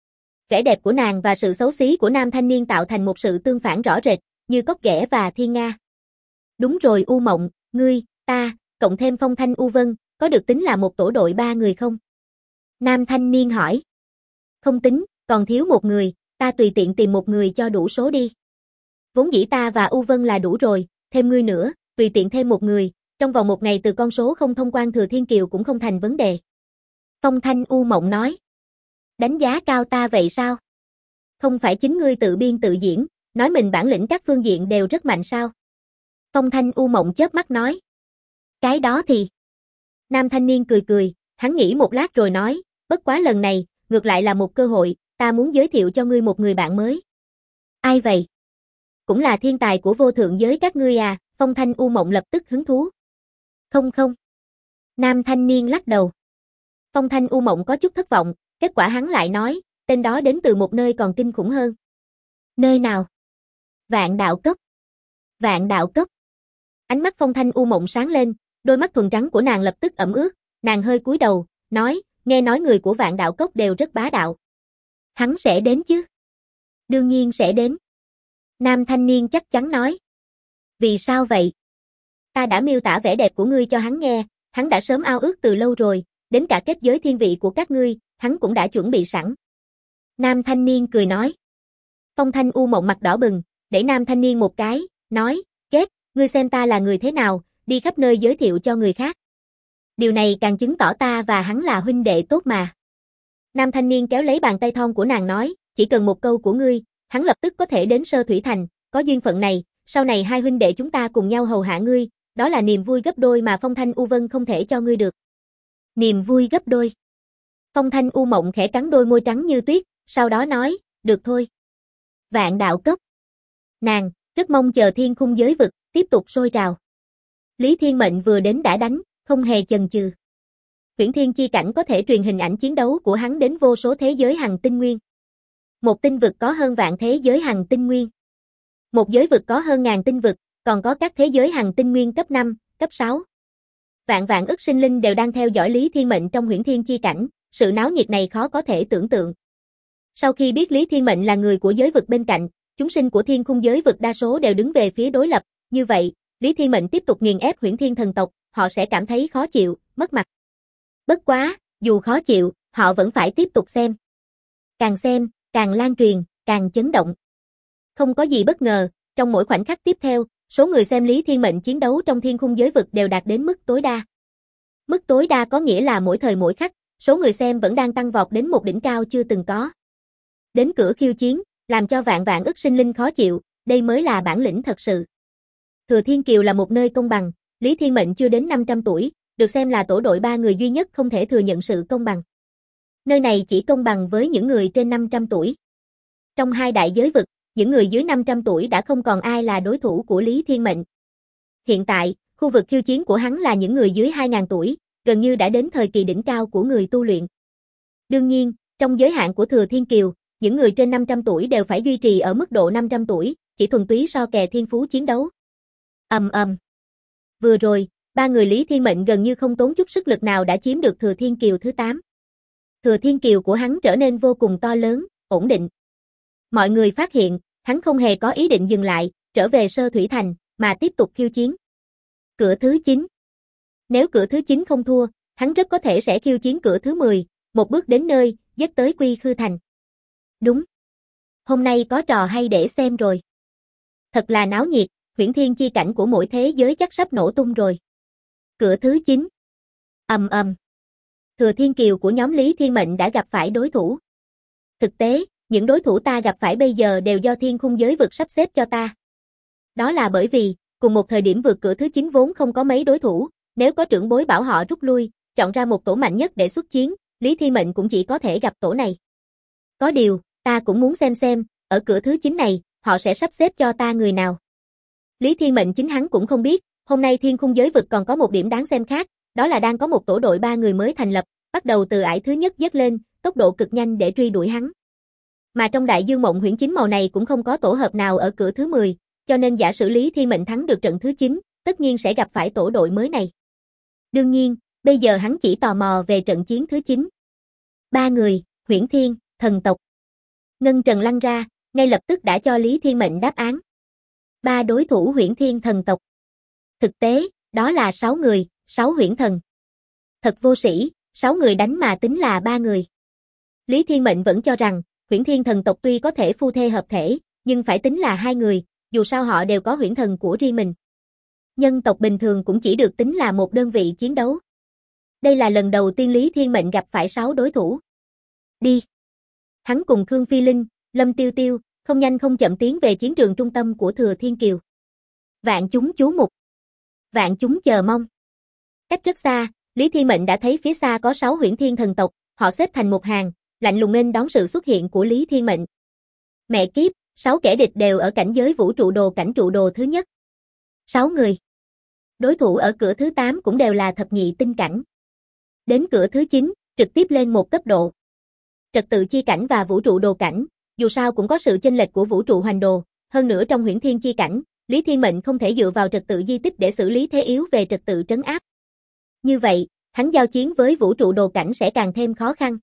Vẻ đẹp của nàng và sự xấu xí của nam thanh niên tạo thành một sự tương phản rõ rệt, như cóc ghẻ và thiên nga. Đúng rồi U Mộng, ngươi, ta, cộng thêm Phong Thanh U Vân, có được tính là một tổ đội 3 người không? Nam thanh niên hỏi. Không tính, còn thiếu một người, ta tùy tiện tìm một người cho đủ số đi. Vốn dĩ ta và U Vân là đủ rồi, thêm ngươi nữa, tùy tiện thêm một người, trong vòng một ngày từ con số không thông quan Thừa Thiên Kiều cũng không thành vấn đề. Phong Thanh U Mộng nói. Đánh giá cao ta vậy sao? Không phải chính ngươi tự biên tự diễn, nói mình bản lĩnh các phương diện đều rất mạnh sao? Phong Thanh U Mộng chớp mắt nói. Cái đó thì... Nam thanh niên cười cười, hắn nghĩ một lát rồi nói, bất quá lần này, ngược lại là một cơ hội, ta muốn giới thiệu cho ngươi một người bạn mới. Ai vậy? Cũng là thiên tài của vô thượng giới các ngươi à? Phong Thanh U Mộng lập tức hứng thú. Không không. Nam thanh niên lắc đầu. Phong Thanh U Mộng có chút thất vọng, kết quả hắn lại nói, tên đó đến từ một nơi còn kinh khủng hơn. Nơi nào? Vạn Đạo Cốc. Vạn Đạo Cốc. Ánh mắt Phong Thanh U Mộng sáng lên, đôi mắt thuần trắng của nàng lập tức ẩm ướt, nàng hơi cúi đầu, nói, nghe nói người của Vạn Đạo Cốc đều rất bá đạo. Hắn sẽ đến chứ? Đương nhiên sẽ đến. Nam thanh niên chắc chắn nói. Vì sao vậy? Ta đã miêu tả vẻ đẹp của ngươi cho hắn nghe, hắn đã sớm ao ước từ lâu rồi, đến cả kết giới thiên vị của các ngươi, hắn cũng đã chuẩn bị sẵn. Nam thanh niên cười nói. Phong Thanh U Mộng mặt đỏ bừng, đẩy nam thanh niên một cái, nói, kết, ngươi xem ta là người thế nào, đi khắp nơi giới thiệu cho người khác. Điều này càng chứng tỏ ta và hắn là huynh đệ tốt mà. Nam thanh niên kéo lấy bàn tay thon của nàng nói, chỉ cần một câu của ngươi, hắn lập tức có thể đến Sơ Thủy Thành, có duyên phận này, sau này hai huynh đệ chúng ta cùng nhau hầu hạ ngươi, đó là niềm vui gấp đôi mà Phong Thanh U Vân không thể cho ngươi được. Niềm vui gấp đôi. Phong Thanh U Mộng khẽ cắn đôi môi trắng như tuyết, sau đó nói, được thôi. Vạn Đạo Cốc. Nàng, rất mong chờ thiên khung giới vực, tiếp tục sôi trào. Lý Thiên Mệnh vừa đến đã đánh, không hề chần chừ. Huyễn Thiên Chi Cảnh có thể truyền hình ảnh chiến đấu của hắn đến vô số thế giới hằng tinh nguyên. Một tinh vực có hơn vạn thế giới hằng tinh nguyên. Một giới vực có hơn ngàn tinh vực, còn có các thế giới hằng tinh nguyên cấp 5, cấp 6. Vạn vạn ức sinh linh đều đang theo dõi Lý Thiên Mệnh trong Huyễn Thiên Chi Cảnh, sự náo nhiệt này khó có thể tưởng tượng. Sau khi biết Lý Thiên Mệnh là người của giới vực bên cạnh, chúng sinh của thiên khung giới vực đa số đều đứng về phía đối lập, như vậy, Lý Thiên Mệnh tiếp tục nghiền ép Huyễn Thiên thần tộc, họ sẽ cảm thấy khó chịu, mất mặt. Bất quá, dù khó chịu, họ vẫn phải tiếp tục xem. Càng xem, càng lan truyền, càng chấn động. Không có gì bất ngờ, trong mỗi khoảnh khắc tiếp theo, số người xem Lý Thiên Mệnh chiến đấu trong thiên khung giới vực đều đạt đến mức tối đa. Mức tối đa có nghĩa là mỗi thời mỗi khắc, số người xem vẫn đang tăng vọt đến một đỉnh cao chưa từng có. Đến cửa khiêu chiến, làm cho vạn vạn ức sinh linh khó chịu, đây mới là bản lĩnh thật sự. Thừa Thiên Kiều là một nơi công bằng, Lý Thiên Mệnh chưa đến 500 tuổi, được xem là tổ đội 3 người duy nhất không thể thừa nhận sự công bằng. Nơi này chỉ công bằng với những người trên 500 tuổi. Trong hai đại giới vực, những người dưới 500 tuổi đã không còn ai là đối thủ của Lý Thiên Mệnh. Hiện tại, khu vực khiêu chiến của hắn là những người dưới 2000 tuổi, gần như đã đến thời kỳ đỉnh cao của người tu luyện. Đương nhiên, trong giới hạn của Thừa Thiên Kiều, những người trên 500 tuổi đều phải duy trì ở mức độ 500 tuổi, chỉ thuần túy so kè thiên phú chiến đấu. Vừa rồi, ba người Lý Thiên Mệnh gần như không tốn chút sức lực nào đã chiếm được Thừa Thiên Kiều thứ 8. Thừa Thiên Kiều của hắn trở nên vô cùng to lớn, ổn định. Mọi người phát hiện, hắn không hề có ý định dừng lại, trở về Sơ Thủy Thành, mà tiếp tục khiêu chiến. Cửa thứ 9. Nếu cửa thứ 9 không thua, hắn rất có thể sẽ khiêu chiến cửa thứ 10, một bước đến nơi, dắt tới Quy Khư Thành. Đúng. Hôm nay có trò hay để xem rồi. Thật là náo nhiệt, Huyễn Thiên Chi Cảnh của mỗi thế giới chắc sắp nổ tung rồi. Cửa thứ 9. Thừa Thiên Kiều của nhóm Lý Thiên Mệnh đã gặp phải đối thủ. Thực tế, Những đối thủ ta gặp phải bây giờ đều do thiên khung giới vực sắp xếp cho ta. Đó là bởi vì, cùng một thời điểm vượt cửa thứ 9 vốn không có mấy đối thủ, nếu có trưởng bối bảo họ rút lui, chọn ra một tổ mạnh nhất để xuất chiến, Lý Thiên Mệnh cũng chỉ có thể gặp tổ này. Có điều, ta cũng muốn xem, ở cửa thứ 9 này, họ sẽ sắp xếp cho ta người nào. Lý Thiên Mệnh chính hắn cũng không biết, hôm nay thiên khung giới vực còn có một điểm đáng xem khác, đó là đang có một tổ đội 3 người mới thành lập, bắt đầu từ ải thứ nhất dất lên, tốc độ cực nhanh để truy đuổi hắn. Mà trong đại dương mộng huyễn 9 màu này cũng không có tổ hợp nào ở cửa thứ 10, cho nên giả sử Lý Thiên Mệnh thắng được trận thứ 9, tất nhiên sẽ gặp phải tổ đội mới này. Đương nhiên, bây giờ hắn chỉ tò mò về trận chiến thứ 9. 3 người, Huyễn Thiên, thần tộc. Ngân Trần lăn ra, ngay lập tức đã cho Lý Thiên Mệnh đáp án. 3 đối thủ Huyễn Thiên thần tộc. Thực tế, đó là 6 người, 6 huyễn thần. Thật vô sĩ, 6 người đánh mà tính là 3 người. Lý Thiên Mệnh vẫn cho rằng, Huyễn Thiên thần tộc tuy có thể phu thê hợp thể, nhưng phải tính là 2 người, dù sao họ đều có huyễn thần của riêng mình. Nhân tộc bình thường cũng chỉ được tính là một đơn vị chiến đấu. Đây là lần đầu tiên Lý Thiên Mệnh gặp phải 6 đối thủ. Đi. Hắn cùng Khương Phi Linh, Lâm Tiêu Tiêu, không nhanh không chậm tiến về chiến trường trung tâm của Thừa Thiên Kiều. Vạn chúng chú mục. Vạn chúng chờ mong. Cách rất xa, Lý Thiên Mệnh đã thấy phía xa có 6 huyễn thiên thần tộc, họ xếp thành một hàng, lạnh lùng nghênh đón sự xuất hiện của Lý Thiên Mệnh. Mẹ kiếp, 6 kẻ địch đều ở cảnh giới vũ trụ đồ cảnh trụ đồ thứ nhất. 6 người. Đối thủ ở cửa thứ 8 cũng đều là thập nhị tinh cảnh. Đến cửa thứ 9, trực tiếp lên một cấp độ. Trật tự chi cảnh và vũ trụ đồ cảnh, dù sao cũng có sự chênh lệch của vũ trụ hoành đồ, hơn nữa trong huyễn thiên chi cảnh, Lý Thiên Mệnh không thể dựa vào trật tự di tích để xử lý thế yếu về trật tự trấn áp. Như vậy, hắn giao chiến với vũ trụ đồ cảnh sẽ càng thêm khó khăn.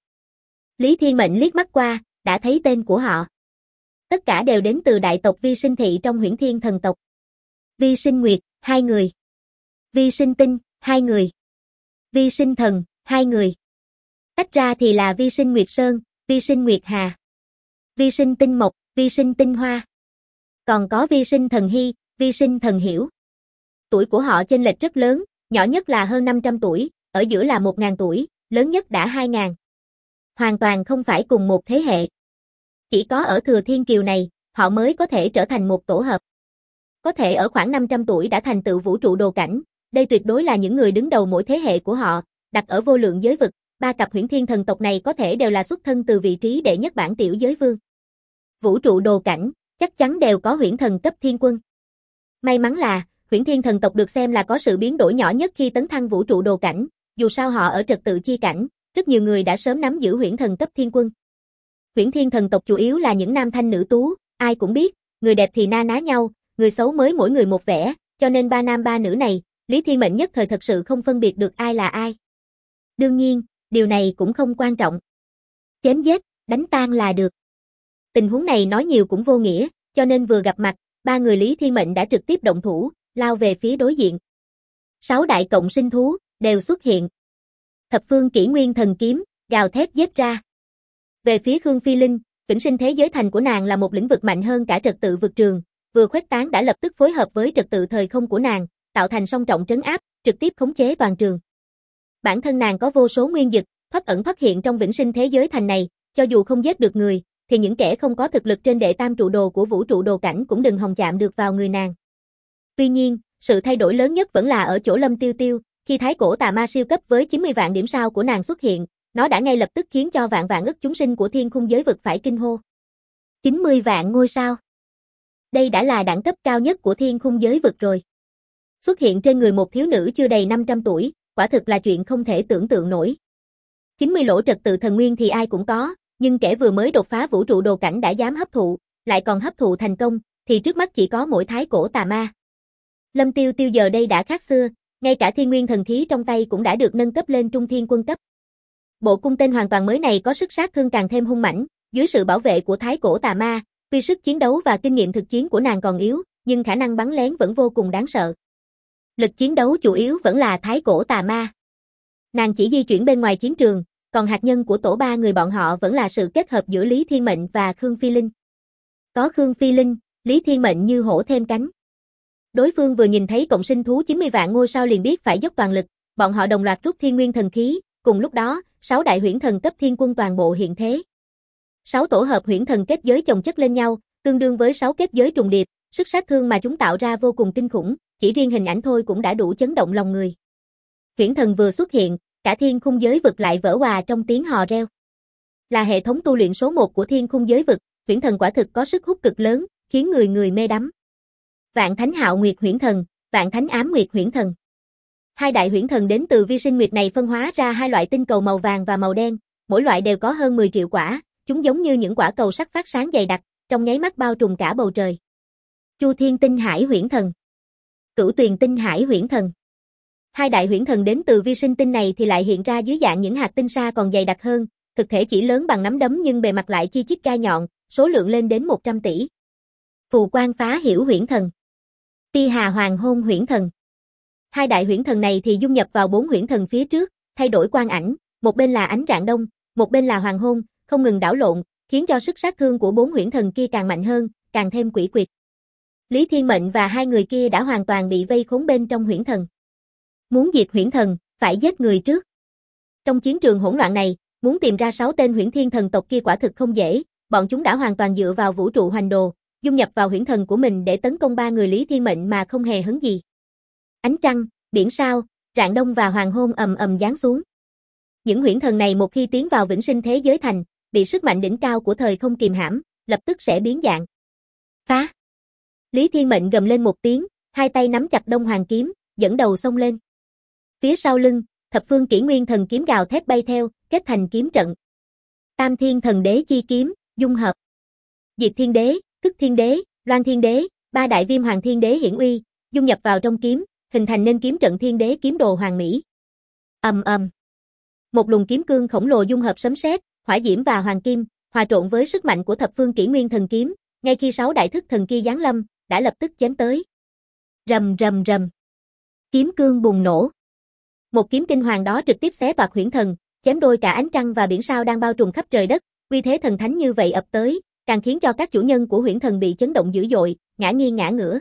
Lý Thiên Mệnh liếc mắt qua, đã thấy tên của họ. Tất cả đều đến từ đại tộc Vi Sinh Thị trong huyễn thiên thần tộc. Vi Sinh Nguyệt, 2 người. Vi Sinh Tinh, 2 người. Vi Sinh Thần, 2 người. Tách ra thì là Vi Sinh Nguyệt Sơn, Vi Sinh Nguyệt Hà. Vi Sinh Tinh Mộc, Vi Sinh Tinh Hoa. Còn có Vi Sinh Thần Hy, Vi Sinh Thần Hiểu. Tuổi của họ chênh lệch rất lớn, nhỏ nhất là hơn 500 tuổi, ở giữa là 1000 tuổi, lớn nhất đã 2000. Hoàn toàn không phải cùng một thế hệ. Chỉ có ở Thừa Thiên Kiều này, họ mới có thể trở thành một tổ hợp. Có thể ở khoảng 500 tuổi đã thành tựu vũ trụ đồ cảnh, đây tuyệt đối là những người đứng đầu mỗi thế hệ của họ, đặt ở vô lượng giới vực, 3 cặp huyễn thiên thần tộc này có thể đều là xuất thân từ vị trí đệ nhất bản tiểu giới vương. Vũ trụ đồ cảnh, chắc chắn đều có huyễn thần cấp thiên quân. May mắn là, huyễn thiên thần tộc được xem là có sự biến đổi nhỏ nhất khi tấn thăng vũ trụ đồ cảnh, dù sao họ ở trật tự chi cảnh, rất nhiều người đã sớm nắm giữ huyễn thần cấp thiên quân. Huyễn thiên thần tộc chủ yếu là những nam thanh nữ tú, ai cũng biết, người đẹp thì na ná nhau, người xấu mới mỗi người một vẻ, cho nên 3 nam 3 nữ này, Lý Thiên Mệnh nhất thời thật sự không phân biệt được ai là ai. Đương nhiên, điều này cũng không quan trọng. Chém giết, đánh tan là được. Tình huống này nói nhiều cũng vô nghĩa, cho nên vừa gặp mặt, 3 người Lý Thiên Mệnh đã trực tiếp động thủ, lao về phía đối diện. 6 đại cộng sinh thú, đều xuất hiện. Thập phương kỷ nguyên thần kiếm, gào thét giết ra. Về phía Khương Phi Linh, vĩnh sinh thế giới thành của nàng là một lĩnh vực mạnh hơn cả trật tự vực trường, vừa khuếch tán đã lập tức phối hợp với trật tự thời không của nàng, tạo thành song trọng trấn áp, trực tiếp khống chế toàn trường. Bản thân nàng có vô số nguyên dực, thoát ẩn thoát hiện trong vĩnh sinh thế giới thành này, cho dù không giết được người, thì những kẻ không có thực lực trên đệ tam trụ đồ của vũ trụ đồ cảnh cũng đừng hòng chạm được vào người nàng. Tuy nhiên, sự thay đổi lớn nhất vẫn là ở chỗ Lâm Tiêu Tiêu, khi thái cổ tà ma siêu cấp với 90 vạn điểm sao của nàng xuất hiện, nó đã ngay lập tức khiến cho vạn vạn ức chúng sinh của thiên khung giới vực phải kinh hô. 90 vạn ngôi sao. Đây đã là đẳng cấp cao nhất của thiên khung giới vực rồi. Xuất hiện trên người một thiếu nữ chưa đầy 500 tuổi, quả thực là chuyện không thể tưởng tượng nổi. 90 lỗ trật tự thần nguyên thì ai cũng có, nhưng kẻ vừa mới đột phá vũ trụ đồ cảnh đã dám hấp thụ, lại còn hấp thụ thành công, thì trước mắt chỉ có mỗi thái cổ tà ma. Lâm Tiêu Tiêu giờ đây đã khác xưa, ngay cả thiên nguyên thần khí trong tay cũng đã được nâng cấp lên trung thiên quân cấp. Bộ cung tên hoàn toàn mới này có sức sát thương càng thêm hung mãnh, dưới sự bảo vệ của thái cổ tà ma, tuy sức chiến đấu và kinh nghiệm thực chiến của nàng còn yếu, nhưng khả năng bắn lén vẫn vô cùng đáng sợ. Lực chiến đấu chủ yếu vẫn là thái cổ tà ma. Nàng chỉ di chuyển bên ngoài chiến trường, còn hạt nhân của tổ 3 người bọn họ vẫn là sự kết hợp giữa Lý Thiên Mệnh và Khương Phi Linh. Có Khương Phi Linh, Lý Thiên Mệnh như hổ thêm cánh. Đối phương vừa nhìn thấy cộng sinh thú 90 vạn ngôi sao liền biết phải dốc toàn lực, bọn họ đồng loạt rút thiên nguyên thần khí, cùng lúc đó, 6 đại huyễn thần cấp thiên quân toàn bộ hiện thế. 6 tổ hợp huyễn thần kết giới chồng chất lên nhau, tương đương với 6 kết giới trùng điệp, sức sát thương mà chúng tạo ra vô cùng kinh khủng, chỉ riêng hình ảnh thôi cũng đã đủ chấn động lòng người. Huyễn thần vừa xuất hiện, cả thiên khung giới vực lại vỡ òa trong tiếng hò reo. Là hệ thống tu luyện số 1 của thiên khung giới vực, huyễn thần quả thực có sức hút cực lớn, khiến người người mê đắm. Vạn Thánh Hạo Nguyệt huyễn thần, Vạn Thánh Ám Nguyệt huyễn thần. Hai đại huyễn thần đến từ vi sinh nguyệt này phân hóa ra hai loại tinh cầu màu vàng và màu đen, mỗi loại đều có hơn 10 triệu quả, chúng giống như những quả cầu sắt phát sáng dày đặc, trong nháy mắt bao trùm cả bầu trời. Chu Thiên Tinh Hải huyễn thần, Cửu Tuyền Tinh Hải huyễn thần. Hai đại huyễn thần đến từ vi sinh tinh này thì lại hiện ra dưới dạng những hạt tinh sa còn dày đặc hơn, thực thể chỉ lớn bằng nắm đấm nhưng bề mặt lại chi chít gai nhọn, số lượng lên đến 100 tỷ. Phù Quang Phá Hiểu huyễn thần, Ti Hà Hoàng Hôn huyễn thần. Hai đại huyễn thần này thì dung nhập vào 4 huyễn thần phía trước, thay đổi quang ảnh, một bên là ánh rạng đông, một bên là hoàng hôn, không ngừng đảo lộn, khiến cho sức sát thương của 4 huyễn thần kia càng mạnh hơn, càng thêm quỷ quyệt. Lý Thiên Mệnh và hai người kia đã hoàn toàn bị vây khốn bên trong huyễn thần. Muốn diệt huyễn thần, phải giết người trước. Trong chiến trường hỗn loạn này, muốn tìm ra 6 tên huyễn thiên thần tộc kia quả thực không dễ, bọn chúng đã hoàn toàn dựa vào vũ trụ hoành đồ, dung nhập vào huyễn thần của mình để tấn công 3 người Lý Thiên Mệnh mà không hề hấn gì. Ánh trăng, biển sao, rạng đông và hoàng hôn ầm ầm giáng xuống. Những huyễn thần này một khi tiến vào vĩnh sinh thế giới thành, bị sức mạnh đỉnh cao của thời không kìm hãm, lập tức sẽ biến dạng. Phá! Lý Thiên Mệnh gầm lên một tiếng, hai tay nắm chặt Đông Hoàng kiếm, dẫn đầu xông lên. Phía sau lưng, thập phương kỷ nguyên thần kiếm gào thét bay theo, kết thành kiếm trận. Tam thiên thần đế chi kiếm, dung hợp. Diệt thiên đế, Tức thiên đế, Loan thiên đế, 3 đại viêm hoàng thiên đế hiển uy, dung nhập vào trong kiếm, hình thành nên kiếm trận thiên đế kiếm đồ hoàng mỹ. Ầm ầm. Một luồng kiếm cương khổng lồ dung hợp sấm sét, hỏa diễm và hoàng kim, hòa trộn với sức mạnh của thập phương kỷ nguyên thần kiếm, ngay khi 6 đại thức thần kia giáng lâm, đã lập tức chém tới. Rầm rầm rầm. Kiếm cương bùng nổ. Một kiếm kinh hoàng đó trực tiếp xé toạc huyễn thần, chém đôi cả ánh trăng và biển sao đang bao trùm khắp trời đất, uy thế thần thánh như vậy ập tới, càng khiến cho các chủ nhân của huyễn thần bị chấn động dữ dội, ngã nghiêng ngã ngửa.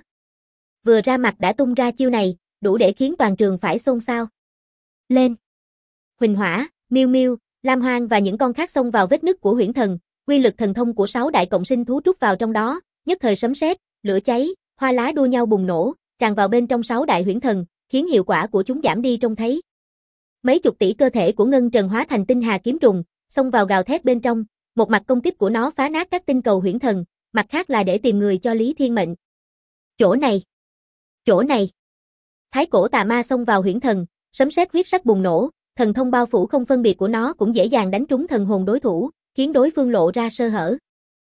Vừa ra mặt đã tung ra chiêu này, đủ để khiến toàn trường phải xôn xao. Lên! Huỳnh Hỏa, Miêu Miêu, Lam Hoang và những con khác xông vào vết nứt của huyễn thần, quy lực thần thông của 6 đại cộng sinh thú trút vào trong đó, nhất thời sấm sét, lửa cháy, hoa lá đua nhau bùng nổ, tràn vào bên trong 6 đại huyễn thần, khiến hiệu quả của chúng giảm đi trông thấy. Mấy chục tỷ cơ thể của Ngân Trần hóa thành tinh hà kiếm trùng, xông vào gào thét bên trong, một mặt công kích của nó phá nát các tinh cầu huyễn thần, mặt khác là để tìm người cho Lý Thiên Mệnh. Chỗ này! Chỗ này! Thái cổ tà ma xông vào huyễn thần, sấm sét huyết sắc bùng nổ, thần thông bao phủ không phân biệt của nó cũng dễ dàng đánh trúng thần hồn đối thủ, khiến đối phương lộ ra sơ hở.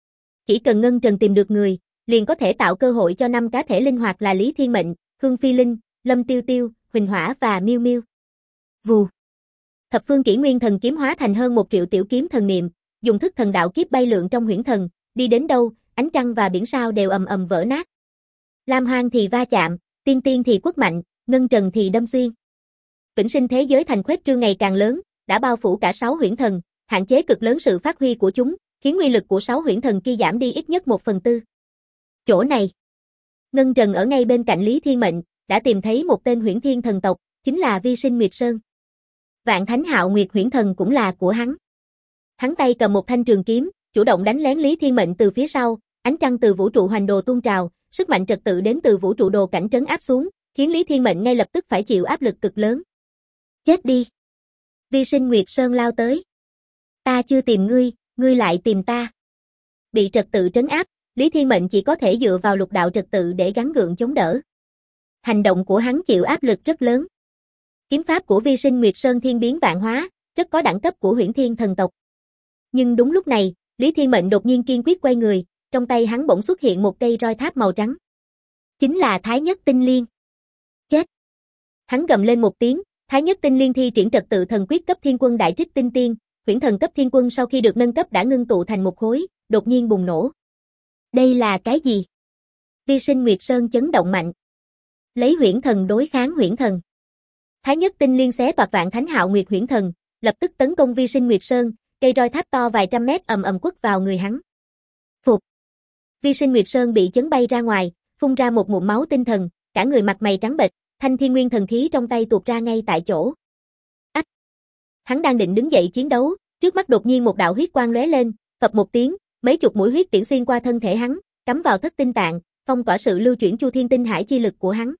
Chỉ cần Ngân Trần tìm được người, liền có thể tạo cơ hội cho 5 cá thể linh hoạt là Lý Thiên Mệnh, Khương Phi Linh, Lâm Tiêu Tiêu, Huỳnh Hỏa và Miêu Miêu. Vù. Thập phương kỷ nguyên thần kiếm hóa thành hơn 1 triệu tiểu kiếm thần niệm, dùng thức thần đạo kiếp bay lượn trong huyễn thần, đi đến đâu, ánh trăng và biển sao đều ầm ầm vỡ nát. Lam Hoang thì va chạm, Tiên Tiên thì quất mạnh, Ngân Trần thì đâm xuyên. Vĩnh sinh thế giới thành khuếch trương ngày càng lớn, đã bao phủ cả 6 huyễn thần, hạn chế cực lớn sự phát huy của chúng, khiến uy lực của 6 huyễn thần kia giảm đi ít nhất 1/4. Chỗ này, Ngân Trần ở ngay bên cạnh Lý Thiên Mệnh, đã tìm thấy một tên huyễn thiên thần tộc, chính là Vi Sinh Nguyệt Sơn. Vạn Thánh Hạo Nguyệt huyễn thần cũng là của hắn. Hắn tay cầm một thanh trường kiếm, chủ động đánh lén Lý Thiên Mệnh từ phía sau, ánh trăng từ vũ trụ hoành đồ tuôn trào, sức mạnh trật tự đến từ vũ trụ đồ cảnh trấn áp xuống, khiến Lý Thiên Mệnh ngay lập tức phải chịu áp lực cực lớn. Chết đi! Vi Sinh Nguyệt Sơn lao tới. Ta chưa tìm ngươi, ngươi lại tìm ta. Bị trật tự trấn áp, Lý Thiên Mệnh chỉ có thể dựa vào lục đạo trật tự để gắng gượng chống đỡ. Hành động của hắn chịu áp lực rất lớn. Kiếm pháp của Vi Sinh Nguyệt Sơn thiên biến vạn hóa, rất có đẳng cấp của huyễn thiên thần tộc. Nhưng đúng lúc này, Lý Thiên Mệnh đột nhiên kiên quyết quay người, trong tay hắn bỗng xuất hiện một cây roi tháp màu trắng. Chính là Thái Nhất Tinh Liên. Chết! Hắn gầm lên một tiếng, Thái Nhất Tinh Liên thi triển trật tự thần quyết cấp thiên quân đại trích tinh tiên, huyễn thần cấp thiên quân sau khi được nâng cấp đã ngưng tụ thành một khối, đột nhiên bùng nổ. Đây là cái gì? Vi Sinh Nguyệt Sơn chấn động mạnh. Lấy huyễn thần đối kháng huyễn thần. Thái Nhất Tinh Liên xé toạc Vạn Thánh Hạo Nguyệt huyễn thần, lập tức tấn công Vi Sinh Nguyệt Sơn, cây roi tháp to vài trăm mét ầm ầm quất vào người hắn. Phục. Vi Sinh Nguyệt Sơn bị chấn bay ra ngoài, phun ra một ngụm máu tinh thần, cả người mặt mày trắng bệch, thanh thiên nguyên thần khí trong tay tuột ra ngay tại chỗ. Ách. Hắn đang định đứng dậy chiến đấu, trước mắt đột nhiên một đạo huyết quang lóe lên, Phập một tiếng, mấy chục mũi huyết tiễn xuyên qua thân thể hắn, cắm vào thất tinh tạng, phong tỏa sự lưu chuyển Chu Thiên Tinh Hải chi lực của hắn.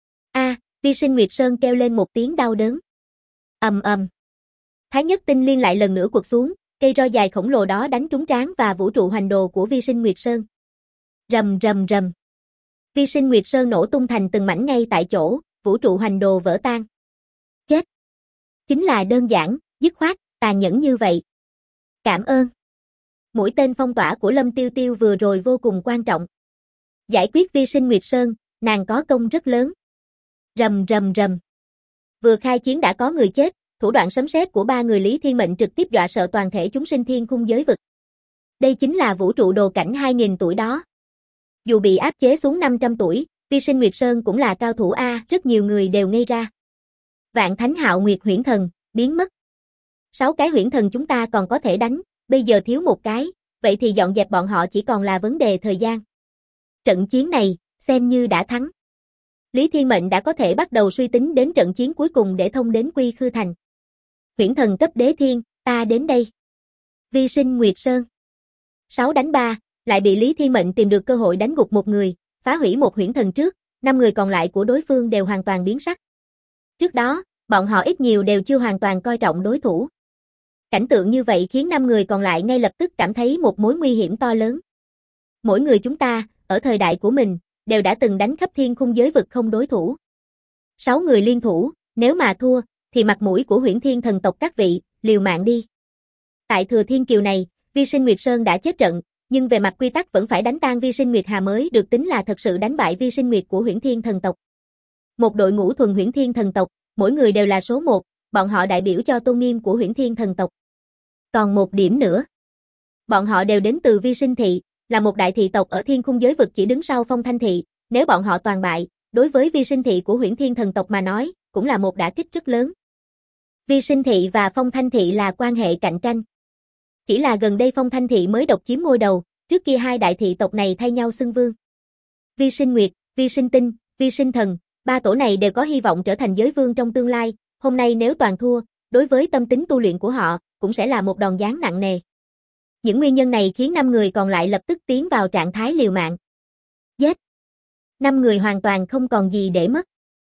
Vi Sinh Nguyệt Sơn kêu lên một tiếng đau đớn. Ầm ầm. Thái Nhất Tinh Liên lại lần nữa quật xuống, cây roi dài khổng lồ đó đánh trúng trán và vũ trụ hoành đồ của Vi Sinh Nguyệt Sơn. Rầm rầm rầm. Vi Sinh Nguyệt Sơn nổ tung thành từng mảnh ngay tại chỗ, vũ trụ hoành đồ vỡ tan. Chết. Chính là đơn giản, dứt khoát, tàn nhẫn như vậy. Cảm ơn. Mũi tên phong tỏa của Lâm Tiêu Tiêu vừa rồi vô cùng quan trọng. Giải quyết Vi Sinh Nguyệt Sơn, nàng có công rất lớn. Rầm rầm rầm. Vừa khai chiến đã có người chết, thủ đoạn sấm sét của ba người Lý Thiên Mệnh trực tiếp dọa sợ toàn thể chúng sinh thiên khung giới vực. Đây chính là vũ trụ đồ cảnh 2000 tuổi đó. Dù bị áp chế xuống 500 tuổi, Vi Sinh Nguyệt Sơn cũng là cao thủ A, rất nhiều người đều ngây ra. Vạn Thánh Hạo Nguyệt huyễn thần, biến mất. 6 cái huyễn thần chúng ta còn có thể đánh, bây giờ thiếu một cái, vậy thì dọn dẹp bọn họ chỉ còn là vấn đề thời gian. Trận chiến này, xem như đã thắng. Lý Thiên Mệnh đã có thể bắt đầu suy tính đến trận chiến cuối cùng để thông đến Quy Khư Thành. Huyễn thần cấp đế thiên, ta đến đây. Vi Sinh Nguyệt Sơn. 6 đánh 3, lại bị Lý Thiên Mệnh tìm được cơ hội đánh gục một người, phá hủy một huyễn thần trước, 5 người còn lại của đối phương đều hoàn toàn biến sắc. Trước đó, bọn họ ít nhiều đều chưa hoàn toàn coi trọng đối thủ. Cảnh tượng như vậy khiến 5 người còn lại ngay lập tức cảm thấy một mối nguy hiểm to lớn. Mỗi người chúng ta, ở thời đại của mình, đều đã từng đánh khắp thiên khung giới vực không đối thủ. 6 người liên thủ, nếu mà thua, thì mặt mũi của Huyễn Thiên thần tộc các vị, liều mạng đi. Tại Thừa Thiên Kiều này, Vi Sinh Nguyệt Sơn đã chết trận, nhưng về mặt quy tắc vẫn phải đánh tan Vi Sinh Nguyệt Hà mới được tính là thật sự đánh bại Vi Sinh Nguyệt của Huyễn Thiên thần tộc. Một đội ngũ thuần Huyễn Thiên thần tộc, mỗi người đều là số 1, bọn họ đại biểu cho tôn nghiêm của Huyễn Thiên thần tộc. Còn một điểm nữa. Bọn họ đều đến từ Vi Sinh thị, là một đại thị tộc ở thiên khung giới vực chỉ đứng sau Phong Thanh thị, nếu bọn họ toàn bại, đối với Vi Sinh thị của Huyễn Thiên thần tộc mà nói, cũng là một đả kích rất lớn. Vi Sinh thị và Phong Thanh thị là quan hệ cạnh tranh. Chỉ là gần đây Phong Thanh thị mới độc chiếm ngôi đầu, trước kia hai đại thị tộc này thay nhau xưng vương. Vi Sinh Nguyệt, Vi Sinh Tinh, Vi Sinh Thần, ba tổ này đều có hy vọng trở thành giới vương trong tương lai, hôm nay nếu toàn thua, đối với tâm tính tu luyện của họ, cũng sẽ là một đòn giáng nặng nề. Những nguyên nhân này khiến 5 người còn lại lập tức tiến vào trạng thái liều mạng. Giết! 5 người hoàn toàn không còn gì để mất.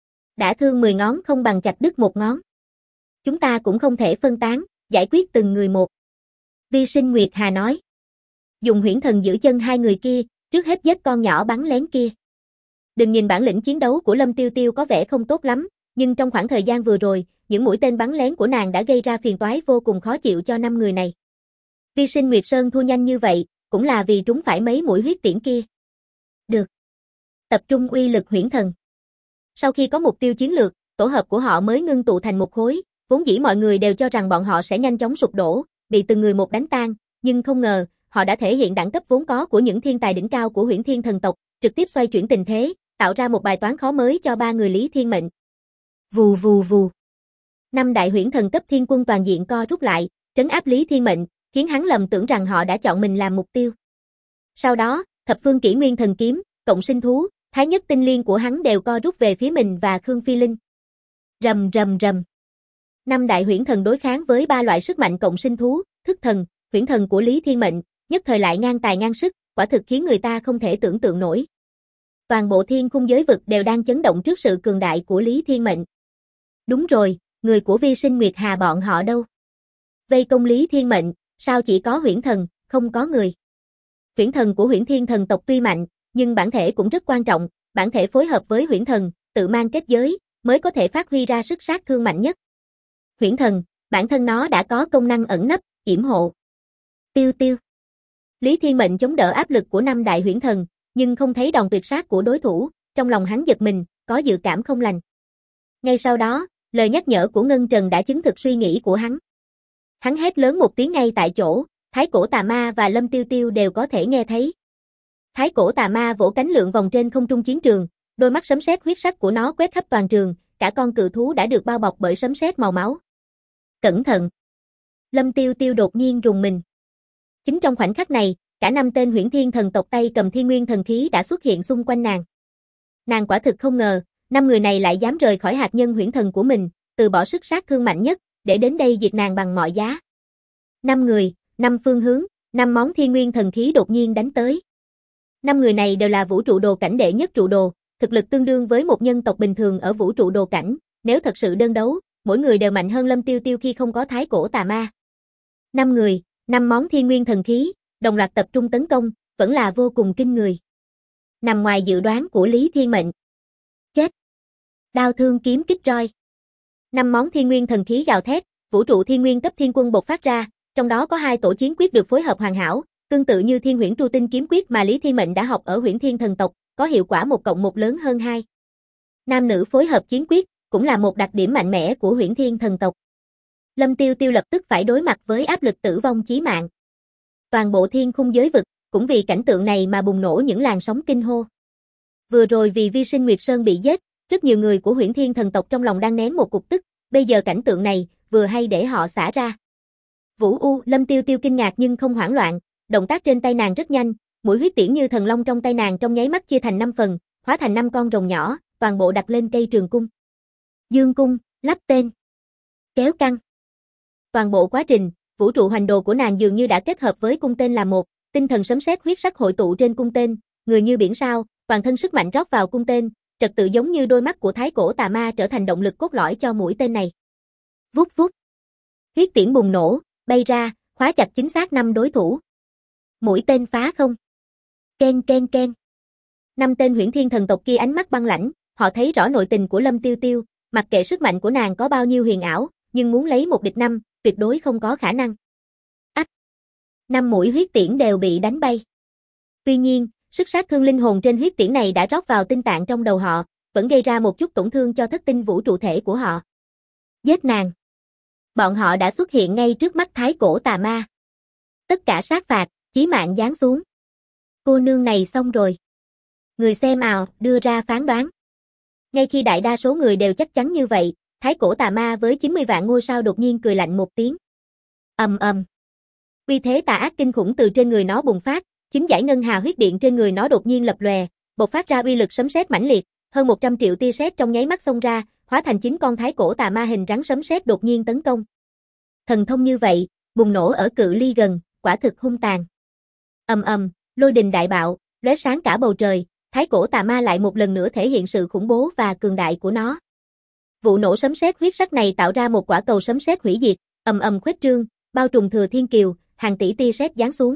Đã thương 10 ngón không bằng chặt đứt một ngón. Chúng ta cũng không thể phân tán, giải quyết từng người một. Vi Sinh Nguyệt Hà nói. Dùng huyễn thần giữ chân hai người kia, trước hết giết con nhỏ bắn lén kia. Đừng nhìn bản lĩnh chiến đấu của Lâm Tiêu Tiêu có vẻ không tốt lắm, nhưng trong khoảng thời gian vừa rồi, những mũi tên bắn lén của nàng đã gây ra phiền toái vô cùng khó chịu cho 5 người này. Vi Sinh Nguyệt Sơn thua nhanh như vậy, cũng là vì trúng phải mấy mũi huyết tiễn kia. Được. Tập trung uy lực huyễn thần. Sau khi có mục tiêu chiến lược, tổ hợp của họ mới ngưng tụ thành một khối, vốn dĩ mọi người đều cho rằng bọn họ sẽ nhanh chóng sụp đổ, bị từng người một đánh tan, nhưng không ngờ, họ đã thể hiện đẳng cấp vốn có của những thiên tài đỉnh cao của Huyễn Thiên thần tộc, trực tiếp xoay chuyển tình thế, tạo ra một bài toán khó mới cho ba người Lý Thiên Mệnh. Vù vù vù. 5 đại huyễn thần cấp thiên quân toàn diện co rút lại, trấn áp Lý Thiên Mệnh, khiến hắn lầm tưởng rằng họ đã chọn mình làm mục tiêu. Sau đó, thập phương kỷ nguyên thần kiếm, cộng sinh thú, thái nhất tinh liên của hắn đều co rút về phía mình và Khương Phi Linh. Rầm rầm rầm. 5 đại huyễn thần đối kháng với 3 loại sức mạnh cộng sinh thú, thức thần, huyễn thần của Lý Thiên Mệnh, nhất thời lại ngang tài ngang sức, quả thực khiến người ta không thể tưởng tượng nổi. Toàn bộ thiên khung giới vực đều đang chấn động trước sự cường đại của Lý Thiên Mệnh. Đúng rồi, người của Vi Sinh Nguyệt Hà bọn họ đâu? Vây công Lý Thiên Mệnh, sao chỉ có huyễn thần, không có người? Huyễn thần của Huyễn Thiên thần tộc tuy mạnh, nhưng bản thể cũng rất quan trọng, bản thể phối hợp với huyễn thần, tự mang kết giới, mới có thể phát huy ra sức sát thương mạnh nhất. Huyễn thần, bản thân nó đã có công năng ẩn nấp, yểm hộ. Tiêu tiêu. Lý Thiên Mệnh chống đỡ áp lực của 5 đại huyễn thần, nhưng không thấy đòn tuyệt sát của đối thủ, trong lòng hắn giật mình, có dự cảm không lành. Ngay sau đó, lời nhắc nhở của Ngân Trần đã chứng thực suy nghĩ của hắn. Hắn hét lớn một tiếng ngay tại chỗ, Thái Cổ Tà Ma và Lâm Tiêu Tiêu đều có thể nghe thấy. Thái Cổ Tà Ma vỗ cánh lượn vòng trên không trung chiến trường, đôi mắt sấm sét huyết sắc của nó quét khắp toàn trường, cả con cự thú đã được bao bọc bởi sấm sét màu máu. Cẩn thận! Lâm Tiêu Tiêu đột nhiên rùng mình. Chính trong khoảnh khắc này, cả 5 tên Huyễn Thiên thần tộc tay cầm thiên nguyên thần khí đã xuất hiện xung quanh nàng. Nàng quả thực không ngờ, 5 người này lại dám rời khỏi hạt nhân huyễn thần của mình, từ bỏ sức sát thương mạnh nhất, để đến đây diệt nàng bằng mọi giá. 5 người, 5 phương hướng, 5 món thiên nguyên thần khí đột nhiên đánh tới. 5 người này đều là vũ trụ đồ cảnh đệ nhất trụ đồ, thực lực tương đương với một nhân tộc bình thường ở vũ trụ đồ cảnh, nếu thật sự đơn đấu, mỗi người đều mạnh hơn Lâm Tiêu Tiêu khi không có thái cổ tà ma. 5 người, 5 món thiên nguyên thần khí, đồng loạt tập trung tấn công, vẫn là vô cùng kinh người. Nằm ngoài dự đoán của Lý Thiên Mệnh. Chết. Đao thương kiếm kích roi. 5 món thiên nguyên thần khí gào thét, vũ trụ thiên nguyên cấp thiên quân bộc phát ra, trong đó có 2 tổ chiến quyết được phối hợp hoàn hảo, tương tự như Thiên Huyễn Tru Tinh kiếm quyết mà Lý Thiên Mệnh đã học ở Huyễn Thiên thần tộc, có hiệu quả 1+1 lớn hơn 2. Nam nữ phối hợp chiến quyết, cũng là một đặc điểm mạnh mẽ của Huyễn Thiên thần tộc. Lâm Tiêu Tiêu lập tức phải đối mặt với áp lực tử vong chí mạng. Toàn bộ thiên khung giới vực, cũng vì cảnh tượng này mà bùng nổ những làn sóng kinh hô. Vừa rồi vì Vi Sinh Nguyệt Sơn bị giết, rất nhiều người của Huyễn Thiên thần tộc trong lòng đang nén một cục tức, bây giờ cảnh tượng này, vừa hay để họ xả ra. Vũ U, Lâm Tiêu Tiêu kinh ngạc nhưng không hoảng loạn, động tác trên tay nàng rất nhanh, mũi huyết tiễn như thần long trong tay nàng trong nháy mắt chia thành 5 phần, hóa thành 5 con rồng nhỏ, toàn bộ đặt lên cây trường cung. Dương cung, lắp tên, kéo căng. Toàn bộ quá trình, vũ trụ hoành đồ của nàng dường như đã kết hợp với cung tên là một, tinh thần sấm sét huyết sắc hội tụ trên cung tên, người như biển sao, toàn thân sức mạnh rót vào cung tên, trật tự giống như đôi mắt của thái cổ tà ma trở thành động lực cốt lõi cho mũi tên này. Vút vút. Huyết tiễn bùng nổ, bay ra, khóa chặt chính xác 5 đối thủ. Mũi tên phá không. Ken ken ken. 5 tên Huyễn Thiên thần tộc kia ánh mắt băng lãnh, họ thấy rõ nội tình của Lâm Tiêu Tiêu, mặc kệ sức mạnh của nàng có bao nhiêu huyền ảo, nhưng muốn lấy 1 địch 5, tuyệt đối không có khả năng. Ách. 5 mũi huyết tiễn đều bị đánh bay. Tuy nhiên, sức sát thương linh hồn trên huyết tiễn này đã rót vào tinh tạng trong đầu họ, vẫn gây ra một chút tổn thương cho thất tinh vũ trụ thể của họ. Giết nàng. Bọn họ đã xuất hiện ngay trước mắt thái cổ tà ma. Tất cả sát phạt, chí mạng giáng xuống. Cô nương này xong rồi. Người xem ào, đưa ra phán đoán. Ngay khi đại đa số người đều chắc chắn như vậy, thái cổ tà ma với 90 vạn ngôi sao đột nhiên cười lạnh một tiếng. Ầm ầm. Uy thế tà ác kinh khủng từ trên người nó bùng phát, 9 dải ngân hà huyết điện trên người nó đột nhiên lập lòe, bộc phát ra uy lực sấm sét mãnh liệt, hơn 100 triệu tia sét trong nháy mắt xông ra, hóa thành 9 con thái cổ tà ma hình rắn sấm sét đột nhiên tấn công. Thần thông như vậy, bùng nổ ở cự ly gần, quả thực hung tàn. Ầm ầm, lôi đình đại bạo, lóe sáng cả bầu trời, thái cổ tà ma lại một lần nữa thể hiện sự khủng bố và cường đại của nó. Vụ nổ sấm sét huyết sắc này tạo ra một quả cầu sấm sét hủy diệt, ầm ầm khuếch trương, bao trùm thừa thiên kiều, hàng tỷ tia sét giáng xuống.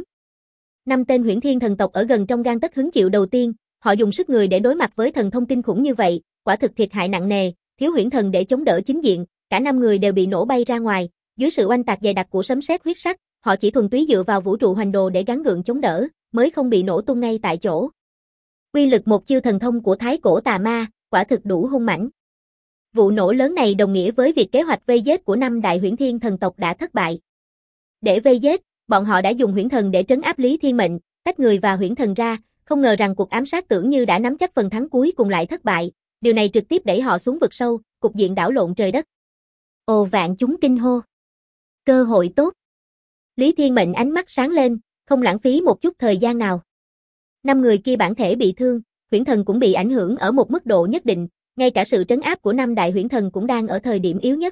5 tên Huyễn Thiên thần tộc ở gần trong gang tấc hứng chịu đầu tiên, họ dùng sức người để đối mặt với thần thông kinh khủng như vậy, quả thực thiệt hại nặng nề, thiếu huyễn thần để chống đỡ chính diện, cả 5 người đều bị nổ bay ra ngoài, dưới sự oanh tạc dày đặc của sấm sét huyết sắc, họ chỉ thuần túy dựa vào vũ trụ hoành đồ để gắng gượng chống đỡ, mới không bị nổ tung ngay tại chỗ. Uy lực một chiêu thần thông của thái cổ tà ma, quả thực đủ hung mãnh. Vụ nổ lớn này đồng nghĩa với việc kế hoạch vây giết của 5 đại Huyễn Thiên thần tộc đã thất bại. Để vây giết, bọn họ đã dùng huyễn thần để trấn áp Lý Thiên Mệnh, tách người và huyễn thần ra, không ngờ rằng cuộc ám sát tưởng như đã nắm chắc phần thắng cuối cùng lại thất bại, điều này trực tiếp đẩy họ xuống vực sâu, cục diện đảo lộn trời đất. Ồ vạn chúng kinh hô. Cơ hội tốt. Lý Thiên Mệnh ánh mắt sáng lên, không lãng phí một chút thời gian nào. 5 người kia bản thể bị thương, huyễn thần cũng bị ảnh hưởng ở một mức độ nhất định, ngay cả sự trấn áp của 5 đại huyễn thần cũng đang ở thời điểm yếu nhất.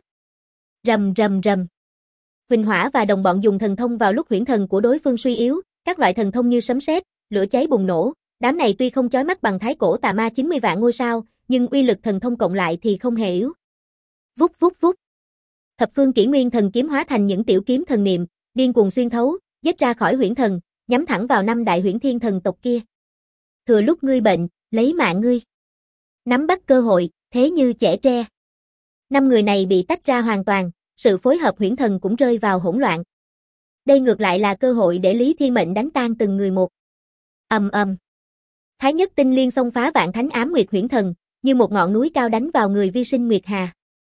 Rầm rầm rầm. Huỳnh Hỏa và đồng bọn dùng thần thông vào lúc huyễn thần của đối phương suy yếu, các loại thần thông như sấm sét, lửa cháy bùng nổ, đám này tuy không chói mắt bằng thái cổ tà ma 90 vạn ngôi sao, nhưng uy lực thần thông cộng lại thì không hề yếu. Vút vút vút. Thập phương Kỷ Nguyên thần kiếm hóa thành những tiểu kiếm thần niệm, điên cuồng xuyên thấu, giết ra khỏi huyễn thần, nhắm thẳng vào 5 đại Huyễn Thiên thần tộc kia. Thừa lúc ngươi bệnh, lấy mạng ngươi. Nắm bắt cơ hội, thế như chẻ tre. 5 người này bị tách ra hoàn toàn, sự phối hợp huyễn thần cũng rơi vào hỗn loạn. Đây ngược lại là cơ hội để Lý Thiên Mệnh đánh tan từng người một. Ầm ầm. Thái Nhất Tinh Liên xông phá Vạn Thánh Ám Nguyệt huyễn thần, như một ngọn núi cao đánh vào người Vi Sinh Nguyệt Hà.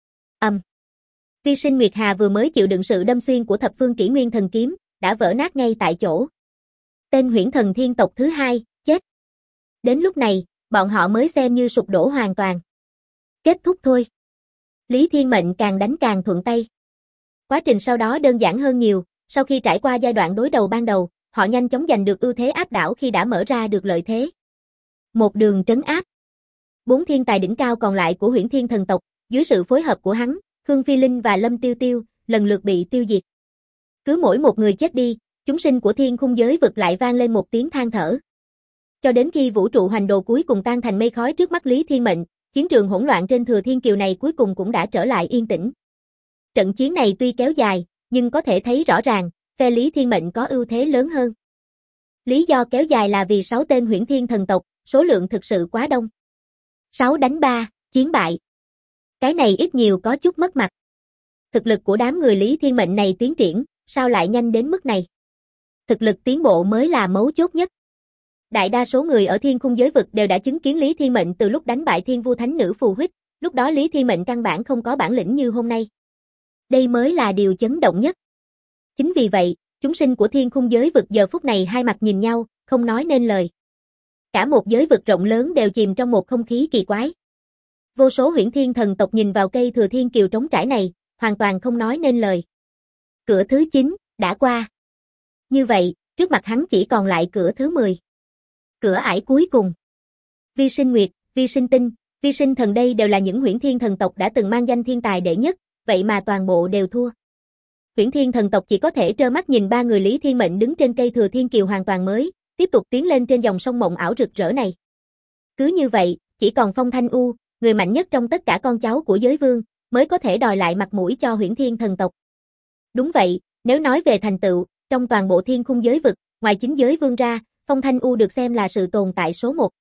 Vi Sinh Nguyệt Hà vừa mới chịu đựng sự đâm xuyên của Thập phương Kỷ Nguyên thần kiếm, đã vỡ nát ngay tại chỗ. Tên huyễn thần thiên tộc thứ 2, chết. Đến lúc này, bọn họ mới xem như sụp đổ hoàn toàn. Kết thúc thôi. Lý Thiên Mệnh càng đánh càng thuận tay. Quá trình sau đó đơn giản hơn nhiều, sau khi trải qua giai đoạn đối đầu ban đầu, họ nhanh chóng giành được ưu thế áp đảo khi đã mở ra được lợi thế. Một đường trấn áp. 4 thiên tài đỉnh cao còn lại của Huyễn Thiên thần tộc, dưới sự phối hợp của hắn, Khương Phi Linh và Lâm Tiêu Tiêu, lần lượt bị tiêu diệt. Cứ mỗi một người chết đi, Chúng sinh của thiên khung giới vực lại vang lên một tiếng than thở. Cho đến khi vũ trụ hoành đồ cuối cùng tan thành mây khói trước mắt Lý Thiên Mệnh, chiến trường hỗn loạn trên Thừa Thiên Kiều này cuối cùng cũng đã trở lại yên tĩnh. Trận chiến này tuy kéo dài, nhưng có thể thấy rõ ràng, phe Lý Thiên Mệnh có ưu thế lớn hơn. Lý do kéo dài là vì 6 tên Huyễn Thiên thần tộc, số lượng thực sự quá đông. 6 đánh 3, chiến bại. Cái này ít nhiều có chút mất mặt. Thực lực của đám người Lý Thiên Mệnh này tiến triển, sao lại nhanh đến mức này? Thực lực tiến bộ mới là mấu chốt nhất. Đại đa số người ở thiên khung giới vực đều đã chứng kiến Lý Thiên Mệnh từ lúc đánh bại Thiên Vu Thánh Nữ Phù Huyết, lúc đó Lý Thiên Mệnh căn bản không có bản lĩnh như hôm nay. Đây mới là điều chấn động nhất. Chính vì vậy, chúng sinh của thiên khung giới vực giờ phút này hai mặt nhìn nhau, không nói nên lời. Cả một giới vực rộng lớn đều chìm trong một không khí kỳ quái. Vô số Huyễn Thiên thần tộc nhìn vào cây Thừa Thiên Kiều trống trải này, hoàn toàn không nói nên lời. Cửa thứ 9, đã qua. Như vậy, trước mặt hắn chỉ còn lại cửa thứ 10. Cửa ải cuối cùng. Vi Sinh Nguyệt, Vi Sinh Tinh, Vi Sinh Thần đây đều là những Huyễn Thiên thần tộc đã từng mang danh thiên tài đệ nhất, vậy mà toàn bộ đều thua. Huyễn Thiên thần tộc chỉ có thể trơ mắt nhìn ba người Lý Thiên Mệnh đứng trên cây Thừa Thiên Kiều hoàn toàn mới, tiếp tục tiến lên trên dòng sông mộng ảo rực rỡ này. Cứ như vậy, chỉ còn Phong Thanh U, người mạnh nhất trong tất cả con cháu của giới vương, mới có thể đòi lại mặt mũi cho Huyễn Thiên thần tộc. Đúng vậy, nếu nói về thành tựu, trong toàn bộ thiên khung giới vực, ngoài chính giới vương ra, Phong Thanh U được xem là sự tồn tại số 1.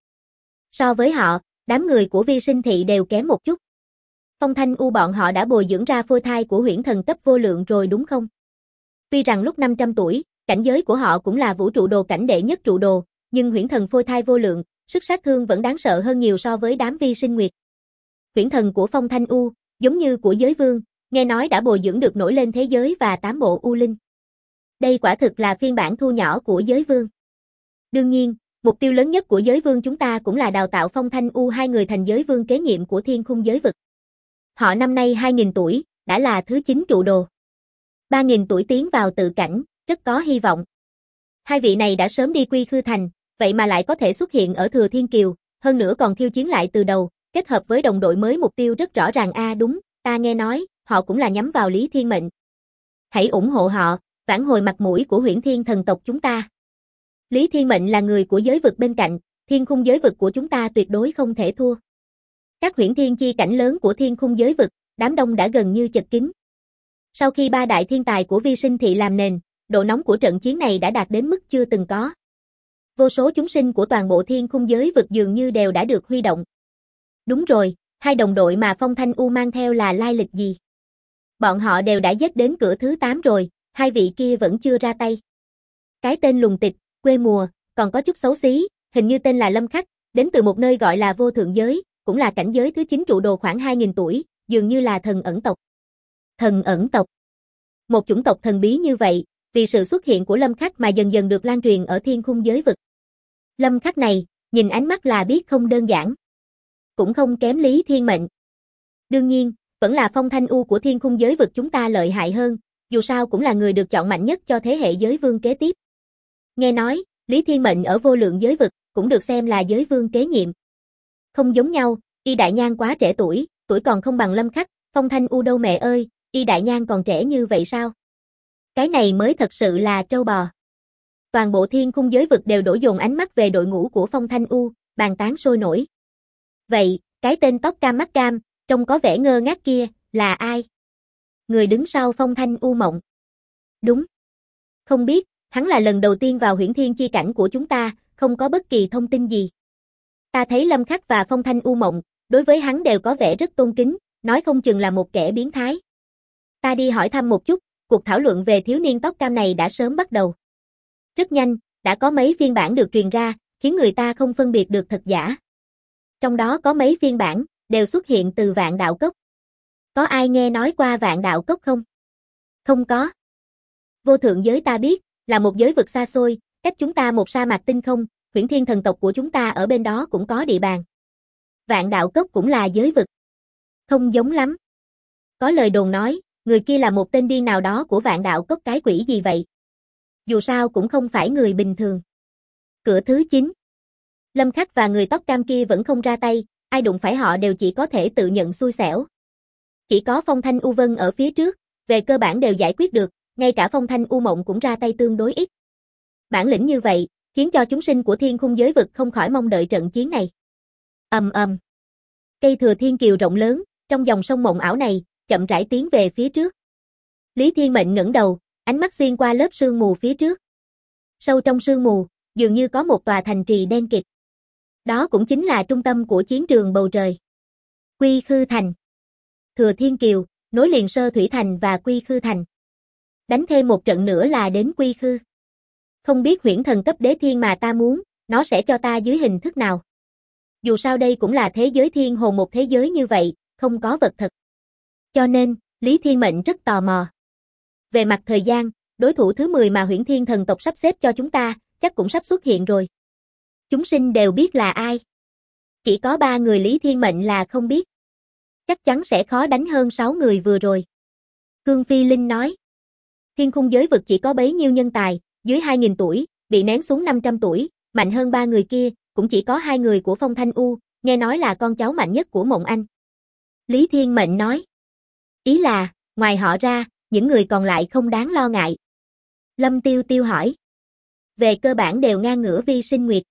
So với họ, đám người của Vi Sinh Thị đều kém một chút. Phong Thanh U bọn họ đã bồi dưỡng ra phôi thai của huyễn thần cấp vô lượng rồi đúng không? Tuy rằng lúc 500 tuổi, cảnh giới của họ cũng là vũ trụ đồ cảnh đệ nhất trụ đồ, nhưng huyễn thần phôi thai vô lượng, sức sát thương vẫn đáng sợ hơn nhiều so với đám Vi Sinh Nguyệt. Huyễn thần của Phong Thanh U, giống như của giới vương, nghe nói đã bồi dưỡng được nổi lên thế giới và 8 bộ U Linh. Đây quả thực là phiên bản thu nhỏ của giới vương. Đương nhiên, mục tiêu lớn nhất của giới vương chúng ta cũng là đào tạo Phong Thanh U hai người thành giới vương kế nhiệm của thiên khung giới vực. Họ năm nay 2.000 tuổi, đã là thứ 9 trụ đồ. 3.000 tuổi tiến vào tự cảnh, rất có hy vọng. Hai vị này đã sớm đi Quy Khư Thành, vậy mà lại có thể xuất hiện ở Thừa Thiên Kiều, hơn nữa còn khiêu chiến lại từ đầu, kết hợp với đồng đội mới mục tiêu rất rõ ràng đúng, ta nghe nói, họ cũng là nhắm vào Lý Thiên Mệnh. Hãy ủng hộ họ, vãn hồi mặt mũi của Huyễn Thiên thần tộc chúng ta. Lý Thiên Mệnh là người của giới vực bên cạnh, thiên khung giới vực của chúng ta tuyệt đối không thể thua. Các huyễn thiên chi cảnh lớn của thiên khung giới vực, đám đông đã gần như chật kín. Sau khi ba đại thiên tài của Vi Sinh Thị làm nền, độ nóng của trận chiến này đã đạt đến mức chưa từng có. Vô số chúng sinh của toàn bộ thiên khung giới vực dường như đều đã được huy động. Đúng rồi, hai đồng đội mà Phong Thanh U mang theo là lai lịch gì? Bọn họ đều đã giết đến cửa thứ 8 rồi, hai vị kia vẫn chưa ra tay. Cái tên lùng tịch, quê mùa, còn có chút xấu xí, hình như tên là Lâm Khắc, đến từ một nơi gọi là vô thượng giới, cũng là cảnh giới thứ 9 trụ đồ khoảng 2.000 tuổi, dường như là thần ẩn tộc. Thần ẩn tộc. Một chủng tộc thần bí như vậy, vì sự xuất hiện của Lâm Khắc mà dần dần được lan truyền ở thiên khung giới vực. Lâm Khắc này, nhìn ánh mắt là biết không đơn giản. Cũng không kém Lý Thiên Mệnh. Đương nhiên, vẫn là Phong Thanh U của thiên khung giới vực chúng ta lợi hại hơn, dù sao cũng là người được chọn mạnh nhất cho thế hệ giới vương kế tiếp. Nghe nói, Lý Thiên Mệnh ở vô lượng giới vực, cũng được xem là giới vương kế nhiệm. Không giống nhau, Y Đại Nhan quá trẻ tuổi còn không bằng Lâm Khắc, Phong Thanh U đâu mẹ ơi, Y Đại Nhan còn trẻ như vậy sao? Cái này mới thật sự là trâu bò. Toàn bộ thiên khung giới vực đều đổ dồn ánh mắt về đội ngũ của Phong Thanh U, bàn tán sôi nổi. Vậy, cái tên tóc cam mắt cam, trông có vẻ ngơ ngác kia, là ai? Người đứng sau Phong Thanh U mộng. Đúng. Không biết, hắn là lần đầu tiên vào huyễn thiên chi cảnh của chúng ta, không có bất kỳ thông tin gì. Ta thấy Lâm Khắc và Phong Thanh U mộng, đối với hắn đều có vẻ rất tôn kính, nói không chừng là một kẻ biến thái. Ta đi hỏi thăm một chút, cuộc thảo luận về thiếu niên tóc cam này đã sớm bắt đầu. Rất nhanh, đã có mấy phiên bản được truyền ra, khiến người ta không phân biệt được thật giả. Trong đó có mấy phiên bản, đều xuất hiện từ Vạn Đạo Cốc. Có ai nghe nói qua Vạn Đạo Cốc không? Không có. Vô thượng giới ta biết, là một giới vực xa xôi, cách chúng ta một sa mạc tinh không, huyễn thiên thần tộc của chúng ta ở bên đó cũng có địa bàn. Vạn Đạo Cốc cũng là giới vực. Không giống lắm. Có lời đồn nói, người kia là một tên điên nào đó của Vạn Đạo Cốc, cái quỷ gì vậy? Dù sao cũng không phải người bình thường. Cửa thứ 9. Lâm Khắc và người tóc cam kia vẫn không ra tay, ai đụng phải họ đều chỉ có thể tự nhận xui xẻo. Chỉ có Phong Thanh U Vân ở phía trước, về cơ bản đều giải quyết được, ngay cả Phong Thanh U Mộng cũng ra tay tương đối ít. Bản lĩnh như vậy, khiến cho chúng sinh của thiên khung giới vực không khỏi mong đợi trận chiến này. Ầm ầm. Cây Thừa Thiên Kiều rộng lớn, trong dòng sông mộng ảo này, chậm rãi tiến về phía trước. Lý Thiên Mệnh ngẩng đầu, ánh mắt xuyên qua lớp sương mù phía trước. Sâu trong sương mù, dường như có một tòa thành trì đen kịt. Đó cũng chính là trung tâm của chiến trường bầu trời. Quy Khư Thành. Thừa Thiên Kiều, nối liền Sơ Thủy Thành và Quy Khư Thành. Đánh thêm một trận nữa là đến Quy Khư. Không biết huyễn thần cấp đế thiên mà ta muốn, nó sẽ cho ta dưới hình thức nào. Dù sao đây cũng là thế giới thiên hồn, một thế giới như vậy, không có vật thật. Cho nên, Lý Thiên Mệnh rất tò mò. Về mặt thời gian, đối thủ thứ 10 mà huyễn thiên thần tộc sắp xếp cho chúng ta, chắc cũng sắp xuất hiện rồi. Chúng sinh đều biết là ai. Chỉ có 3 người Lý Thiên Mệnh là không biết. Chắc chắn sẽ khó đánh hơn 6 người vừa rồi. Khương Phi Linh nói. Thiên khung giới vực chỉ có bấy nhiêu nhân tài, dưới 2.000 tuổi, bị nén xuống 500 tuổi, mạnh hơn 3 người kia, cũng chỉ có 2 người của Phong Thanh U, nghe nói là con cháu mạnh nhất của Mộng Anh. Lý Thiên Mệnh nói. Ý là, ngoài họ ra, những người còn lại không đáng lo ngại. Lâm Tiêu Tiêu hỏi. Về cơ bản đều ngang ngửa Vi Sinh Nguyệt.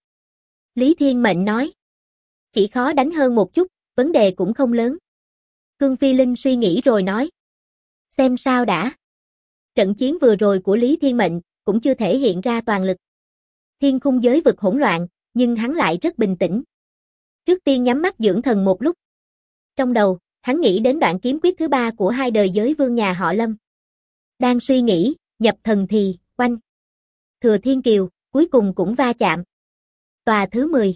Lý Thiên Mệnh nói. Chỉ khó đánh hơn một chút, vấn đề cũng không lớn. Khương Phi Linh suy nghĩ rồi nói. Xem sao đã. Trận chiến vừa rồi của Lý Thiên Mệnh cũng chưa thể hiện ra toàn lực. Thiên khung giới vực hỗn loạn, nhưng hắn lại rất bình tĩnh. Trước tiên nhắm mắt dưỡng thần một lúc. Trong đầu, hắn nghĩ đến đoạn kiếm quyết thứ 3 của 2 đời giới vương nhà họ Lâm. Đang suy nghĩ, nhập thần thì, oanh. Thừa Thiên Kiều, cuối cùng cũng va chạm. Tòa thứ 10.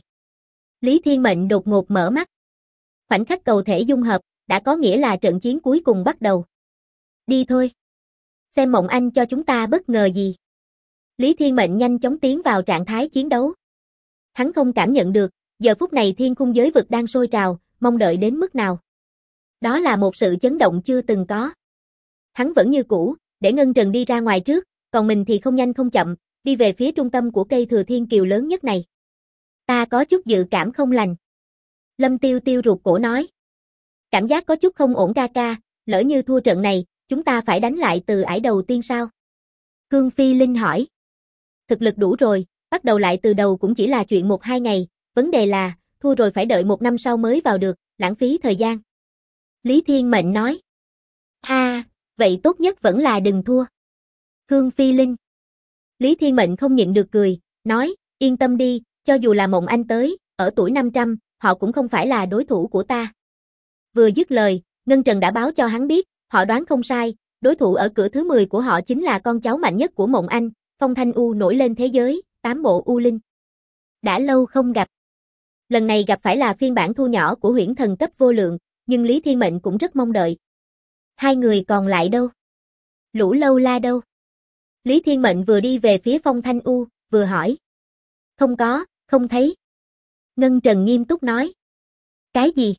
Lý Thiên Mệnh đột ngột mở mắt. Khoảnh khắc cầu thể dung hợp, đã có nghĩa là trận chiến cuối cùng bắt đầu. Đi thôi. Xem Mộng Anh cho chúng ta bất ngờ gì. Lý Thiên Mệnh nhanh chóng tiến vào trạng thái chiến đấu. Hắn không cảm nhận được, giờ phút này thiên khung giới vực đang sôi trào, mong đợi đến mức nào. Đó là một sự chấn động chưa từng có. Hắn vẫn như cũ, để Ngân Trần đi ra ngoài trước, còn mình thì không nhanh không chậm, đi về phía trung tâm của cây Thừa Thiên Kiều lớn nhất này. Ta có chút dự cảm không lành. Lâm Tiêu Tiêu ruột cổ nói. Cảm giác có chút không ổn ca ca, lỡ như thua trận này, chúng ta phải đánh lại từ ải đầu tiên sao? Khương Phi Linh hỏi. Thực lực đủ rồi, bắt đầu lại từ đầu cũng chỉ là chuyện 1-2 ngày, vấn đề là, thua rồi phải đợi 1 năm sau mới vào được, lãng phí thời gian. Lý Thiên Mệnh nói. Vậy tốt nhất vẫn là đừng thua. Khương Phi Linh. Lý Thiên Mệnh không nhịn được cười, nói, yên tâm đi, cho dù là Mộng Anh tới, ở tuổi 500, họ cũng không phải là đối thủ của ta. Vừa dứt lời, Ngân Trần đã báo cho hắn biết, họ đoán không sai, đối thủ ở cửa thứ 10 của họ chính là con cháu mạnh nhất của Mộng Anh, Phong Thanh U nổi lên thế giới, 8 bộ U Linh. Đã lâu không gặp. Lần này gặp phải là phiên bản thu nhỏ của huyễn thần cấp vô lượng, nhưng Lý Thiên Mệnh cũng rất mong đợi. 2 người còn lại đâu? Lũ Lâu La đâu? Lý Thiên Mệnh vừa đi về phía Phong Thanh U, vừa hỏi. Không có, không thấy. Ngân Trần nghiêm túc nói. Cái gì?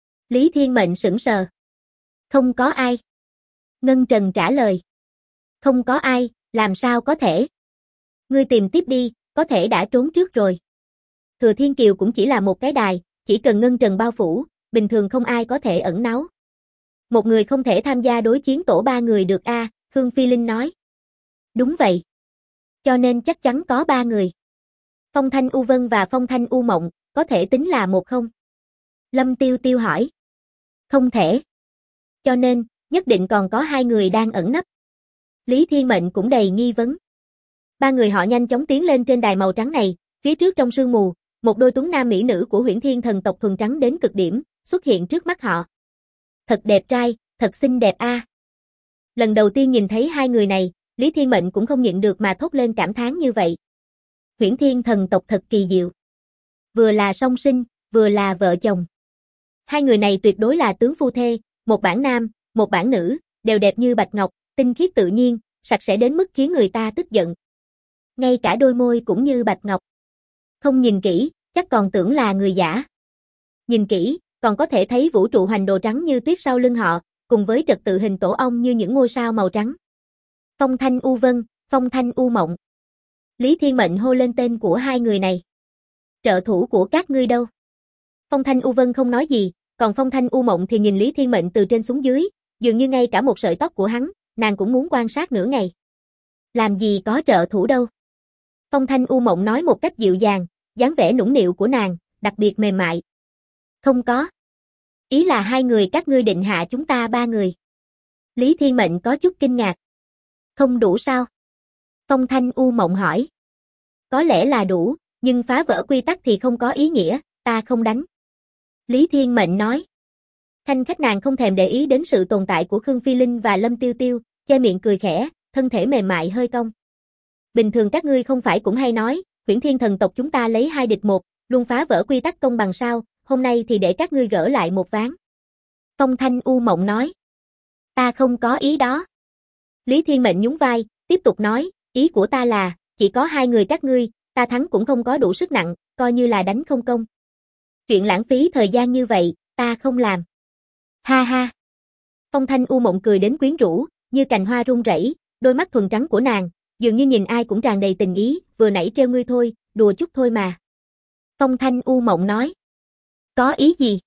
Lý Thiên Mệnh sững sờ. Không có ai. Ngân Trần trả lời. Không có ai, làm sao có thể? Ngươi tìm tiếp đi, có thể đã trốn trước rồi. Thừa Thiên Kiều cũng chỉ là một cái đài, chỉ cần Ngân Trần bao phủ, bình thường không ai có thể ẩn náu. Một người không thể tham gia đối chiến tổ 3 người được a, Khương Phi Linh nói. Đúng vậy. Cho nên chắc chắn có 3 người. Phong Thanh U Vân và Phong Thanh U Mộng, có thể tính là một không? Lâm Tiêu Tiêu hỏi. Không thể. Cho nên, nhất định còn có 2 người đang ẩn nấp. Lý Thiên Mệnh cũng đầy nghi vấn. 3 người họ nhanh chóng tiến lên trên đài màu trắng này, phía trước trong sương mù, một đôi tuấn nam mỹ nữ của huyễn thiên thần tộc thuần trắng đến cực điểm, xuất hiện trước mắt họ. Thật đẹp trai, thật xinh đẹp a. Lần đầu tiên nhìn thấy 2 người này, Lý Thiên Mệnh cũng không nhịn được mà thốt lên cảm thán như vậy. Huyễn thiên thần tộc thật kỳ diệu. Vừa là song sinh, vừa là vợ chồng. 2 người này tuyệt đối là tướng phu thê, một bản nam, một bản nữ, đều đẹp như bạch ngọc, tinh khiết tự nhiên, sạch sẽ đến mức khiến người ta tức giận. Ngay cả đôi môi cũng như bạch ngọc. Không nhìn kỹ, chắc còn tưởng là người giả. Nhìn kỹ, còn có thể thấy vũ trụ hoành đồ trắng như tuyết sau lưng họ, cùng với trật tự hình tổ ong như những ngôi sao màu trắng. Phong Thanh U Vân, Phong Thanh U Mộng. Lý Thiên Mệnh hô lên tên của 2 người này. Trợ thủ của các ngươi đâu? Phong Thanh U Vân không nói gì, còn Phong Thanh U Mộng thì nhìn Lý Thiên Mệnh từ trên xuống dưới, dường như ngay cả một sợi tóc của hắn, nàng cũng muốn quan sát nửa ngày. Làm gì có trợ thủ đâu. Phong Thanh U Mộng nói một cách dịu dàng, dáng vẻ nũng nịu của nàng, đặc biệt mềm mại. Không có. Ý là hai người các ngươi định hạ chúng ta ba người. Lý Thiên Mệnh có chút kinh ngạc. Không đủ sao? Phong Thanh U Mộng hỏi. Có lẽ là đủ, nhưng phá vỡ quy tắc thì không có ý nghĩa, ta không đánh. Lý Thiên Mệnh nói. Khanh khách nàng không thèm để ý đến sự tồn tại của Khương Phi Linh và Lâm Tiêu Tiêu, che miệng cười khẽ, thân thể mềm mại hơi cong. Bình thường các ngươi không phải cũng hay nói, Huyễn Thiên thần tộc chúng ta lấy 2 địch 1, luôn phá vỡ quy tắc công bằng sao, hôm nay thì để các ngươi gỡ lại một ván. Phong Thanh U Mộng nói. Ta không có ý đó. Lý Thiên Mệnh nhún vai, tiếp tục nói, ý của ta là, chỉ có 2 người các ngươi, ta thắng cũng không có đủ sức nặng, coi như là đánh không công. Chuyện lãng phí thời gian như vậy, ta không làm. Ha ha. Phong Thanh U Mộng cười đến quyến rũ, như cành hoa rung rẩy, đôi mắt thuần trắng của nàng, dường như nhìn ai cũng tràn đầy tình ý, vừa nãy trêu ngươi thôi, đùa chút thôi mà. Phong Thanh U Mộng nói. Có ý gì?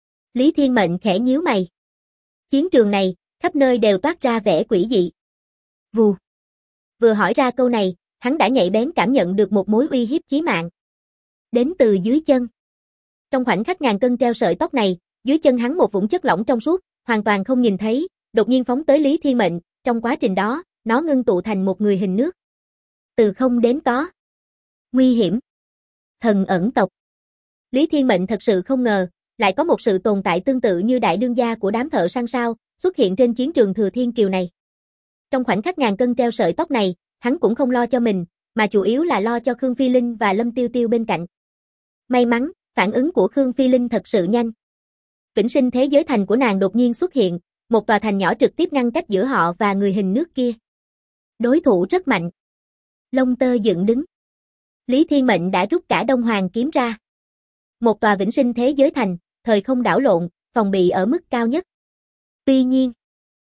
Lý Thiên Mệnh khẽ nhíu mày. Chiến trường này, khắp nơi đều toát ra vẻ quỷ dị. Vù. Vừa hỏi ra câu này, hắn đã nhạy bén cảm nhận được một mối uy hiếp chí mạng. Đến từ dưới chân. Trong khoảnh khắc ngàn cân treo sợi tóc này, dưới chân hắn một vũng chất lỏng trong suốt, hoàn toàn không nhìn thấy, đột nhiên phóng tới Lý Thiên Mệnh, trong quá trình đó, nó ngưng tụ thành một người hình nước. Từ không đến có. Nguy hiểm. Thần ẩn tộc. Lý Thiên Mệnh thật sự không ngờ, lại có một sự tồn tại tương tự như đại đương gia của đám thợ săn sao, xuất hiện trên chiến trường Thừa Thiên Kiều này. Trong khoảnh khắc ngàn cân treo sợi tóc này, hắn cũng không lo cho mình, mà chủ yếu là lo cho Khương Phi Linh và Lâm Tiêu Tiêu bên cạnh. May mắn, phản ứng của Khương Phi Linh thật sự nhanh. Vĩnh Sinh thế giới thành của nàng đột nhiên xuất hiện, một tòa thành nhỏ trực tiếp ngăn cách giữa họ và người hình nước kia. Đối thủ rất mạnh. Lông tơ dựng đứng. Lý Thiên Mệnh đã rút cả Đông Hoàng kiếm ra. Một tòa Vĩnh Sinh thế giới thành, thời không đảo lộn, phòng bị ở mức cao nhất. Tuy nhiên,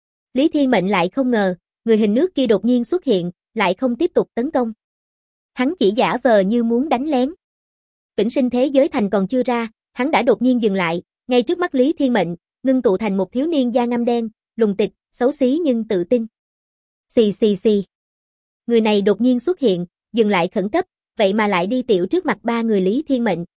Lý Thiên Mệnh lại không ngờ, người hình nước kia đột nhiên xuất hiện, lại không tiếp tục tấn công. Hắn chỉ giả vờ như muốn đánh lén. Vĩnh Sinh thế giới thành còn chưa ra, hắn đã đột nhiên dừng lại, ngay trước mắt Lý Thiên Mệnh, ngưng tụ thành một thiếu niên da ngăm đen, lùng tịch, xấu xí nhưng tự tin. Xì xì xì. Người này đột nhiên xuất hiện, dừng lại khẩn cấp, vậy mà lại đi tiểu trước mặt 3 người Lý Thiên Mệnh.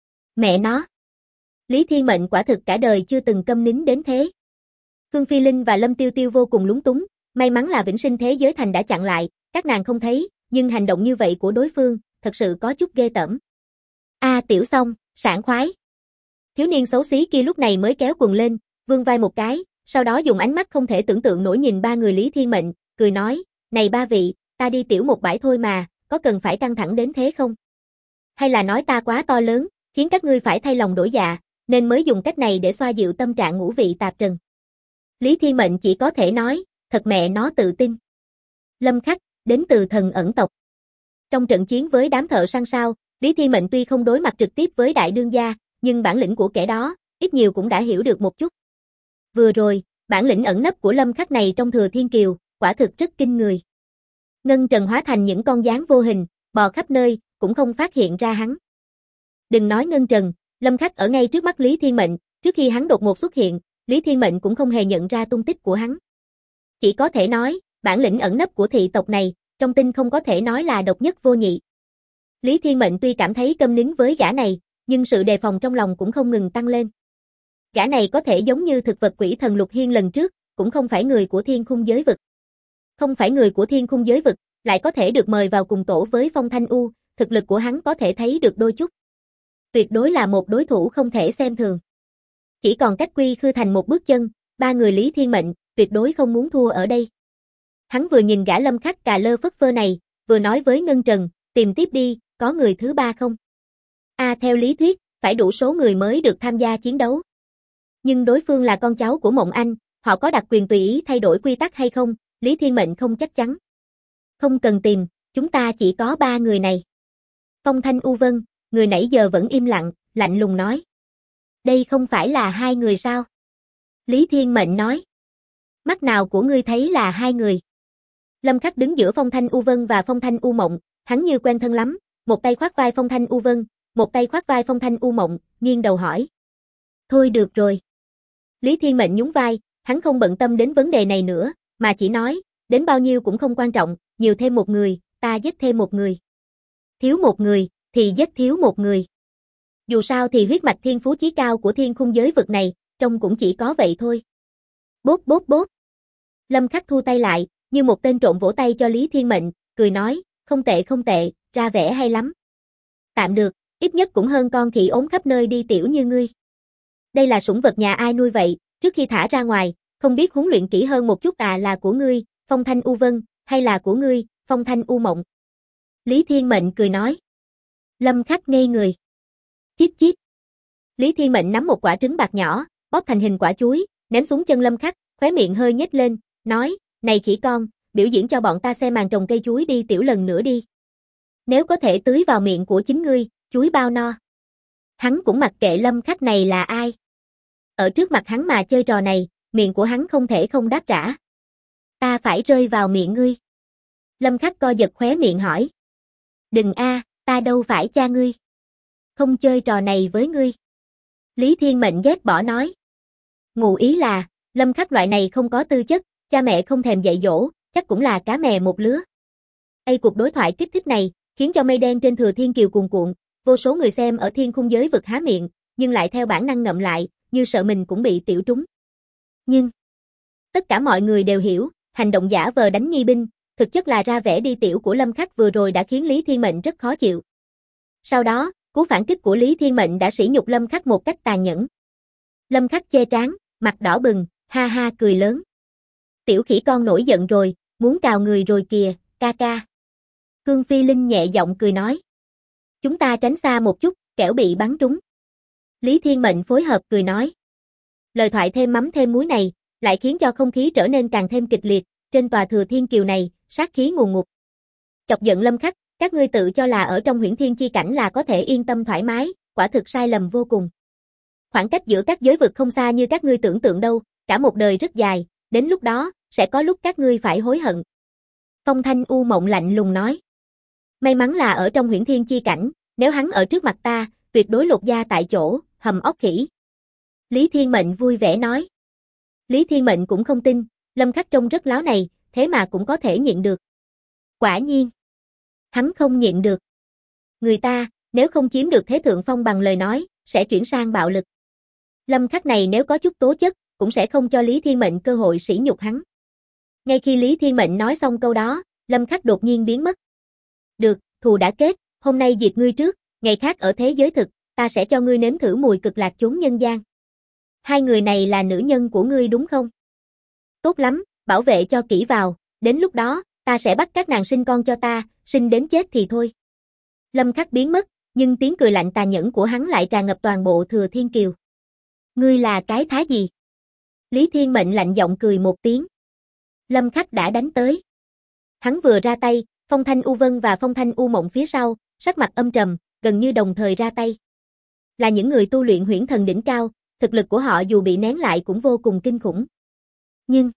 Mẹ nó. Lý Thiên Mệnh quả thực cả đời chưa từng câm nín đến thế. Khương Phi Linh và Lâm Tiêu Tiêu vô cùng lúng túng, may mắn là Vĩnh Sinh thế giới thành đã chặn lại, các nàng không thấy, nhưng hành động như vậy của đối phương, thật sự có chút ghê tởm. Tiểu xong, sảng khoái. Thiếu niên xấu xí kia lúc này mới kéo quần lên, vươn vai một cái, sau đó dùng ánh mắt không thể tưởng tượng nổi nhìn 3 người Lý Thiên Mệnh, cười nói, này 3 vị, ta đi tiểu một bãi thôi mà, có cần phải căng thẳng đến thế không? Hay là nói ta quá to lớn, khiến các ngươi phải thay lòng đổi dạ, nên mới dùng cách này để xoa dịu tâm trạng ngũ vị tạp trần. Lý Thiên Mệnh chỉ có thể nói, thật mẹ nó tự tin. Lâm Khắc, đến từ thần ẩn tộc. Trong trận chiến với đám thợ săn sao, Lý Thiên Mệnh tuy không đối mặt trực tiếp với đại đương gia, nhưng bản lĩnh của kẻ đó, ít nhiều cũng đã hiểu được một chút. Vừa rồi, bản lĩnh ẩn nấp của Lâm Khắc này trong Thừa Thiên Kiều, quả thực rất kinh người. Ngân trần hóa thành những con gián vô hình, bò khắp nơi, cũng không phát hiện ra hắn. Đừng nói ngân trần, Lâm Khắc ở ngay trước mắt Lý Thiên Mệnh, trước khi hắn đột ngột xuất hiện, Lý Thiên Mệnh cũng không hề nhận ra tung tích của hắn. Chỉ có thể nói, bản lĩnh ẩn nấp của thị tộc này, trong tinh không có thể nói là độc nhất vô nhị. Lý Thiên Mệnh tuy cảm thấy câm nín với gã này, nhưng sự đề phòng trong lòng cũng không ngừng tăng lên. Gã này có thể giống như thực vật quỷ thần Lục Hiên lần trước, cũng không phải người của Thiên Khung giới vực. Không phải người của Thiên Khung giới vực, lại có thể được mời vào cùng tổ với Phong Thanh U, thực lực của hắn có thể thấy được đôi chút. Tuyệt đối là một đối thủ không thể xem thường. Chỉ còn cách Quy Khư thành một bước chân, 3 người Lý Thiên Mệnh, tuyệt đối không muốn thua ở đây. Hắn vừa nhìn gã Lâm Khắc cà lơ phất phơ này, vừa nói với Ngân Trần, tìm tiếp đi, có người thứ 3 không? Theo lý thuyết, phải đủ số người mới được tham gia chiến đấu. Nhưng đối phương là con cháu của Mộng Anh, họ có đặc quyền tùy ý thay đổi quy tắc hay không, Lý Thiên Mệnh không chắc chắn. Không cần tìm, chúng ta chỉ có 3 người này. Phong Thanh U Vân, người nãy giờ vẫn im lặng, lạnh lùng nói. Đây không phải là 2 người sao? Lý Thiên Mệnh nói. Mắt nào của ngươi thấy là 2 người? Lâm Khắc đứng giữa Phong Thanh U Vân và Phong Thanh U Mộng, hắn như quen thân lắm, một tay khoác vai Phong Thanh U Vân, một tay khoác vai Phong Thanh U Mộng, nghiêng đầu hỏi. Thôi được rồi. Lý Thiên Mệnh nhún vai, hắn không bận tâm đến vấn đề này nữa, mà chỉ nói, đến bao nhiêu cũng không quan trọng, nhiều thêm một người, ta giết thêm một người. Thiếu một người, thì giết thiếu một người. Dù sao thì huyết mạch thiên phú chí cao của thiên khung giới vực này, trông cũng chỉ có vậy thôi. Bốp bốp bốp. Lâm Khắc thu tay lại, như một tên trộm vỗ tay cho Lý Thiên Mệnh, cười nói, không tệ, ra vẻ hay lắm. Tạm được, ít nhất cũng hơn con khỉ ốm khắp nơi đi tiểu như ngươi. Đây là sủng vật nhà ai nuôi vậy, trước khi thả ra ngoài, không biết huấn luyện kỹ hơn một chút là của ngươi, Phong Thanh U Vân, hay là của ngươi, Phong Thanh U Mộng. Lý Thiên Mệnh cười nói. Lâm Khắc ngây người. Chít chít. Lý Thiên Mệnh nắm một quả trứng bạc nhỏ, bóp thành hình quả chuối, ném xuống chân Lâm Khắc, khóe miệng hơi nhếch lên, nói, này khỉ con, biểu diễn cho bọn ta xem màn trồng cây chuối đi tiểu lần nữa đi. Nếu có thể tưới vào miệng của chính ngươi, chuối bao no. Hắn cũng mặc kệ Lâm Khắc này là ai. Ở trước mặt hắn mà chơi trò này, miệng của hắn không thể không đáp trả. Ta phải rơi vào miệng ngươi. Lâm Khắc co giật khóe miệng hỏi. Đừng a, ta đâu phải cha ngươi. Không chơi trò này với ngươi. Lý Thiên Mệnh ghét bỏ nói. Ngụ ý là, Lâm Khắc loại này không có tư chất, cha mẹ không thèm dạy dỗ, chắc cũng là cá mè một lứa. Cuộc đối thoại kích thích này, khiến cho mây đen trên Thừa Thiên Kiều cuồn cuộn, vô số người xem ở thiên khung giới vực há miệng, nhưng lại theo bản năng ngậm lại, như sợ mình cũng bị tiểu trúng. Nhưng, tất cả mọi người đều hiểu, hành động giả vờ đánh nghi binh, thực chất là ra vẻ đi tiểu của Lâm Khắc vừa rồi đã khiến Lý Thiên Mệnh rất khó chịu. Sau đó, cú phản kích của Lý Thiên Mệnh đã sỉ nhục Lâm Khắc một cách tàn nhẫn. Lâm Khắc che trán, mặt đỏ bừng, ha ha cười lớn. Tiểu khỉ con nổi giận rồi, muốn cào người rồi kìa, ca ca. Khương Phi Linh nhẹ giọng cười nói. Chúng ta tránh xa một chút, kẻo bị bắn trúng. Lý Thiên Mệnh phối hợp cười nói. Lời thoại thêm mắm thêm muối này, lại khiến cho không khí trở nên càng thêm kịch liệt, trên tòa Thừa Thiên Kiều này, sát khí ngùn ngụt. Chọc giận Lâm Khắc, các ngươi tự cho là ở trong huyễn thiên chi cảnh là có thể yên tâm thoải mái, quả thực sai lầm vô cùng. Khoảng cách giữa các giới vực không xa như các ngươi tưởng tượng đâu, cả một đời rất dài, đến lúc đó, sẽ có lúc các ngươi phải hối hận. Phong Thanh U Mộng lạnh lùng nói. May mắn là ở trong huyễn thiên chi cảnh, nếu hắn ở trước mặt ta, tuyệt đối lột da tại chỗ, hầm óc khỉ. Lý Thiên Mệnh vui vẻ nói. Lý Thiên Mệnh cũng không tin, Lâm Khắc trông rất láo này, thế mà cũng có thể nhịn được. Quả nhiên. Hắn không nhịn được. Người ta, nếu không chiếm được thế thượng phong bằng lời nói, sẽ chuyển sang bạo lực. Lâm Khắc này nếu có chút tố chất, cũng sẽ không cho Lý Thiên Mệnh cơ hội sỉ nhục hắn. Ngay khi Lý Thiên Mệnh nói xong câu đó, Lâm Khắc đột nhiên biến mất. Được, thù đã kết, hôm nay diệt ngươi trước, ngày khác ở thế giới thực, ta sẽ cho ngươi nếm thử mùi cực lạc chốn nhân gian. Hai người này là nữ nhân của ngươi đúng không? Tốt lắm, bảo vệ cho kỹ vào, đến lúc đó, ta sẽ bắt các nàng sinh con cho ta, sinh đến chết thì thôi. Lâm Khắc biến mất, nhưng tiếng cười lạnh tàn nhẫn của hắn lại tràn ngập toàn bộ Thừa Thiên Kiều. Ngươi là cái thá gì? Lý Thiên Mệnh lạnh giọng cười một tiếng. Lâm Khắc đã đánh tới. Hắn vừa ra tay, Phong Thanh U Vân và Phong Thanh U Mộng phía sau, sắc mặt âm trầm, gần như đồng thời ra tay. Là những người tu luyện huyễn thần đỉnh cao, thực lực của họ dù bị nén lại cũng vô cùng kinh khủng. Nhưng,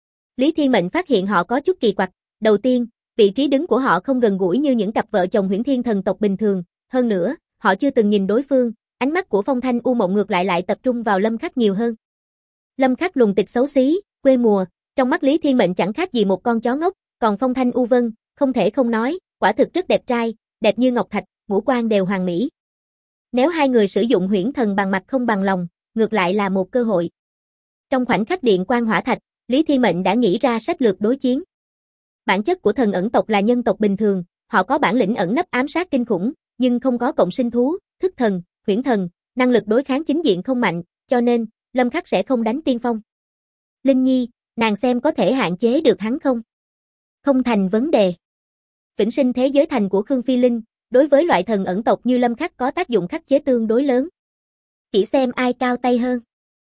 Lý Thiên Mệnh phát hiện họ có chút kỳ quặc. Đầu tiên, vị trí đứng của họ không gần gũi như những cặp vợ chồng huyễn thiên thần tộc bình thường. Hơn nữa, họ chưa từng nhìn đối phương, ánh mắt của Phong Thanh U Mộng ngược lại tập trung vào Lâm Khắc nhiều hơn. Lâm Khắc lùng tịch xấu xí, quê mùa, trong mắt Lý Thiên Mệnh chẳng khác gì một con chó ngốc, còn Phong Thanh U Vân, không thể không nói, quả thực rất đẹp trai, đẹp như ngọc thạch, ngũ quan đều hoàn mỹ. Nếu hai người sử dụng huyễn thần bằng mặt không bằng lòng, ngược lại là một cơ hội. Trong khoảnh khắc điện quang hỏa thạch, Lý Thiên Mệnh đã nghĩ ra sách lược đối chiến. Bản chất của thần ẩn tộc là nhân tộc bình thường, họ có bản lĩnh ẩn nấp ám sát kinh khủng, nhưng không có cộng sinh thú, thức thần, huyễn thần, năng lực đối kháng chính diện không mạnh, cho nên, Lâm Khắc sẽ không đánh tiên phong. Linh Nhi, nàng xem có thể hạn chế được hắn không? Không thành vấn đề. Vĩnh sinh thế giới thành của Khương Phi Linh, đối với loại thần ẩn tộc như Lâm Khắc có tác dụng khắc chế tương đối lớn. Chỉ xem ai cao tay hơn.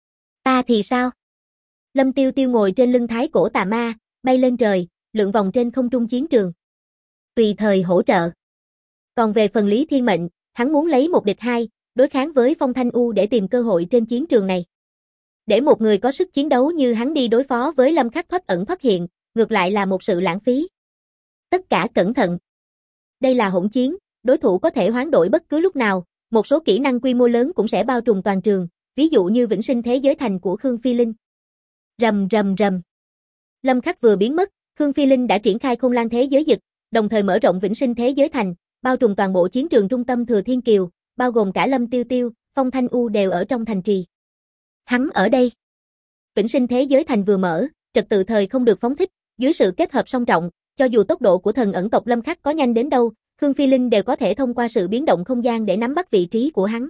Ta thì sao? Lâm Tiêu Tiêu ngồi trên lưng thái cổ tà ma, bay lên trời, lượn vòng trên không trung chiến trường. Tùy thời hỗ trợ. Còn về phần Lý Thiên Mệnh, hắn muốn lấy một địch hai, đối kháng với Phong Thanh U để tìm cơ hội trên chiến trường này. Để một người có sức chiến đấu như hắn đi đối phó với Lâm Khắc thoát ẩn thoát hiện, ngược lại là một sự lãng phí. Tất cả cẩn thận. Đây là hỗn chiến, đối thủ có thể hoán đổi bất cứ lúc nào, một số kỹ năng quy mô lớn cũng sẽ bao trùm toàn trường, ví dụ như vĩnh sinh thế giới thành của Khương Phi Linh. Rầm rầm rầm. Lâm Khắc vừa biến mất, Khương Phi Linh đã triển khai Khôn Lang thế giới dực, đồng thời mở rộng Vĩnh Sinh thế giới thành, bao trùm toàn bộ chiến trường trung tâm Thừa Thiên Kiều, bao gồm cả Lâm Tiêu Tiêu, Phong Thanh U đều ở trong thành trì. Hắn ở đây. Vĩnh Sinh thế giới thành vừa mở, trật tự thời không được phóng thích, dưới sự kết hợp song trọng, cho dù tốc độ của thần ẩn tộc Lâm Khắc có nhanh đến đâu, Khương Phi Linh đều có thể thông qua sự biến động không gian để nắm bắt vị trí của hắn.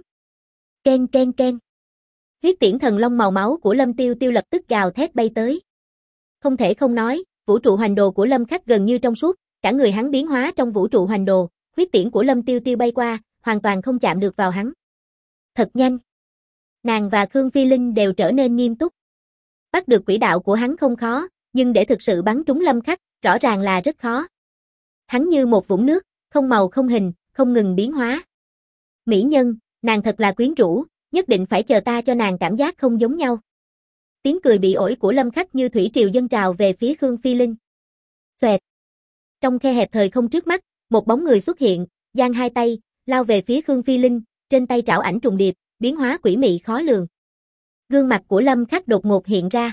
Ken ken ken. Huyết tiễn thần long màu máu của Lâm Tiêu Tiêu lập tức gào thét bay tới. Không thể không nói, vũ trụ hoành đồ của Lâm Khắc gần như trong suốt, cả người hắn biến hóa trong vũ trụ hoành đồ, huyết tiễn của Lâm Tiêu Tiêu bay qua, hoàn toàn không chạm được vào hắn. Thật nhanh. Nàng và Khương Phi Linh đều trở nên nghiêm túc. Bắt được quỹ đạo của hắn không khó, nhưng để thực sự bắn trúng Lâm Khắc, rõ ràng là rất khó. Hắn như một vũng nước, không màu không hình, không ngừng biến hóa. Mỹ nhân, nàng thật là quyến rũ, nhất định phải chờ ta cho nàng cảm giác không giống nhau. Tiếng cười bị ổi của Lâm Khắc như thủy triều dâng trào về phía Khương Phi Linh. Xoẹt. Trong khe hẹp thời không trước mắt, một bóng người xuất hiện, giang hai tay, lao về phía Khương Phi Linh, trên tay trảo ảnh trùng điệp, biến hóa quỷ mị khó lường. Gương mặt của Lâm Khắc đột ngột hiện ra.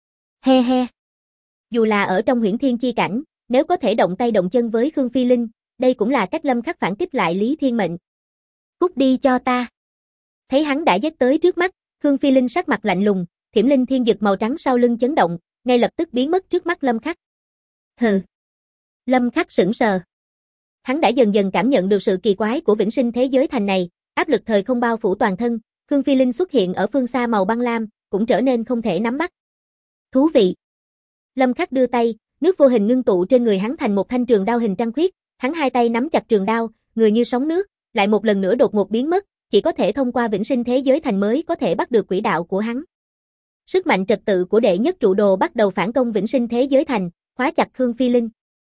He he. Dù là ở trong huyễn thiên chi cảnh, nếu có thể động tay động chân với Khương Phi Linh, đây cũng là cách Lâm Khắc phản kích lại Lý Thiên Mệnh. Cút đi cho ta. Thấy hắn đã giết tới trước mắt, Khương Phi Linh sắc mặt lạnh lùng, thiểm linh thiên dực màu trắng sau lưng chấn động, ngay lập tức biến mất trước mắt Lâm Khắc. Hừ. Lâm Khắc sững sờ. Hắn đã dần dần cảm nhận được sự kỳ quái của Vĩnh Sinh thế giới thành này, áp lực thời không bao phủ toàn thân, Khương Phi Linh xuất hiện ở phương xa màu băng lam, cũng trở nên không thể nắm bắt. Thú vị. Lâm Khắc đưa tay, nước vô hình ngưng tụ trên người hắn thành một thanh trường đao hình trăng khuyết, hắn hai tay nắm chặt trường đao, người như sóng nước, lại một lần nữa đột ngột biến mất, chỉ có thể thông qua Vĩnh Sinh thế giới thành mới có thể bắt được quỹ đạo của hắn. Sức mạnh trật tự của đệ nhất trụ đồ bắt đầu phản công Vĩnh Sinh thế giới thành, khóa chặt Khương Phi Linh.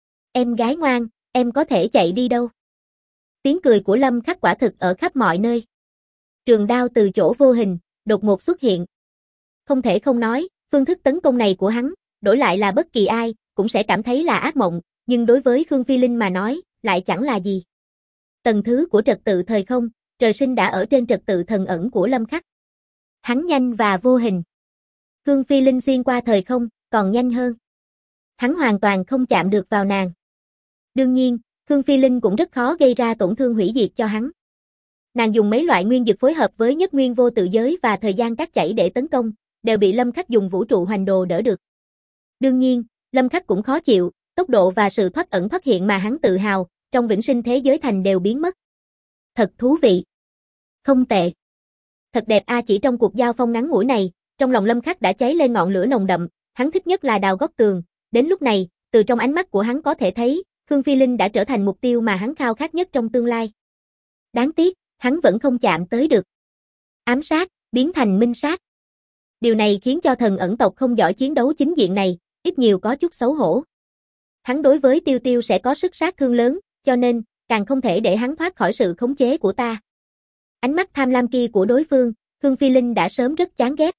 Em gái ngoan, em có thể chạy đi đâu? Tiếng cười của Lâm Khắc quả thực ở khắp mọi nơi. Trường đao từ chỗ vô hình, đột ngột xuất hiện. Không thể không nói, phương thức tấn công này của hắn, đổi lại là bất kỳ ai, cũng sẽ cảm thấy là ác mộng, nhưng đối với Khương Phi Linh mà nói, lại chẳng là gì. Tầng thứ của trật tự thời không, trời sinh đã ở trên trật tự thần ẩn của Lâm Khắc. Hắn nhanh và vô hình. Khương Phi Linh xuyên qua thời không, còn nhanh hơn. Hắn hoàn toàn không chạm được vào nàng. Đương nhiên, Khương Phi Linh cũng rất khó gây ra tổn thương hủy diệt cho hắn. Nàng dùng mấy loại nguyên dược phối hợp với nhất nguyên vô tự giới và thời gian cắt chảy để tấn công, đều bị Lâm Khắc dùng vũ trụ hoành đồ đỡ được. Đương nhiên, Lâm Khắc cũng khó chịu, tốc độ và sự thoát ẩn thoát hiện mà hắn tự hào, trong Vĩnh Sinh thế giới thành đều biến mất. Thật thú vị. Không tệ. Thật đẹp chỉ trong cuộc giao phong ngắn ngủi này, trong lòng Lâm Khắc đã cháy lên ngọn lửa nồng đậm, hắn thích nhất là đào góc tường, đến lúc này, từ trong ánh mắt của hắn có thể thấy, Khương Phi Linh đã trở thành mục tiêu mà hắn khao khát nhất trong tương lai. Đáng tiếc, hắn vẫn không chạm tới được. Ám sát, biến thành minh sát. Điều này khiến cho thần ẩn tộc không giỏi chiến đấu chính diện này, ít nhiều có chút xấu hổ. Hắn đối với Tiêu Tiêu sẽ có sức sát thương lớn, cho nên, càng không thể để hắn thoát khỏi sự khống chế của ta. Ánh mắt tham lam kia của đối phương, Khương Phi Linh đã sớm rất chán ghét.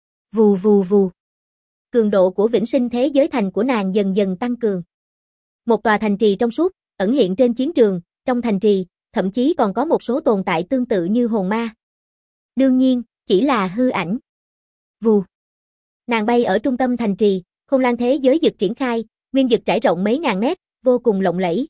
Vù vù vù. Cường độ của Vĩnh Sinh thế giới thành của nàng dần dần tăng cường. Một tòa thành trì trong suốt, ẩn hiện trên chiến trường, trong thành trì, thậm chí còn có một số tồn tại tương tự như hồn ma. Đương nhiên, chỉ là hư ảnh. Vù. Nàng bay ở trung tâm thành trì, Khôn Lang thế giới dực triển khai, nguyên dực trải rộng mấy ngàn mét, vô cùng lộng lẫy.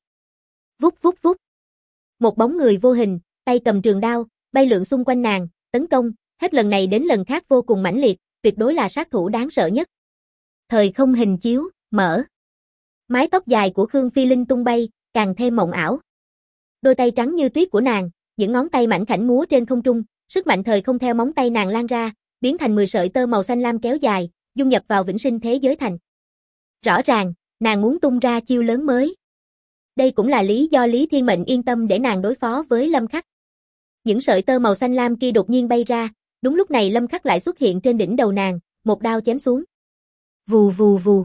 Vút vút vút. Một bóng người vô hình, tay cầm trường đao, bay lượn xung quanh nàng, tấn công, hết lần này đến lần khác vô cùng mãnh liệt, tuyệt đối là sát thủ đáng sợ nhất. Thời không hình chiếu, mở. Mái tóc dài của Khương Phi Linh tung bay, càng thêm mộng ảo. Đôi tay trắng như tuyết của nàng, những ngón tay mảnh khảnh múa trên không trung, sức mạnh thời không theo móng tay nàng lan ra, biến thành 10 sợi tơ màu xanh lam kéo dài, dung nhập vào Vĩnh Sinh thế giới thành. Rõ ràng, nàng muốn tung ra chiêu lớn mới. Đây cũng là lý do Lý Thiên Mệnh yên tâm để nàng đối phó với Lâm Khắc. Những sợi tơ màu xanh lam kia đột nhiên bay ra, đúng lúc này Lâm Khắc lại xuất hiện trên đỉnh đầu nàng, một đao chém xuống. Vù vù vù.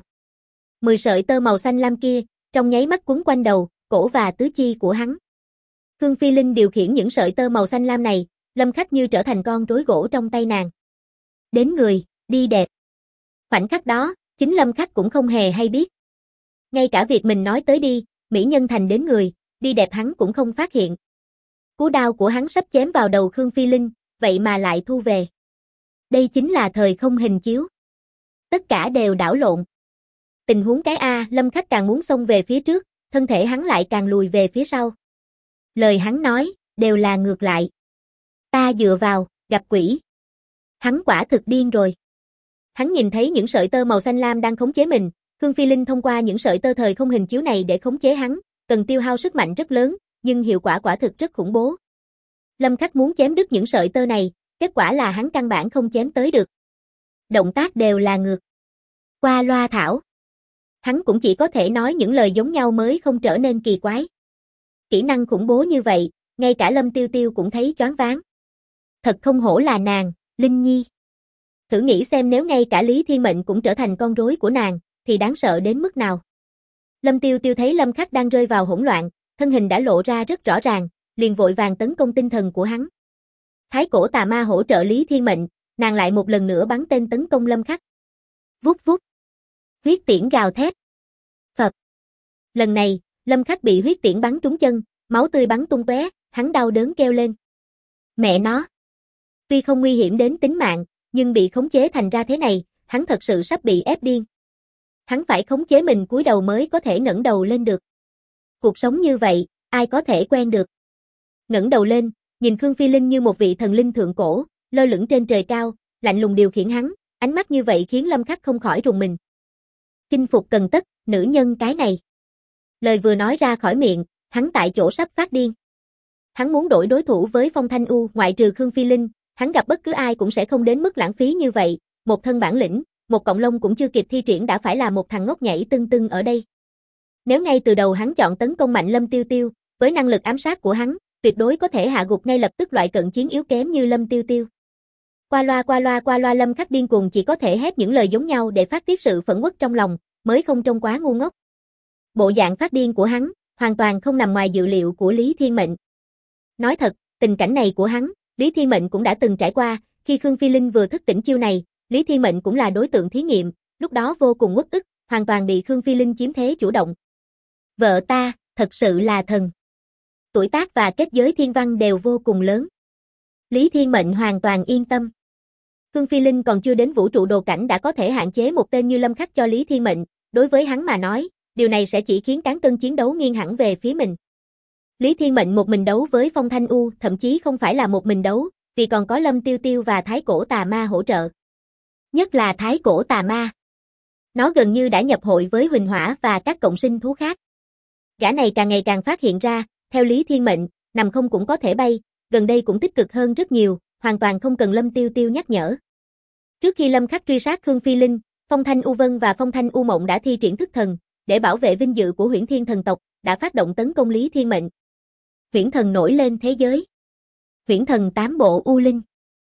10 sợi tơ màu xanh lam kia, trong nháy mắt quấn quanh đầu, cổ và tứ chi của hắn. Khương Phi Linh điều khiển những sợi tơ màu xanh lam này, Lâm Khắc như trở thành con rối gỗ trong tay nàng. Đến người, đi đẹp. Khoảnh khắc đó, chính Lâm Khắc cũng không hề hay biết. Ngay cả việc mình nói tới đi, mỹ nhân thành đến người, đi đẹp hắn cũng không phát hiện. Cú đao của hắn sắp chém vào đầu Khương Phi Linh, vậy mà lại thu về. Đây chính là thời không hình chiếu. Tất cả đều đảo lộn. Tình huống cái A, Lâm Khắc càng muốn xông về phía trước, thân thể hắn lại càng lùi về phía sau. Lời hắn nói, đều là ngược lại. Ta dựa vào, gặp quỷ. Hắn quả thực điên rồi. Hắn nhìn thấy những sợi tơ màu xanh lam đang khống chế mình, Khương Phi Linh thông qua những sợi tơ thời không hình chiếu này để khống chế hắn, cần tiêu hao sức mạnh rất lớn, nhưng hiệu quả quả thực rất khủng bố. Lâm Khắc muốn chém đứt những sợi tơ này, kết quả là hắn căn bản không chém tới được. Động tác đều là ngược. Qua loa thảo. Hắn cũng chỉ có thể nói những lời giống nhau mới không trở nên kỳ quái. Kỹ năng khủng bố như vậy, ngay cả Lâm Tiêu Tiêu cũng thấy choáng váng. Thật không hổ là nàng, Linh Nhi. Thử nghĩ xem nếu ngay cả Lý Thiên Mệnh cũng trở thành con rối của nàng, thì đáng sợ đến mức nào. Lâm Tiêu Tiêu thấy Lâm Khắc đang rơi vào hỗn loạn, thân hình đã lộ ra rất rõ ràng, liền vội vàng tấn công tinh thần của hắn. Thái cổ tà ma hỗ trợ Lý Thiên Mệnh, nàng lại một lần nữa bắn tên tấn công Lâm Khắc. Vút vút. Huyết tiễn gào thét. Phập. Lần này, Lâm Khắc bị huyết tiễn bắn trúng chân, máu tươi bắn tung tóe, hắn đau đớn kêu lên. Mẹ nó. Tuy không nguy hiểm đến tính mạng, nhưng bị khống chế thành ra thế này, hắn thật sự sắp bị ép điên. Hắn phải khống chế mình cúi đầu mới có thể ngẩng đầu lên được. Cuộc sống như vậy, ai có thể quen được. Ngẩng đầu lên, nhìn Khương Phi Linh như một vị thần linh thượng cổ, lơ lửng trên trời cao, lạnh lùng điều khiển hắn, ánh mắt như vậy khiến Lâm Khắc không khỏi rùng mình. Chinh phục cần tất, nữ nhân cái này. Lời vừa nói ra khỏi miệng, hắn tại chỗ sắp phát điên. Hắn muốn đổi đối thủ với Phong Thanh U, ngoại trừ Khương Phi Linh, hắn gặp bất cứ ai cũng sẽ không đến mức lãng phí như vậy, một thân bản lĩnh, một cọng lông cũng chưa kịp thi triển đã phải là một thằng ngốc nhảy tưng tưng ở đây. Nếu ngay từ đầu hắn chọn tấn công mạnh Lâm Tiêu Tiêu, với năng lực ám sát của hắn, tuyệt đối có thể hạ gục ngay lập tức loại cận chiến yếu kém như Lâm Tiêu Tiêu. Qua loa Lâm Khắc điên cuồng chỉ có thể hét những lời giống nhau để phát tiết sự phẫn uất trong lòng, mới không trông quá ngu ngốc. Bộ dạng phát điên của hắn, hoàn toàn không nằm ngoài dự liệu của Lý Thiên Mệnh. Nói thật, tình cảnh này của hắn, Lý Thiên Mệnh cũng đã từng trải qua, khi Khương Phi Linh vừa thức tỉnh chiêu này, Lý Thiên Mệnh cũng là đối tượng thí nghiệm, lúc đó vô cùng uất ức, hoàn toàn bị Khương Phi Linh chiếm thế chủ động. Vợ ta, thật sự là thần. Tuổi tác và kết giới thiên văn đều vô cùng lớn. Lý Thiên Mệnh hoàn toàn yên tâm. Khương Phi Linh còn chưa đến vũ trụ đồ cảnh đã có thể hạn chế một tên như Lâm Khắc cho Lý Thiên Mệnh, đối với hắn mà nói, điều này sẽ chỉ khiến cán cân chiến đấu nghiêng hẳn về phía mình. Lý Thiên Mệnh một mình đấu với Phong Thanh U, thậm chí không phải là một mình đấu, vì còn có Lâm Tiêu Tiêu và Thái cổ tà ma hỗ trợ. Nhất là Thái cổ tà ma. Nó gần như đã nhập hội với Huỳnh Hỏa và các cộng sinh thú khác. Gã này càng ngày càng phát hiện ra, theo Lý Thiên Mệnh, nằm không cũng có thể bay, gần đây cũng tích cực hơn rất nhiều, hoàn toàn không cần Lâm Tiêu Tiêu nhắc nhở. Trước khi Lâm Khắc truy sát Khương Phi Linh, Phong Thanh U Vân và Phong Thanh U Mộng đã thi triển thức thần, để bảo vệ vinh dự của Huyễn Thiên thần tộc, đã phát động tấn công Lý Thiên Mệnh. Huyễn thần nổi lên thế giới. Huyễn thần 8 bộ U Linh.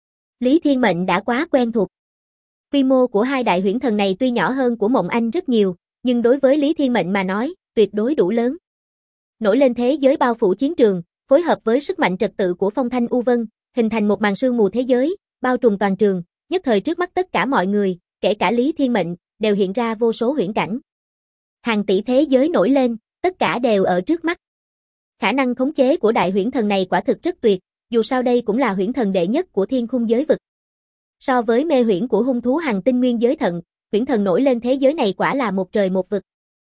Lý Thiên Mệnh đã quá quen thuộc. Quy mô của hai đại huyễn thần này tuy nhỏ hơn của Mộng Anh rất nhiều, nhưng đối với Lý Thiên Mệnh mà nói, tuyệt đối đủ lớn. Nổi lên thế giới bao phủ chiến trường, phối hợp với sức mạnh trật tự của Phong Thanh U Vân, hình thành một màn sương mù thế giới, bao trùm toàn trường, nhất thời trước mắt tất cả mọi người, kể cả Lý Thiên Mệnh, đều hiện ra vô số huyễn cảnh. Hàng tỷ thế giới nổi lên, tất cả đều ở trước mắt. Khả năng khống chế của đại huyễn thần này quả thực rất tuyệt, dù sao đây cũng là huyễn thần đệ nhất của thiên khung giới vực. So với mê huyễn của hung thú hành tinh nguyên giới thận, huyễn thần nổi lên thế giới này quả là một trời một vực.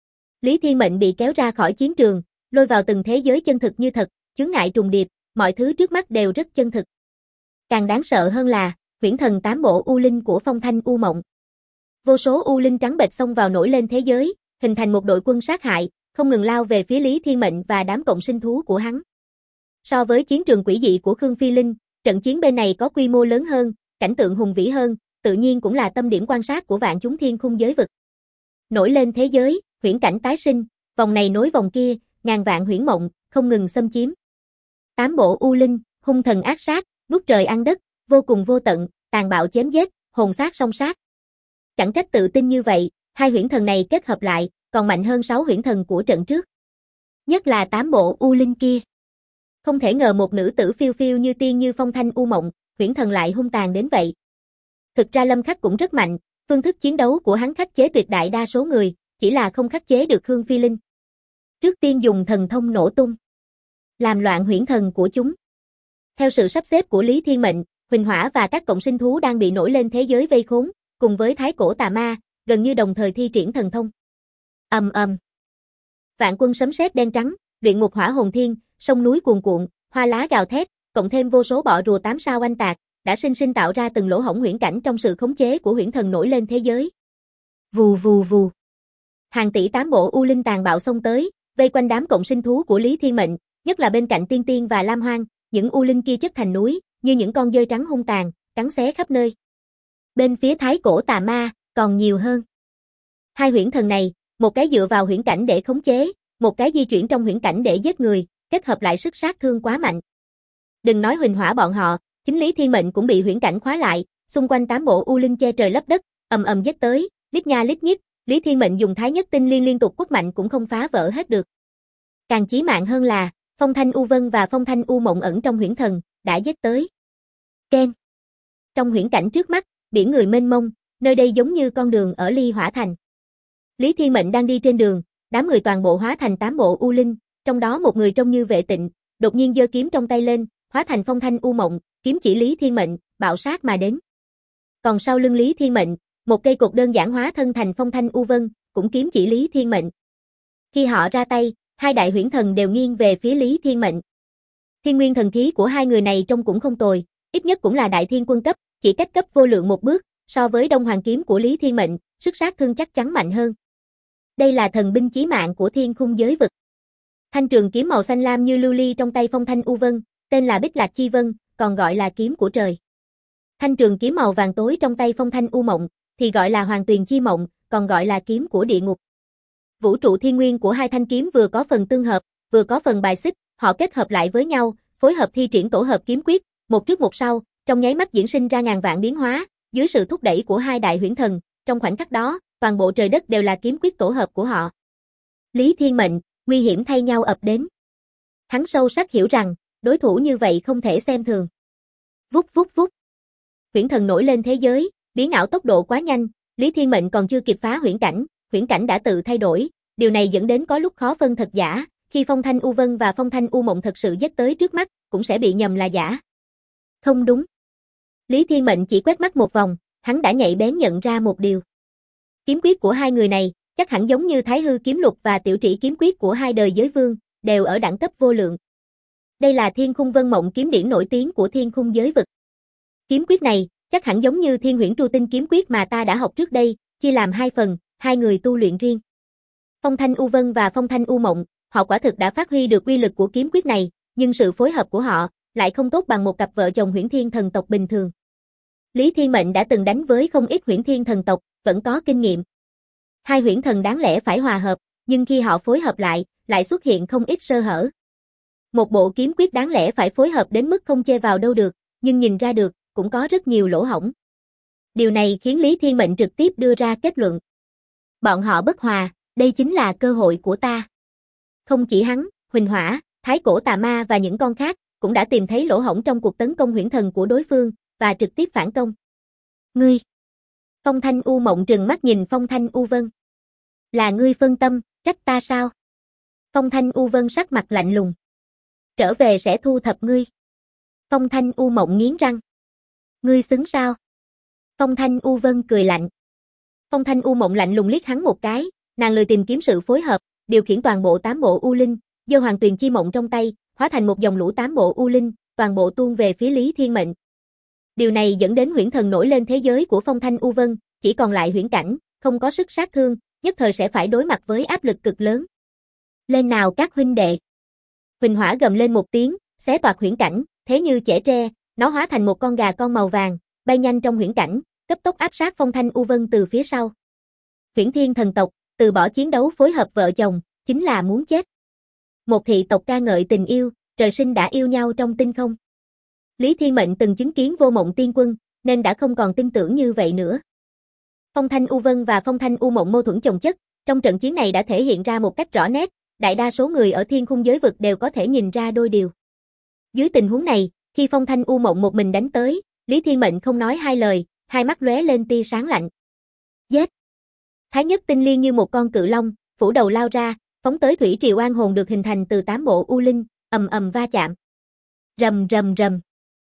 Lý Thiên Mệnh bị kéo ra khỏi chiến trường, lôi vào từng thế giới chân thực như thật, chướng ngại trùng điệp, mọi thứ trước mắt đều rất chân thực. Càng đáng sợ hơn là, huyễn thần 8 bộ U Linh của Phong Thanh U Mộng. Vô số U Linh trắng bệch xông vào nổi lên thế giới, hình thành một đội quân sát hại, không ngừng lao về phía Lý Thiên Mệnh và đám cộng sinh thú của hắn. So với chiến trường quỷ dị của Khương Phi Linh, trận chiến bên này có quy mô lớn hơn, cảnh tượng hùng vĩ hơn, tự nhiên cũng là tâm điểm quan sát của vạn chúng thiên khung giới vực. Nổi lên thế giới, huyễn cảnh tái sinh, vòng này nối vòng kia, ngàn vạn huyễn mộng, không ngừng xâm chiếm. 8 bộ U Linh, hung thần ác sát, nuốt trời ăn đất, vô cùng vô tận, tàn bạo chém giết, hồn sát song sát. Chẳng trách tự tin như vậy, hai huyễn thần này kết hợp lại, còn mạnh hơn 6 huyễn thần của trận trước. Nhất là 8 bộ U Linh kia. Không thể ngờ một nữ tử phiêu phiêu như tiên như Phong Thanh U Mộng, huyễn thần lại hung tàn đến vậy. Thực ra Lâm Khắc cũng rất mạnh, phương thức chiến đấu của hắn khắc chế tuyệt đại đa số người, chỉ là không khắc chế được Khương Phi Linh. Trước tiên dùng thần thông nổ tung, làm loạn huyễn thần của chúng. Theo sự sắp xếp của Lý Thiên Mệnh, Huỳnh Hỏa và các cộng sinh thú đang bị nổi lên thế giới vây khốn, cùng với Thái cổ tà ma, gần như đồng thời thi triển thần thông. Ầm ầm. Vạn quân sấm sét đen trắng, luyện ngục hỏa hồn thiên, sông núi cuồn cuộn, hoa lá gào thét, cộng thêm vô số bọ rùa 8 sao oanh tạc, đã sinh sinh tạo ra từng lỗ hổng huyễn cảnh trong sự khống chế của huyễn thần nổi lên thế giới. Vù vù vù. Hàng tỷ tám bộ u linh tàn bạo xông tới, vây quanh đám cộng sinh thú của Lý Thiên Mệnh, nhất là bên cạnh Tiên Tiên và Lam Hoang, những u linh kia chất thành núi, như những con dơi trắng hung tàn, cắn xé khắp nơi. Bên phía Thái Cổ Tà Ma, còn nhiều hơn. Hai huyễn thần này, một cái dựa vào huyễn cảnh để khống chế, một cái di chuyển trong huyễn cảnh để giết người, kết hợp lại sức sát thương quá mạnh. Đừng nói Huỳnh Hỏa bọn họ, chính Lý Thiên Mệnh cũng bị huyễn cảnh khóa lại, xung quanh tám bộ u linh che trời lấp đất, ầm ầm giết tới, lít nha lít nhít, Lý Thiên Mệnh dùng Thái Nhất Tinh Liên liên tục quất mạnh cũng không phá vỡ hết được. Càng chí mạng hơn là, Phong Thanh U Vân và Phong Thanh U Mộng ẩn trong huyễn thần, đã giết tới. Ken. Trong huyễn cảnh trước mắt, biển người mênh mông, nơi đây giống như con đường ở Ly Hỏa Thành. Lý Thiên Mệnh đang đi trên đường, đám người toàn bộ hóa thành 8 bộ u linh, trong đó một người trông như Vệ Tịnh, đột nhiên giơ kiếm trong tay lên, hóa thành Phong Thanh U Mộng, kiếm chỉ Lý Thiên Mệnh, bạo sát mà đến. Còn sau lưng Lý Thiên Mệnh, một cây cột đơn giản hóa thân thành Phong Thanh U Vân, cũng kiếm chỉ Lý Thiên Mệnh. Khi họ ra tay, hai đại huyễn thần đều nghiêng về phía Lý Thiên Mệnh. Thiên nguyên thần khí của hai người này trông cũng không tồi, ít nhất cũng là đại thiên quân cấp, chỉ cách cấp vô lượng một bước, so với Đông Hoàng kiếm của Lý Thiên Mệnh, sức sát thương chắc chắn mạnh hơn. Đây là thần binh chí mạng của thiên khung giới vực. Thanh trường kiếm màu xanh lam như lưu ly trong tay Phong Thanh U Vân, tên là Bích Lạc Chi Vân, còn gọi là kiếm của trời. Thanh trường kiếm màu vàng tối trong tay Phong Thanh U Mộng, thì gọi là Hoàng Tuyền Chi Mộng, còn gọi là kiếm của địa ngục. Vũ trụ thiên nguyên của hai thanh kiếm vừa có phần tương hợp, vừa có phần bài xích, họ kết hợp lại với nhau, phối hợp thi triển tổ hợp kiếm quyết, một trước một sau, trong nháy mắt diễn sinh ra ngàn vạn biến hóa, dưới sự thúc đẩy của hai đại huyễn thần, trong khoảnh khắc đó, toàn bộ trời đất đều là kiếm quyết tổ hợp của họ. Lý Thiên Mệnh, nguy hiểm thay nhau ập đến. Hắn sâu sắc hiểu rằng, đối thủ như vậy không thể xem thường. Vút vút vút. Huyễn thần nổi lên thế giới, biến ảo tốc độ quá nhanh, Lý Thiên Mệnh còn chưa kịp phá huyễn cảnh đã tự thay đổi, điều này dẫn đến có lúc khó phân thật giả, khi Phong Thanh U Vân và Phong Thanh U Mộng thật sự giết tới trước mắt, cũng sẽ bị nhầm là giả. Không đúng. Lý Thiên Mệnh chỉ quét mắt một vòng, hắn đã nhạy bén nhận ra một điều. Kiếm quyết của hai người này, chắc hẳn giống như Thái Hư kiếm lục và Tiểu Trĩ kiếm quyết của hai đời giới vương, đều ở đẳng cấp vô lượng. Đây là Thiên Khung Vân Mộng kiếm điển nổi tiếng của thiên khung giới vực. Kiếm quyết này, chắc hẳn giống như Thiên Huyễn Tru Tinh kiếm quyết mà ta đã học trước đây, chia làm hai phần, hai người tu luyện riêng. Phong Thanh U Vân và Phong Thanh U Mộng, họ quả thực đã phát huy được uy lực của kiếm quyết này, nhưng sự phối hợp của họ lại không tốt bằng một cặp vợ chồng huyễn thiên thần tộc bình thường. Lý Thiên Mệnh đã từng đánh với không ít huyễn thiên thần tộc, vẫn có kinh nghiệm. Hai huyễn thần đáng lẽ phải hòa hợp, nhưng khi họ phối hợp lại xuất hiện không ít sơ hở. Một bộ kiếm quyết đáng lẽ phải phối hợp đến mức không chê vào đâu được, nhưng nhìn ra được, cũng có rất nhiều lỗ hổng. Điều này khiến Lý Thiên Mệnh trực tiếp đưa ra kết luận. Bọn họ bất hòa, đây chính là cơ hội của ta. Không chỉ hắn, Huỳnh Hỏa, Thái Cổ Tà Ma và những con khác, cũng đã tìm thấy lỗ hổng trong cuộc tấn công huyễn thần của đối phương, và trực tiếp phản công. Ngươi! Phong Thanh U Mộng trừng mắt nhìn Phong Thanh U Vân. Là ngươi phân tâm, trách ta sao? Phong Thanh U Vân sắc mặt lạnh lùng. Trở về sẽ thu thập ngươi. Phong Thanh U Mộng nghiến răng. Ngươi xứng sao? Phong Thanh U Vân cười lạnh. Phong Thanh U Mộng lạnh lùng liếc hắn một cái, nàng lười tìm kiếm sự phối hợp, điều khiển toàn bộ 8 bộ u linh, giơ Hoàng Tuyền Chi Mộng trong tay, hóa thành một dòng lũ 8 bộ u linh, toàn bộ tuôn về phía Lý Thiên Mệnh. Điều này dẫn đến huyễn thần nổi lên thế giới của Phong Thanh U Vân, chỉ còn lại huyễn cảnh, không có sức sát thương, nhất thời sẽ phải đối mặt với áp lực cực lớn. Lên nào các huynh đệ. Huỳnh Hỏa gầm lên một tiếng, xé toạc huyễn cảnh, thế như chẻ tre, nó hóa thành một con gà con màu vàng, bay nhanh trong huyễn cảnh, cấp tốc áp sát Phong Thanh U Vân từ phía sau. Huyễn thiên thần tộc, từ bỏ chiến đấu phối hợp vợ chồng, chính là muốn chết. Một thị tộc ca ngợi tình yêu, trời sinh đã yêu nhau trong tinh không. Lý Thiên Mệnh từng chứng kiến Vô Mộng Tiên Quân, nên đã không còn tin tưởng như vậy nữa. Phong Thanh U Vân và Phong Thanh U Mộng mâu thuẫn chồng chất, trong trận chiến này đã thể hiện ra một cách rõ nét, đại đa số người ở thiên khung giới vực đều có thể nhìn ra đôi điều. Dưới tình huống này, khi Phong Thanh U Mộng một mình đánh tới, Lý Thiên Mệnh không nói hai lời, hai mắt lóe lên tia sáng lạnh. Giết! Thái Nhất Tinh Liên như một con cự long, phủ đầu lao ra, phóng tới thủy triều oan hồn được hình thành từ 8 bộ u linh, ầm ầm va chạm. Rầm rầm rầm.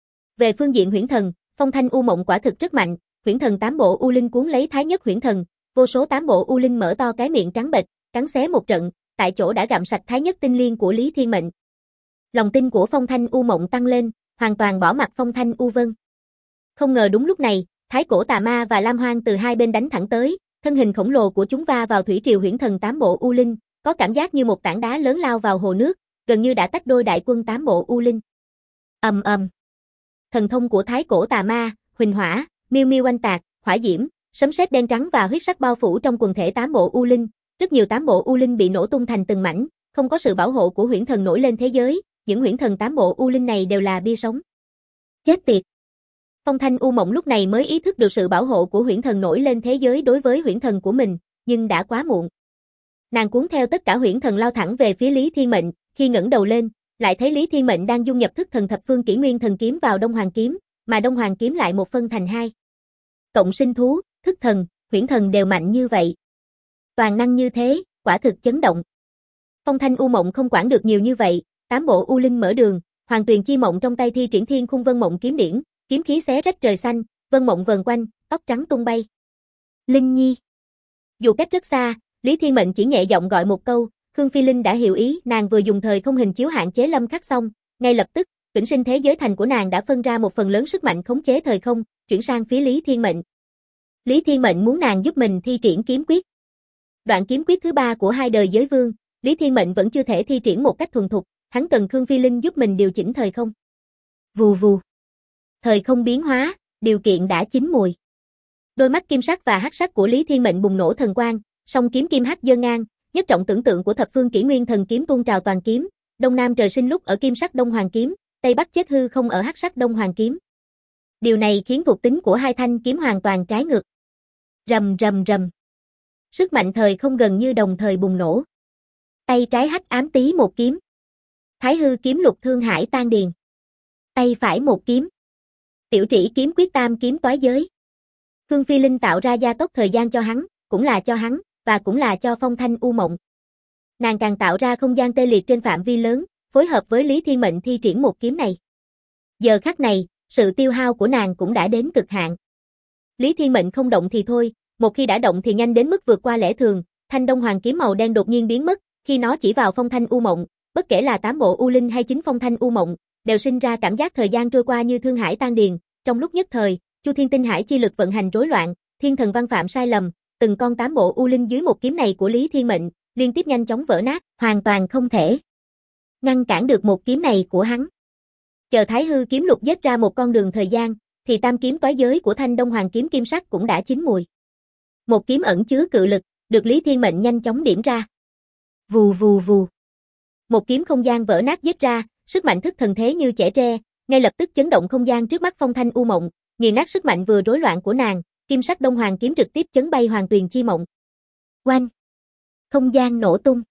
Về phương diện huyễn thần, Phong Thanh U Mộng quả thực rất mạnh, huyễn thần 8 bộ u linh cuốn lấy Thái Nhất huyễn thần, vô số 8 bộ u linh mở to cái miệng trắng bệch, cắn xé một trận, tại chỗ đã gặm sạch Thái Nhất Tinh Liên của Lý Thiên Mệnh. Lòng tin của Phong Thanh U Mộng tăng lên, hoàn toàn bỏ mặt Phong Thanh U Vân. Không ngờ đúng lúc này, Thái Cổ Tà Ma và Lam Hoang từ hai bên đánh thẳng tới, thân hình khổng lồ của chúng va vào thủy triều huyễn thần tám bộ U Linh, có cảm giác như một tảng đá lớn lao vào hồ nước, gần như đã tách đôi đại quân tám bộ U Linh. Ầm ầm. Thần thông của Thái Cổ Tà Ma, Huỳnh Hỏa, Miêu Miêu Oanh Tạc, Hỏa Diễm, sấm sét đen trắng và huyết sắc bao phủ trong quần thể tám bộ U Linh, rất nhiều tám bộ U Linh bị nổ tung thành từng mảnh, không có sự bảo hộ của huyễn thần nổi lên thế giới, những huyễn thần tám bộ U Linh này đều là bia sống. Chết tiệt. Phong Thanh U Mộng lúc này mới ý thức được sự bảo hộ của huyễn thần nổi lên thế giới đối với huyễn thần của mình, nhưng đã quá muộn. Nàng cuốn theo tất cả huyễn thần lao thẳng về phía Lý Thiên Mệnh, khi ngẩng đầu lên, lại thấy Lý Thiên Mệnh đang dung nhập thức thần thập phương kỷ nguyên thần kiếm vào Đông Hoàng kiếm, mà Đông Hoàng kiếm lại một phân thành hai. Cộng sinh thú, thức thần, huyễn thần đều mạnh như vậy. Toàn năng như thế, quả thực chấn động. Phong Thanh U Mộng không quản được nhiều như vậy, tám bộ U Linh mở đường, Hoàng Tuyền Chi Mộng trong tay thi triển Thiên Khung Vân Mộng kiếm điển, kiếm khí xé rách trời xanh, vân mộng vần quanh, tóc trắng tung bay. Linh Nhi. Dù cách rất xa, Lý Thiên Mệnh chỉ nhẹ giọng gọi một câu, Khương Phi Linh đã hiểu ý, nàng vừa dùng thời không hình chiếu hạn chế lâm khắc xong, ngay lập tức, vĩnh sinh thế giới thành của nàng đã phân ra một phần lớn sức mạnh khống chế thời không, chuyển sang phía Lý Thiên Mệnh. Lý Thiên Mệnh muốn nàng giúp mình thi triển kiếm quyết. Đoạn kiếm quyết thứ ba của hai đời giới vương, Lý Thiên Mệnh vẫn chưa thể thi triển một cách thuần thục, hắn cần Khương Phi Linh giúp mình điều chỉnh thời không. Vù vù. Thời không biến hóa, điều kiện đã chín mùi. Đôi mắt kim sắc và hắc sắc của Lý Thiên Mệnh bùng nổ thần quang, song kiếm kim hắc giơ ngang, nhất trọng tưởng tượng của thập phương kỷ nguyên thần kiếm tuôn trào toàn kiếm, đông nam trời sinh lúc ở kim sắc Đông Hoàng kiếm, tây bắc chết hư không ở hắc sắc Đông Hoàng kiếm. Điều này khiến thuộc tính của hai thanh kiếm hoàn toàn trái ngược. Rầm rầm rầm. Sức mạnh thời không gần như đồng thời bùng nổ. Tay trái hắc ám tí một kiếm. Thái hư kiếm lục thương hải tan điền. Tay phải một kiếm. Tiểu trĩ kiếm quyết tam kiếm toái giới. Khương Phi Linh tạo ra gia tốc thời gian cho hắn, cũng là cho hắn, và cũng là cho Phong Thanh U Mộng. Nàng càng tạo ra không gian tê liệt trên phạm vi lớn, phối hợp với Lý Thiên Mệnh thi triển một kiếm này. Giờ khắc này, sự tiêu hao của nàng cũng đã đến cực hạn. Lý Thiên Mệnh không động thì thôi, một khi đã động thì nhanh đến mức vượt qua lẽ thường, thanh Đông Hoàng kiếm màu đen đột nhiên biến mất, khi nó chỉ vào Phong Thanh U Mộng, bất kể là tám bộ U Linh hay chính Phong Thanh U Mộng, đều sinh ra cảm giác thời gian trôi qua như thương hải tan điền, trong lúc nhất thời, Chu Thiên Tinh Hải chi lực vận hành rối loạn, thiên thần văn phạm sai lầm, từng con tám bộ U Linh dưới một kiếm này của Lý Thiên Mệnh, liên tiếp nhanh chóng vỡ nát, hoàn toàn không thể ngăn cản được một kiếm này của hắn. Chờ Thái hư kiếm lục giết ra một con đường thời gian, thì tam kiếm toái giới của thanh Đông Hoàng kiếm kim sắc cũng đã chín mùi. Một kiếm ẩn chứa cự lực, được Lý Thiên Mệnh nhanh chóng điểm ra. Vù vù vù. Một kiếm không gian vỡ nát giết ra, sức mạnh thức thần thế như chẻ tre, ngay lập tức chấn động không gian trước mắt Phong Thanh U Mộng, nghiền nát sức mạnh vừa rối loạn của nàng, kim sắc Đông Hoàng kiếm trực tiếp chấn bay Hoàng Tuyền Chi Mộng. Oanh! Không gian nổ tung.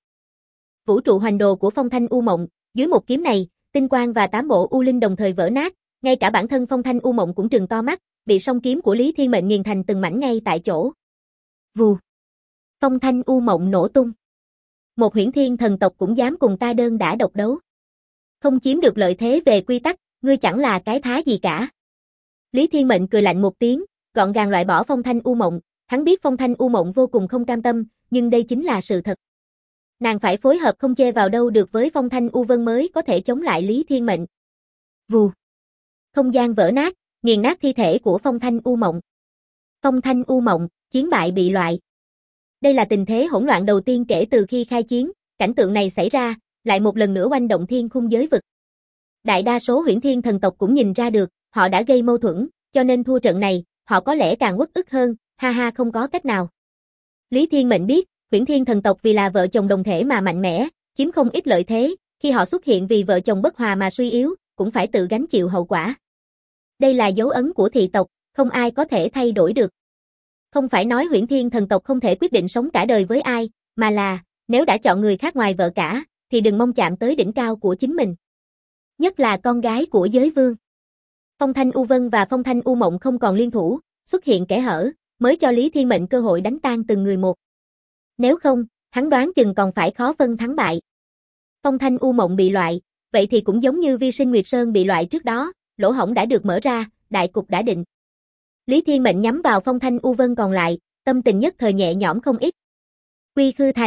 Vũ trụ hoành đồ của Phong Thanh U Mộng, dưới một kiếm này, tinh quang và tám bộ U Linh đồng thời vỡ nát, ngay cả bản thân Phong Thanh U Mộng cũng trừng to mắt, bị song kiếm của Lý Thiên Mệnh nghiền thành từng mảnh ngay tại chỗ. Vù! Phong Thanh U Mộng nổ tung. Một huyễn thiên thần tộc cũng dám cùng ta đơn đả độc đấu. Không chiếm được lợi thế về quy tắc, ngươi chẳng là cái thá gì cả. Lý Thiên Mệnh cười lạnh một tiếng, gọn gàng loại bỏ Phong Thanh U Mộng, hắn biết Phong Thanh U Mộng vô cùng không cam tâm, nhưng đây chính là sự thật. Nàng phải phối hợp không chê vào đâu được với Phong Thanh U Vân mới có thể chống lại Lý Thiên Mệnh. Vù. Không gian vỡ nát, nghiền nát thi thể của Phong Thanh U Mộng. Phong Thanh U Mộng, chiến bại bị loại. Đây là tình thế hỗn loạn đầu tiên kể từ khi khai chiến, cảnh tượng này xảy ra, lại một lần nữa oanh động thiên khung giới vực. Đại đa số huyễn thiên thần tộc cũng nhìn ra được, họ đã gây mâu thuẫn, cho nên thua trận này, họ có lẽ càng uất ức hơn, ha ha không có cách nào. Lý Thiên Mệnh biết, huyễn thiên thần tộc vì là vợ chồng đồng thể mà mạnh mẽ, chiếm không ít lợi thế, khi họ xuất hiện vì vợ chồng bất hòa mà suy yếu, cũng phải tự gánh chịu hậu quả. Đây là dấu ấn của thị tộc, không ai có thể thay đổi được. Không phải nói huyễn thiên thần tộc không thể quyết định sống cả đời với ai, mà là, nếu đã chọn người khác ngoài vợ cả, thì đừng mong chạm tới đỉnh cao của chính mình. Nhất là con gái của giới vương. Phong Thanh U Vân và Phong Thanh U Mộng không còn liên thủ, xuất hiện kẽ hở, mới cho Lý Thiên Mệnh cơ hội đánh tan từng người một. Nếu không, hắn đoán chừng còn phải khó phân thắng bại. Phong Thanh U Mộng bị loại, vậy thì cũng giống như Vi Sinh Nguyệt Sơn bị loại trước đó, lỗ hổng đã được mở ra, đại cục đã định. Lý Thiên Mệnh nhắm vào Phong Thanh U Vân còn lại, tâm tình nhất thời nhẹ nhõm không ít. Quy Khư Thành,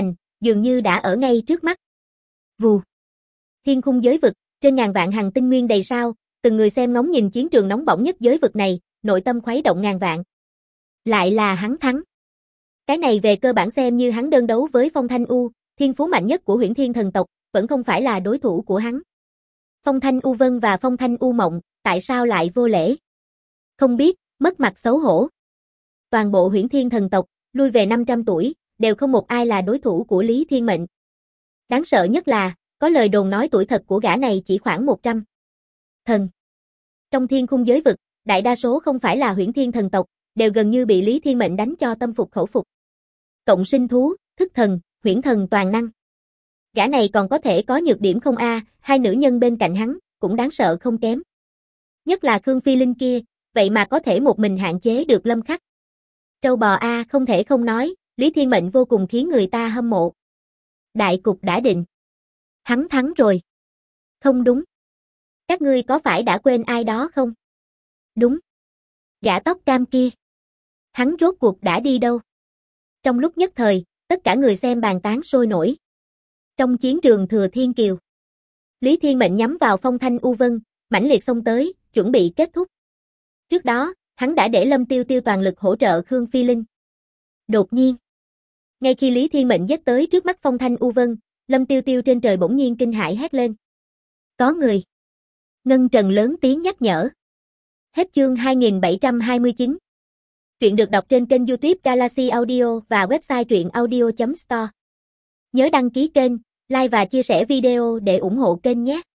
dường như đã ở ngay trước mắt. Vù. Thiên khung giới vực, trên ngàn vạn hành tinh nguyên đầy sao, từng người xem ngóng nhìn chiến trường nóng bỏng nhất giới vực này, nội tâm khuấy động ngàn vạn. Lại là hắn thắng. Cái này về cơ bản xem như hắn đơn đấu với Phong Thanh U, thiên phú mạnh nhất của Huyễn Thiên thần tộc, vẫn không phải là đối thủ của hắn. Phong Thanh U Vân và Phong Thanh U Mộng, tại sao lại vô lễ? Không biết, mất mặt xấu hổ. Toàn bộ Huyễn Thiên thần tộc, lui về 500 tuổi, đều không một ai là đối thủ của Lý Thiên Mệnh. Đáng sợ nhất là, có lời đồn nói tuổi thật của gã này chỉ khoảng 100. Thần. Trong thiên khung giới vực, đại đa số không phải là Huyễn Thiên thần tộc, đều gần như bị Lý Thiên Mệnh đánh cho tâm phục khẩu phục. Cộng sinh thú, thức thần, huyễn thần toàn năng. Gã này còn có thể có nhược điểm không a, hai nữ nhân bên cạnh hắn, cũng đáng sợ không kém. Nhất là Khương Phi Linh kia, vậy mà có thể một mình hạn chế được Lâm Khắc. Trâu bò a, không thể không nói, Lý Thiên Mệnh vô cùng khiến người ta hâm mộ. Đại cục đã định. Hắn thắng rồi. Không đúng. Các ngươi có phải đã quên ai đó không? Đúng. Gã tóc cam kia. Hắn rốt cuộc đã đi đâu? Trong lúc nhất thời, tất cả người xem bàn tán sôi nổi. Trong chiến trường Thừa Thiên Kiều, Lý Thiên Mệnh nhắm vào Phong Thanh U Vân, mãnh liệt xông tới, chuẩn bị kết thúc. Trước đó, hắn đã để Lâm Tiêu Tiêu toàn lực hỗ trợ Khương Phi Linh. Đột nhiên, ngay khi Lý Thiên Mệnh giết tới trước mắt Phong Thanh U Vân, Lâm Tiêu Tiêu trên trời bỗng nhiên kinh hãi hét lên. Có người. Ngân Trần lớn tiếng nhắc nhở. Hết chương 2729. Truyện được đọc trên kênh YouTube Galaxy Audio và website truyệnaudio.store. Nhớ đăng ký kênh, like và chia sẻ video để ủng hộ kênh nhé.